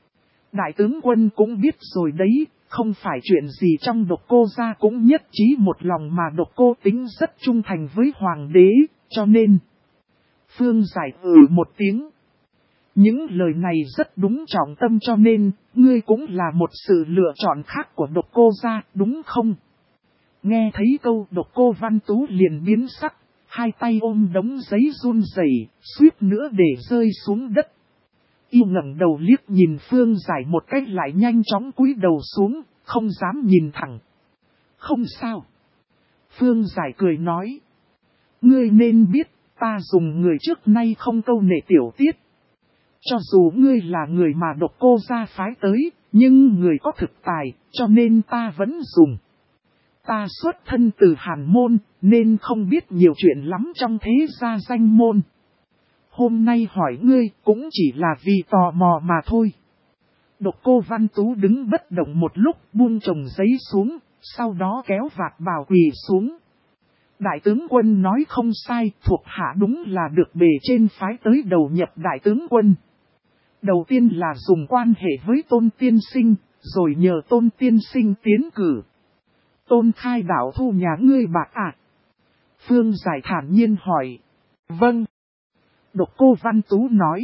Đại tướng quân cũng biết rồi đấy, không phải chuyện gì trong Độc Cô gia cũng nhất trí một lòng mà Độc Cô Tính rất trung thành với hoàng đế, cho nên. Phương Giải một tiếng. Những lời này rất đúng trọng tâm cho nên, ngươi cũng là một sự lựa chọn khác của Độc Cô gia, đúng không? Nghe thấy câu Độc Cô Văn Tú liền biến sắc, hai tay ôm đống giấy run rẩy, suýt nữa để rơi xuống đất. Y ngẩng đầu liếc nhìn Phương Giải một cách lại nhanh chóng cúi đầu xuống, không dám nhìn thẳng. Không sao. Phương Giải cười nói. Ngươi nên biết, ta dùng người trước nay không câu nệ tiểu tiết. Cho dù ngươi là người mà Độc Cô gia phái tới, nhưng người có thực tài, cho nên ta vẫn dùng. Ta xuất thân từ Hàn môn, nên không biết nhiều chuyện lắm trong thế gia danh môn. Hôm nay hỏi ngươi cũng chỉ là vì tò mò mà thôi. Độc Cô Văn Tú đứng bất động một lúc buông chồng giấy xuống, sau đó kéo vạt bào quỳ xuống. Đại tướng quân nói không sai, thuộc hạ đúng là được bề trên phái tới đầu nhập đại tướng quân. Đầu tiên là dùng quan hệ với Tôn tiên sinh, rồi nhờ Tôn tiên sinh tiến cử. Tôn khai đảo thu nhà ngươi bạc à? Phương Giải thản nhiên hỏi. Vâng. Độc Cô Văn Tú nói.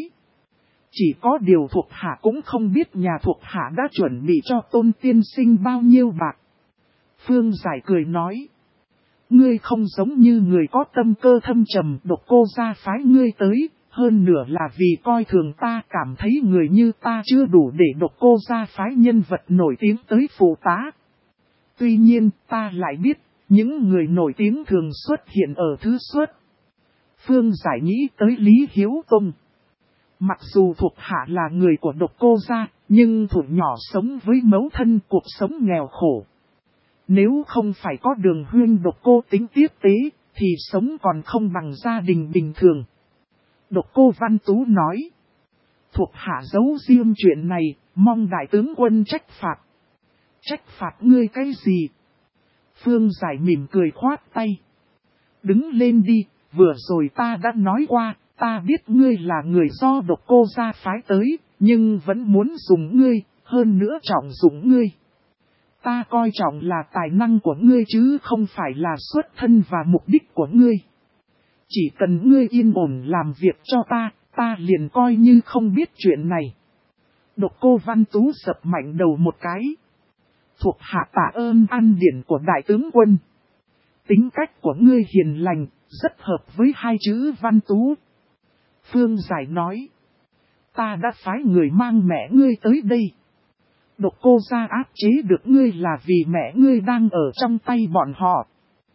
Chỉ có điều thuộc hạ cũng không biết nhà thuộc hạ đã chuẩn bị cho Tôn tiên sinh bao nhiêu bạc. Phương Giải cười nói. Ngươi không giống như người có tâm cơ thâm trầm, Độc Cô gia phái ngươi tới, hơn nửa là vì coi thường ta, cảm thấy người như ta chưa đủ để Độc Cô gia phái nhân vật nổi tiếng tới phụ tá. Tuy nhiên ta lại biết, những người nổi tiếng thường xuất hiện ở thứ xuất. Phương Giải nghĩ tới Lý Hiếu Tông. Mặc dù thuộc hạ là người của Độc Cô gia, nhưng thủ nhỏ sống với mẫu thân, cuộc sống nghèo khổ. Nếu không phải có Đường Huyên Độc Cô Tính tiếp tế, thì sống còn không bằng gia đình bình thường. Độc Cô Văn Tú nói. Thuộc hạ giấu riêng chuyện này, mong đại tướng quân trách phạt. Trách phạt ngươi cái gì? Phương Giải mỉm cười khoát tay. Đứng lên đi, vừa rồi ta đã nói qua, ta biết ngươi là người do Độc Cô gia phái tới, nhưng vẫn muốn dùng ngươi, hơn nữa trọng dụng ngươi. Ta coi trọng là tài năng của ngươi chứ không phải là xuất thân và mục đích của ngươi. Chỉ cần ngươi yên ổn làm việc cho ta liền coi như không biết chuyện này. Độc Cô Văn Tú sập mạnh đầu một cái. Thuộc hạ tạ ơn ăn điển của đại tướng quân. Tính cách của ngươi hiền lành, rất hợp với hai chữ Văn Tú. Phương Giải nói. Ta đã phái người mang mẹ ngươi tới đây. Độc Cô gia áp chế được ngươi là vì mẹ ngươi đang ở trong tay bọn họ.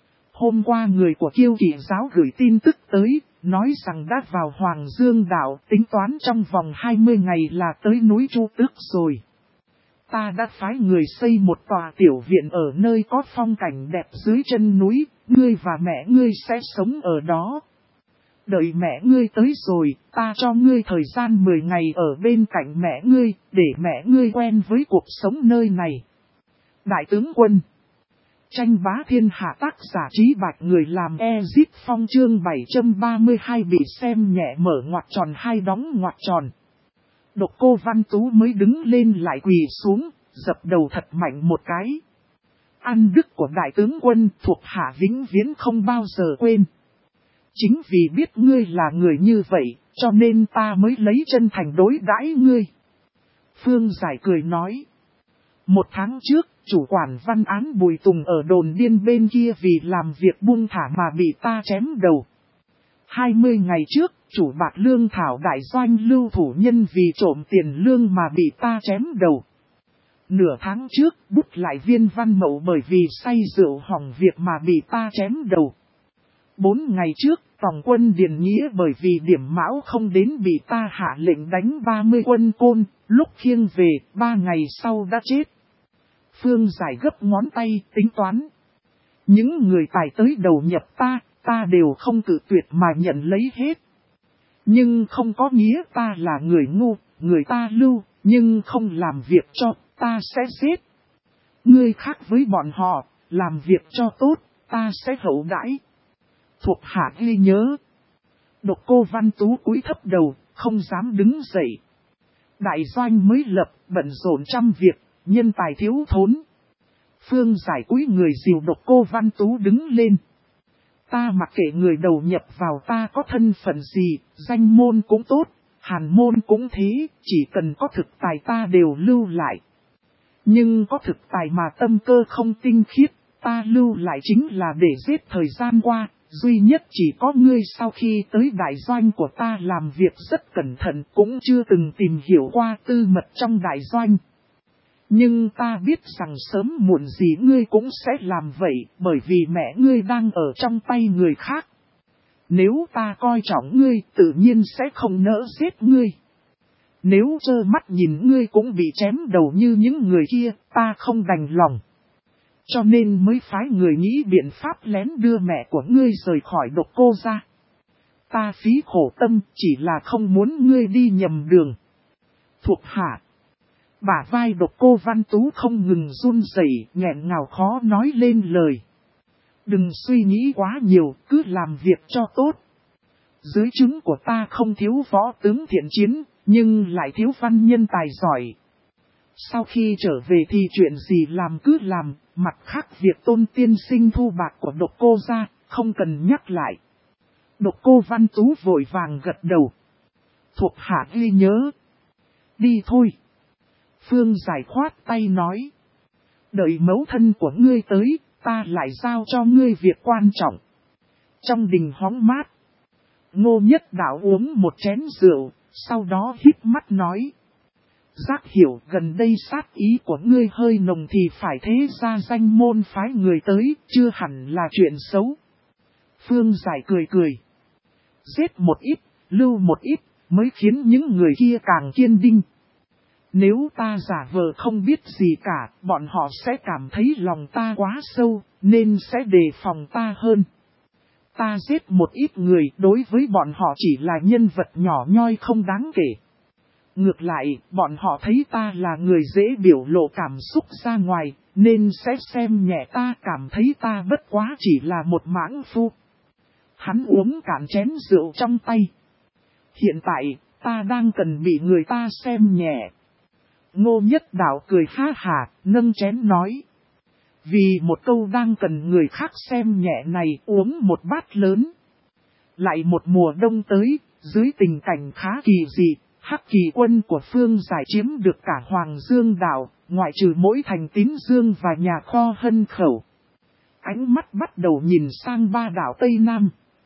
Hôm qua người của Kiêu Kỵ giáo gửi tin tức tới, nói rằng đã vào Hoàng Dương đảo, tính toán trong vòng 20 ngày là tới núi Chu Tước rồi. Ta đã phái người xây một tòa tiểu viện ở nơi có phong cảnh đẹp dưới chân núi, ngươi và mẹ ngươi sẽ sống ở đó. Đợi mẹ ngươi tới rồi, ta cho ngươi thời gian 10 ngày ở bên cạnh mẹ ngươi, để mẹ ngươi quen với cuộc sống nơi này. Đại tướng quân. Tranh bá thiên hạ tác giả Trí Bạch, người làm Ezit Phong, chương 732 bị xem nhẹ mở ngoặc tròn hai đóng ngoặc tròn. Độc Cô Văn Tú mới đứng lên lại quỳ xuống, dập đầu thật mạnh một cái. Ăn đức của đại tướng quân thuộc hạ vĩnh viễn không bao giờ quên. Chính vì biết ngươi là người như vậy, cho nên ta mới lấy chân thành đối đãi ngươi. Phương Giải cười nói. 1 tháng trước, chủ quản văn án Bùi Tùng ở đồn điên bên kia vì làm việc buông thả mà bị ta chém đầu. 20 ngày trước, chủ bạc lương thảo đại doanh Lưu Thủ Nhân vì trộm tiền lương mà bị ta chém đầu. Nửa tháng trước, bút lại viên Văn Mậu bởi vì say rượu hỏng việc mà bị ta chém đầu. 4 ngày trước, tổng quân Điền Nghĩa bởi vì điểm mão không đến bị ta hạ lệnh đánh 30 quân Côn, lúc khiêng về, 3 ngày sau đã chết. Phương Giải gấp ngón tay, tính toán. Những người tài tới đầu nhập ta đều không cự tuyệt mà nhận lấy hết. Nhưng không có nghĩa ta là người ngu, người ta lưu, nhưng không làm việc cho, ta sẽ giết. Ngươi khác với bọn họ, làm việc cho tốt, ta sẽ hậu đãi. Thuộc hạ ghi nhớ. Độc Cô Văn Tú cúi thấp đầu, không dám đứng dậy. Đại doanh mới lập, bận rộn trăm việc, nhân tài thiếu thốn. Phương Giải cúi người dìu Độc Cô Văn Tú đứng lên. Ta mặc kệ người đầu nhập vào ta có thân phận gì, danh môn cũng tốt, hàn môn cũng thế, chỉ cần có thực tài ta đều lưu lại. Nhưng có thực tài mà tâm cơ không tinh khiết, ta lưu lại chính là để giết thời gian qua, duy nhất chỉ có ngươi sau khi tới đại doanh của ta làm việc rất cẩn thận cũng chưa từng tìm hiểu qua tư mật trong đại doanh. Nhưng ta biết rằng sớm muộn gì ngươi cũng sẽ làm vậy bởi vì mẹ ngươi đang ở trong tay người khác. Nếu ta coi trọng ngươi tự nhiên sẽ không nỡ giết ngươi. Nếu trơ mắt nhìn ngươi cũng bị chém đầu như những người kia, ta không đành lòng. Cho nên mới phái người nghĩ biện pháp lén đưa mẹ của ngươi rời khỏi Độc Cô ra. Ta phí khổ tâm chỉ là không muốn ngươi đi nhầm đường. Thuộc hạ. Bả vai Độc Cô Văn Tú không ngừng run rẩy, nghẹn ngào khó nói lên lời. Đừng suy nghĩ quá nhiều, cứ làm việc cho tốt. Dưới trướng của ta không thiếu võ tướng thiện chiến, nhưng lại thiếu văn nhân tài giỏi. Sau khi trở về thì chuyện gì làm cứ làm, mặt khác việc Tôn tiên sinh thu bạc của Độc Cô ra, không cần nhắc lại. Độc Cô Văn Tú vội vàng gật đầu. Thuộc hạ ghi nhớ. Đi thôi. Phương Giải khoát tay nói. Đợi mẫu thân của ngươi tới, ta lại giao cho ngươi việc quan trọng. Trong đình hóng mát, Ngô Nhất Đạo uống một chén rượu, sau đó híp mắt nói. Giác hiểu gần đây sát ý của ngươi hơi nồng thì phải thế ra danh môn phái người tới, chưa hẳn là chuyện xấu. Phương Giải cười cười. Giết một ít, lưu một ít, mới khiến những người kia càng kiên định. Nếu ta giả vờ không biết gì cả, bọn họ sẽ cảm thấy lòng ta quá sâu, nên sẽ đề phòng ta hơn. Ta giết một ít người, đối với bọn họ chỉ là nhân vật nhỏ nhoi không đáng kể. Ngược lại, bọn họ thấy ta là người dễ biểu lộ cảm xúc ra ngoài, nên sẽ xem nhẹ ta, cảm thấy ta bất quá chỉ là một mãng phu. Hắn uống cạn chén rượu trong tay. Hiện tại, ta đang cần bị người ta xem nhẹ. Ngô Nhất Đạo cười ha hả, nâng chén nói. Vì một câu đang cần người khác xem nhẹ này uống một bát lớn. Lại một mùa đông tới, dưới tình cảnh khá kỳ dị, Hắc Kỳ quân của Phương Giải chiếm được cả Hoàng Dương đảo, ngoại trừ mỗi thành Tín Dương và nhà kho Hân Khẩu. Ánh mắt bắt đầu nhìn sang ba đảo Tây Nam.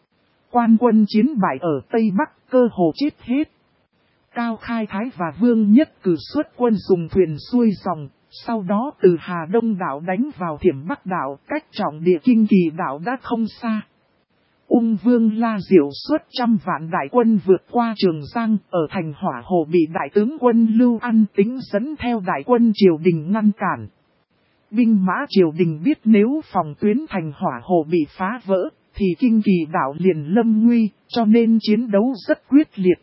Quan quân chiến bại ở Tây Bắc cơ hồ chết hết. Cao Khai Thái và Vương Nhất Cử xuất quân dùng thuyền xuôi dòng, sau đó từ Hà Đông đảo đánh vào Thiểm Bắc đảo, cách trọng địa Kinh Kỳ đảo đã không xa. Ung Vương La Diệu xuất trăm vạn đại quân vượt qua Trường Giang, ở thành Hỏa Hồ bị đại tướng quân Lưu An Tính dẫn theo đại quân triều đình ngăn cản. Binh mã triều đình biết nếu phòng tuyến thành Hỏa Hồ bị phá vỡ, thì Kinh Kỳ đảo liền lâm nguy, cho nên chiến đấu rất quyết liệt.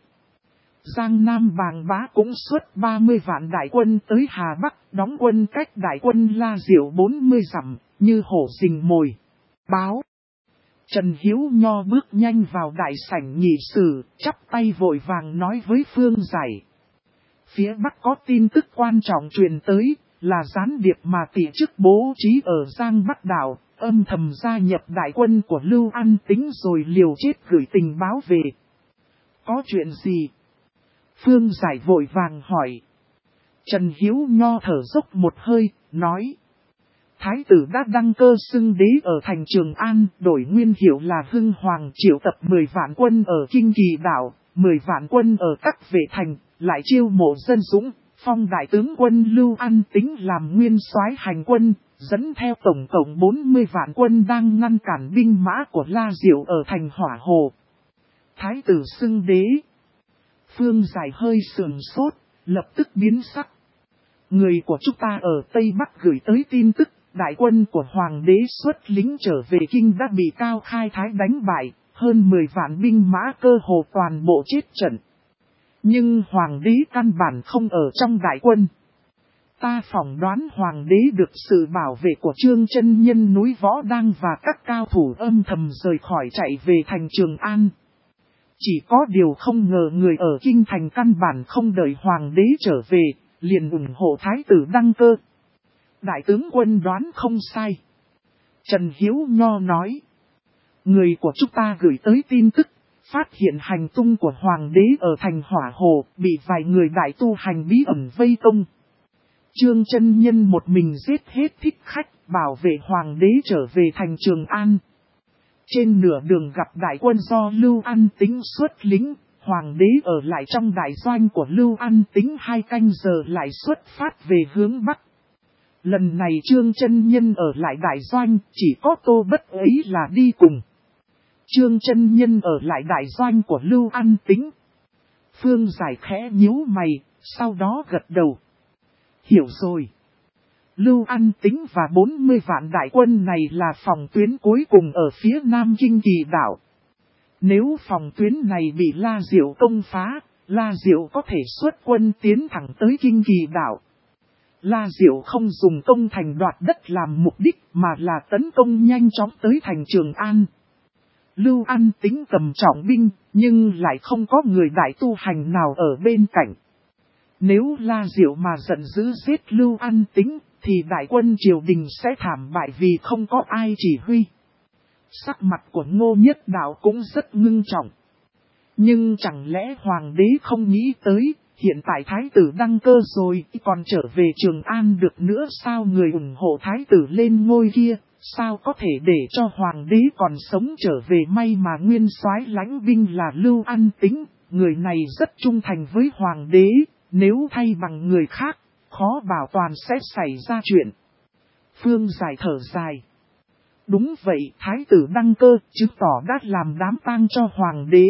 Giang Nam Bàng Bá cũng xuất 30 vạn đại quân tới Hà Bắc, đóng quân cách đại quân La Diệu 40 dặm, như hổ rình mồi. Báo. Trần Hiếu Nho bước nhanh vào đại sảnh nghị sự, chắp tay vội vàng nói với Phương Giải. Phía Bắc có tin tức quan trọng truyền tới, là gián điệp mà tỷ chức bố trí ở Giang Bắc đảo, âm thầm gia nhập đại quân của Lưu An Tính rồi liều chết gửi tình báo về. Có chuyện gì? Phương Giải vội vàng hỏi. Trần Hiếu Nho thở dốc một hơi, nói. Thái tử đã đăng cơ xưng đế ở thành Trường An, đổi nguyên hiệu là Hưng Hoàng, triệu tập 10 vạn quân ở Kinh Kỳ đảo, 10 vạn quân ở các vệ thành, lại chiêu mộ dân dũng, phong đại tướng quân Lưu An Tính làm nguyên soái hành quân, dẫn theo tổng cộng 40 vạn quân đang ngăn cản binh mã của La Diệu ở thành Hỏa Hồ. Thái tử xưng đế. Phương Giải hơi sườn sốt, lập tức biến sắc. Người của chúng ta ở Tây Bắc gửi tới tin tức, đại quân của Hoàng đế xuất lính trở về Kinh đã bị Cao Khai Thái đánh bại, hơn 10 vạn binh mã cơ hồ toàn bộ chết trận. Nhưng Hoàng đế căn bản không ở trong đại quân. Ta phỏng đoán hoàng đế được sự bảo vệ của Trương Chân Nhân núi Võ Đăng và các cao thủ âm thầm rời khỏi chạy về thành Trường An. Chỉ có điều không ngờ người ở kinh thành căn bản không đợi hoàng đế trở về, liền ủng hộ thái tử Đăng Cơ. Đại tướng quân đoán không sai. Trần Hiếu Nho nói. Người của chúng ta gửi tới tin tức, phát hiện hành tung của hoàng đế ở thành Hỏa Hồ, bị vài người đại tu hành bí ẩn vây công. Trương Chân Nhân một mình giết hết thích khách, bảo vệ hoàng đế trở về thành Trường An. Trên nửa đường gặp đại quân do Lưu An Tĩnh xuất lính, hoàng đế ở lại trong đại doanh của Lưu An Tĩnh 2 canh giờ lại xuất phát về hướng Bắc. Lần này Trương Chân Nhân ở lại đại doanh, chỉ có Tô Bất ấy là đi cùng. Trương Chân Nhân ở lại đại doanh của Lưu An Tĩnh. Phương Giải khẽ nhíu mày, sau đó gật đầu. Hiểu rồi. Lưu An Tĩnh và 40 vạn đại quân này là phòng tuyến cuối cùng ở phía nam Kinh Kỳ đảo. Nếu phòng tuyến này bị La Diệu công phá, La Diệu có thể xuất quân tiến thẳng tới Kinh Kỳ đảo. La Diệu không dùng công thành đoạt đất làm mục đích mà là tấn công nhanh chóng tới thành Trường An. Lưu An Tĩnh cầm trọng binh, nhưng lại không có người đại tu hành nào ở bên cạnh. Nếu La Diệu mà giận dữ giết Lưu An Tĩnh, thì đại quân triều đình sẽ thảm bại vì không có ai chỉ huy. Sắc mặt của Ngô Nhất Đạo cũng rất ngưng trọng. Nhưng chẳng lẽ hoàng đế không nghĩ tới, hiện tại thái tử Đăng Cơ rồi, còn trở về Trường An được nữa sao? Người ủng hộ thái tử lên ngôi kia, sao có thể để cho hoàng đế còn sống trở về? May mà nguyên soái lãnh binh là Lưu An Tĩnh, người này rất trung thành với hoàng đế, nếu thay bằng người khác, khó bảo toàn sẽ xảy ra chuyện. Phương Giải thở dài. Đúng vậy, thái tử Đăng Cơ chứng tỏ đã làm đám tang cho hoàng đế.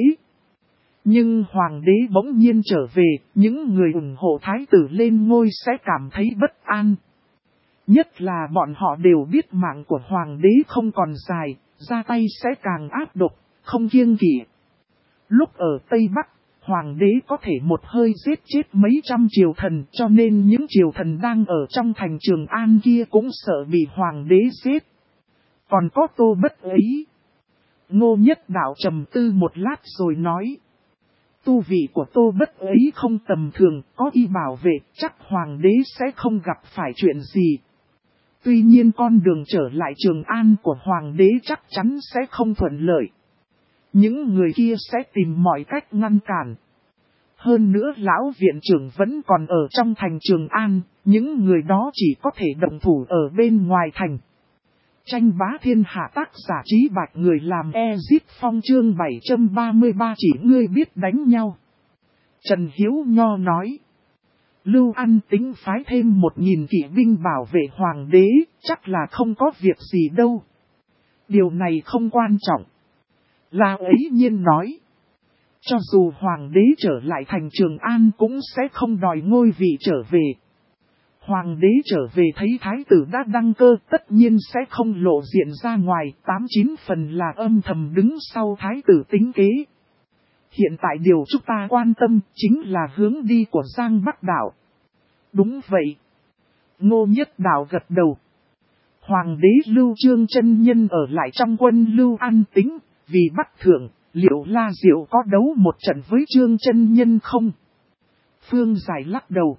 Nhưng hoàng đế bỗng nhiên trở về, những người ủng hộ thái tử lên ngôi sẽ cảm thấy bất an. Nhất là bọn họ đều biết mạng của hoàng đế không còn dài, ra tay sẽ càng ác độc, không kiêng kỵ. Lúc ở Tây Bắc, hoàng đế có thể một hơi giết chết mấy trăm triều thần, cho nên những triều thần đang ở trong thành Trường An kia cũng sợ bị hoàng đế giết. Còn có Tô Bất ấy. Ngô Nhất Đạo trầm tư một lát rồi nói. Tu vị của Tô Bất ấy không tầm thường, có y bảo vệ, chắc hoàng đế sẽ không gặp phải chuyện gì. Tuy nhiên con đường trở lại Trường An của hoàng đế chắc chắn sẽ không thuận lợi. Những người kia sẽ tìm mọi cách ngăn cản. Hơn nữa lão viện trưởng vẫn còn ở trong thành Trường An, những người đó chỉ có thể động thủ ở bên ngoài thành. Tranh bá thiên hạ tác giả Trí Bạch người làm Ezit Phong chương 733 chỉ ngươi biết đánh nhau. Trần Hiếu Nho nói. Lưu An Tĩnh phái thêm 1000 kỵ binh bảo vệ hoàng đế, chắc là không có việc gì đâu. Điều này không quan trọng. La ấy nhiên nói. Cho dù hoàng đế trở lại thành Trường An cũng sẽ không đòi ngôi vị trở về. Hoàng đế trở về thấy thái tử đã đăng cơ tất nhiên sẽ không lộ diện ra ngoài, 89 phần là âm thầm đứng sau thái tử tính kế. Hiện tại điều chúng ta quan tâm chính là hướng đi của Giang Bắc Đảo. Đúng vậy. Ngô Nhất Đạo gật đầu. Hoàng đế Lưu Trương Chân Nhân ở lại trong quân Lưu An Tĩnh, vì Bắc Thượng, liệu La Diệu có đấu một trận với Trương Chân Nhân không? Phương Giải lắc đầu.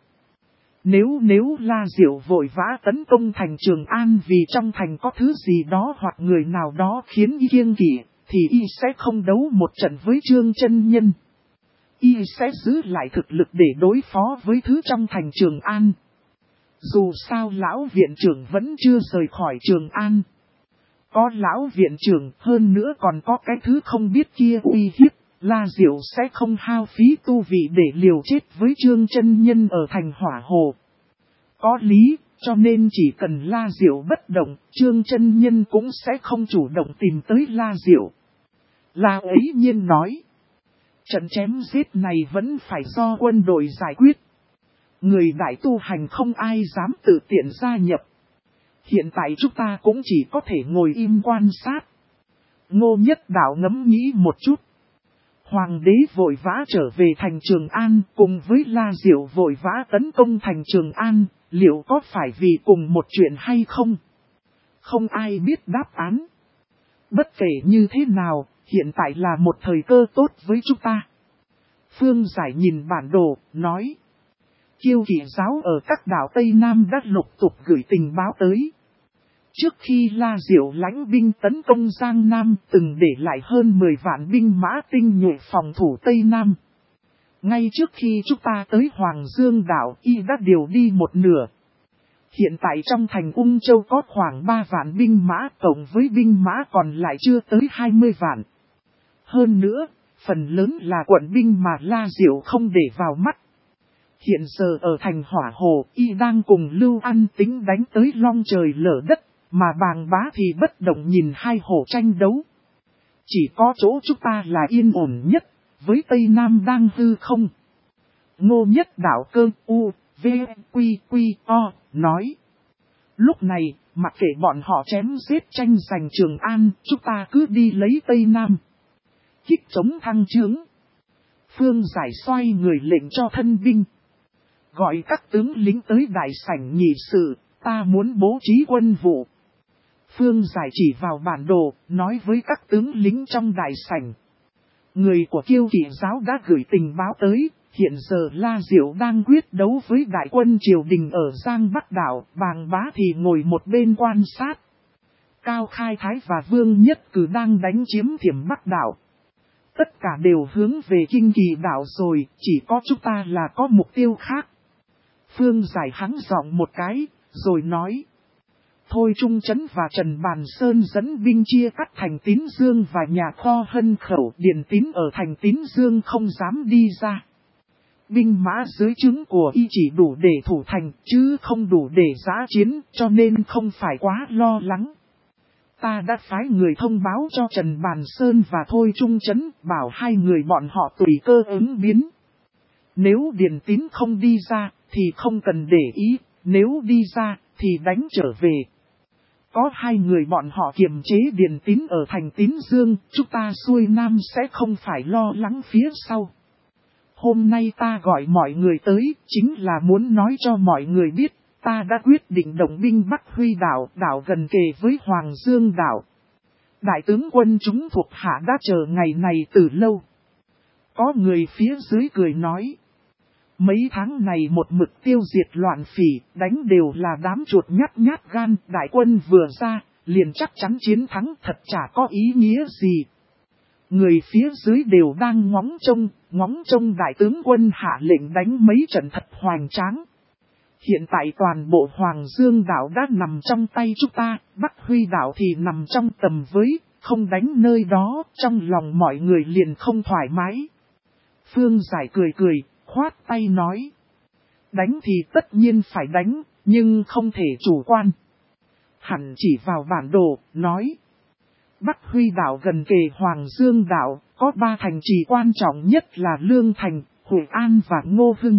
Nếu La Diệu vội vã tấn công thành Trường An vì trong thành có thứ gì đó hoặc người nào đó khiến y kiêng kỵ, thì y sẽ không đấu một trận với Trương Chân Nhân. Y sẽ giữ lại thực lực để đối phó với thứ trong thành Trường An. Dù sao lão viện trưởng vẫn chưa rời khỏi Trường An. Có lão viện trưởng hơn nữa còn có cái thứ không biết kia uy hiếp, La Diệu sẽ không hao phí tu vị để liều chết với Trương Chân Nhân ở thành Hỏa Hồ. Có lý, cho nên chỉ cần La Diệu bất động, Trương Chân Nhân cũng sẽ không chủ động tìm tới La Diệu. La ấy nhiên nói. Trận chém giết này vẫn phải do quân đội giải quyết. Người đại tu hành không ai dám tự tiện gia nhập. Hiện tại chúng ta cũng chỉ có thể ngồi im quan sát. Ngô Nhất Đạo ngẫm nghĩ một chút. Hoàng đế vội vã trở về thành Trường An cùng với La Diệu vội vã tấn công thành Trường An, liệu có phải vì cùng một chuyện hay không? Không ai biết đáp án. Bất kể như thế nào, hiện tại là một thời cơ tốt với chúng ta. Phương Giải nhìn bản đồ, nói. Kiêu Kỵ giáo ở các đảo Tây Nam đã lục tục gửi tình báo tới. Trước khi La Diệu lãnh binh tấn công Giang Nam từng để lại hơn 10 vạn binh mã tinh nhuệ phòng thủ Tây Nam. Ngay trước khi chúng ta tới Hoàng Dương đảo y đã điều đi một nửa. Hiện tại trong thành Ung Châu có khoảng 3 vạn binh mã cộng với binh mã còn lại chưa tới 20 vạn. Hơn nữa, phần lớn là quận binh mà La Diệu không để vào mắt. Hiện giờ ở thành Hỏa Hồ y đang cùng Lưu An tính đánh tới long trời lở đất, mà Bàng Bá thì bất động nhìn hai hồ tranh đấu. Chỉ có chỗ chúng ta là yên ổn nhất, với Tây Nam đang hư không. Ngô Nhất Đạo Cơ U, V, Quy, Quy, O, nói. Lúc này, mặc kệ bọn họ chém giết tranh giành Trường An, chúng ta cứ đi lấy Tây Nam. Kích chống thăng trướng. Phương Giải xoay người lệnh cho thân binh. Gọi các tướng lính tới đại sảnh nghị sự, ta muốn bố trí quân vụ. Phương Giải chỉ vào bản đồ, nói với các tướng lính trong đại sảnh. Người của Kiêu Kỵ giáo đã gửi tình báo tới, hiện giờ La Diệu đang quyết đấu với đại quân triều đình ở Giang Bắc đảo, Bàng Bá thì ngồi một bên quan sát. Cao Khai Thái và Vương Nhất Cử đang đánh chiếm Thiểm Bắc đảo. Tất cả đều hướng về Kinh Kỳ đảo rồi, chỉ có chúng ta là có mục tiêu khác. Phương Giải hắng giọng một cái, rồi nói. Thôi Trung Chấn và Trần Bàn Sơn dẫn binh chia cắt thành Tín Dương và nhà kho Hân Khẩu. Điền Tín ở thành Tín Dương không dám đi ra. Binh mã dưới trướng của y chỉ đủ để thủ thành, chứ không đủ để giã chiến, cho nên không phải quá lo lắng. Ta đã phái người thông báo cho Trần Bàn Sơn và Thôi Trung Chấn, bảo hai người bọn họ tùy cơ ứng biến. Nếu Điền Tín không đi ra, thì không cần để ý, nếu đi ra, thì đánh trở về. Có hai người bọn họ kiềm chế Điền Tín ở thành Tín Dương, chúng ta xuôi nam sẽ không phải lo lắng phía sau. Hôm nay ta gọi mọi người tới, chính là muốn nói cho mọi người biết, ta đã quyết định động binh Bắc Huy đảo, đảo gần kề với Hoàng Dương đảo. Đại tướng quân chúng thuộc hạ đã chờ ngày này từ lâu. Có người phía dưới cười nói. Mấy tháng này một mực tiêu diệt loạn phỉ, đánh đều là đám chuột nhát gan, đại quân vừa ra, liền chắc chắn chiến thắng, thật chả có ý nghĩa gì. Người phía dưới đều đang ngóng trông đại tướng quân hạ lệnh đánh mấy trận thật hoành tráng. Hiện tại toàn bộ Hoàng Dương đảo đã nằm trong tay chúng ta, Bắc Huy đảo thì nằm trong tầm với, không đánh nơi đó, trong lòng mọi người liền không thoải mái. Phương Giải cười, khoát tay nói. Đánh thì tất nhiên phải đánh, nhưng không thể chủ quan. Hẳn chỉ vào bản đồ, nói. Bắc Huy đảo gần kề Hoàng Dương đảo, có 3 thành trì quan trọng nhất là Lương Thành, Hội An và Ngô Hưng.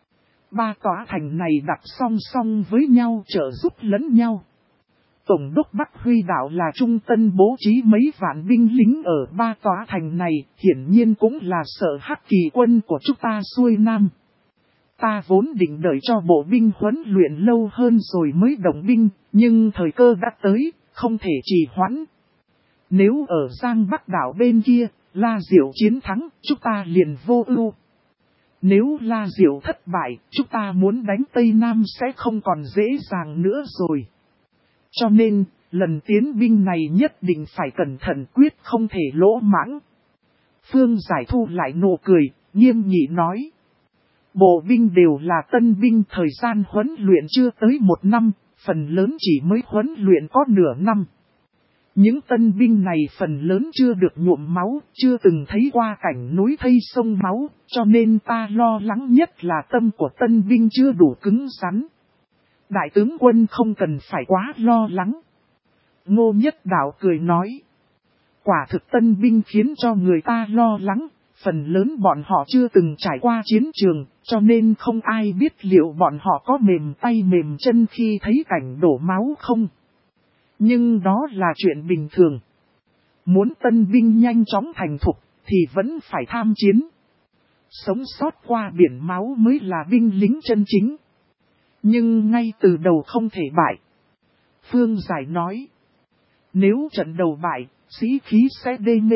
3 tòa thành này đặt song song với nhau trợ giúp lẫn nhau. Tổng đốc Bắc Huy đảo là trung tân bố trí mấy vạn binh lính ở 3 tòa thành này, hiển nhiên cũng là sợ Hắc Kỳ quân của chúng ta xuôi nam. Ta vốn định đợi cho bộ binh huấn luyện lâu hơn rồi mới động binh, nhưng thời cơ đã tới, không thể trì hoãn. Nếu ở Giang Bắc đảo bên kia, La Diệu chiến thắng, chúng ta liền vô ưu. Nếu La Diệu thất bại, chúng ta muốn đánh Tây Nam sẽ không còn dễ dàng nữa rồi. Cho nên, lần tiến binh này nhất định phải cẩn thận, quyết không thể lỗ mãng. Phương Giải thu lại nụ cười, nghiêm nghị nói. Bộ binh đều là tân binh, thời gian huấn luyện chưa tới 1 năm, phần lớn chỉ mới huấn luyện có nửa năm. Những tân binh này phần lớn chưa được nhuộm máu, chưa từng thấy qua cảnh núi thây sông máu, cho nên ta lo lắng nhất là tâm của tân binh chưa đủ cứng rắn. Đại tướng quân không cần phải quá lo lắng. Ngô Nhất Đạo cười nói. Quả thực tân binh khiến cho người ta lo lắng, phần lớn bọn họ chưa từng trải qua chiến trường, cho nên không ai biết liệu bọn họ có mềm tay mềm chân khi thấy cảnh đổ máu không. Nhưng đó là chuyện bình thường. Muốn tân binh nhanh chóng thành thục, thì vẫn phải tham chiến. Sống sót qua biển máu mới là binh lính chân chính. Nhưng ngay từ đầu không thể bại. Phương Giải nói. Nếu trận đầu bại, sĩ khí sẽ đê mê.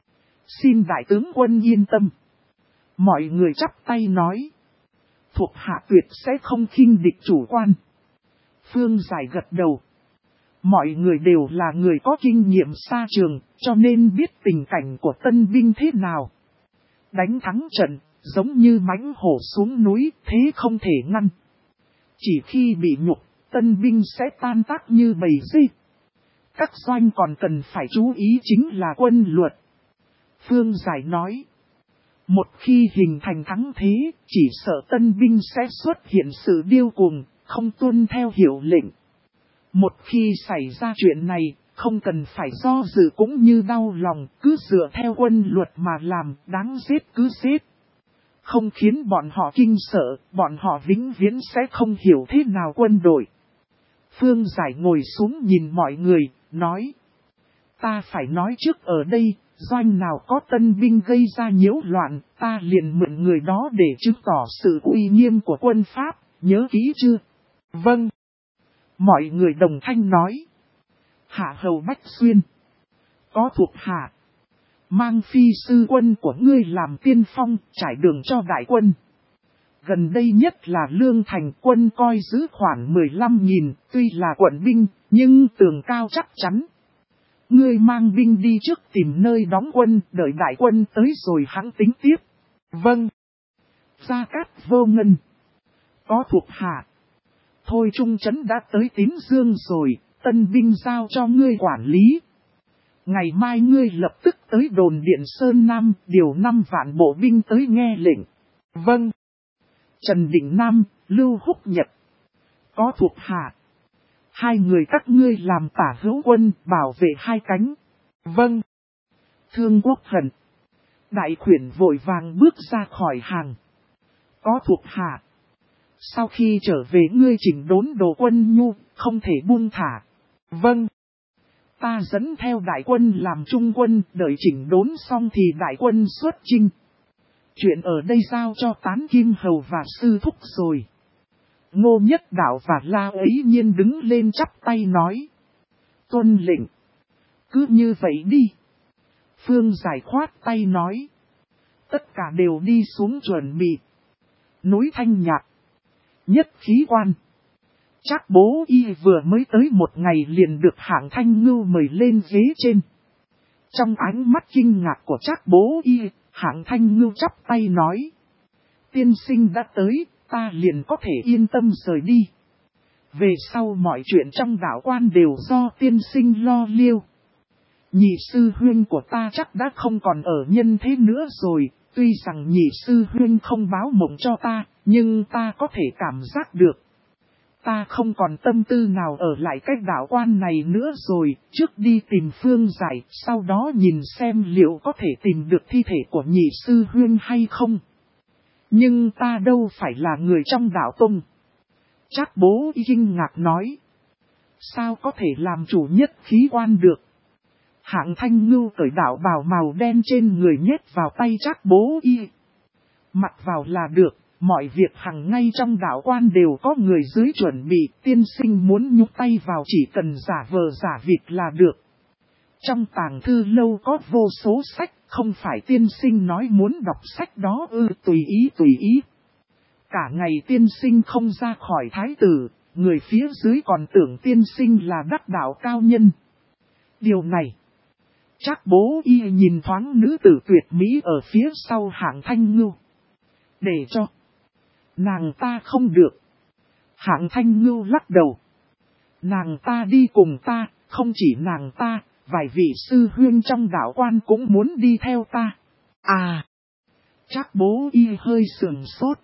Xin đại tướng quân yên tâm. Mọi người chắp tay nói. Thuộc hạ tuyệt sẽ không khinh địch chủ quan. Phương Giải gật đầu. Mọi người đều là người có kinh nghiệm xa trường, cho nên biết tình cảnh của tân binh thế nào. Đánh thắng trận, giống như mãnh hổ xuống núi, thế không thể ngăn. Chỉ khi bị nhục, tân binh sẽ tan tác như bầy dê. Các doanh còn cần phải chú ý chính là quân luật. Phương Giải nói. Một khi hình thành thắng thế, chỉ sợ tân binh sẽ xuất hiện sự điêu cuồng, không tuân theo hiệu lệnh. Một khi xảy ra chuyện này, không cần phải do dự cũng như đau lòng, cứ dựa theo quân luật mà làm, đáng giết cứ giết. Không khiến bọn họ kinh sợ, bọn họ vĩnh viễn sẽ không hiểu thế nào quân đội. Phương Giải ngồi xuống nhìn mọi người, nói. Ta phải nói trước ở đây, doanh nào có tân binh gây ra nhiễu loạn, ta liền mượn người đó để chứng tỏ sự uy nghiêm của quân Pháp, nhớ kỹ chưa? Vâng. Mọi người đồng thanh nói. Hạ hầu Bách Xuyên. Có thuộc hạ. Mang phi sư quân của ngươi làm tiên phong, trải đường cho đại quân. Gần đây nhất là Lương Thành quân coi giữ khoảng 15.000, tuy là quận binh, nhưng tường cao chắc chắn. Ngươi mang binh đi trước tìm nơi đóng quân, đợi đại quân tới rồi hắn tính tiếp. Vâng. Gia Cát Vô Ngân. Có thuộc hạ. Thôi Trung Trấn đã tới Tín Dương rồi, tân binh giao cho ngươi quản lý. Ngày mai ngươi lập tức tới đồn Điện Sơn Nam, điều 5 vạn bộ binh tới nghe lệnh. Vâng. Trần Định Nam, Lưu Húc Nhật. Có thuộc hạ. 2 người các ngươi làm tả hữu quân, bảo vệ 2 cánh. Vâng. Thương Quốc Hận. Đại khuyển vội vàng bước ra khỏi hàng. Có thuộc hạ. Sau khi trở về ngươi chỉnh đốn đồ quân nhu, không thể buông thả. Vâng. Ta dẫn theo đại quân làm trung quân, đợi chỉnh đốn xong thì đại quân xuất chinh. Chuyện ở đây giao cho Tán Kim Hầu và Sư Thúc rồi. Ngô Nhất Đạo và La Ấy Nhiên đứng lên chắp tay nói. Tuân lệnh. Cứ như vậy đi. Phương Giải khoát tay nói. Tất cả đều đi xuống chuẩn bị. Núi Thanh Nhạc. Nhất khí quan. Trác Bố Y vừa mới tới một ngày liền được Hạng Thanh Ngưu mời lên ghế trên. Trong ánh mắt kinh ngạc của Trác Bố Y, Hạng Thanh Ngưu chắp tay nói. Tiên sinh đã tới, ta liền có thể yên tâm rời đi. Về sau mọi chuyện trong đạo quan đều do tiên sinh lo liêu. Nhị sư huynh của ta chắc đã không còn ở nhân thế nữa rồi, tuy rằng nhị sư huynh không báo mộng cho ta, nhưng ta có thể cảm giác được. Ta không còn tâm tư nào ở lại cái đạo quan này nữa rồi, trước đi tìm Phương Giải, sau đó nhìn xem liệu có thể tìm được thi thể của nhị sư huynh hay không. Nhưng ta đâu phải là người trong đạo tông. Trác Bố Y kinh ngạc nói. Sao có thể làm chủ nhất khí quan được? Hạng Thanh Ngưu cởi đạo bào màu đen trên người nhét vào tay Trác Bố Y. Mặc vào là được, mọi việc hằng ngay trong đạo quan đều có người dưới chuẩn bị, tiên sinh muốn nhúc tay vào chỉ cần giả vờ giả vịt là được. Trong tàng thư lâu có vô số sách, không phải tiên sinh nói muốn đọc sách đó tùy ý tùy ý. Cả ngày tiên sinh không ra khỏi thái tử, người phía dưới còn tưởng tiên sinh là đắc đạo cao nhân. Điều này, Trác Bố Y nhìn thoáng nữ tử tuyệt mỹ ở phía sau Hạng Thanh Ngưu. Để cho nàng ta không được. Hạng Thanh Ngưu lắc đầu. Nàng ta đi cùng ta, không chỉ nàng ta, vài vị sư huynh trong đạo quan cũng muốn đi theo ta. À! Trác Bố Y hơi sườn sốt.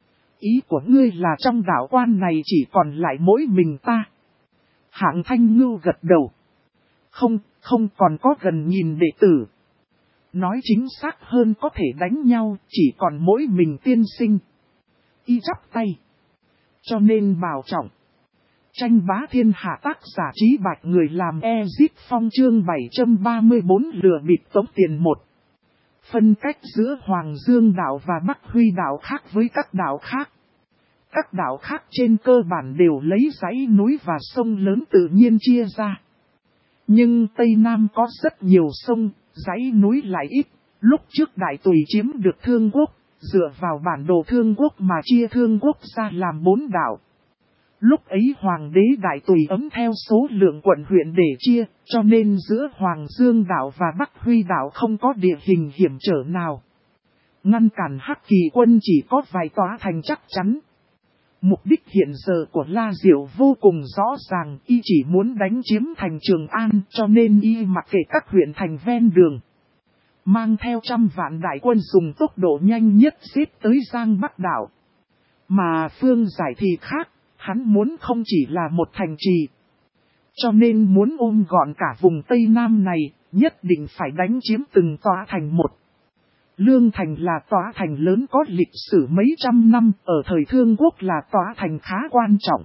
Ý của ngươi là trong đạo quan này chỉ còn lại mỗi mình ta. Hạng Thanh Ngưu gật đầu. Không còn có gần nghìn đệ tử. Nói chính xác hơn có thể đánh nhau, chỉ còn mỗi mình tiên sinh. Y chắp tay. Cho nên bảo trọng. Tranh bá thiên hạ tác giả Trí Bạch người làm Ezit Phong chương 734 lừa bịp tống tiền 1. Phân cách giữa Hoàng Dương đạo và Bắc Huy đạo khác với các đạo khác. Các đảo khác trên cơ bản đều lấy dãy núi và sông lớn tự nhiên chia ra. Nhưng Tây Nam có rất nhiều sông, dãy núi lại ít. Lúc trước Đại Tùy chiếm được Thương Quốc, dựa vào bản đồ Thương Quốc mà chia Thương Quốc ra làm 4 đảo. Lúc ấy Hoàng đế Đại Tùy ấm theo số lượng quận huyện để chia, cho nên giữa Hoàng Dương đảo và Bắc Huy đảo không có địa hình hiểm trở nào. Ngăn cản Hắc Kỳ quân chỉ có vài tòa thành chắc chắn. Mục đích hiện giờ của La Diệu vô cùng rõ ràng, y chỉ muốn đánh chiếm thành Trường An, cho nên y mặc kệ các huyện thành ven đường. Mang theo 100 vạn đại quân dùng tốc độ nhanh nhất xếp tới Giang Bắc đảo. Mà Phương Giải thì khác, hắn muốn không chỉ là một thành trì. Cho nên muốn ôm gọn cả vùng Tây Nam này, nhất định phải đánh chiếm từng tòa thành một. Lương Thành là tòa thành lớn có lịch sử mấy trăm năm, ở thời Thương Quốc là tòa thành khá quan trọng.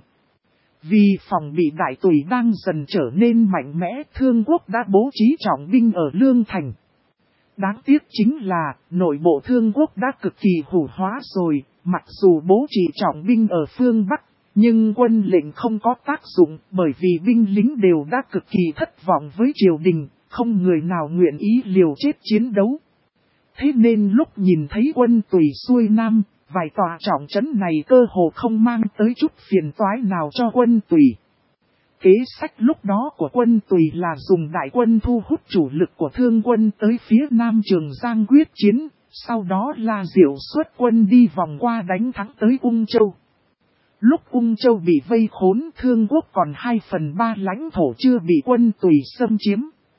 Vì phòng bị Đại Tùy đang dần trở nên mạnh mẽ, Thương Quốc đã bố trí trọng binh ở Lương Thành. Đáng tiếc chính là, nội bộ Thương Quốc đã cực kỳ hủ hóa rồi, mặc dù bố trí trọng binh ở phương Bắc, nhưng quân lệnh không có tác dụng bởi vì binh lính đều đã cực kỳ thất vọng với triều đình, không người nào nguyện ý liều chết chiến đấu. Thế nên lúc nhìn thấy quân Tùy xuôi Nam, vài tòa trọng trấn này cơ hồ không mang tới chút phiền toái nào cho quân Tùy. Kế sách lúc đó của quân Tùy là dùng đại quân thu hút chủ lực của Thương quân tới phía Nam Trường Giang quyết chiến, sau đó La Diệu xuất quân đi vòng qua đánh thắng tới Ung Châu. Lúc Ung Châu bị vây khốn, Thương Quốc còn 2/3 lãnh thổ chưa bị quân Tùy xâm chiếm.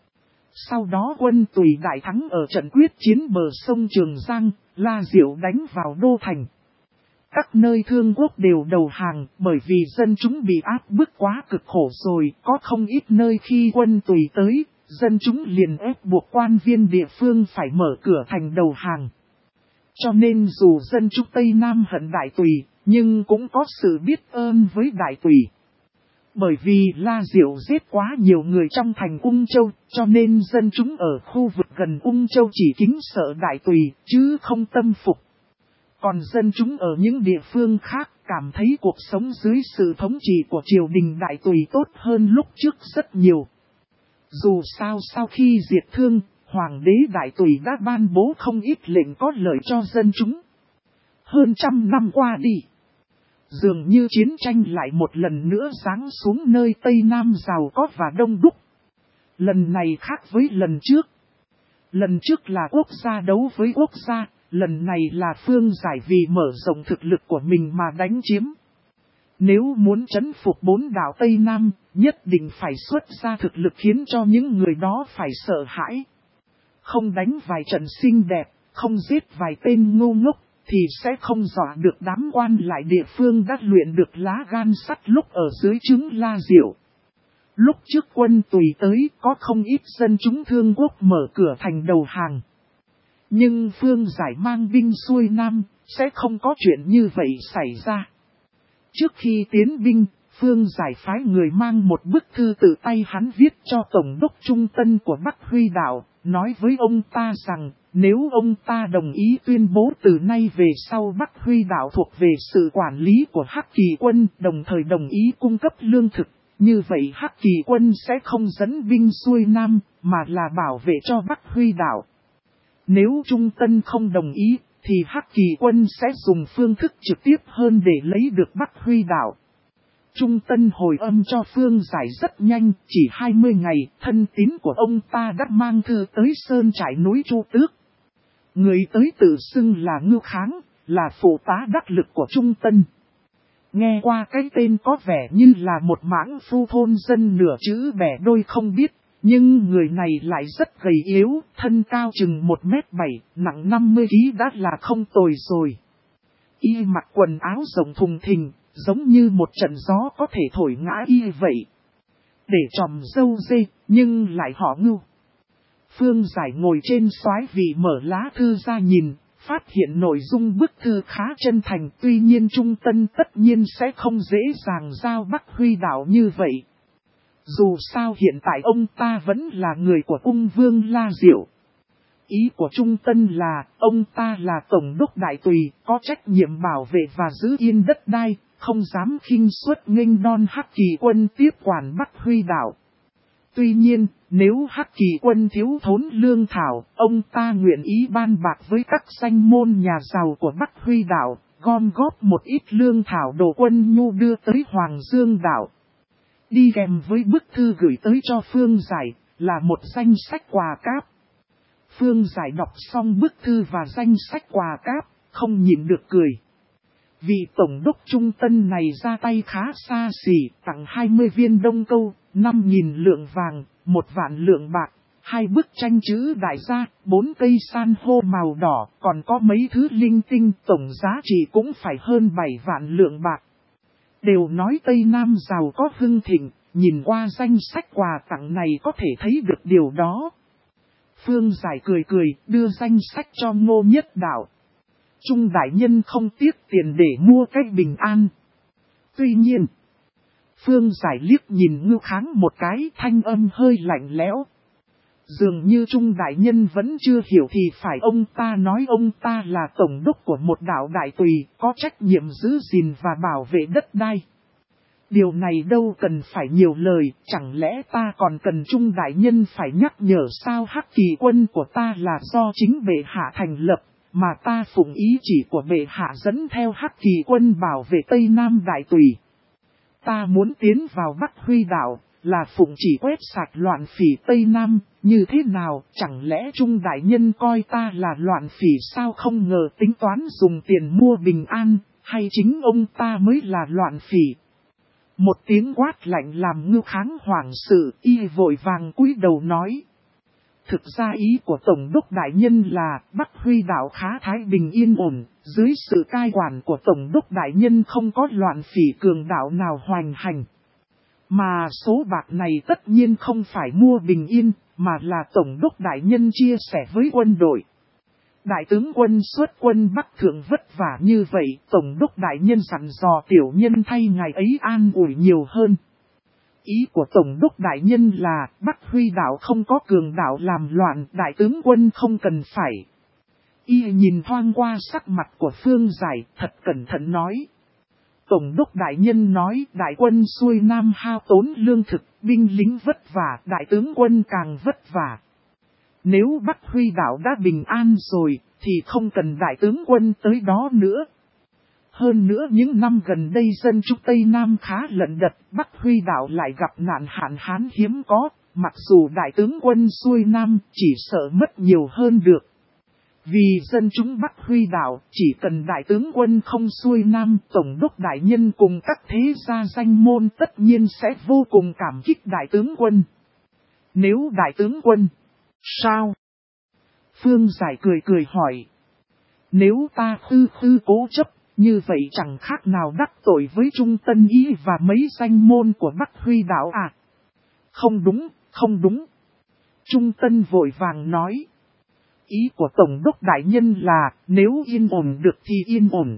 Sau đó quân Tùy đại thắng ở trận quyết chiến bờ sông Trường Giang, La Diệu đánh vào đô thành. Các nơi Thương Quốc đều đầu hàng bởi vì dân chúng bị áp bức quá cực khổ rồi, có không ít nơi khi quân Tùy tới, dân chúng liền ép buộc quan viên địa phương phải mở cửa thành đầu hàng. Cho nên dù dân chúng Tây Nam hận Đại Tùy, nhưng cũng có sự biết ơn với Đại Tùy. Bởi vì La Diệu giết quá nhiều người trong thành Ung Châu, cho nên dân chúng ở khu vực gần Ung Châu chỉ kính sợ Đại Tùy, chứ không tâm phục. Còn dân chúng ở những địa phương khác cảm thấy cuộc sống dưới sự thống trị của triều đình Đại Tùy tốt hơn lúc trước rất nhiều. Dù sao sau khi diệt Thương, Hoàng đế Đại Tùy đã ban bố không ít lệnh có lợi cho dân chúng. Hơn 100 năm qua đi, dường như chiến tranh lại một lần nữa giáng xuống nơi Tây Nam giàu có và đông đúc. Lần này khác với lần trước. Lần trước là quốc gia đấu với quốc gia, lần này là Phương Giải vì mở rộng thực lực của mình mà đánh chiếm. Nếu muốn trấn phục 4 đảo Tây Nam, nhất định phải xuất ra thực lực khiến cho những người đó phải sợ hãi. Không đánh vài trận xinh đẹp, không giết vài tên ngu ngốc, thì sẽ không dọa được đám quan lại địa phương đã luyện được lá gan sắt lúc ở dưới trướng La Diệu. Lúc trước quân Tùy tới có không ít dân chúng Thương Quốc mở cửa thành đầu hàng. Nhưng Phương Giải mang binh xuôi Nam, sẽ không có chuyện như vậy xảy ra. Trước khi tiến binh, Phương Giải phái người mang một bức thư tự tay hắn viết cho Tổng đốc Trung Tân của Bắc Huy đảo, nói với ông ta rằng, nếu ông ta đồng ý tuyên bố từ nay về sau Bắc Huy đảo thuộc về sự quản lý của Hắc Kỳ quân, đồng thời đồng ý cung cấp lương thực, như vậy Hắc Kỳ quân sẽ không dẫn binh xuôi Nam, mà là bảo vệ cho Bắc Huy đảo. Nếu Trung Tân không đồng ý, thì Hắc Kỳ quân sẽ dùng phương thức trực tiếp hơn để lấy được Bắc Huy đảo. Trung Tân hồi âm cho Phương Giải rất nhanh, chỉ 20 ngày, thân tín của ông ta đã mang thư tới sơn trại núi Chu Tước. Người tới tự xưng là Ngưu Kháng, là phụ tá đắc lực của Trung Tân. Nghe qua cái tên có vẻ như là một mãng phu thôn dân nửa chữ bẻ đôi không biết, nhưng người này lại rất gầy yếu, thân cao chừng 1m7, nặng 50kg đã là không tồi rồi. Y mặc quần áo rộng thùng thình, giống như một trận gió có thể thổi ngã y vậy. Để tròm râu dê, nhưng lại họ Ngưu. Phương Giải ngồi trên soái vị mở lá thư ra nhìn, phát hiện nội dung bức thư khá chân thành, tuy nhiên Trung Tân tất nhiên sẽ không dễ dàng giao Bắc Huy đảo như vậy. Dù sao hiện tại ông ta vẫn là người của ung vương La Diệu. Ý của Trung Tân là, ông ta là Tổng đốc Đại Tùy, có trách nhiệm bảo vệ và giữ yên đất đai, không dám khinh suất nghênh đon Hắc Kỳ quân tiếp quản Bắc Huy đảo. Tuy nhiên, nếu Hắc Kỳ quân thiếu thốn lương thảo, ông ta nguyện ý ban bạc với các danh môn nhà giàu của Bắc Huy đảo, gom góp một ít lương thảo đồ quân nhu đưa tới Hoàng Dương đảo. Đi kèm với bức thư gửi tới cho Phương Giải, là một danh sách quà cáp. Phương Giải đọc xong bức thư và danh sách quà cáp, không nhịn được cười. Vị Tổng đốc Trung Tân này ra tay khá xa xỉ, tặng 20 viên đông câu, 5.000 lượng vàng, 1 vạn lượng bạc, 2 bức tranh chữ đại gia, 4 cây san hô màu đỏ, còn có mấy thứ linh tinh, tổng giá trị cũng phải hơn 7 vạn lượng bạc. Đều nói Tây Nam giàu có hưng thịnh, nhìn qua danh sách quà tặng này có thể thấy được điều đó. Phương Giải cười cười, đưa danh sách cho Ngô Nhất Đạo. Trung đại nhân không tiếc tiền để mua cách bình an. Tuy nhiên, Phương Giải liếc nhìn Ngưu Kháng một cái, thanh âm hơi lạnh lẽo. Dường như Trung đại nhân vẫn chưa hiểu thì phải ông ta nói ông ta là tổng đốc của một đảo Đại Tùy, có trách nhiệm giữ gìn và bảo vệ đất đai. Điều này đâu cần phải nhiều lời, chẳng lẽ ta còn cần Trung đại nhân phải nhắc nhở sao Hắc Kỳ quân của ta là do chính bệ hạ thành lập, mà ta phụng ý chỉ của bệ hạ dẫn theo Hắc Kỳ quân bảo vệ Tây Nam Đại Tùy. Ta muốn tiến vào Bắc Huy đảo, là phụng chỉ quét sạch loạn phỉ Tây Nam, như thế nào, chẳng lẽ Trung đại nhân coi ta là loạn phỉ sao, không ngờ tính toán dùng tiền mua bình an, hay chính ông ta mới là loạn phỉ. Một tiếng quát lạnh làm Ngưu Kháng hoảng sự, y vội vàng cúi đầu nói. Thực ra ý của Tổng đốc đại nhân là Bắc Huy đảo khá thái bình yên ổn, dưới sự cai quản của Tổng đốc đại nhân không có loạn phỉ cường đạo nào hoành hành. Mà số bạc này tất nhiên không phải mua bình yên, mà là Tổng đốc đại nhân chia sẻ với quân đội. Đại tướng quân xuất quân Bắc Thượng vất vả như vậy, Tổng đốc đại nhân dặn dò tiểu nhân thay ngày ấy an ủi nhiều hơn. Ý của Tổng đốc đại nhân là Bắc Huy đảo không có cường đạo làm loạn, đại tướng quân không cần phải. Y nhìn thoáng qua sắc mặt của Phương Giải, thật cẩn thận nói. Tổng đốc đại nhân nói đại quân xuôi Nam hao tốn lương thực, binh lính vất vả, đại tướng quân càng vất vả. Nếu Bắc Huy đảo đã bình an rồi, thì không cần đại tướng quân tới đó nữa. Hơn nữa những năm gần đây dân chúng Tây Nam khá lận đật, Bắc Huy đảo lại gặp nạn hạn hán hiếm có, mặc dù đại tướng quân xuôi Nam chỉ sợ mất nhiều hơn được. Vì dân chúng Bắc Huy đảo chỉ cần đại tướng quân không xuôi Nam, Tổng đốc đại nhân cùng các thế gia danh môn tất nhiên sẽ vô cùng cảm kích đại tướng quân. Nếu đại tướng quân, sao? Phương Giải cười cười hỏi. Nếu ta khư cố chấp, như vậy chẳng khác nào đắc tội với Trung Tân Ý và mấy danh môn của Bắc Huy đảo à? Không đúng, không đúng. Trung Tân vội vàng nói. Ý của Tổng đốc đại nhân là nếu yên ổn được thì yên ổn.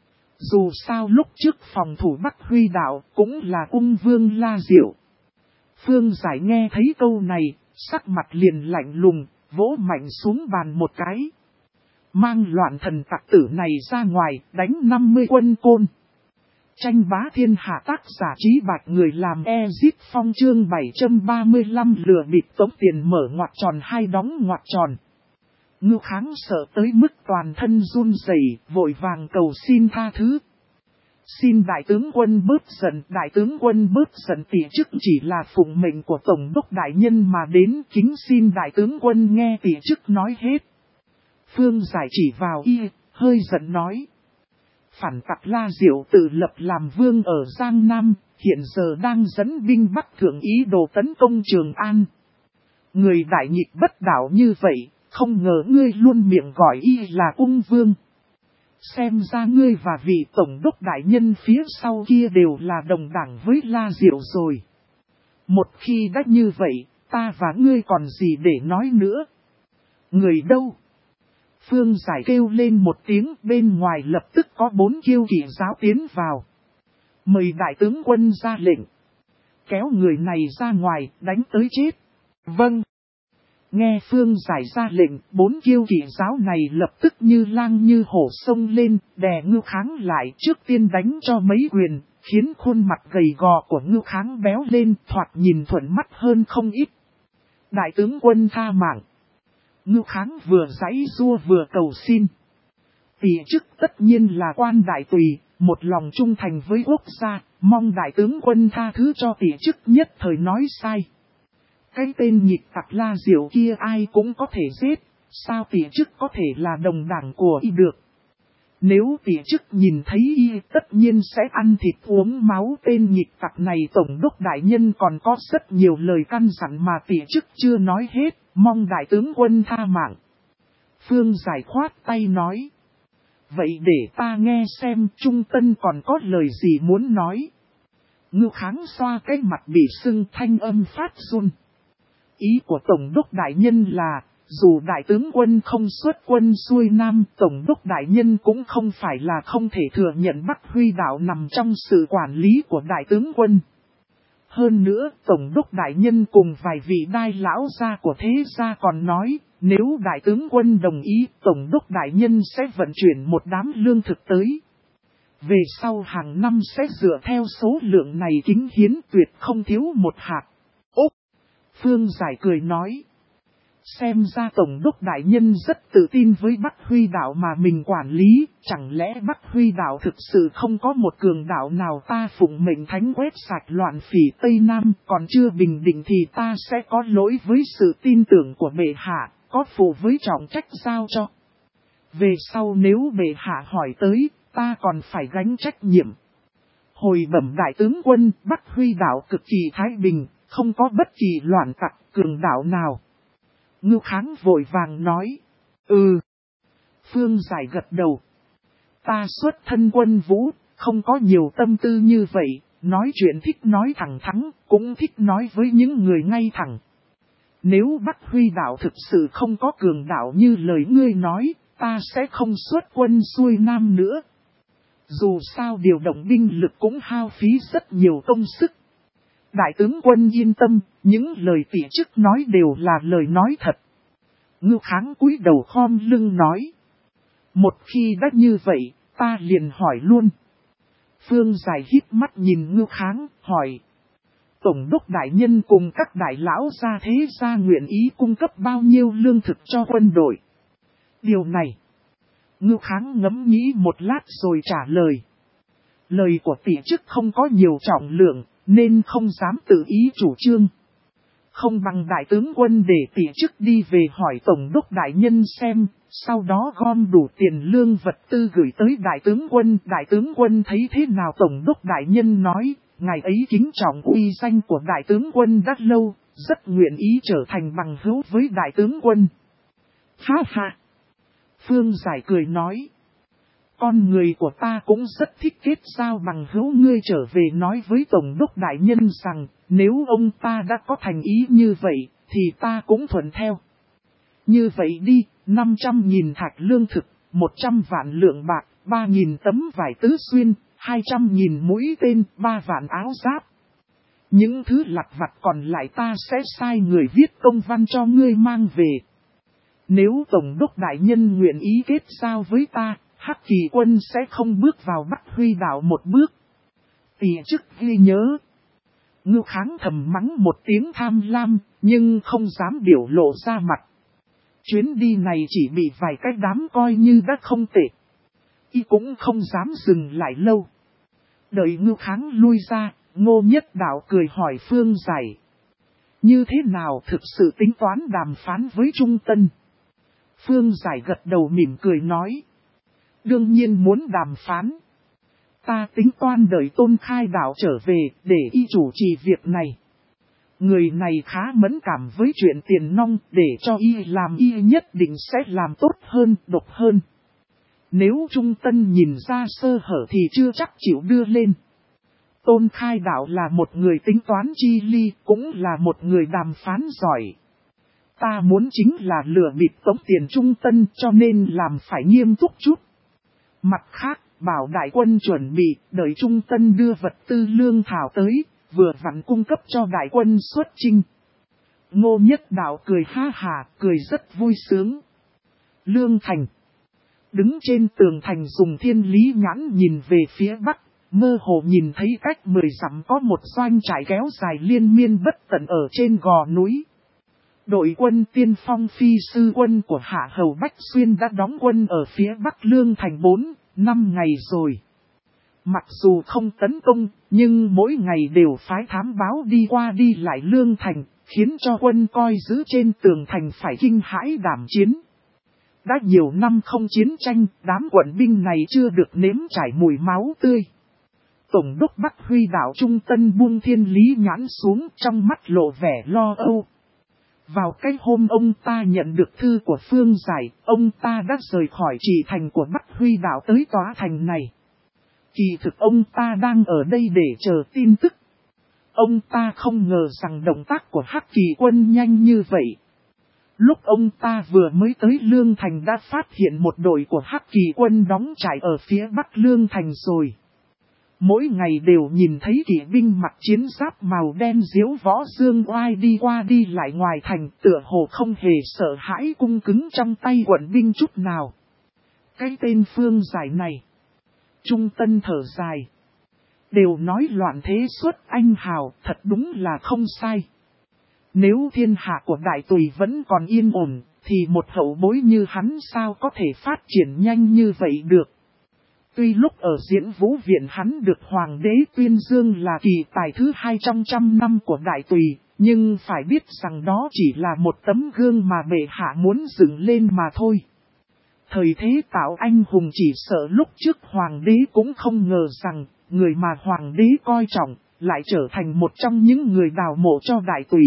Dù sao lúc trước phòng thủ Bắc Huy đảo cũng là ung vương La Diệu. Phương Giải nghe thấy câu này, sắc mặt liền lạnh lùng, vỗ mạnh xuống bàn một cái. Mang loạn thần tặc tử này ra ngoài, đánh 50 quân côn. Tranh bá thiên hạ, tác giả Trí Bạch, người làm Ezit Phong, chương 735 lừa bịp tống tiền mở ngoặc tròn hai đóng ngoặc tròn. Ngưu Kháng sợ tới mức toàn thân run rẩy, vội vàng cầu xin tha thứ. Xin đại tướng quân bớt giận, đại tướng quân bớt giận, tỷ chức chỉ là phụng mệnh của Tổng đốc đại nhân mà đến, kính xin đại tướng quân nghe tỷ chức nói hết. Phương Giải chỉ vào y, hơi giận nói. Phản tặc La Diệu tự lập làm vương ở Giang Nam, hiện giờ đang dẫn binh Bắc Thượng ý đồ tấn công Trường An. Người đại nghịch bất đạo như vậy, không ngờ ngươi luôn miệng gọi y là ung vương. Xem ra ngươi và vị Tổng đốc đại nhân phía sau kia đều là đồng đảng với La Diệu rồi. Một khi đã như vậy, ta và ngươi còn gì để nói nữa? Người đâu? Phương Giải kêu lên một tiếng, bên ngoài lập tức có 4 kiêu kỵ giáo tiến vào. Mời đại tướng quân ra lệnh. Kéo người này ra ngoài, đánh tới chết. Vâng. Nghe Phương Giải ra lệnh, 4 kiêu kỵ giáo này lập tức như lang như hổ sông lên, đè Ngưu Kháng lại, trước tiên đánh cho mấy quyền, khiến khuôn mặt gầy gò của Ngưu Kháng béo lên, thoạt nhìn thuận mắt hơn không ít. Đại tướng quân tha mạng. Ngưu Kháng vừa giãy giụa vừa cầu xin. Tỷ chức tất nhiên là quan đại tùy, một lòng trung thành với quốc gia, mong đại tướng quân tha thứ cho tỷ chức nhất thời nói sai. Cái tên nhịp tặc La Diệu kia ai cũng có thể giết, sao tỷ chức có thể là đồng đảng của y được. Nếu tỷ chức nhìn thấy y tất nhiên sẽ ăn thịt uống máu. Tên nhịp tặc này tổng đốc đại nhân còn có rất nhiều lời căn dặn mà tỷ chức chưa nói hết, mong đại tướng quân tha mạng. Phương Giải khoát tay nói. Vậy để ta nghe xem Trung Tân còn có lời gì muốn nói. Ngưu Kháng xoa cái mặt bị sưng thanh âm phát run. Ý của Tổng đốc đại nhân là, dù đại tướng quân không xuất quân xuôi Nam, Tổng đốc đại nhân cũng không phải là không thể thừa nhận Bắc Huy đảo nằm trong sự quản lý của đại tướng quân. Hơn nữa, Tổng đốc đại nhân cùng vài vị đai lão gia của thế gia còn nói, nếu đại tướng quân đồng ý, Tổng đốc đại nhân sẽ vận chuyển một đám lương thực tới. Về sau hàng năm sẽ dựa theo số lượng này kính hiến, tuyệt không thiếu một hạt. Úc! Phương Giải cười nói. Xem ra Tổng đốc đại nhân rất tự tin với Bắc Huy đảo mà mình quản lý, chẳng lẽ Bắc Huy đảo thực sự không có một cường đảo nào ta phụng mệnh thánh quét sạch loạn phỉ Tây Nam, còn chưa bình định thì ta sẽ có lỗi với sự tin tưởng của bệ hạ, có phụ với trọng trách giao cho. Về sau nếu bệ hạ hỏi tới, ta còn phải gánh trách nhiệm. Hồi bẩm đại tướng quân, Bắc Huy đảo cực kỳ thái bình, không có bất kỳ loạn tặc cường đảo nào. Ngưu Kháng vội vàng nói. Phương Giải gật đầu. Ta xuất thân quân vũ, không có nhiều tâm tư như vậy, nói chuyện thích nói thẳng thắn, cũng thích nói với những người ngay thẳng. Nếu Bắc Huy đảo thực sự không có cường đảo như lời ngươi nói, ta sẽ không xuất quân xuôi Nam nữa. Dù sao điều động binh lực cũng hao phí rất nhiều công sức. Đại tướng quân yên tâm, những lời tỷ chức nói đều là lời nói thật. Ngưu Kháng cúi đầu khom lưng nói. Một khi đã như vậy, ta liền hỏi luôn. Phương Giải híp mắt nhìn Ngưu Kháng, hỏi. Tổng đốc đại nhân cùng các đại lão gia thế gia nguyện ý cung cấp bao nhiêu lương thực cho quân đội? Điều này, Ngưu Kháng ngẫm nghĩ một lát rồi trả lời. Lời của tỷ chức không có nhiều trọng lượng, nên không dám tự ý chủ trương. Không bằng đại tướng quân để tỷ chức đi về hỏi Tổng đốc đại nhân xem, sau đó gom đủ tiền lương vật tư gửi tới đại tướng quân. Đại tướng quân thấy thế nào? Tổng đốc đại nhân nói, ngài ấy kính trọng uy danh của đại tướng quân đã lâu, rất nguyện ý trở thành bằng hữu với đại tướng quân. Ha ha! Phương Giải cười nói. Con người của ta cũng rất thích kết giao bằng hữu. Ngươi trở về nói với Tổng đốc đại nhân rằng, nếu ông ta đã có thành ý như vậy, thì ta cũng thuận theo. Như vậy đi, 500.000 thạch lương thực, 100 vạn lượng bạc, 3.000 tấm vải tứ xuyên, 200.000 mũi tên, 3 vạn áo giáp. Những thứ lặt vặt còn lại ta sẽ sai người viết công văn cho ngươi mang về. Nếu Tổng đốc đại nhân nguyện ý kết giao với ta, Hắc Kỳ quân sẽ không bước vào Bắc Huy đảo một bước. Tỷ chức ghi nhớ. Ngưu Kháng thầm mắng một tiếng tham lam, nhưng không dám biểu lộ ra mặt. Chuyến đi này chỉ bị vài cái đám coi như đã không tệ. Y cũng không dám dừng lại lâu. Đợi Ngưu Kháng lui ra, Ngô Nhất Đạo cười hỏi Phương Giải. Như thế nào thực sự tính toán đàm phán với Trung Tân? Phương Giải gật đầu mỉm cười nói. Đương nhiên muốn đàm phán. Ta tính toán đợi Tôn Khai Đạo trở về để y chủ trì việc này. Người này khá mẫn cảm với chuyện tiền nong, để cho y làm y nhất định sẽ làm tốt hơn, độc hơn. Nếu Trung Tân nhìn ra sơ hở thì chưa chắc chịu đưa lên. Tôn Khai Đạo là một người tính toán chi ly, cũng là một người đàm phán giỏi. Ta muốn chính là lừa bịp tống tiền Trung Tân, cho nên làm phải nghiêm túc chút. Mặt khác, bảo đại quân chuẩn bị, đợi Trung Tân đưa vật tư lương thảo tới, vừa vặn cung cấp cho đại quân xuất chinh. Ngô Nhất Đạo cười ha hà, cười rất vui sướng. Lương Thành đứng trên tường thành dùng thiên lý nhãn nhìn về phía bắc, mơ hồ nhìn thấy cách 10 dặm có một doanh trại kéo dài liên miên bất tận ở trên gò núi. Đội quân tiên phong phi sư quân của Hạ Hầu Bách Xuyên đã đóng quân ở phía bắc Lương Thành 4-5 ngày rồi. Mặc dù không tấn công, nhưng mỗi ngày đều phái thám báo đi qua đi lại Lương Thành, khiến cho quân coi giữ trên tường thành phải kinh hãi đảm chiến. Đã nhiều năm không chiến tranh, đám quận binh này chưa được nếm trải mùi máu tươi. Tổng đốc Bắc Huy Đạo Trung Tân buông thiên lý nhãn xuống, trong mắt lộ vẻ lo âu. Vào cái hôm ông ta nhận được thư của Phương Giải, ông ta đã rời khỏi chỉ thành của Bắc Huy Đạo tới tòa thành này. Kỳ thực ông ta đang ở đây để chờ tin tức. Ông ta không ngờ rằng động tác của Hắc Kỳ quân nhanh như vậy. Lúc ông ta vừa mới tới Lương Thành đã phát hiện một đội của Hắc Kỳ quân đóng trại ở phía bắc Lương Thành rồi. Mỗi ngày đều nhìn thấy kỵ binh mặc chiến giáp màu đen diếu võ dương oai đi qua đi lại ngoài thành, tựa hồ không hề sợ hãi, cung cứng trong tay quận binh chút nào. Cái tên Phương Giải này, Trung Tân thở dài. Đều nói loạn thế xuất anh hào, thật đúng là không sai. Nếu thiên hạ của đại tùy vẫn còn yên ổn, thì một hậu bối như hắn sao có thể phát triển nhanh như vậy được. Tuy lúc ở Diễn Vũ Viện hắn được Hoàng đế tuyên dương là kỳ tài thứ 2 trong 100 năm của đại tùy, nhưng phải biết rằng đó chỉ là một tấm gương mà bệ hạ muốn dựng lên mà thôi. Thời thế tạo anh hùng chỉ sợ lúc trước Hoàng đế cũng không ngờ rằng, người mà Hoàng đế coi trọng, lại trở thành một trong những người đào mộ cho đại tùy.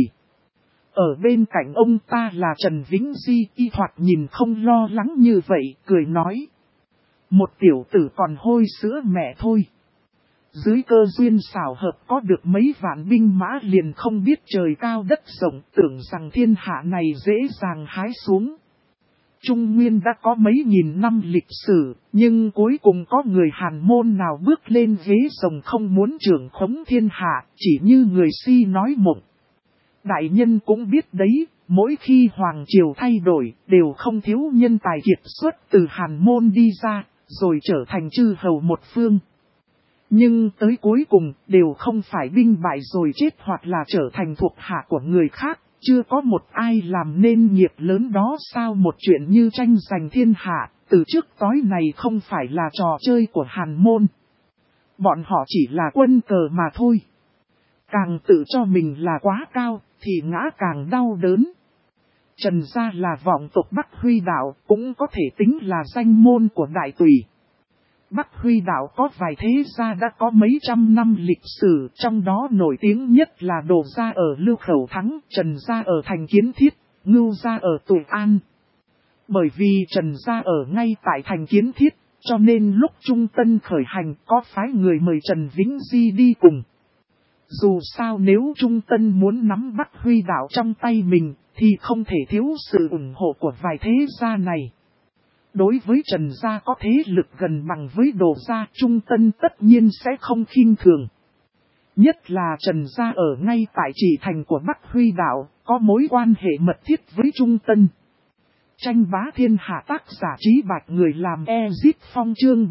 Ở bên cạnh ông ta là Trần Vĩnh Di, y thoạt nhìn không lo lắng như vậy, cười nói. Một tiểu tử còn hôi sữa mẹ thôi. Dưới cơ duyên xảo hợp có được mấy vạn binh mã liền không biết trời cao đất rộng, tưởng rằng thiên hạ này dễ dàng hái xuống. Trung Nguyên đã có mấy nghìn năm lịch sử, nhưng cuối cùng có người Hàn Môn nào bước lên ghế rồng không muốn trưởng khống thiên hạ, chỉ như người si nói mộng. Đại nhân cũng biết đấy, mỗi khi Hoàng Triều thay đổi, đều không thiếu nhân tài kiệt xuất từ Hàn Môn đi ra, rồi trở thành chư hầu một phương. Nhưng tới cuối cùng, đều không phải binh bại rồi chết hoặc là trở thành thuộc hạ của người khác, chưa có một ai làm nên nghiệp lớn đó sao. Một chuyện như tranh giành thiên hạ, từ trước tối này không phải là trò chơi của Hàn Môn. Bọn họ chỉ là quân cờ mà thôi. Càng tự cho mình là quá cao, thì ngã càng đau đớn. Trần gia là vọng tộc Bắc Huy Đạo, cũng có thể tính là danh môn của đại tùy. Bắc Huy Đạo có vài thế gia đã có mấy trăm năm lịch sử, trong đó nổi tiếng nhất là Đồ gia ở Lưu Khẩu Thắng, Trần gia ở thành Kiến Thiết, Ngưu gia ở Tùy An. Bởi vì Trần gia ở ngay tại thành Kiến Thiết, cho nên lúc Trung Tân khởi hành có phái người mời Trần Vĩnh Di đi cùng. Dù sao nếu Trung Tân muốn nắm Bắc Huy Đạo trong tay mình, thì không thể thiếu sự ủng hộ của vài thế gia này. Đối với Trần gia có thế lực gần bằng với Đồ gia, Trung Tân tất nhiên sẽ không khinh thường. Nhất là Trần gia ở ngay tại chỉ thành của Bắc Huy Đạo, có mối quan hệ mật thiết với Trung Tân. Tranh bá thiên hạ tác giả Trí Bạch người làm Ezip Phong chương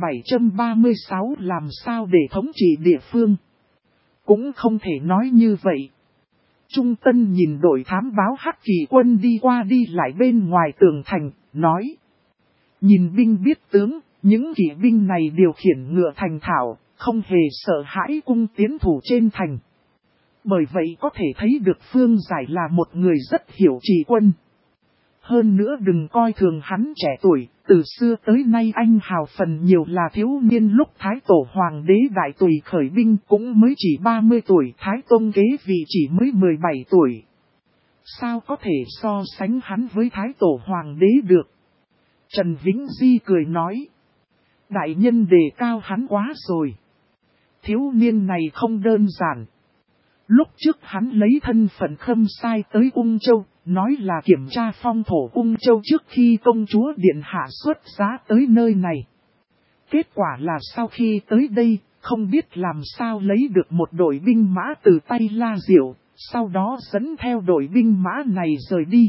736 làm sao để thống trị địa phương. Cũng không thể nói như vậy. Trung Tân nhìn đội thám báo Hắc Kỳ quân đi qua đi lại bên ngoài tường thành, nói. Nhìn binh biết tướng, những kỵ binh này điều khiển ngựa thành thạo, không hề sợ hãi cung tiến thủ trên thành. Bởi vậy có thể thấy được Phương Giải là một người rất hiểu trị quân. Hơn nữa đừng coi thường hắn trẻ tuổi, từ xưa tới nay anh hào phần nhiều là thiếu niên lúc Thái Tổ Hoàng đế Đại Tùy khởi binh cũng mới chỉ 30 tuổi, Thái Tông kế vị chỉ mới 17 tuổi. Sao có thể so sánh hắn với Thái Tổ Hoàng đế được? Trần Vĩnh Di cười nói. Đại nhân đề cao hắn quá rồi. Thiếu niên này không đơn giản. Lúc trước hắn lấy thân phận Khâm Sai tới Ung Châu, nói là kiểm tra phong thổ Ung Châu trước khi công chúa Điện Hạ xuất giá tới nơi này. Kết quả là sau khi tới đây, không biết làm sao lấy được một đội binh mã từ tay La Diệu, sau đó dẫn theo đội binh mã này rời đi.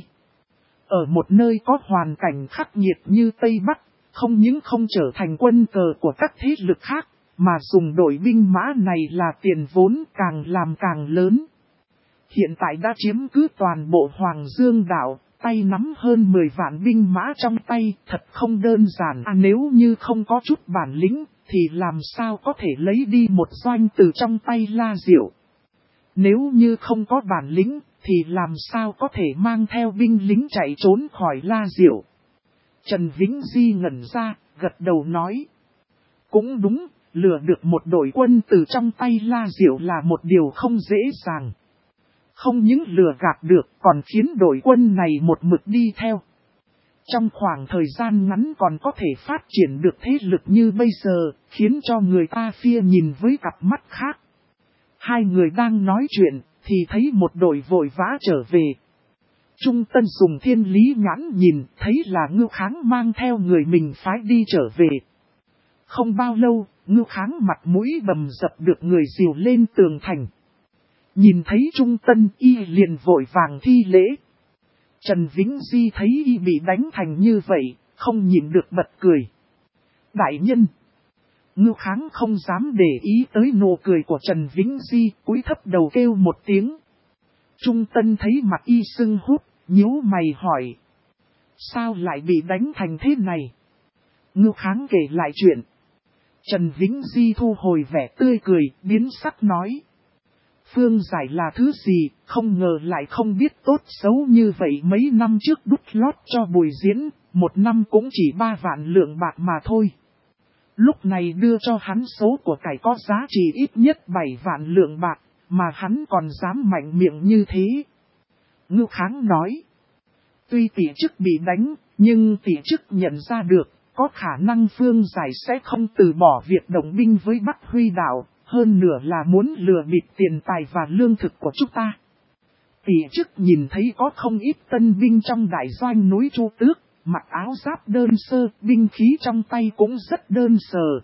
Ở một nơi có hoàn cảnh khắc nghiệt như Tây Bắc, không những không trở thành quân cờ của các thế lực khác, mà dùng đội binh mã này là tiền vốn càng làm càng lớn. Hiện tại đã chiếm cứ toàn bộ Hoàng Dương đảo, tay nắm hơn 10 vạn binh mã trong tay, thật không đơn giản. Nếu như không có chút bản lĩnh, thì làm sao có thể lấy đi một doanh từ trong tay La Diệu. Nếu như không có bản lĩnh, thì làm sao có thể mang theo binh lính chạy trốn khỏi La Diệu. Trần Vĩnh Di ngẩn ra, gật đầu nói. Cũng đúng, lừa được một đội quân từ trong tay La Diệu là một điều không dễ dàng. Không những lừa gạt được còn khiến đội quân này một mực đi theo. Trong khoảng thời gian ngắn còn có thể phát triển được thế lực như bây giờ, khiến cho người ta phia nhìn với cặp mắt khác. Hai người đang nói chuyện, thì thấy một đội vội vã trở về. Trung Tân dùng thiên lý nhãn nhìn, thấy là Ngưu Kháng mang theo người mình phái đi trở về. Không bao lâu, Ngưu Kháng mặt mũi bầm dập được người dìu lên tường thành. Nhìn thấy Trung Tân y liền vội vàng thi lễ. Trần Vĩnh Di thấy y bị đánh thành như vậy, không nhịn được bật cười. Đại nhân! Ngưu Kháng không dám để ý tới nụ cười của Trần Vĩnh Di, cúi thấp đầu kêu một tiếng. Trung Tân thấy mặt y sưng húp, nhíu mày hỏi. Sao lại bị đánh thành thế này? Ngưu Kháng kể lại chuyện. Trần Vĩnh Di thu hồi vẻ tươi cười, biến sắc nói. Phương Giải là thứ gì, không ngờ lại không biết tốt xấu như vậy. Mấy năm trước đút lót cho Bùi Diễn, một năm cũng chỉ 3 vạn lượng bạc mà thôi. Lúc này đưa cho hắn số của cải có giá trị ít nhất 7 vạn lượng bạc, mà hắn còn dám mạnh miệng như thế. Ngưu Kháng nói. Tuy tỷ chức bị đánh, nhưng tỷ chức nhận ra được, có khả năng Phương Giải sẽ không từ bỏ việc động binh với Bắc Huy đảo. Hơn nữa là muốn lừa bịp tiền tài và lương thực của chúng ta. Tỷ chức nhìn thấy có không ít tân binh trong đại doanh núi Chu Tước, mặc áo giáp đơn sơ, binh khí trong tay cũng rất đơn sơ.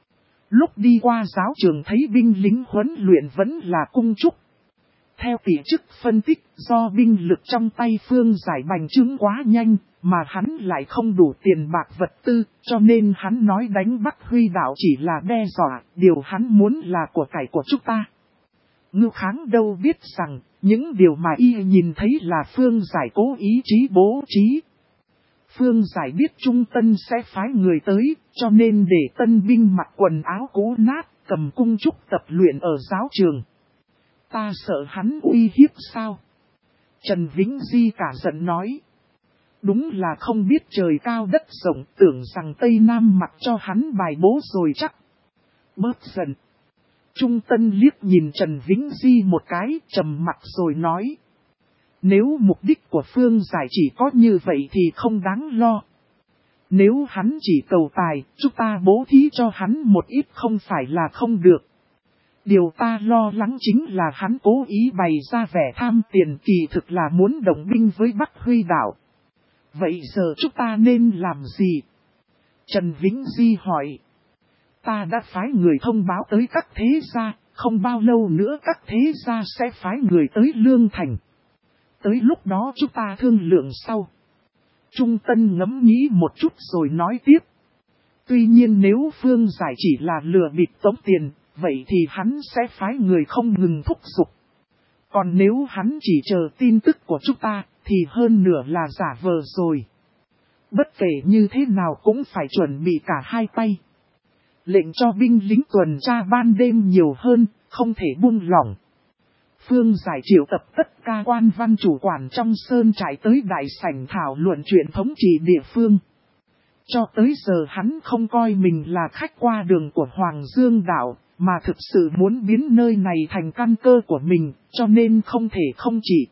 Lúc đi qua giáo trường thấy binh lính huấn luyện vẫn là cung trúc. Theo tỷ chức phân tích, do binh lực trong tay Phương Giải bành trướng quá nhanh, mà hắn lại không đủ tiền bạc vật tư, cho nên hắn nói đánh Bắc Huy đảo chỉ là đe dọa, điều hắn muốn là của cải của chúng ta. Ngưu Kháng đâu biết rằng, những điều mà y nhìn thấy là Phương Giải cố ý trí bố trí. Phương Giải biết Trung Tân sẽ phái người tới, cho nên để tân binh mặc quần áo cũ nát, cầm cung trúc tập luyện ở giáo trường. Ta sợ hắn uy hiếp sao? Trần Vĩnh Di cả giận nói. Đúng là không biết trời cao đất rộng, tưởng rằng Tây Nam mặc cho hắn bài bố rồi chắc. Bớt giận. Trung Tân liếc nhìn Trần Vĩnh Di một cái, trầm mặt rồi nói. Nếu mục đích của Phương Giải chỉ có như vậy thì không đáng lo. Nếu hắn chỉ cầu tài, chúng ta bố thí cho hắn một ít không phải là không được. Điều ta lo lắng chính là hắn cố ý bày ra vẻ tham tiền, kỳ thực là muốn đồng binh với Bắc Huy đảo. Vậy giờ chúng ta nên làm gì? Trần Vĩnh Di hỏi. Ta đã phái người thông báo tới các thế gia, không bao lâu nữa các thế gia sẽ phái người tới Lương Thành. Tới lúc đó chúng ta thương lượng sau. Trung Tân ngẫm nghĩ một chút rồi nói tiếp. Tuy nhiên nếu Phương Giải chỉ là lừa bịp tống tiền, vậy thì hắn sẽ phái người không ngừng thúc giục. Còn nếu hắn chỉ chờ tin tức của chúng ta, thì hơn nửa là giả vờ rồi. Bất kể như thế nào cũng phải chuẩn bị cả hai tay. Lệnh cho binh lính tuần tra ban đêm nhiều hơn, không thể buông lỏng. Phương Giải triệu tập tất cả quan văn chủ quản trong sơn trại tới đại sảnh thảo luận chuyện thống trị địa phương. Cho tới giờ hắn không coi mình là khách qua đường của Hoàng Dương đảo, mà thực sự muốn biến nơi này thành căn cơ của mình, cho nên không thể không chỉ.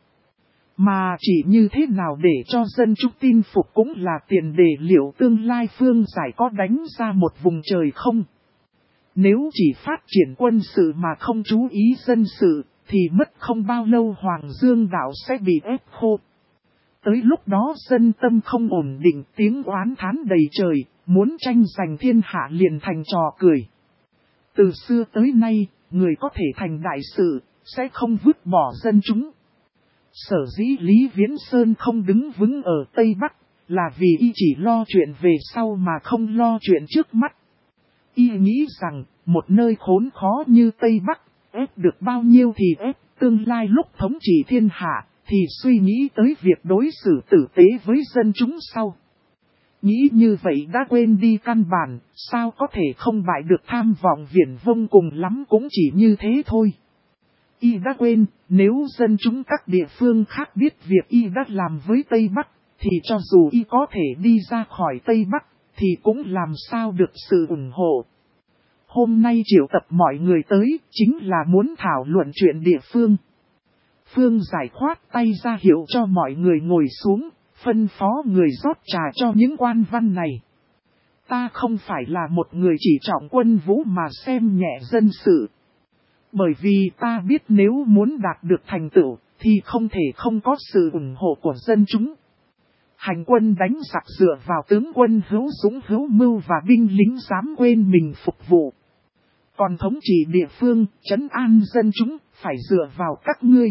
Mà chỉ như thế nào để cho dân chúng tin phục cũng là tiền đề liệu tương lai Phương Giải có đánh ra một vùng trời không. Nếu chỉ phát triển quân sự mà không chú ý dân sự, thì mất không bao lâu Hoàng Dương đảo sẽ bị ép khô. Tới lúc đó dân tâm không ổn định, tiếng oán thán đầy trời, muốn tranh giành thiên hạ liền thành trò cười. Từ xưa tới nay, người có thể thành đại sự, sẽ không vứt bỏ dân chúng. Sở dĩ Lý Viễn Sơn không đứng vững ở Tây Bắc, là vì y chỉ lo chuyện về sau mà không lo chuyện trước mắt. Y nghĩ rằng, một nơi khốn khó như Tây Bắc, ép được bao nhiêu thì ép, tương lai lúc thống trị thiên hạ, thì suy nghĩ tới việc đối xử tử tế với dân chúng sau. Nghĩ như vậy đã quên đi căn bản, sao có thể không bại được tham vọng viển vông, cùng lắm cũng chỉ như thế thôi. Y đã quên, nếu dân chúng các địa phương khác biết việc Y đã làm với Tây Bắc, thì cho dù Y có thể đi ra khỏi Tây Bắc, thì cũng làm sao được sự ủng hộ. Hôm nay triệu tập mọi người tới, chính là muốn thảo luận chuyện địa phương. Phương Giải khoát tay ra hiệu cho mọi người ngồi xuống, phân phó người rót trà cho những quan văn này. Ta không phải là một người chỉ trọng quân vũ mà xem nhẹ dân sự. Bởi vì ta biết nếu muốn đạt được thành tựu, thì không thể không có sự ủng hộ của dân chúng. Hành quân đánh giặc dựa vào tướng quân hữu dũng hữu mưu và binh lính dám quên mình phục vụ. Còn thống trị địa phương, trấn an dân chúng, phải dựa vào các ngươi.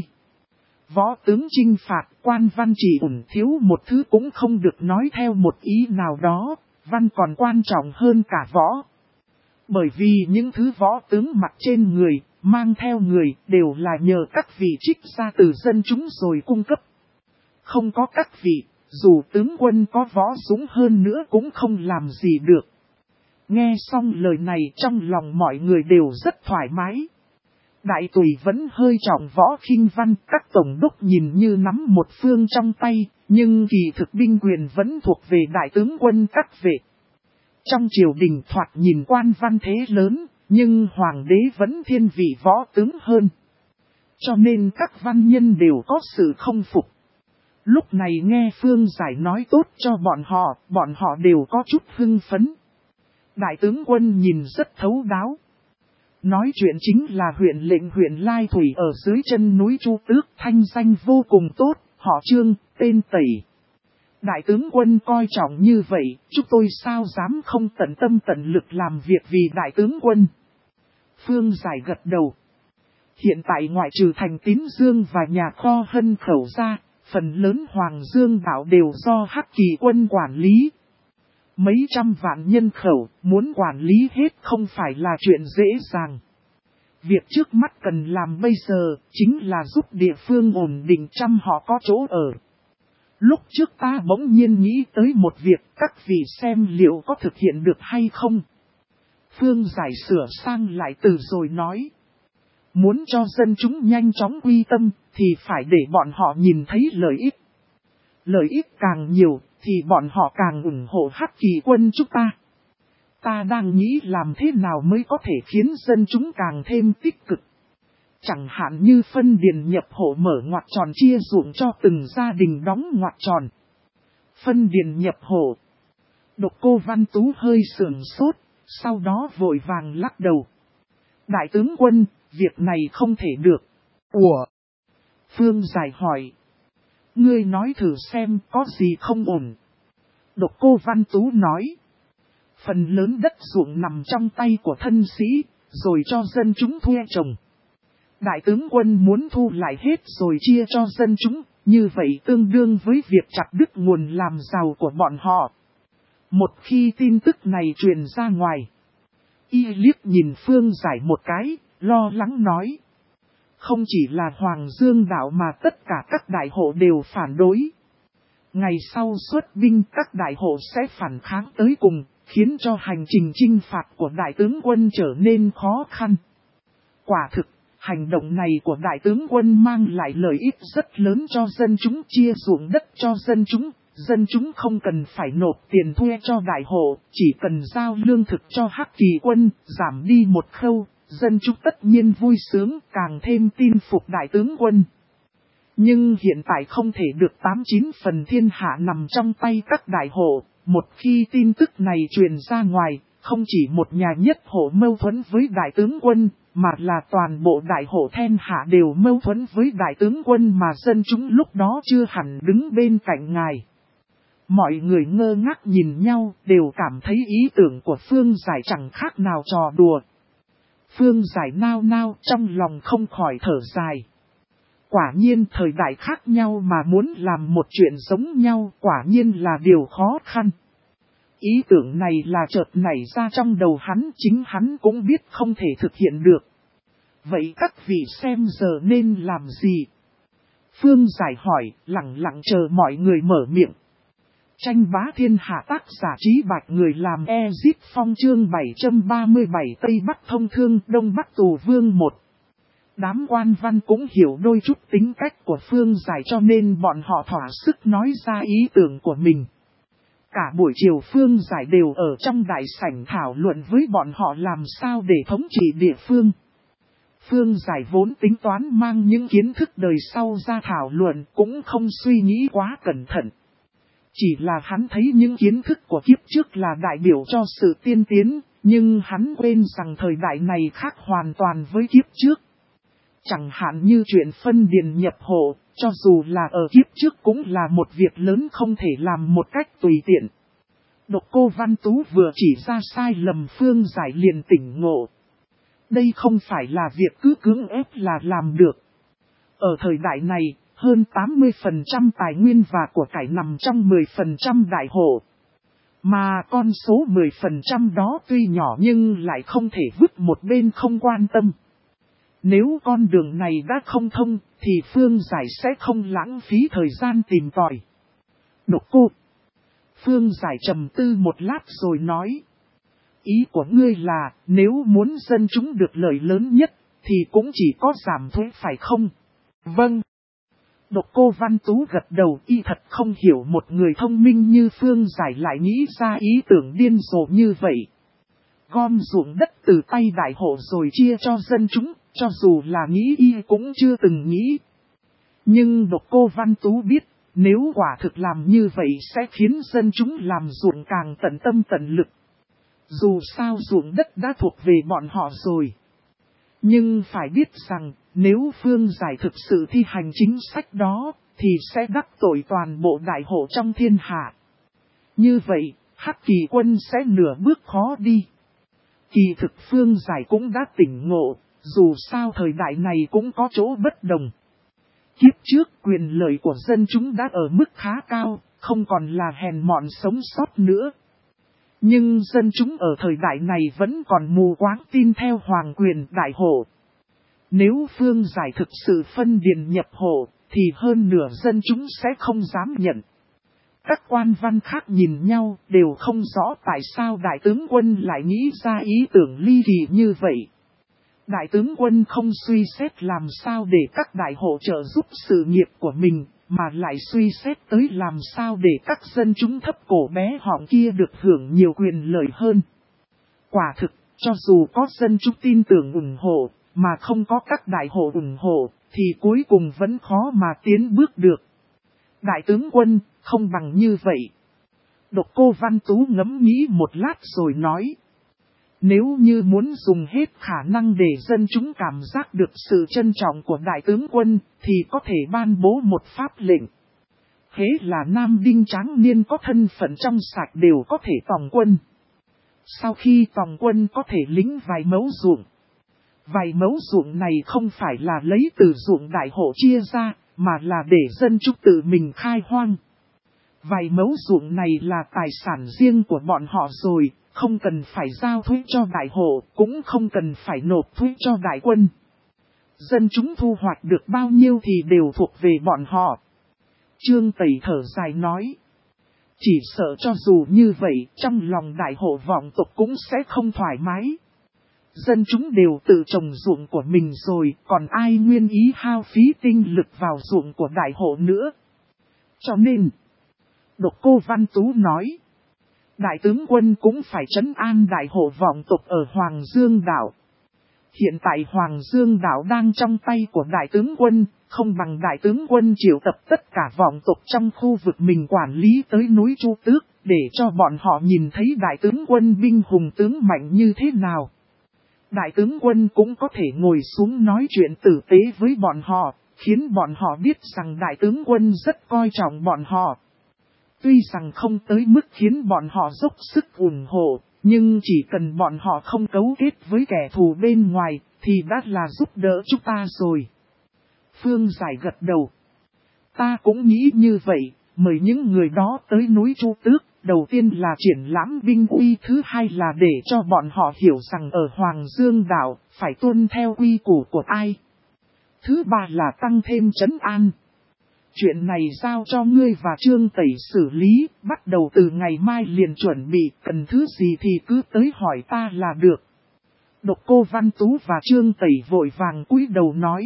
Võ tướng chinh phạt, quan văn chỉ ủng thiếu một thứ cũng không được nói theo một ý nào đó, văn còn quan trọng hơn cả võ. Bởi vì những thứ võ tướng mặc trên người, mang theo người, đều là nhờ các vị trích ra từ dân chúng rồi cung cấp. Không có các vị, dù tướng quân có võ dũng hơn nữa cũng không làm gì được. Nghe xong lời này trong lòng mọi người đều rất thoải mái. Đại tùy vẫn hơi trọng võ khinh văn, các tổng đốc nhìn như nắm một phương trong tay, nhưng kỳ thực binh quyền vẫn thuộc về đại tướng quân các vệ. Trong triều đình thoạt nhìn quan văn thế lớn, nhưng hoàng đế vẫn thiên vị võ tướng hơn. Cho nên các văn nhân đều có sự không phục. Lúc này nghe Phương Giải nói tốt cho bọn họ đều có chút hưng phấn. Đại tướng quân nhìn rất thấu đáo. Nói chuyện chính là huyện lệnh huyện Lai Thủy ở dưới chân núi Chu Tước, thanh danh vô cùng tốt, họ Trương, tên Tẩy. Đại tướng quân coi trọng như vậy, chúng tôi sao dám không tận tâm tận lực làm việc vì đại tướng quân. Phương Giải gật đầu. Hiện tại ngoại trừ thành Tín Dương và nhà kho Hân Khẩu ra, phần lớn Hoàng Dương đảo đều do Hắc Kỳ quân quản lý. Mấy trăm vạn nhân khẩu, muốn quản lý hết không phải là chuyện dễ dàng. Việc trước mắt cần làm bây giờ, chính là giúp địa phương ổn định chăm họ có chỗ ở. Lúc trước ta bỗng nhiên nghĩ tới một việc, các vị xem liệu có thực hiện được hay không. Phương Giải sửa sang lại từ rồi nói. Muốn cho dân chúng nhanh chóng quy tâm, thì phải để bọn họ nhìn thấy lợi ích. Lợi ích càng nhiều, thì bọn họ càng ủng hộ Hắc Kỳ quân chúng ta. Ta đang nghĩ làm thế nào mới có thể khiến dân chúng càng thêm tích cực. Chẳng hạn như phân điền nhập hộ mở ngoặc tròn chia ruộng cho từng gia đình đóng ngoặc tròn. Phân điền nhập hộ. Độc Cô Văn Tú hơi sườn sốt, sau đó vội vàng lắc đầu. Đại tướng quân, việc này không thể được. Ủa? Phương Giải hỏi. Ngươi nói thử xem có gì không ổn. Độc Cô Văn Tú nói. Phần lớn đất ruộng nằm trong tay của thân sĩ, rồi cho dân chúng thuê trồng. Đại tướng quân muốn thu lại hết rồi chia cho dân chúng, như vậy tương đương với việc chặt đứt nguồn làm giàu của bọn họ. Một khi tin tức này truyền ra ngoài, y liếc nhìn Phương Giải một cái, lo lắng nói. Không chỉ là Hoàng Dương đảo mà tất cả các đại hộ đều phản đối. Ngày sau xuất binh các đại hộ sẽ phản kháng tới cùng, khiến cho hành trình chinh phạt của đại tướng quân trở nên khó khăn. Quả thực, hành động này của đại tướng quân mang lại lợi ích rất lớn cho dân chúng, chia ruộng đất cho dân chúng không cần phải nộp tiền thuê cho đại hộ, chỉ cần giao lương thực cho Hắc Kỳ quân, giảm đi một khâu, dân chúng tất nhiên vui sướng, càng thêm tin phục đại tướng quân. Nhưng hiện tại không thể được 89 phần thiên hạ nằm trong tay các đại hộ, một khi tin tức này truyền ra ngoài, không chỉ một nhà nhất hộ mâu thuẫn với đại tướng quân, mà là toàn bộ đại hộ thiên hạ đều mâu thuẫn với đại tướng quân mà dân chúng lúc đó chưa hẳn đứng bên cạnh ngài. Mọi người ngơ ngác nhìn nhau, đều cảm thấy ý tưởng của Phương Giải chẳng khác nào trò đùa. Phương Giải nao nao trong lòng không khỏi thở dài. Quả nhiên thời đại khác nhau mà muốn làm một chuyện giống nhau quả nhiên là điều khó khăn. Ý tưởng này là chợt nảy ra trong đầu hắn, chính hắn cũng biết không thể thực hiện được. Vậy các vị xem giờ nên làm gì? Phương Giải hỏi, lặng lặng chờ mọi người mở miệng. Tranh bá thiên hạ tác giả Trí Bạch người làm Ezip Phong chương 737 Tây Bắc thông thương Đông Bắc tù vương 1. Đám quan văn cũng hiểu đôi chút tính cách của Phương Giải cho nên bọn họ thỏa sức nói ra ý tưởng của mình. Cả buổi chiều Phương Giải đều ở trong đại sảnh thảo luận với bọn họ làm sao để thống trị địa phương. Phương Giải vốn tính toán mang những kiến thức đời sau ra thảo luận cũng không suy nghĩ quá cẩn thận. Chỉ là hắn thấy những kiến thức của kiếp trước là đại biểu cho sự tiên tiến, nhưng hắn quên rằng thời đại này khác hoàn toàn với kiếp trước. Chẳng hạn như chuyện phân điền nhập hộ, cho dù là ở kiếp trước cũng là một việc lớn không thể làm một cách tùy tiện. Độc Cô Văn Tú vừa chỉ ra sai lầm Phương Giải liền tỉnh ngộ. Đây không phải là việc cứ cưỡng ép là làm được. Ở thời đại này, hơn 80% tài nguyên và của cải nằm trong 10% đại hộ. Mà con số 10% đó tuy nhỏ nhưng lại không thể vứt một bên không quan tâm. Nếu con đường này đã không thông, thì Phương Giải sẽ không lãng phí thời gian tìm tòi. Độc Cô. Phương Giải trầm tư một lát rồi nói. Ý của ngươi là, nếu muốn dân chúng được lợi lớn nhất, thì cũng chỉ có giảm thuế phải không? Vâng. Độc Cô Văn Tú gật đầu, y thật không hiểu một người thông minh như Phương Giải lại nghĩ ra ý tưởng điên rồ như vậy. Gom ruộng đất từ tay đại hộ rồi chia cho dân chúng, cho dù là nghĩ y cũng chưa từng nghĩ. Nhưng Độc Cô Văn Tú biết, nếu quả thực làm như vậy sẽ khiến dân chúng làm ruộng càng tận tâm tận lực. Dù sao ruộng đất đã thuộc về bọn họ rồi. Nhưng phải biết rằng, nếu Phương Giải thực sự thi hành chính sách đó, thì sẽ đắc tội toàn bộ đại hộ trong thiên hạ. Như vậy, Hắc Kỳ Quân sẽ nửa bước khó đi. Kỳ thực Phương Giải cũng đã tỉnh ngộ, dù sao thời đại này cũng có chỗ bất đồng. Kiếp trước quyền lợi của dân chúng đã ở mức khá cao, không còn là hèn mọn sống sót nữa. Nhưng dân chúng ở thời đại này vẫn còn mù quáng tin theo hoàng quyền đại hộ. Nếu Phương Giải thực sự phân điền nhập hộ, thì hơn nửa dân chúng sẽ không dám nhận. Các quan văn khác nhìn nhau đều không rõ tại sao đại tướng quân lại nghĩ ra ý tưởng ly kỳ như vậy. Đại tướng quân không suy xét làm sao để các đại hộ trợ giúp sự nghiệp của mình, mà lại suy xét tới làm sao để các dân chúng thấp cổ bé họng kia được hưởng nhiều quyền lợi hơn. Quả thực, cho dù có dân chúng tin tưởng ủng hộ, mà không có các đại hộ ủng hộ, thì cuối cùng vẫn khó mà tiến bước được. Đại tướng quân, không bằng như vậy. Độc Cô Văn Tú ngẫm nghĩ một lát rồi nói. Nếu như muốn dùng hết khả năng để dân chúng cảm giác được sự trân trọng của đại tướng quân, thì có thể ban bố một pháp lệnh. Thế là nam đinh tráng niên có thân phận trong sạch đều có thể tòng quân. Sau khi tòng quân có thể lính vài mẫu ruộng. Vài mẫu ruộng này không phải là lấy từ ruộng đại hộ chia ra, mà là để dân chúng tự mình khai hoang. Vài mẫu ruộng này là tài sản riêng của bọn họ rồi, không cần phải giao thuế cho đại hộ, cũng không cần phải nộp thuế cho đại quân. Dân chúng thu hoạch được bao nhiêu thì đều thuộc về bọn họ. Trương Tẩy thở dài nói. Chỉ sợ cho dù như vậy, trong lòng đại hộ vọng tộc cũng sẽ không thoải mái. Dân chúng đều tự trồng ruộng của mình rồi, còn ai nguyên ý hao phí tinh lực vào ruộng của đại hộ nữa. Cho nên, Độc Cô Văn Tú nói, đại tướng quân cũng phải trấn an đại hộ vọng tộc ở Hoàng Dương Đảo. Hiện tại Hoàng Dương Đảo đang trong tay của đại tướng quân, không bằng đại tướng quân triệu tập tất cả vọng tộc trong khu vực mình quản lý tới núi Chu Tước, để cho bọn họ nhìn thấy đại tướng quân binh hùng tướng mạnh như thế nào. Đại tướng quân cũng có thể ngồi xuống nói chuyện tử tế với bọn họ, khiến bọn họ biết rằng đại tướng quân rất coi trọng bọn họ. Tuy rằng không tới mức khiến bọn họ dốc sức ủng hộ, Nhưng chỉ cần bọn họ không cấu kết với kẻ thù bên ngoài, thì đã là giúp đỡ chúng ta rồi. Phương Giải gật đầu. Ta cũng nghĩ như vậy, mời những người đó tới núi Chu Tước, đầu tiên là triển lãm binh uy, thứ hai là để cho bọn họ hiểu rằng ở Hoàng Dương Đảo, phải tuân theo quy củ của ai. Thứ ba là tăng thêm trấn an. Chuyện này giao cho ngươi và Trương Tẩy xử lý, bắt đầu từ ngày mai liền chuẩn bị, cần thứ gì thì cứ tới hỏi ta là được. Độc Cô Văn Tú và Trương Tẩy vội vàng cúi đầu nói.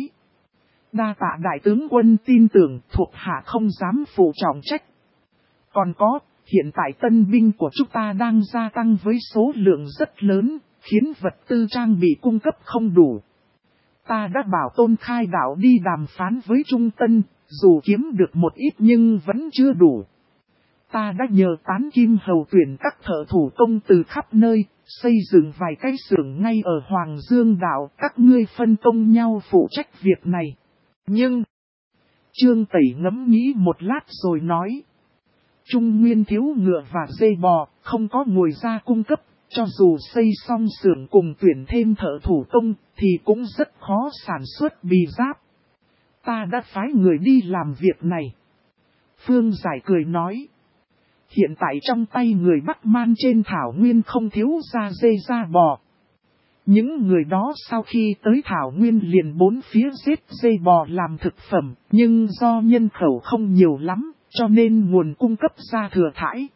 Đa tạ đại tướng quân tin tưởng, thuộc hạ không dám phụ trọng trách. Còn có, hiện tại tân binh của chúng ta đang gia tăng với số lượng rất lớn, khiến vật tư trang bị cung cấp không đủ. Ta đã bảo Tôn Khai Đạo đi đàm phán với Trung Tân, dù kiếm được một ít nhưng vẫn chưa đủ. Ta đã nhờ Tán Kim Hầu tuyển các thợ thủ công từ khắp nơi, xây dựng vài cái xưởng ngay ở Hoàng Dương Đảo, các ngươi phân công nhau phụ trách việc này. Nhưng, Trương Tẩy ngẫm nghĩ một lát rồi nói, Trung Nguyên thiếu ngựa và dây bò, không có ngồi ra cung cấp, cho dù xây xong xưởng cùng tuyển thêm thợ thủ công, thì cũng rất khó sản xuất bì giáp. Ta đã phái người đi làm việc này. Phương Giải cười nói, hiện tại trong tay người Bắc Man trên thảo nguyên không thiếu da dê da bò. Những người đó sau khi tới thảo nguyên liền bốn phía giết dê bò làm thực phẩm, nhưng do nhân khẩu không nhiều lắm, cho nên nguồn cung cấp ra thừa thãi.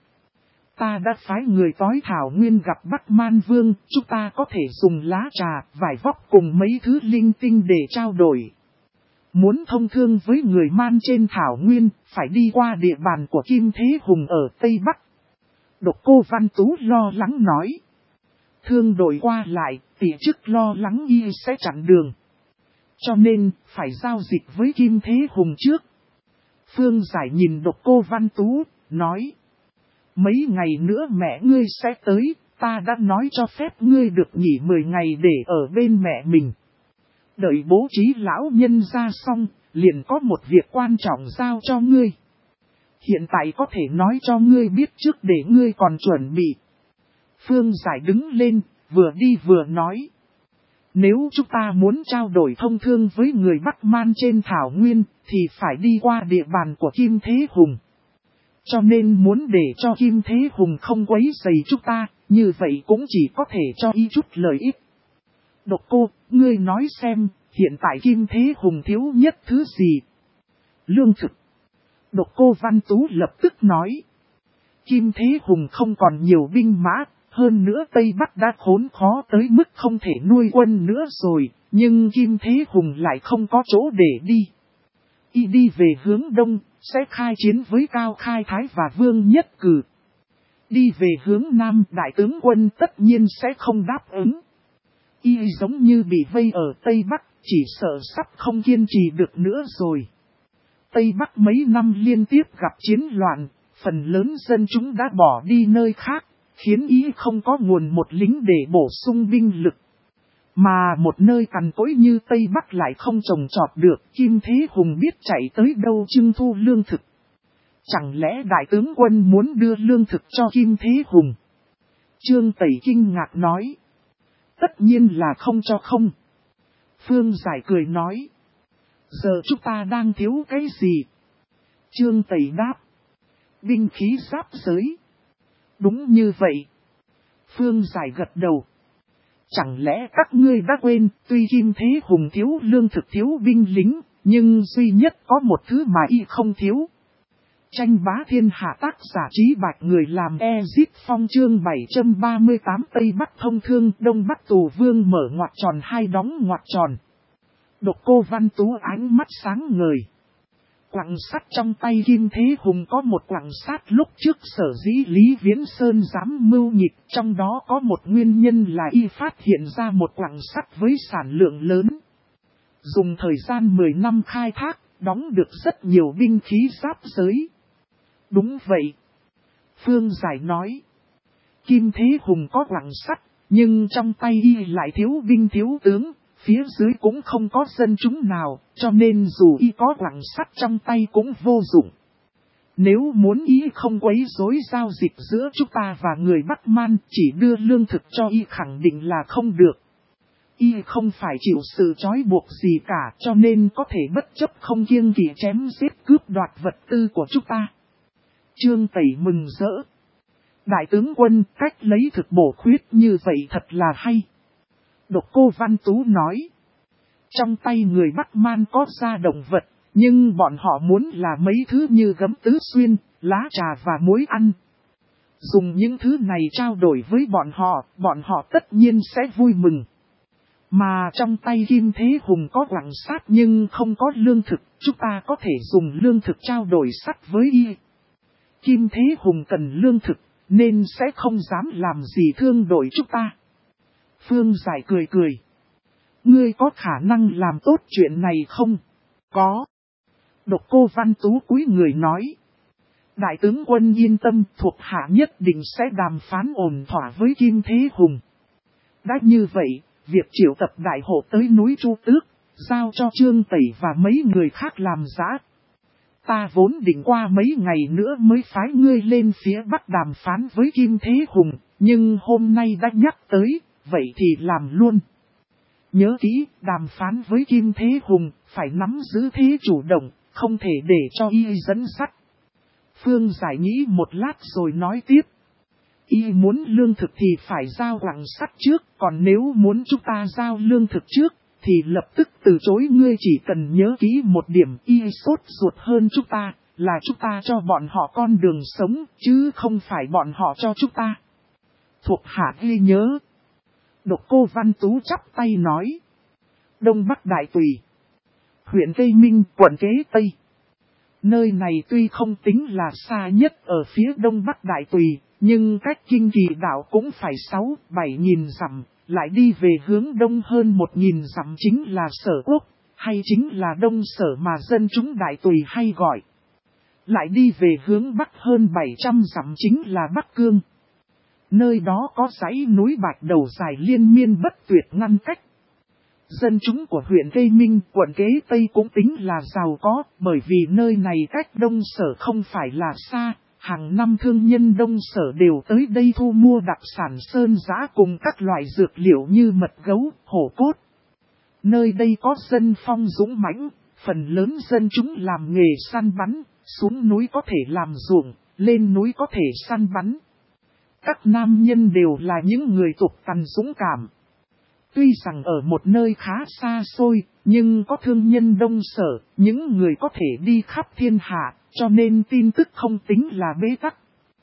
Ta đã phái người tối thảo nguyên gặp Bắc Man Vương, chúng ta có thể dùng lá trà, vải vóc cùng mấy thứ linh tinh để trao đổi. Muốn thông thương với người Man trên thảo nguyên, phải đi qua địa bàn của Kim Thế Hùng ở Tây Bắc. Độc Cô Văn Tú lo lắng nói. Thương đổi qua lại, tỷ chức lo lắng y sẽ chặn đường. Cho nên, phải giao dịch với Kim Thế Hùng trước. Phương Giải nhìn Độc Cô Văn Tú, nói. Mấy ngày nữa mẹ ngươi sẽ tới, ta đã nói cho phép ngươi được nghỉ 10 ngày để ở bên mẹ mình. Đợi bố trí lão nhân ra xong, liền có một việc quan trọng giao cho ngươi. Hiện tại có thể nói cho ngươi biết trước để ngươi còn chuẩn bị. Phương Giải đứng lên, vừa đi vừa nói. Nếu chúng ta muốn trao đổi thông thương với người Bắc Man trên thảo nguyên, thì phải đi qua địa bàn của Kim Thế Hùng. Cho nên muốn để cho Kim Thế Hùng không quấy rầy chúng ta, như vậy cũng chỉ có thể cho y chút lợi ích. Độc Cô, ngươi nói xem, hiện tại Kim Thế Hùng thiếu nhất thứ gì? Lương thực. Độc Cô Văn Tú lập tức nói. Kim Thế Hùng không còn nhiều binh mã, hơn nữa Tây Bắc đã khốn khó tới mức không thể nuôi quân nữa rồi, nhưng Kim Thế Hùng lại không có chỗ để đi. Y đi về hướng đông, sẽ khai chiến với Cao Khai Thái và Vương Nhất Cử. Đi về hướng nam, đại tướng quân tất nhiên sẽ không đáp ứng. Y giống như bị vây ở Tây Bắc, chỉ sợ sắp không kiên trì được nữa rồi. Tây Bắc mấy năm liên tiếp gặp chiến loạn, phần lớn dân chúng đã bỏ đi nơi khác, khiến Y không có nguồn một lính để bổ sung binh lực. Mà một nơi cằn cỗi như Tây Bắc lại không trồng trọt được, Kim Thế Hùng biết chạy tới đâu trưng thu lương thực. Chẳng lẽ đại tướng quân muốn đưa lương thực cho Kim Thế Hùng? Trương Tẩy kinh ngạc nói. Tất nhiên là không cho không. Phương Giải cười nói. Giờ chúng ta đang thiếu cái gì? Trương Tẩy đáp. Binh khí giáp giới. Đúng như vậy. Phương Giải gật đầu. Chẳng lẽ các ngươi đã quên, tuy Kim Thế Hùng thiếu lương thực thiếu binh lính, nhưng duy nhất có một thứ mà y không thiếu. Tranh bá thiên hạ tác giả Trí Bạch người làm Ezit Phong chương 738 Tây Bắc thông thương Đông Bắc tù vương mở ngoặc tròn hai đóng ngoặc tròn. Độc Cô Văn Tú ánh mắt sáng ngời. Quặng sắt trong tay Kim Thế Hùng có một quặng sắt lúc trước sở dĩ Lý Viễn Sơn dám mưu nhịp, trong đó có một nguyên nhân là y phát hiện ra một quặng sắt với sản lượng lớn. Dùng thời gian 10 năm khai thác, đóng được rất nhiều binh khí giáp giới. Đúng vậy. Phương Giải nói. Kim Thế Hùng có quặng sắt, nhưng trong tay y lại thiếu binh thiếu tướng. Phía dưới cũng không có dân chúng nào, cho nên dù y có quặng sắt trong tay cũng vô dụng. Nếu muốn y không quấy rối giao dịch giữa chúng ta và người Bắc Man, chỉ đưa lương thực cho y khẳng định là không được. Y không phải chịu sự trói buộc gì cả, cho nên có thể bất chấp không kiêng kỵ chém giết cướp đoạt vật tư của chúng ta. Trương Tẩy mừng rỡ. Đại tướng quân, cách lấy thực bổ khuyết như vậy thật là hay. Độc Cô Văn Tú nói. Trong tay người Bắc Man có da động vật, nhưng bọn họ muốn là mấy thứ như gấm tứ xuyên, lá trà và muối ăn. Dùng những thứ này trao đổi với bọn họ tất nhiên sẽ vui mừng. Mà trong tay Kim Thế Hùng có quặng sắt nhưng không có lương thực, chúng ta có thể dùng lương thực trao đổi sắt với y. Kim Thế Hùng cần lương thực, nên sẽ không dám làm gì thương đổi chúng ta. Phương Giải cười cười. Ngươi có khả năng làm tốt chuyện này không? Có. Độc Cô Văn Tú cúi người nói. Đại tướng quân yên tâm, thuộc hạ nhất định sẽ đàm phán ổn thỏa với Kim Thế Hùng. Đã như vậy, việc triệu tập đại hộ tới núi Chu Tước, giao cho Trương Tẩy và mấy người khác làm giã. Ta vốn định qua mấy ngày nữa mới phái ngươi lên phía Bắc đàm phán với Kim Thế Hùng, nhưng hôm nay đã nhắc tới, vậy thì làm luôn. Nhớ kỹ, đàm phán với Kim Thế Hùng, phải nắm giữ thế chủ động, không thể để cho y dẫn dắt. Phương Giải nghĩ một lát rồi nói tiếp. Y muốn lương thực thì phải giao quặng sắt trước, còn nếu muốn chúng ta giao lương thực trước, thì lập tức từ chối. Ngươi chỉ cần nhớ kỹ một điểm, y sốt ruột hơn chúng ta, là chúng ta cho bọn họ con đường sống, chứ không phải bọn họ cho chúng ta. Thuộc hạ ghi nhớ. Độc Cô Văn Tú chắp tay nói. Đông Bắc Đại Tùy, huyện Tây Minh, quận Kế Tây. Nơi này tuy không tính là xa nhất ở phía Đông Bắc Đại Tùy, nhưng cách Kinh Kỳ đảo cũng phải 6-7 nghìn dặm, lại đi về hướng đông hơn 1.000 dặm chính là Sở Quốc, hay chính là Đông Sở mà dân chúng Đại Tùy hay gọi. Lại đi về hướng Bắc hơn 700 dặm chính là Bắc Cương. Nơi đó có dãy núi Bạch Đầu dài liên miên bất tuyệt ngăn cách. Dân chúng của huyện Tây Minh, quận Kế Tây cũng tính là giàu có, bởi vì nơi này cách Đông Sở không phải là xa, hàng năm thương nhân Đông Sở đều tới đây thu mua đặc sản sơn giã cùng các loại dược liệu như mật gấu, hổ cốt. Nơi đây có dân phong dũng mãnh, phần lớn dân chúng làm nghề săn bắn, xuống núi có thể làm ruộng, lên núi có thể săn bắn. Các nam nhân đều là những người tục tằn dũng cảm. Tuy rằng ở một nơi khá xa xôi, nhưng có thương nhân Đông Sở, những người có thể đi khắp thiên hạ, cho nên tin tức không tính là bế tắc.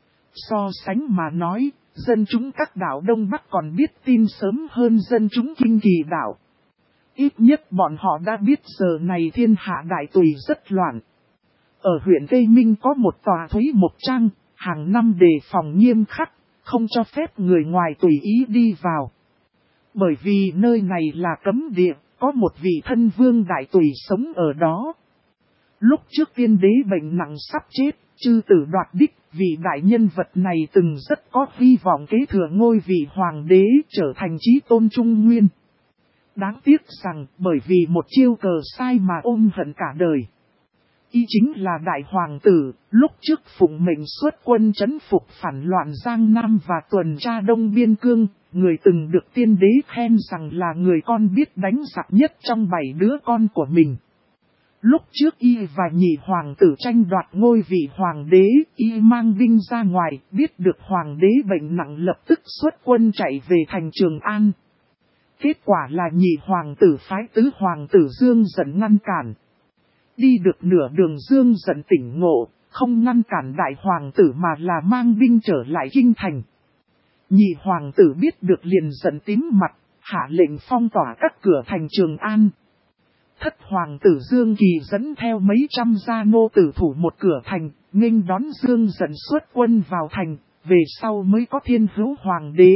So sánh mà nói, dân chúng các đảo Đông Bắc còn biết tin sớm hơn dân chúng Kinh Kỳ đảo. Ít nhất bọn họ đã biết giờ này thiên hạ Đại Tùy rất loạn. Ở huyện Tây Minh có một tòa Thúy Mộc Trang, hàng năm đề phòng nghiêm khắc, không cho phép người ngoài tùy ý đi vào. Bởi vì nơi này là cấm địa, có một vị thân vương Đại Tùy sống ở đó. Lúc trước tiên đế bệnh nặng sắp chết, chư tử đoạt đích, vị đại nhân vật này từng rất có hy vọng kế thừa ngôi vị hoàng đế trở thành chí tôn trung nguyên. Đáng tiếc rằng bởi vì một chiêu cờ sai mà ôm hận cả đời. Y chính là đại hoàng tử, lúc trước phụng mệnh xuất quân trấn phục phản loạn Giang Nam và tuần tra Đông Biên Cương, người từng được tiên đế khen rằng là người con biết đánh giặc nhất trong 7 đứa con của mình. Lúc trước y và nhị hoàng tử tranh đoạt ngôi vị hoàng đế, y mang binh ra ngoài, biết được hoàng đế bệnh nặng lập tức xuất quân chạy về thành Trường An. Kết quả là nhị hoàng tử phái tứ hoàng tử Dương Dận ngăn cản. Đi được nửa đường Dương Dận tỉnh ngộ, không ngăn cản đại hoàng tử mà là mang binh trở lại kinh thành. Nhị hoàng tử biết được liền giận tím mặt, hạ lệnh phong tỏa các cửa thành Trường An. Thất hoàng tử Dương Kỳ dẫn theo mấy trăm gia nô tử thủ một cửa thành, nghênh đón Dương Dận xuất quân vào thành, về sau mới có Thiên Hữu hoàng đế.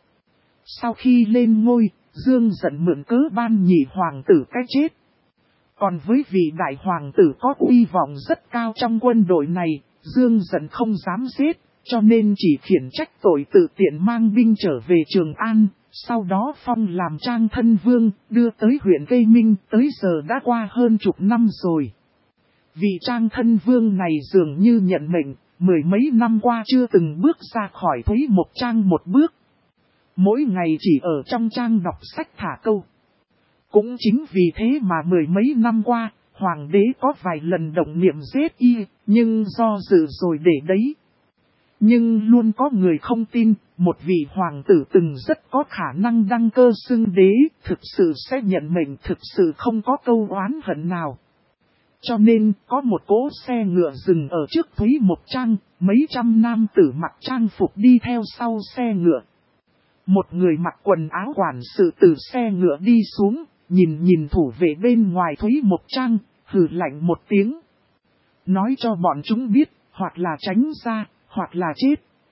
Sau khi lên ngôi, Dương Dận mượn cớ ban nhị hoàng tử cái chết. Còn với vị đại hoàng tử có uy vọng rất cao trong quân đội này, Dương Dận không dám giết, cho nên chỉ khiển trách tội tự tiện mang binh trở về Trường An, sau đó phong làm trang thân vương, đưa tới huyện Tây Minh, tới giờ đã qua hơn chục năm rồi. Vị Trang thân vương này dường như nhận mệnh, mười mấy năm qua chưa từng bước ra khỏi Thúy Mộc Trang một bước. Mỗi ngày chỉ ở trong trang đọc sách thả câu. Cũng chính vì thế mà mười mấy năm qua, hoàng đế có vài lần động niệm giết y, nhưng do dự rồi để đấy. Nhưng luôn có người không tin, một vị hoàng tử từng rất có khả năng đăng cơ xưng đế, thực sự sẽ nhận mệnh, thực sự không có câu oán hận nào. Cho nên, có một cỗ xe ngựa dừng ở trước Thúy Mộc Trang, mấy trăm nam tử mặc trang phục đi theo sau xe ngựa. Một người mặc quần áo quản sự từ xe ngựa đi xuống, nhìn thủ vệ bên ngoài Thúy Mộc Trang, hừ lạnh một tiếng. Nói cho bọn chúng biết, hoặc là tránh ra, hoặc là chết.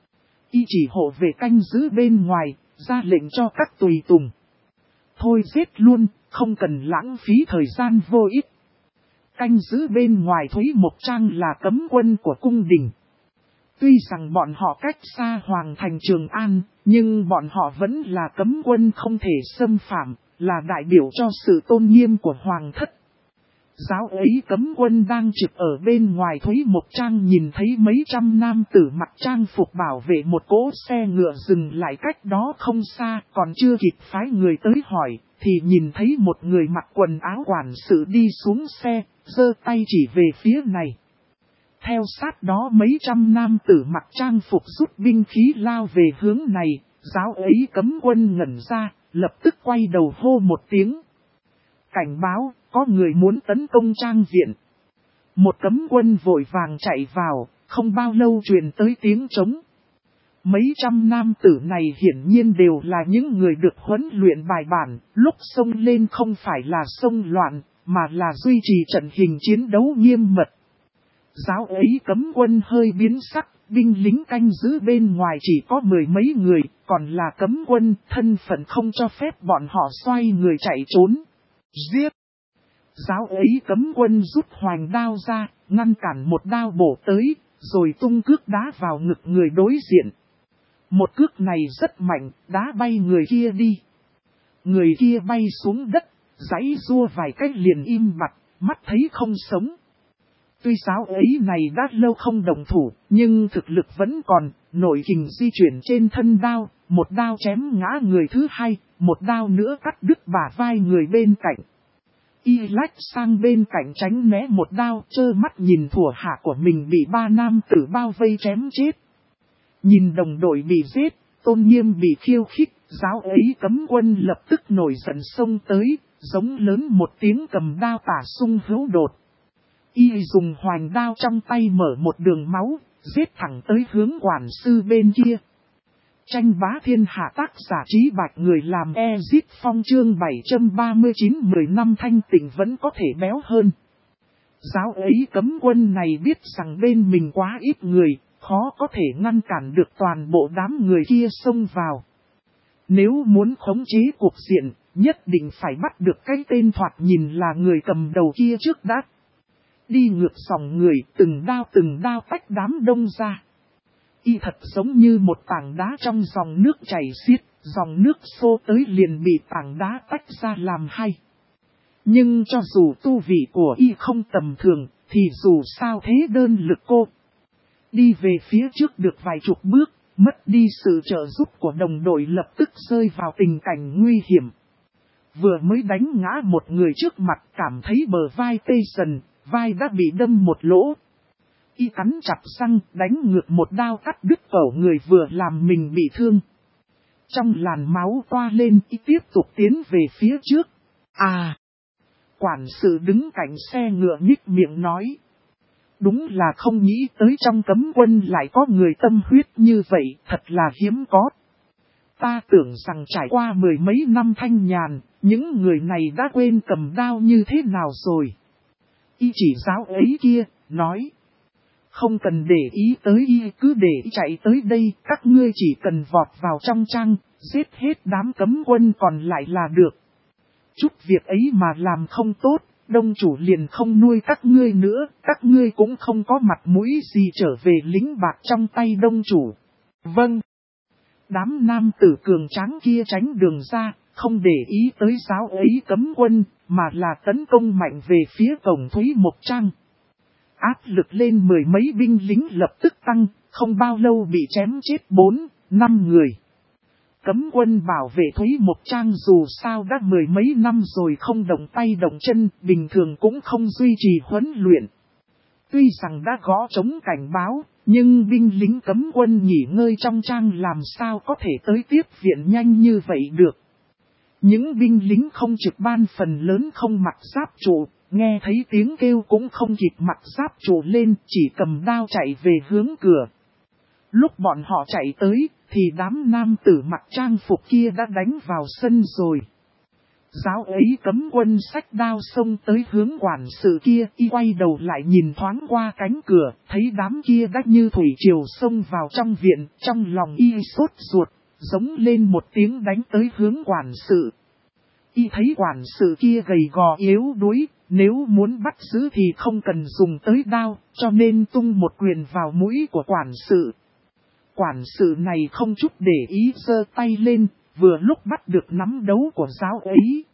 Y chỉ hộ vệ canh giữ bên ngoài, ra lệnh cho các tùy tùng. Thôi giết luôn, không cần lãng phí thời gian vô ích. Canh giữ bên ngoài Thúy Mộc Trang là cấm quân của cung đình. Tuy rằng bọn họ cách xa Hoàng thành Trường An, nhưng bọn họ vẫn là cấm quân không thể xâm phạm, là đại biểu cho sự tôn nghiêm của Hoàng thất. Giáo ấy cấm quân đang trực ở bên ngoài Thúy Mộc Trang nhìn thấy mấy trăm nam tử mặc trang phục bảo vệ một cỗ xe ngựa dừng lại cách đó không xa, còn chưa kịp phái người tới hỏi, thì nhìn thấy một người mặc quần áo quản sự đi xuống xe, giơ tay chỉ về phía này. Theo sát đó mấy trăm nam tử mặc trang phục rút binh khí lao về hướng này, giáo ấy cấm quân ngẩn ra, lập tức quay đầu hô một tiếng. Cảnh báo, có người muốn tấn công trang viện. Một cấm quân vội vàng chạy vào, không bao lâu truyền tới tiếng trống. Mấy trăm nam tử này hiển nhiên đều là những người được huấn luyện bài bản, lúc xông lên không phải là xông loạn, mà là duy trì trận hình chiến đấu nghiêm mật. Giáo ấy cấm quân hơi biến sắc, binh lính canh giữ bên ngoài chỉ có mười mấy người, còn là cấm quân, thân phận không cho phép bọn họ xoay người chạy trốn. Giết! Giáo ấy cấm quân rút hoành đao ra, ngăn cản một đao bổ tới, rồi tung cước đá vào ngực người đối diện. Một cước này rất mạnh, đá bay người kia đi. Người kia bay xuống đất, giãy giụa vài cách liền im bặt, mắt thấy không sống. Tuy giáo ấy này đã lâu không đồng thủ, nhưng thực lực vẫn còn, nội kình di chuyển trên thân đao, một đao chém ngã người thứ hai, một đao nữa cắt đứt bả vai người bên cạnh. Y lách sang bên cạnh tránh né một đao, trơ mắt nhìn thủ hạ của mình bị ba nam tử bao vây chém chết. Nhìn đồng đội bị giết, tôn nghiêm bị khiêu khích, giáo ấy cấm quân lập tức nổi giận xông tới, giống lớn một tiếng cầm đao tả xung hữu đột. Y dùng hoành đao trong tay mở một đường máu, giết thẳng tới hướng quản sư bên kia. Tranh bá thiên hạ tác giả Trí Bạch người làm Ezit Phong chương 739 10 năm thanh tịnh vẫn có thể béo hơn. Giáo ấy cấm quân này biết rằng bên mình quá ít người, khó có thể ngăn cản được toàn bộ đám người kia xông vào. Nếu muốn khống chế cuộc diện, nhất định phải bắt được cái tên thoạt nhìn là người cầm đầu kia trước đã. Đi ngược dòng người, từng đao tách đám đông ra. Y thật giống như một tảng đá trong dòng nước chảy xiết, dòng nước xô tới liền bị tảng đá tách ra làm hai. Nhưng cho dù tu vị của Y không tầm thường, thì dù sao thế đơn lực cô. Đi về phía trước được vài chục bước, mất đi sự trợ giúp của đồng đội lập tức rơi vào tình cảnh nguy hiểm. Vừa mới đánh ngã một người trước mặt cảm thấy bờ vai tê dần, vai đã bị đâm một lỗ. Y cắn chặt răng đánh ngược một đao cắt đứt cổ người vừa làm mình bị thương. Trong làn máu toa lên Y tiếp tục tiến về phía trước. Quản sự đứng cạnh xe ngựa nhích miệng nói. Đúng là không nghĩ tới trong cấm quân lại có người tâm huyết như vậy, thật là hiếm có. Ta tưởng rằng trải qua mười mấy năm thanh nhàn, những người này đã quên cầm đao như thế nào rồi. Y chỉ giáo ấy kia, nói. Không cần để ý tới Y, cứ để chạy tới đây, các ngươi chỉ cần vọt vào trong trang, giết hết đám cấm quân còn lại là được. Chút việc ấy mà làm không tốt, đông chủ liền không nuôi các ngươi nữa, các ngươi cũng không có mặt mũi gì trở về lính bạc trong tay đông chủ. Vâng. Đám nam tử cường tráng kia tránh đường ra, không để ý tới giáo ấy cấm quân, mà là tấn công mạnh về phía cổng Thúy Mộc Trang. áp lực lên mười mấy binh lính lập tức tăng, không bao lâu bị chém chết 4-5 người. Cấm quân bảo vệ Thúy Mộc Trang dù sao đã mười mấy năm rồi không động tay động chân, bình thường cũng không duy trì huấn luyện. Tuy rằng đã gõ trống cảnh báo, nhưng binh lính cấm quân nghỉ ngơi trong trang làm sao có thể tới tiếp viện nhanh như vậy được. Những binh lính không trực ban phần lớn không mặc giáp trụ, nghe thấy tiếng kêu cũng không kịp mặc giáp trụ lên, chỉ cầm đao chạy về hướng cửa. Lúc bọn họ chạy tới, thì đám nam tử mặc trang phục kia đã đánh vào sân rồi. Giáo ấy cấm quân xách đao xông tới hướng quản sự kia, y quay đầu lại nhìn thoáng qua cánh cửa, thấy đám kia đã như thủy triều xông vào trong viện, trong lòng y sốt ruột, giống lên một tiếng đánh tới hướng quản sự. Y thấy quản sự kia gầy gò yếu đuối, nếu muốn bắt giữ thì không cần dùng tới đao, cho nên tung một quyền vào mũi của quản sự. Quản sự này không chút để ý giơ tay lên, vừa lúc bắt được nắm đấu của giáo ấy.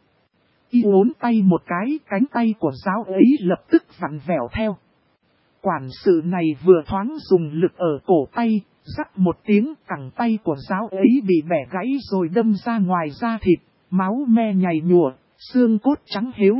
Y uốn tay một cái, cánh tay của giáo ấy lập tức vặn vẹo theo. Quản sự này vừa thoáng dùng lực ở cổ tay, rắc một tiếng, cẳng tay của giáo ấy bị bẻ gãy rồi đâm ra ngoài da thịt, máu me nhầy nhụa, xương cốt trắng hếu.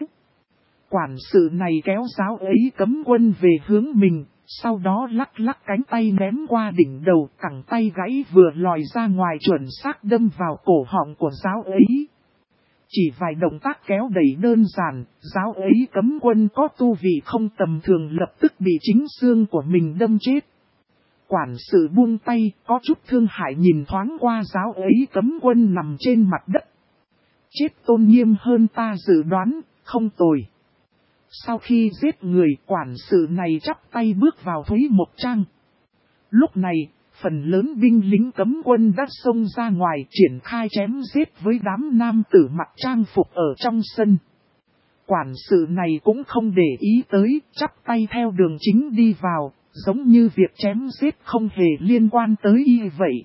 Quản sự này kéo giáo ấy cấm quân về hướng mình, sau đó lắc lắc cánh tay ném qua đỉnh đầu, cẳng tay gãy vừa lòi ra ngoài chuẩn xác đâm vào cổ họng của giáo ấy. Chỉ vài động tác kéo đẩy đơn giản, giáo ấy cấm quân có tu vị không tầm thường lập tức bị chính xương của mình đâm chết. Quản sự buông tay, có chút thương hại nhìn thoáng qua giáo ấy cấm quân nằm trên mặt đất. Chết tôn nghiêm hơn ta dự đoán, không tồi. Sau khi giết người, quản sự này chắp tay bước vào Thúy Mộc Trang. Lúc này, phần lớn binh lính cấm quân đã xông ra ngoài triển khai chém giết với đám nam tử mặc trang phục ở trong sân. Quản sự này cũng không để ý tới, chắp tay theo đường chính đi vào, giống như việc chém giết không hề liên quan tới y vậy.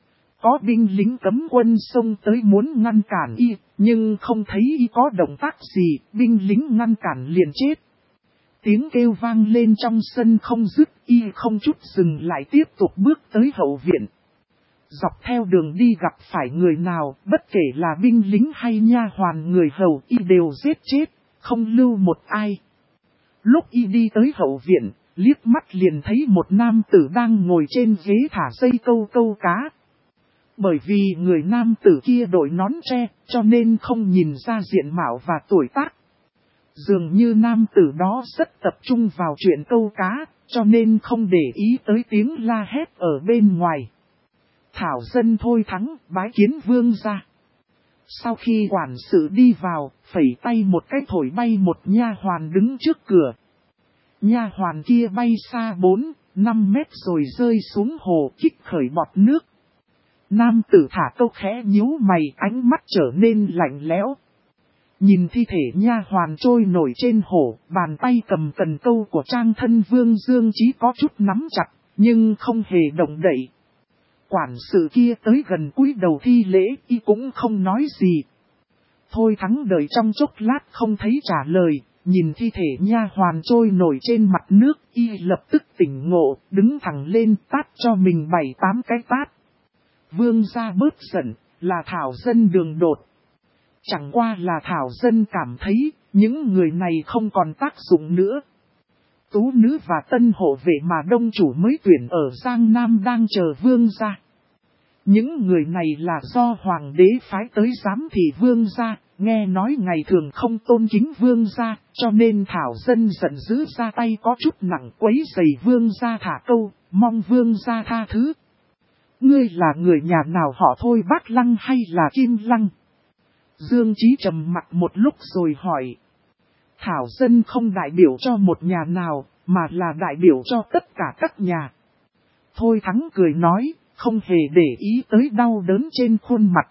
Có binh lính cấm quân xông tới muốn ngăn cản y, nhưng không thấy y có động tác gì, binh lính ngăn cản liền chết. Tiếng kêu vang lên trong sân không dứt, y không chút dừng lại tiếp tục bước tới hậu viện. Dọc theo đường đi gặp phải người nào, bất kể là binh lính hay nha hoàn người hầu, y đều giết chết, không lưu một ai. Lúc y đi tới hậu viện, liếc mắt liền thấy một nam tử đang ngồi trên ghế thả dây câu cá. Bởi vì người nam tử kia đội nón tre, cho nên không nhìn ra diện mạo và tuổi tác. Dường như nam tử đó rất tập trung vào chuyện câu cá, cho nên không để ý tới tiếng la hét ở bên ngoài. Thảo dân thôi thắng, bái kiến vương gia. Sau khi quản sự đi vào, phẩy tay một cái thổi bay một nha hoàn đứng trước cửa. Nha hoàn kia bay xa 4-5 mét rồi rơi xuống hồ kích khởi bọt nước. Nam tử thả câu khẽ nhíu mày, ánh mắt trở nên lạnh lẽo. Nhìn thi thể nha hoàn trôi nổi trên hồ, bàn tay cầm cần câu của trang thân Vương Dương Chí có chút nắm chặt, nhưng không hề động đậy. Quản sự kia tới gần cúi đầu thi lễ, y cũng không nói gì. Thôi thắng đợi trong chốc lát không thấy trả lời, nhìn thi thể nha hoàn trôi nổi trên mặt nước, y lập tức tỉnh ngộ, đứng thẳng lên tát cho mình 7-8 cái tát. Vương gia bớt giận, là Thảo dân đường đột. Chẳng qua là Thảo dân cảm thấy, những người này không còn tác dụng nữa. Tú nữ và tân hộ vệ mà đông chủ mới tuyển ở Giang Nam đang chờ vương gia. Những người này là do hoàng đế phái tới giám thị vương gia, nghe nói ngày thường không tôn kính vương gia, cho nên Thảo dân giận dữ ra tay có chút nặng quấy rầy vương gia thả câu, mong vương gia tha thứ. Ngươi là người nhà nào họ Thôi Bác Lăng hay là Kim Lăng? Dương Chí trầm mặt một lúc rồi hỏi. Thảo dân không đại biểu cho một nhà nào, mà là đại biểu cho tất cả các nhà. Thôi Thắng cười nói, không hề để ý tới đau đớn trên khuôn mặt.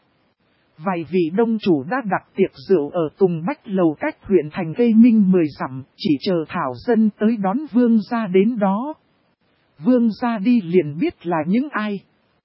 Vài vị đông chủ đã đặt tiệc rượu ở Tùng Bách Lầu cách huyện thành Cây Minh 10 dặm, chỉ chờ Thảo dân tới đón vương gia đến đó. Vương gia đi liền biết là những ai.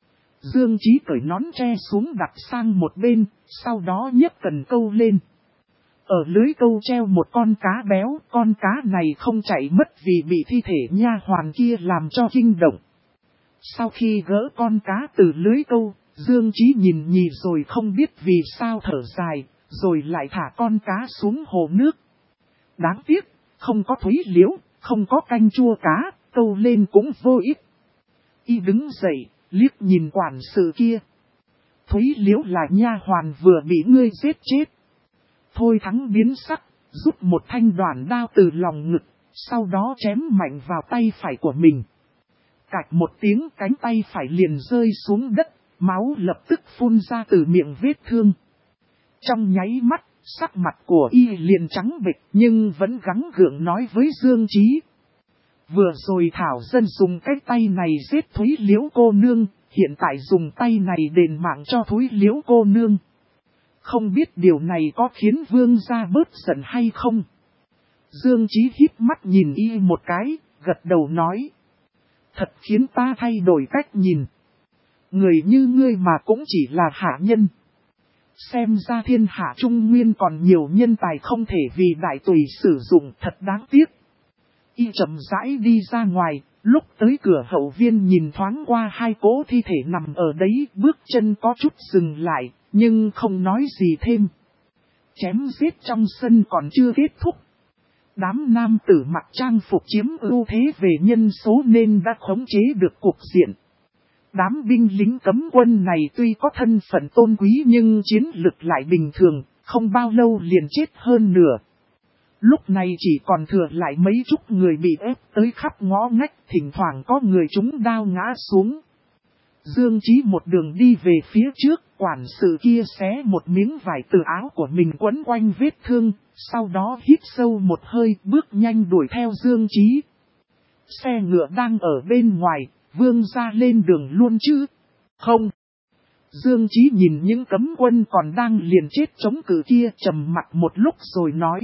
Dương Chí cởi nón tre xuống đặt sang một bên, sau đó nhấc cần câu lên. Ở lưới câu treo một con cá béo, con cá này không chạy mất vì bị thi thể nha hoàn kia làm cho kinh động. Sau khi gỡ con cá từ lưới câu, Dương Chí nhìn nhì rồi không biết vì sao thở dài, rồi lại thả con cá xuống hồ nước. Đáng tiếc, không có thúy liễu, không có canh chua cá, câu lên cũng vô ích. Y đứng dậy, liếc nhìn quản sự kia. Thúy liễu là nha hoàn vừa bị ngươi giết chết. Thôi Thắng biến sắc, rút một thanh đoản đao từ lòng ngực, sau đó chém mạnh vào tay phải của mình. Cạch một tiếng, cánh tay phải liền rơi xuống đất, máu lập tức phun ra từ miệng vết thương. Trong nháy mắt, sắc mặt của y liền trắng bệch nhưng vẫn gắng gượng nói với Dương Chí. Vừa rồi Thảo Dân dùng cái tay này giết Thúy Liễu cô nương, hiện tại dùng tay này đền mạng cho Thúy Liễu cô nương. Không biết điều này có khiến vương gia bớt giận hay không? Dương Chí híp mắt nhìn y một cái, gật đầu nói. Thật khiến ta thay đổi cách nhìn. Người như ngươi mà cũng chỉ là hạ nhân. Xem ra thiên hạ trung nguyên còn nhiều nhân tài không thể vì đại tùy sử dụng, thật đáng tiếc. Y chậm rãi đi ra ngoài, lúc tới cửa hậu viên nhìn thoáng qua hai cỗ thi thể nằm ở đấy, bước chân có chút dừng lại, nhưng không nói gì thêm. Chém giết trong sân còn chưa kết thúc. Đám nam tử mặc trang phục chiếm ưu thế về nhân số nên đã khống chế được cục diện. Đám binh lính cấm quân này tuy có thân phận tôn quý nhưng chiến lực lại bình thường, không bao lâu liền chết hơn nửa. Lúc này chỉ còn thừa lại mấy chục người bị ép tới khắp ngõ ngách, thỉnh thoảng có người trúng đao ngã xuống. Dương Chí một đường đi về phía trước, quản sự kia xé một miếng vải từ áo của mình quấn quanh vết thương, sau đó hít sâu một hơi bước nhanh đuổi theo Dương Chí. Xe ngựa đang ở bên ngoài, vương gia lên đường luôn chứ? Không. Dương Chí nhìn những cấm quân còn đang liền chết chống cự kia trầm mặc một lúc rồi nói.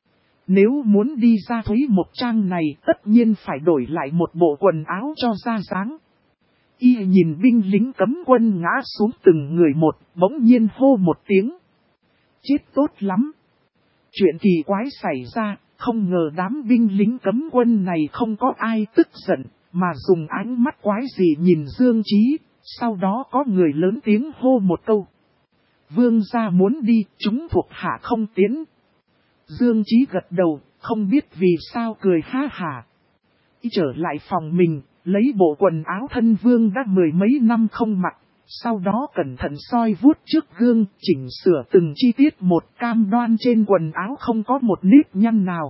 Nếu muốn đi ra Thúy Một Trang này tất nhiên phải đổi lại một bộ quần áo cho ra dáng. Y nhìn binh lính cấm quân ngã xuống từng người một, bỗng nhiên hô một tiếng. Chết tốt lắm. Chuyện kỳ quái xảy ra, không ngờ đám binh lính cấm quân này không có ai tức giận, mà dùng ánh mắt quái dị nhìn Dương Chí, sau đó có người lớn tiếng hô một câu. Vương gia muốn đi, chúng thuộc hạ không tiến. Dương Chí gật đầu, không biết vì sao cười ha hả. Y trở lại phòng mình, lấy bộ quần áo thân vương đã mười mấy năm không mặc, sau đó cẩn thận soi vuốt trước gương, chỉnh sửa từng chi tiết một, cam đoan trên quần áo không có một nếp nhăn nào.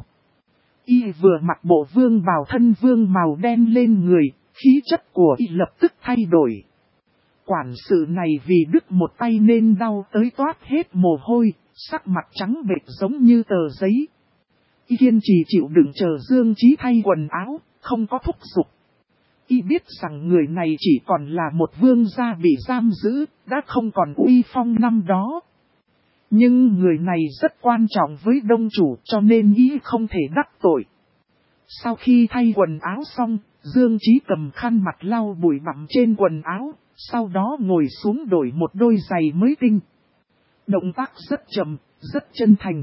Y vừa mặc bộ vương bào thân vương màu đen lên người, khí chất của y lập tức thay đổi. Quản sự này vì đứt một tay nên đau tới toát hết mồ hôi, sắc mặt trắng bệch giống như tờ giấy. Y kiên trì chịu đựng chờ Dương Chí thay quần áo, không có thúc giục. Y biết rằng người này chỉ còn là một vương gia bị giam giữ, đã không còn uy phong năm đó. Nhưng người này rất quan trọng với đông chủ cho nên Y không thể đắc tội. Sau khi thay quần áo xong, Dương Chí cầm khăn mặt lau bụi bặm trên quần áo, sau đó ngồi xuống đổi một đôi giày mới tinh. Động tác rất chậm, rất chân thành.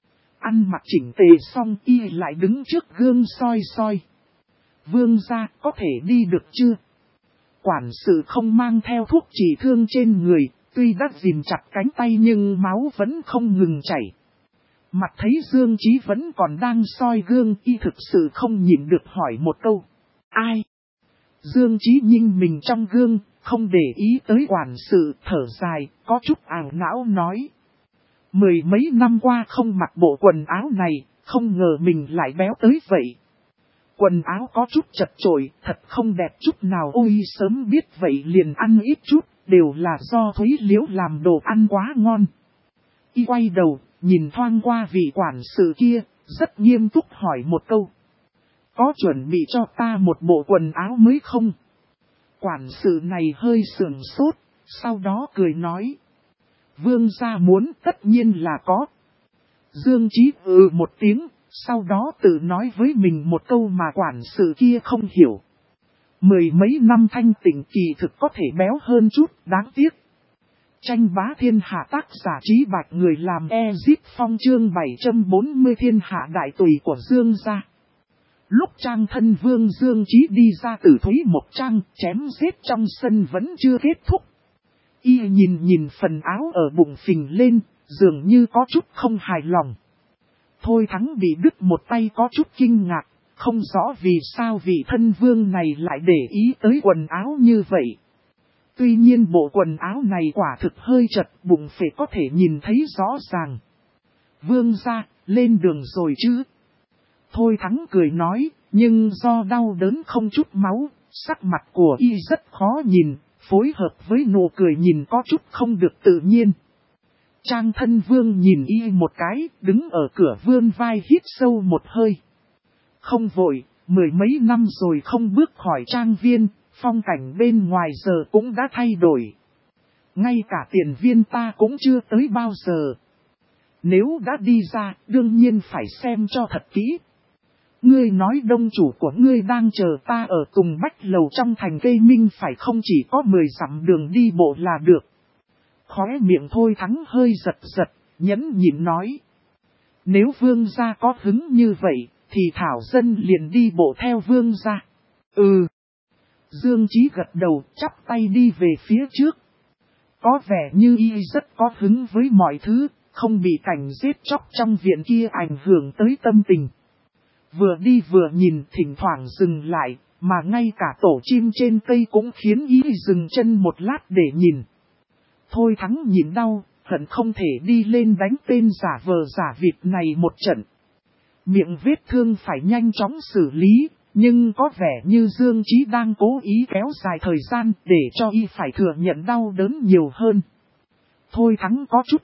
Ăn mặc chỉnh tề xong Y lại đứng trước gương soi soi. Vương gia có thể đi được chưa? Quản sự không mang theo thuốc trị thương trên người, tuy đã dìm chặt cánh tay nhưng máu vẫn không ngừng chảy. Mặt thấy Dương Chí vẫn còn đang soi gương, Y thực sự không nhịn được hỏi một câu. Ai? Dương Chí nhìn mình trong gương, không để ý tới quản sự, thở dài, có chút ảo não nói. Mười mấy năm qua không mặc bộ quần áo này, không ngờ mình lại béo tới vậy. Quần áo có chút chật chội, thật không đẹp chút nào. Ôi sớm biết vậy liền ăn ít chút, đều là do Thúy Liễu làm đồ ăn quá ngon. Y quay đầu, nhìn thoáng qua vị quản sự kia, rất nghiêm túc hỏi một câu. Có chuẩn bị cho ta một bộ quần áo mới không? Quản sự này hơi sườn sốt, sau đó cười nói. Vương gia muốn tất nhiên là có. Dương Chí một tiếng, sau đó tự nói với mình một câu mà quản sự kia không hiểu. Mười mấy năm thanh tịnh kỳ thực có thể béo hơn chút, đáng tiếc. Tranh bá thiên hạ tác giả Trí Bạch, người làm Ezip Phong, chương 740 thiên hạ đại tùy của Dương gia. Lúc Trang thân Vương Dương Chí đi ra từ Thúy Mộc Trang, chém giết trong sân vẫn chưa kết thúc. Y nhìn phần áo ở bụng phình lên, dường như có chút không hài lòng. Thôi Thắng bị đứt một tay có chút kinh ngạc, không rõ vì sao vị thân vương này lại để ý tới quần áo như vậy. Tuy nhiên bộ quần áo này quả thực hơi chật, bụng phệ có thể nhìn thấy rõ ràng. Vương gia, lên đường rồi chứ? Thôi Thắng cười nói, nhưng do đau đớn không chút máu, sắc mặt của y rất khó nhìn, phối hợp với nụ cười nhìn có chút không được tự nhiên. Trang thân vương nhìn y một cái, đứng ở cửa vươn vai hít sâu một hơi. Không vội, mười mấy năm rồi không bước khỏi trang viên, phong cảnh bên ngoài giờ cũng đã thay đổi. Ngay cả tiền viên ta cũng chưa tới bao giờ. Nếu đã đi ra, đương nhiên phải xem cho thật kỹ. Ngươi nói đông chủ của ngươi đang chờ ta ở Tùng Bách Lầu trong thành Cây Minh phải không, chỉ có 10 dặm đường đi bộ là được. Khóe miệng Thôi Thắng hơi giật, nhẫn nhịn nói. Nếu vương gia có hứng như vậy, thì thảo dân liền đi bộ theo vương gia. Ừ. Dương Chí gật đầu, chắp tay đi về phía trước. Có vẻ như y rất có hứng với mọi thứ, không bị cảnh giết chóc trong viện kia ảnh hưởng tới tâm tình. Vừa đi vừa nhìn, thỉnh thoảng dừng lại, mà ngay cả tổ chim trên cây cũng khiến y dừng chân một lát để nhìn. Thôi Thắng nhìn đau, hận không thể đi lên đánh tên giả vờ giả vịt này một trận. Miệng vết thương phải nhanh chóng xử lý, nhưng có vẻ như Dương Chí đang cố ý kéo dài thời gian để cho y phải thừa nhận đau đớn nhiều hơn. Thôi Thắng có chút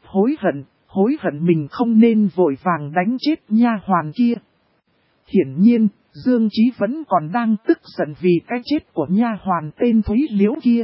hối hận mình không nên vội vàng đánh chết nha hoàn kia. Hiển nhiên, Dương Chí vẫn còn đang tức giận vì cái chết của nha hoàn tên Thúy Liễu kia.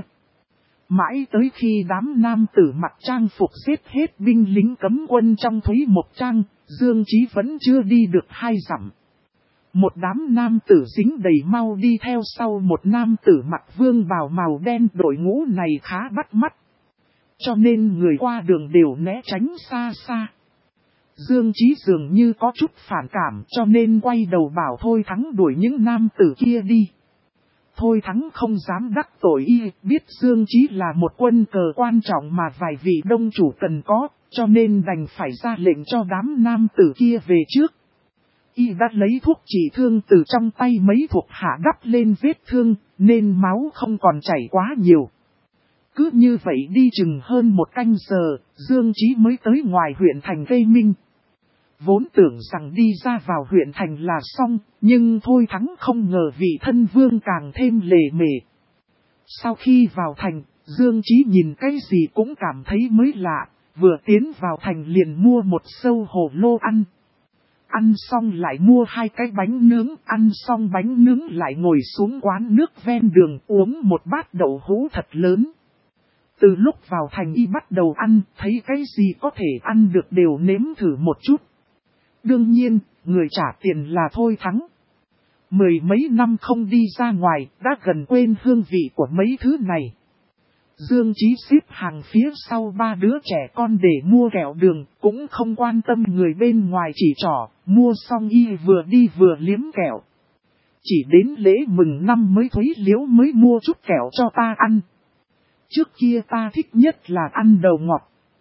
Mãi tới khi đám nam tử mặc trang phục giết hết binh lính cấm quân trong Thúy Mộc Trang, Dương Chí vẫn chưa đi được 2 dặm. Một đám nam tử dính đầy mau đi theo sau một nam tử mặc vương bào màu đen, đội ngũ này khá bắt mắt. Cho nên người qua đường đều né tránh xa xa. Dương Chí dường như có chút phản cảm cho nên quay đầu bảo Thôi Thắng đuổi những nam tử kia đi. Thôi Thắng không dám đắc tội y, biết Dương Chí là một quân cờ quan trọng mà vài vị đông chủ cần có, cho nên đành phải ra lệnh cho đám nam tử kia về trước. Y đã lấy thuốc trị thương từ trong tay mấy thuộc hạ đắp lên vết thương, nên máu không còn chảy quá nhiều. Cứ như vậy đi chừng hơn 1 canh giờ, Dương Chí mới tới ngoài huyện thành Cây Minh. Vốn tưởng rằng đi ra vào huyện thành là xong, nhưng Thôi Thắng không ngờ vị thân vương càng thêm lề mề. Sau khi vào thành, Dương Chí nhìn cái gì cũng cảm thấy mới lạ, vừa tiến vào thành liền mua một sâu hồ lô ăn. Ăn xong lại mua 2 cái bánh nướng, ăn xong bánh nướng lại ngồi xuống quán nước ven đường uống một bát đậu hũ thật lớn. Từ lúc vào thành y bắt đầu ăn, thấy cái gì có thể ăn được đều nếm thử một chút. Đương nhiên, người trả tiền là Thôi Thắng. 10 mấy năm không đi ra ngoài, đã gần quên hương vị của mấy thứ này. Dương Chí xếp hàng phía sau 3 đứa trẻ con để mua kẹo đường, cũng không quan tâm người bên ngoài chỉ trỏ, mua xong y vừa đi vừa liếm kẹo. Chỉ đến lễ mừng năm mới Thúy Liễu mới mua chút kẹo cho ta ăn. Trước kia ta thích nhất là ăn đầu ngọt.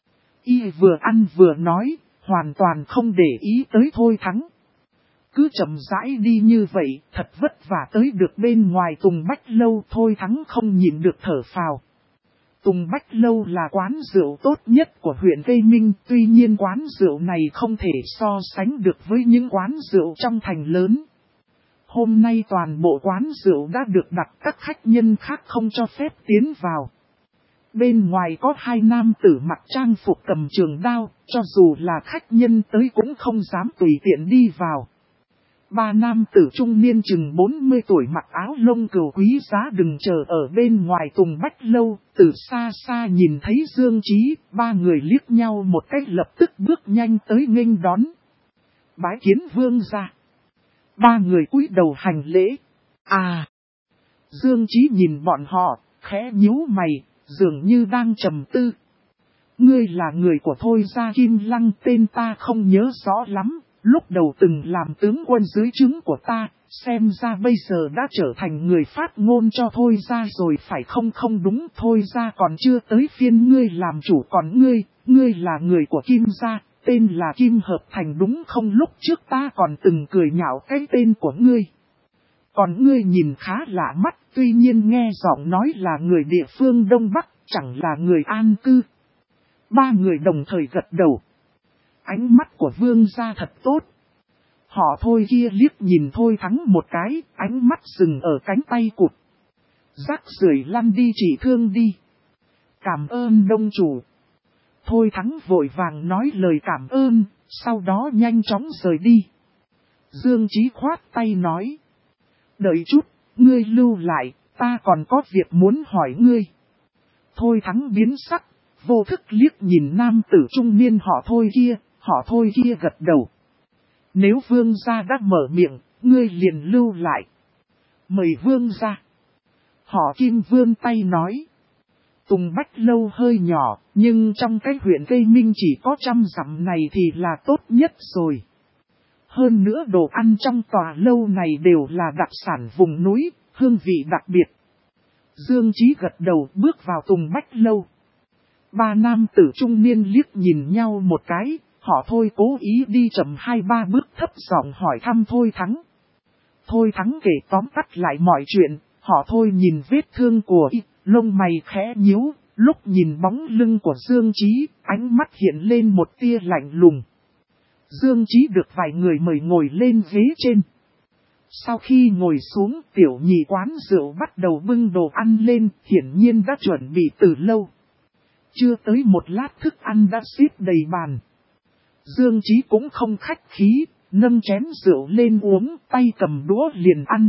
Y vừa ăn vừa nói, hoàn toàn không để ý tới Thôi Thắng. Cứ chậm rãi đi như vậy, thật vất vả tới được bên ngoài Tùng Bách Lâu, Thôi Thắng không nhịn được thở phào. Tùng Bách Lâu là quán rượu tốt nhất của huyện Cây Minh, tuy nhiên quán rượu này không thể so sánh được với những quán rượu trong thành lớn. Hôm nay toàn bộ quán rượu đã được đặt, các khách nhân khác không cho phép tiến vào. Bên ngoài có 2 nam tử mặc trang phục cầm trường đao, cho dù là khách nhân tới cũng không dám tùy tiện đi vào. 3 nam tử trung niên chừng 40 tuổi mặc áo lông cừu quý giá đừng chờ ở bên ngoài Tùng Bách Lâu, từ xa xa nhìn thấy Dương Chí, 3 người liếc nhau một cách lập tức bước nhanh tới nghênh đón. Bái kiến vương gia. 3 người cúi đầu hành lễ. À! Dương Chí nhìn bọn họ, khẽ nhíu mày, dường như đang trầm tư. ngươi là người của Thôi gia Kim Lăng, tên ta không nhớ rõ lắm, lúc đầu từng làm tướng quân dưới trướng của ta, xem ra bây giờ đã trở thành người phát ngôn cho Thôi gia rồi phải không? Không đúng, Thôi gia còn chưa tới phiên ngươi làm chủ, còn ngươi là người của Kim gia, tên là Kim Hợp Thành đúng không? Lúc trước ta còn từng cười nhạo cái tên của ngươi. Còn ngươi nhìn khá lạ mắt, tuy nhiên nghe giọng nói là người địa phương Đông Bắc, chẳng là người an cư. Ba người đồng thời gật đầu. Ánh mắt của Vương gia thật tốt. Họ Thôi kia liếc nhìn Thôi Thắng một cái, ánh mắt dừng ở cánh tay cụt. Rác rưởi lăn đi, chỉ thương đi. Cảm ơn đông chủ. Thôi Thắng vội vàng nói lời cảm ơn, sau đó nhanh chóng rời đi. Dương Chí khoát tay nói. Đợi chút, ngươi lưu lại, ta còn có việc muốn hỏi ngươi. Thôi Thắng biến sắc, vô thức liếc nhìn nam tử trung niên họ Thôi kia gật đầu. Nếu vương gia đã mở miệng, ngươi liền lưu lại. Mời vương gia. Họ Kim vươn tay nói. Tùng Bách Lâu hơi nhỏ, nhưng trong cái huyện Cây Minh chỉ có 100 dặm này thì là tốt nhất rồi. Hơn nữa đồ ăn trong tòa lâu này đều là đặc sản vùng núi, hương vị đặc biệt. Dương Chí gật đầu bước vào Tùng Bách Lâu. Ba nam tử trung niên liếc nhìn nhau một cái, họ Thôi cố ý đi chậm 2-3 bước thấp giọng hỏi thăm Thôi Thắng. Thôi Thắng kể tóm tắt lại mọi chuyện, họ Thôi nhìn vết thương của y, lông mày khẽ nhíu, lúc nhìn bóng lưng của Dương Chí, ánh mắt hiện lên một tia lạnh lùng. Dương Chí được vài người mời ngồi lên ghế trên. Sau khi ngồi xuống, tiểu nhị quán rượu bắt đầu bưng đồ ăn lên, hiển nhiên đã chuẩn bị từ lâu. Chưa tới một lát thức ăn đã xếp đầy bàn. Dương Chí cũng không khách khí, nâng chén rượu lên uống, tay cầm đũa liền ăn.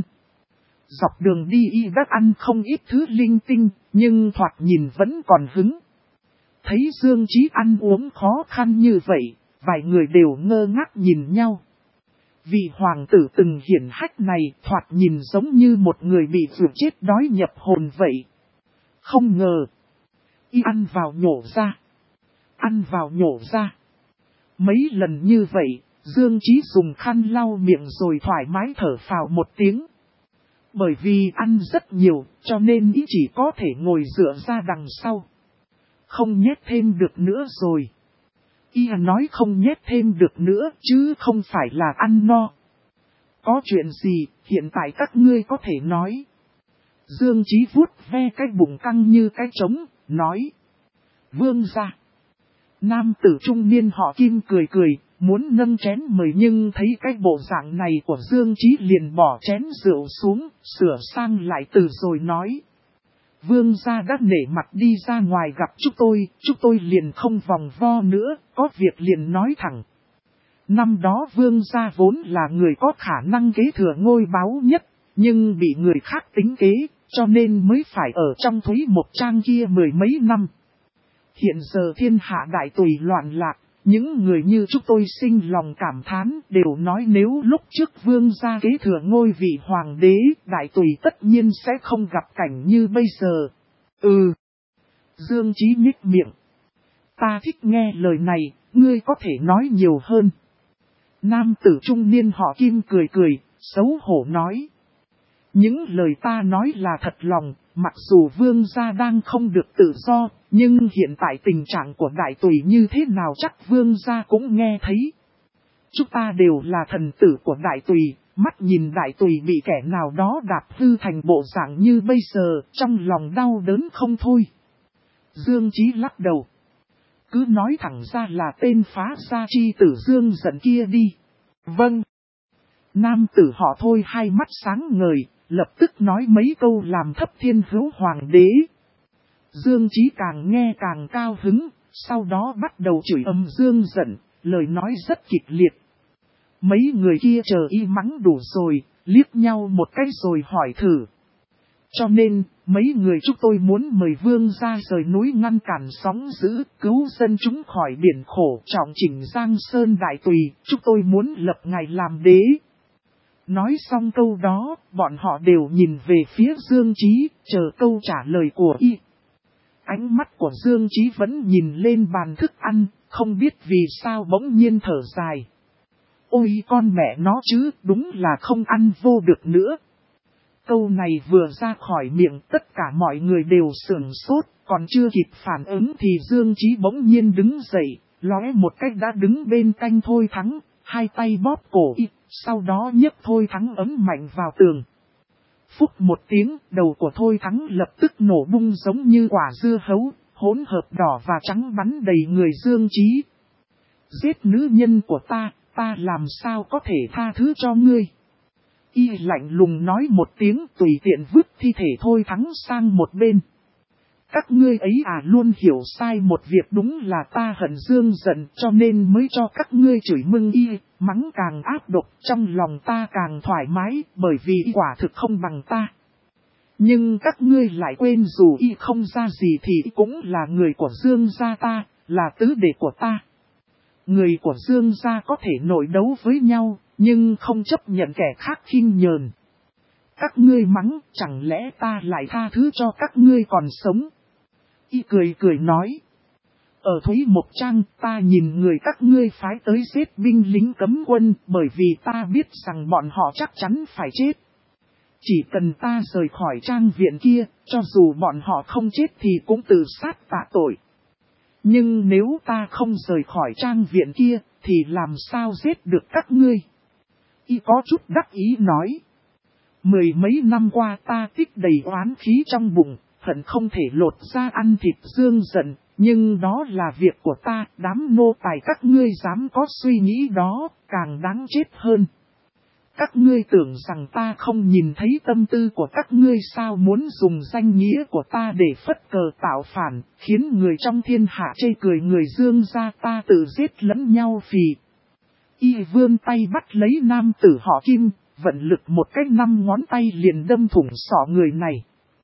Dọc đường đi y đã ăn không ít thứ linh tinh, nhưng thoạt nhìn vẫn còn hứng. Thấy Dương Chí ăn uống khó khăn như vậy, vài người đều ngơ ngác nhìn nhau. Vị hoàng tử từng hiển hách này thoạt nhìn giống như một người bị vừa chết đói nhập hồn vậy. Không ngờ, y ăn vào nhổ ra. Ăn vào nhổ ra. Mấy lần như vậy, Dương Chí dùng khăn lau miệng rồi thoải mái thở phào một tiếng. Bởi vì ăn rất nhiều, cho nên y chỉ có thể ngồi dựa ra đằng sau. Không nhét thêm được nữa rồi. Y nói không nhét thêm được nữa chứ không phải là ăn no. Có chuyện gì, hiện tại các ngươi có thể nói. Dương Chí vuốt ve cái bụng căng như cái trống, nói. Vương gia. Nam tử trung niên họ Kim cười cười, muốn nâng chén mời nhưng thấy cái bộ dạng này của Dương Chí liền bỏ chén rượu xuống, sửa sang lại từ rồi nói. Vương gia đã nể mặt đi ra ngoài gặp chúng tôi liền không vòng vo nữa, có việc liền nói thẳng. Năm đó vương gia vốn là người có khả năng kế thừa ngôi báu nhất, nhưng bị người khác tính kế, cho nên mới phải ở trong Thúy Mộc Trang kia 10 mấy năm. Hiện giờ thiên hạ đại tùy loạn lạc, những người như chúng tôi sinh lòng cảm thán đều nói nếu lúc trước vương gia kế thừa ngôi vị hoàng đế, đại tùy tất nhiên sẽ không gặp cảnh như bây giờ. Dương Chí nhếch miệng. Ta thích nghe lời này, ngươi có thể nói nhiều hơn. Nam tử trung niên họ Kim cười cười, xấu hổ nói. Những lời ta nói là thật lòng, mặc dù vương gia đang không được tự do, nhưng hiện tại tình trạng của đại tùy như thế nào chắc vương gia cũng nghe thấy. Chúng ta đều là thần tử của đại tùy, mắt nhìn đại tùy bị kẻ nào đó đạp hư thành bộ dạng như bây giờ, trong lòng đau đớn không thôi. Dương Chí lắc đầu. Cứ nói thẳng ra là tên phá gia chi tử Dương giận kia đi. Vâng. Nam tử họ Thôi hai mắt sáng ngời, lập tức nói mấy câu làm thấp thiên hữu hoàng đế. Dương Chí càng nghe càng cao hứng, sau đó bắt đầu chửi ầm Dương giận, lời nói rất kịch liệt. Mấy người kia chờ y mắng đủ rồi, liếc nhau một cái rồi hỏi thử. Cho nên, mấy người chúng tôi muốn mời vương ra rời núi ngăn cản sóng dữ, cứu dân chúng khỏi biển khổ, trọng chỉnh Giang Sơn đại tùy, chúng tôi muốn lập ngài làm đế. Nói xong câu đó, bọn họ đều nhìn về phía Dương Chí, chờ câu trả lời của y. Ánh mắt của Dương Chí vẫn nhìn lên bàn thức ăn, không biết vì sao bỗng nhiên thở dài. Ôi con mẹ nó chứ, đúng là không ăn vô được nữa. Câu này vừa ra khỏi miệng tất cả mọi người đều sửng sốt, còn chưa kịp phản ứng thì Dương Chí bỗng nhiên đứng dậy, lóe một cách đã đứng bên cạnh Thôi Thắng, hai tay bóp cổ y, sau đó nhấc Thôi Thắng ấm mạnh vào tường. Phúc một tiếng, đầu của Thôi Thắng lập tức nổ bung giống như quả dưa hấu, hỗn hợp đỏ và trắng bắn đầy người Dương Chí. Giết nữ nhân của ta làm sao có thể tha thứ cho ngươi? Y lạnh lùng nói một tiếng tùy tiện vứt thi thể Thôi Thắng sang một bên. Các ngươi ấy luôn hiểu sai một việc, đúng là ta hận Dương giận cho nên mới cho các ngươi chửi mưng y, mắng càng ác độc, trong lòng ta càng thoải mái bởi vì y quả thực không bằng ta. Nhưng các ngươi lại quên dù y không ra gì thì y cũng là người của Dương gia ta, là tứ đệ của ta. Người của Dương gia có thể nội đấu với nhau, nhưng không chấp nhận kẻ khác khinh nhờn. Các ngươi mắng, chẳng lẽ ta lại tha thứ cho các ngươi còn sống? Y cười cười nói. Ở Thúy Mộc Trang ta nhìn người các ngươi phái tới giết binh lính cấm quân bởi vì ta biết rằng bọn họ chắc chắn phải chết. Chỉ cần ta rời khỏi trang viện kia, cho dù bọn họ không chết thì cũng tự sát tạ tội. Nhưng nếu ta không rời khỏi trang viện kia, thì làm sao giết được các ngươi? Y có chút đắc ý nói. Mười mấy năm qua ta tích đầy oán khí trong bụng, hận không thể lột ra ăn thịt Dương giận, nhưng đó là việc của ta, đám nô tài các ngươi dám có suy nghĩ đó, càng đáng chết hơn. Các ngươi tưởng rằng ta không nhìn thấy tâm tư của các ngươi sao, muốn dùng danh nghĩa của ta để phất cờ tạo phản, khiến người trong thiên hạ chê cười người Dương gia ta tự giết lẫn nhau phì. Y vươn tay bắt lấy nam tử họ Kim, vận lực một cách 5 ngón tay liền đâm thủng sọ người này.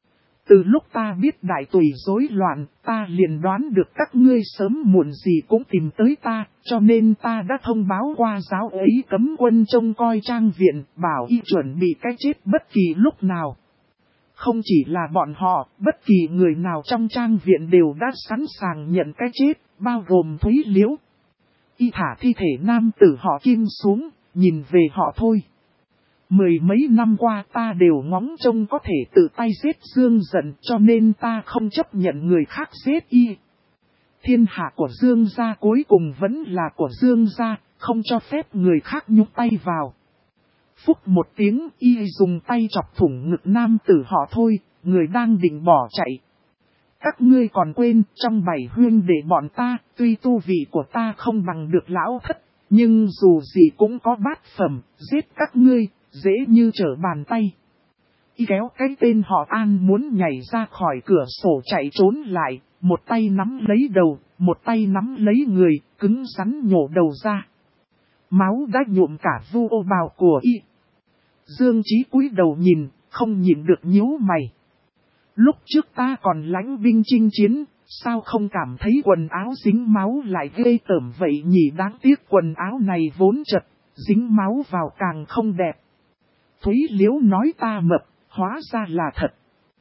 Từ lúc ta biết đại tùy rối loạn, ta liền đoán được các ngươi sớm muộn gì cũng tìm tới ta, cho nên ta đã thông báo qua giáo ấy cấm quân trông coi trang viện, bảo y chuẩn bị cái chết bất kỳ lúc nào. Không chỉ là bọn họ, bất kỳ người nào trong trang viện đều đã sẵn sàng nhận cái chết, bao gồm Thúy Liễu. Y thả thi thể nam tử họ Kim xuống, nhìn về họ Thôi. Mười mấy năm qua ta đều ngóng trông có thể tự tay giết Dương giận cho nên ta không chấp nhận người khác giết y. Thiên hạ của Dương gia cuối cùng vẫn là của Dương gia, không cho phép người khác nhúc tay vào. Phúc một tiếng y dùng tay chọc thủng ngực nam tử họ Thôi, người đang định bỏ chạy. Các ngươi còn quên trong 7 huynh đệ bọn ta, tuy tu vị của ta không bằng được lão thất, nhưng dù gì cũng có bát phẩm, giết các ngươi, dễ như trở bàn tay. Y kéo cái tên họ An muốn nhảy ra khỏi cửa sổ chạy trốn lại, một tay nắm lấy đầu, một tay nắm lấy người, cứng rắn nhổ đầu ra. Máu đã nhuộm cả vu ô bào của y. Dương Chí cúi đầu nhìn, không nhìn được nhíu mày. Lúc trước ta còn lãnh binh chinh chiến, sao không cảm thấy quần áo dính máu lại ghê tởm vậy nhỉ, đáng tiếc quần áo này vốn chật, dính máu vào càng không đẹp. Thúy Liễu nói ta mập, hóa ra là thật.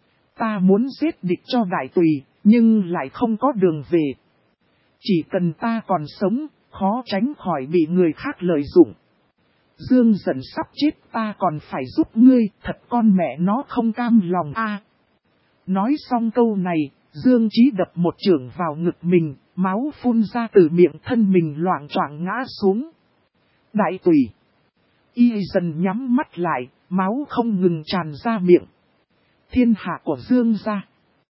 Ta muốn giết địch cho đại tùy, nhưng lại không có đường về. Chỉ cần ta còn sống, khó tránh khỏi bị người khác lợi dụng. Dương giận sắp chết ta còn phải giúp ngươi, thật con mẹ nó không cam lòng a. Nói xong câu này, Dương Chí đập một chưởng vào ngực mình, máu phun ra từ miệng, thân mình loạng choạng ngã xuống. Đại tùy. Y dần nhắm mắt lại, máu không ngừng tràn ra miệng. Thiên hạ của Dương gia.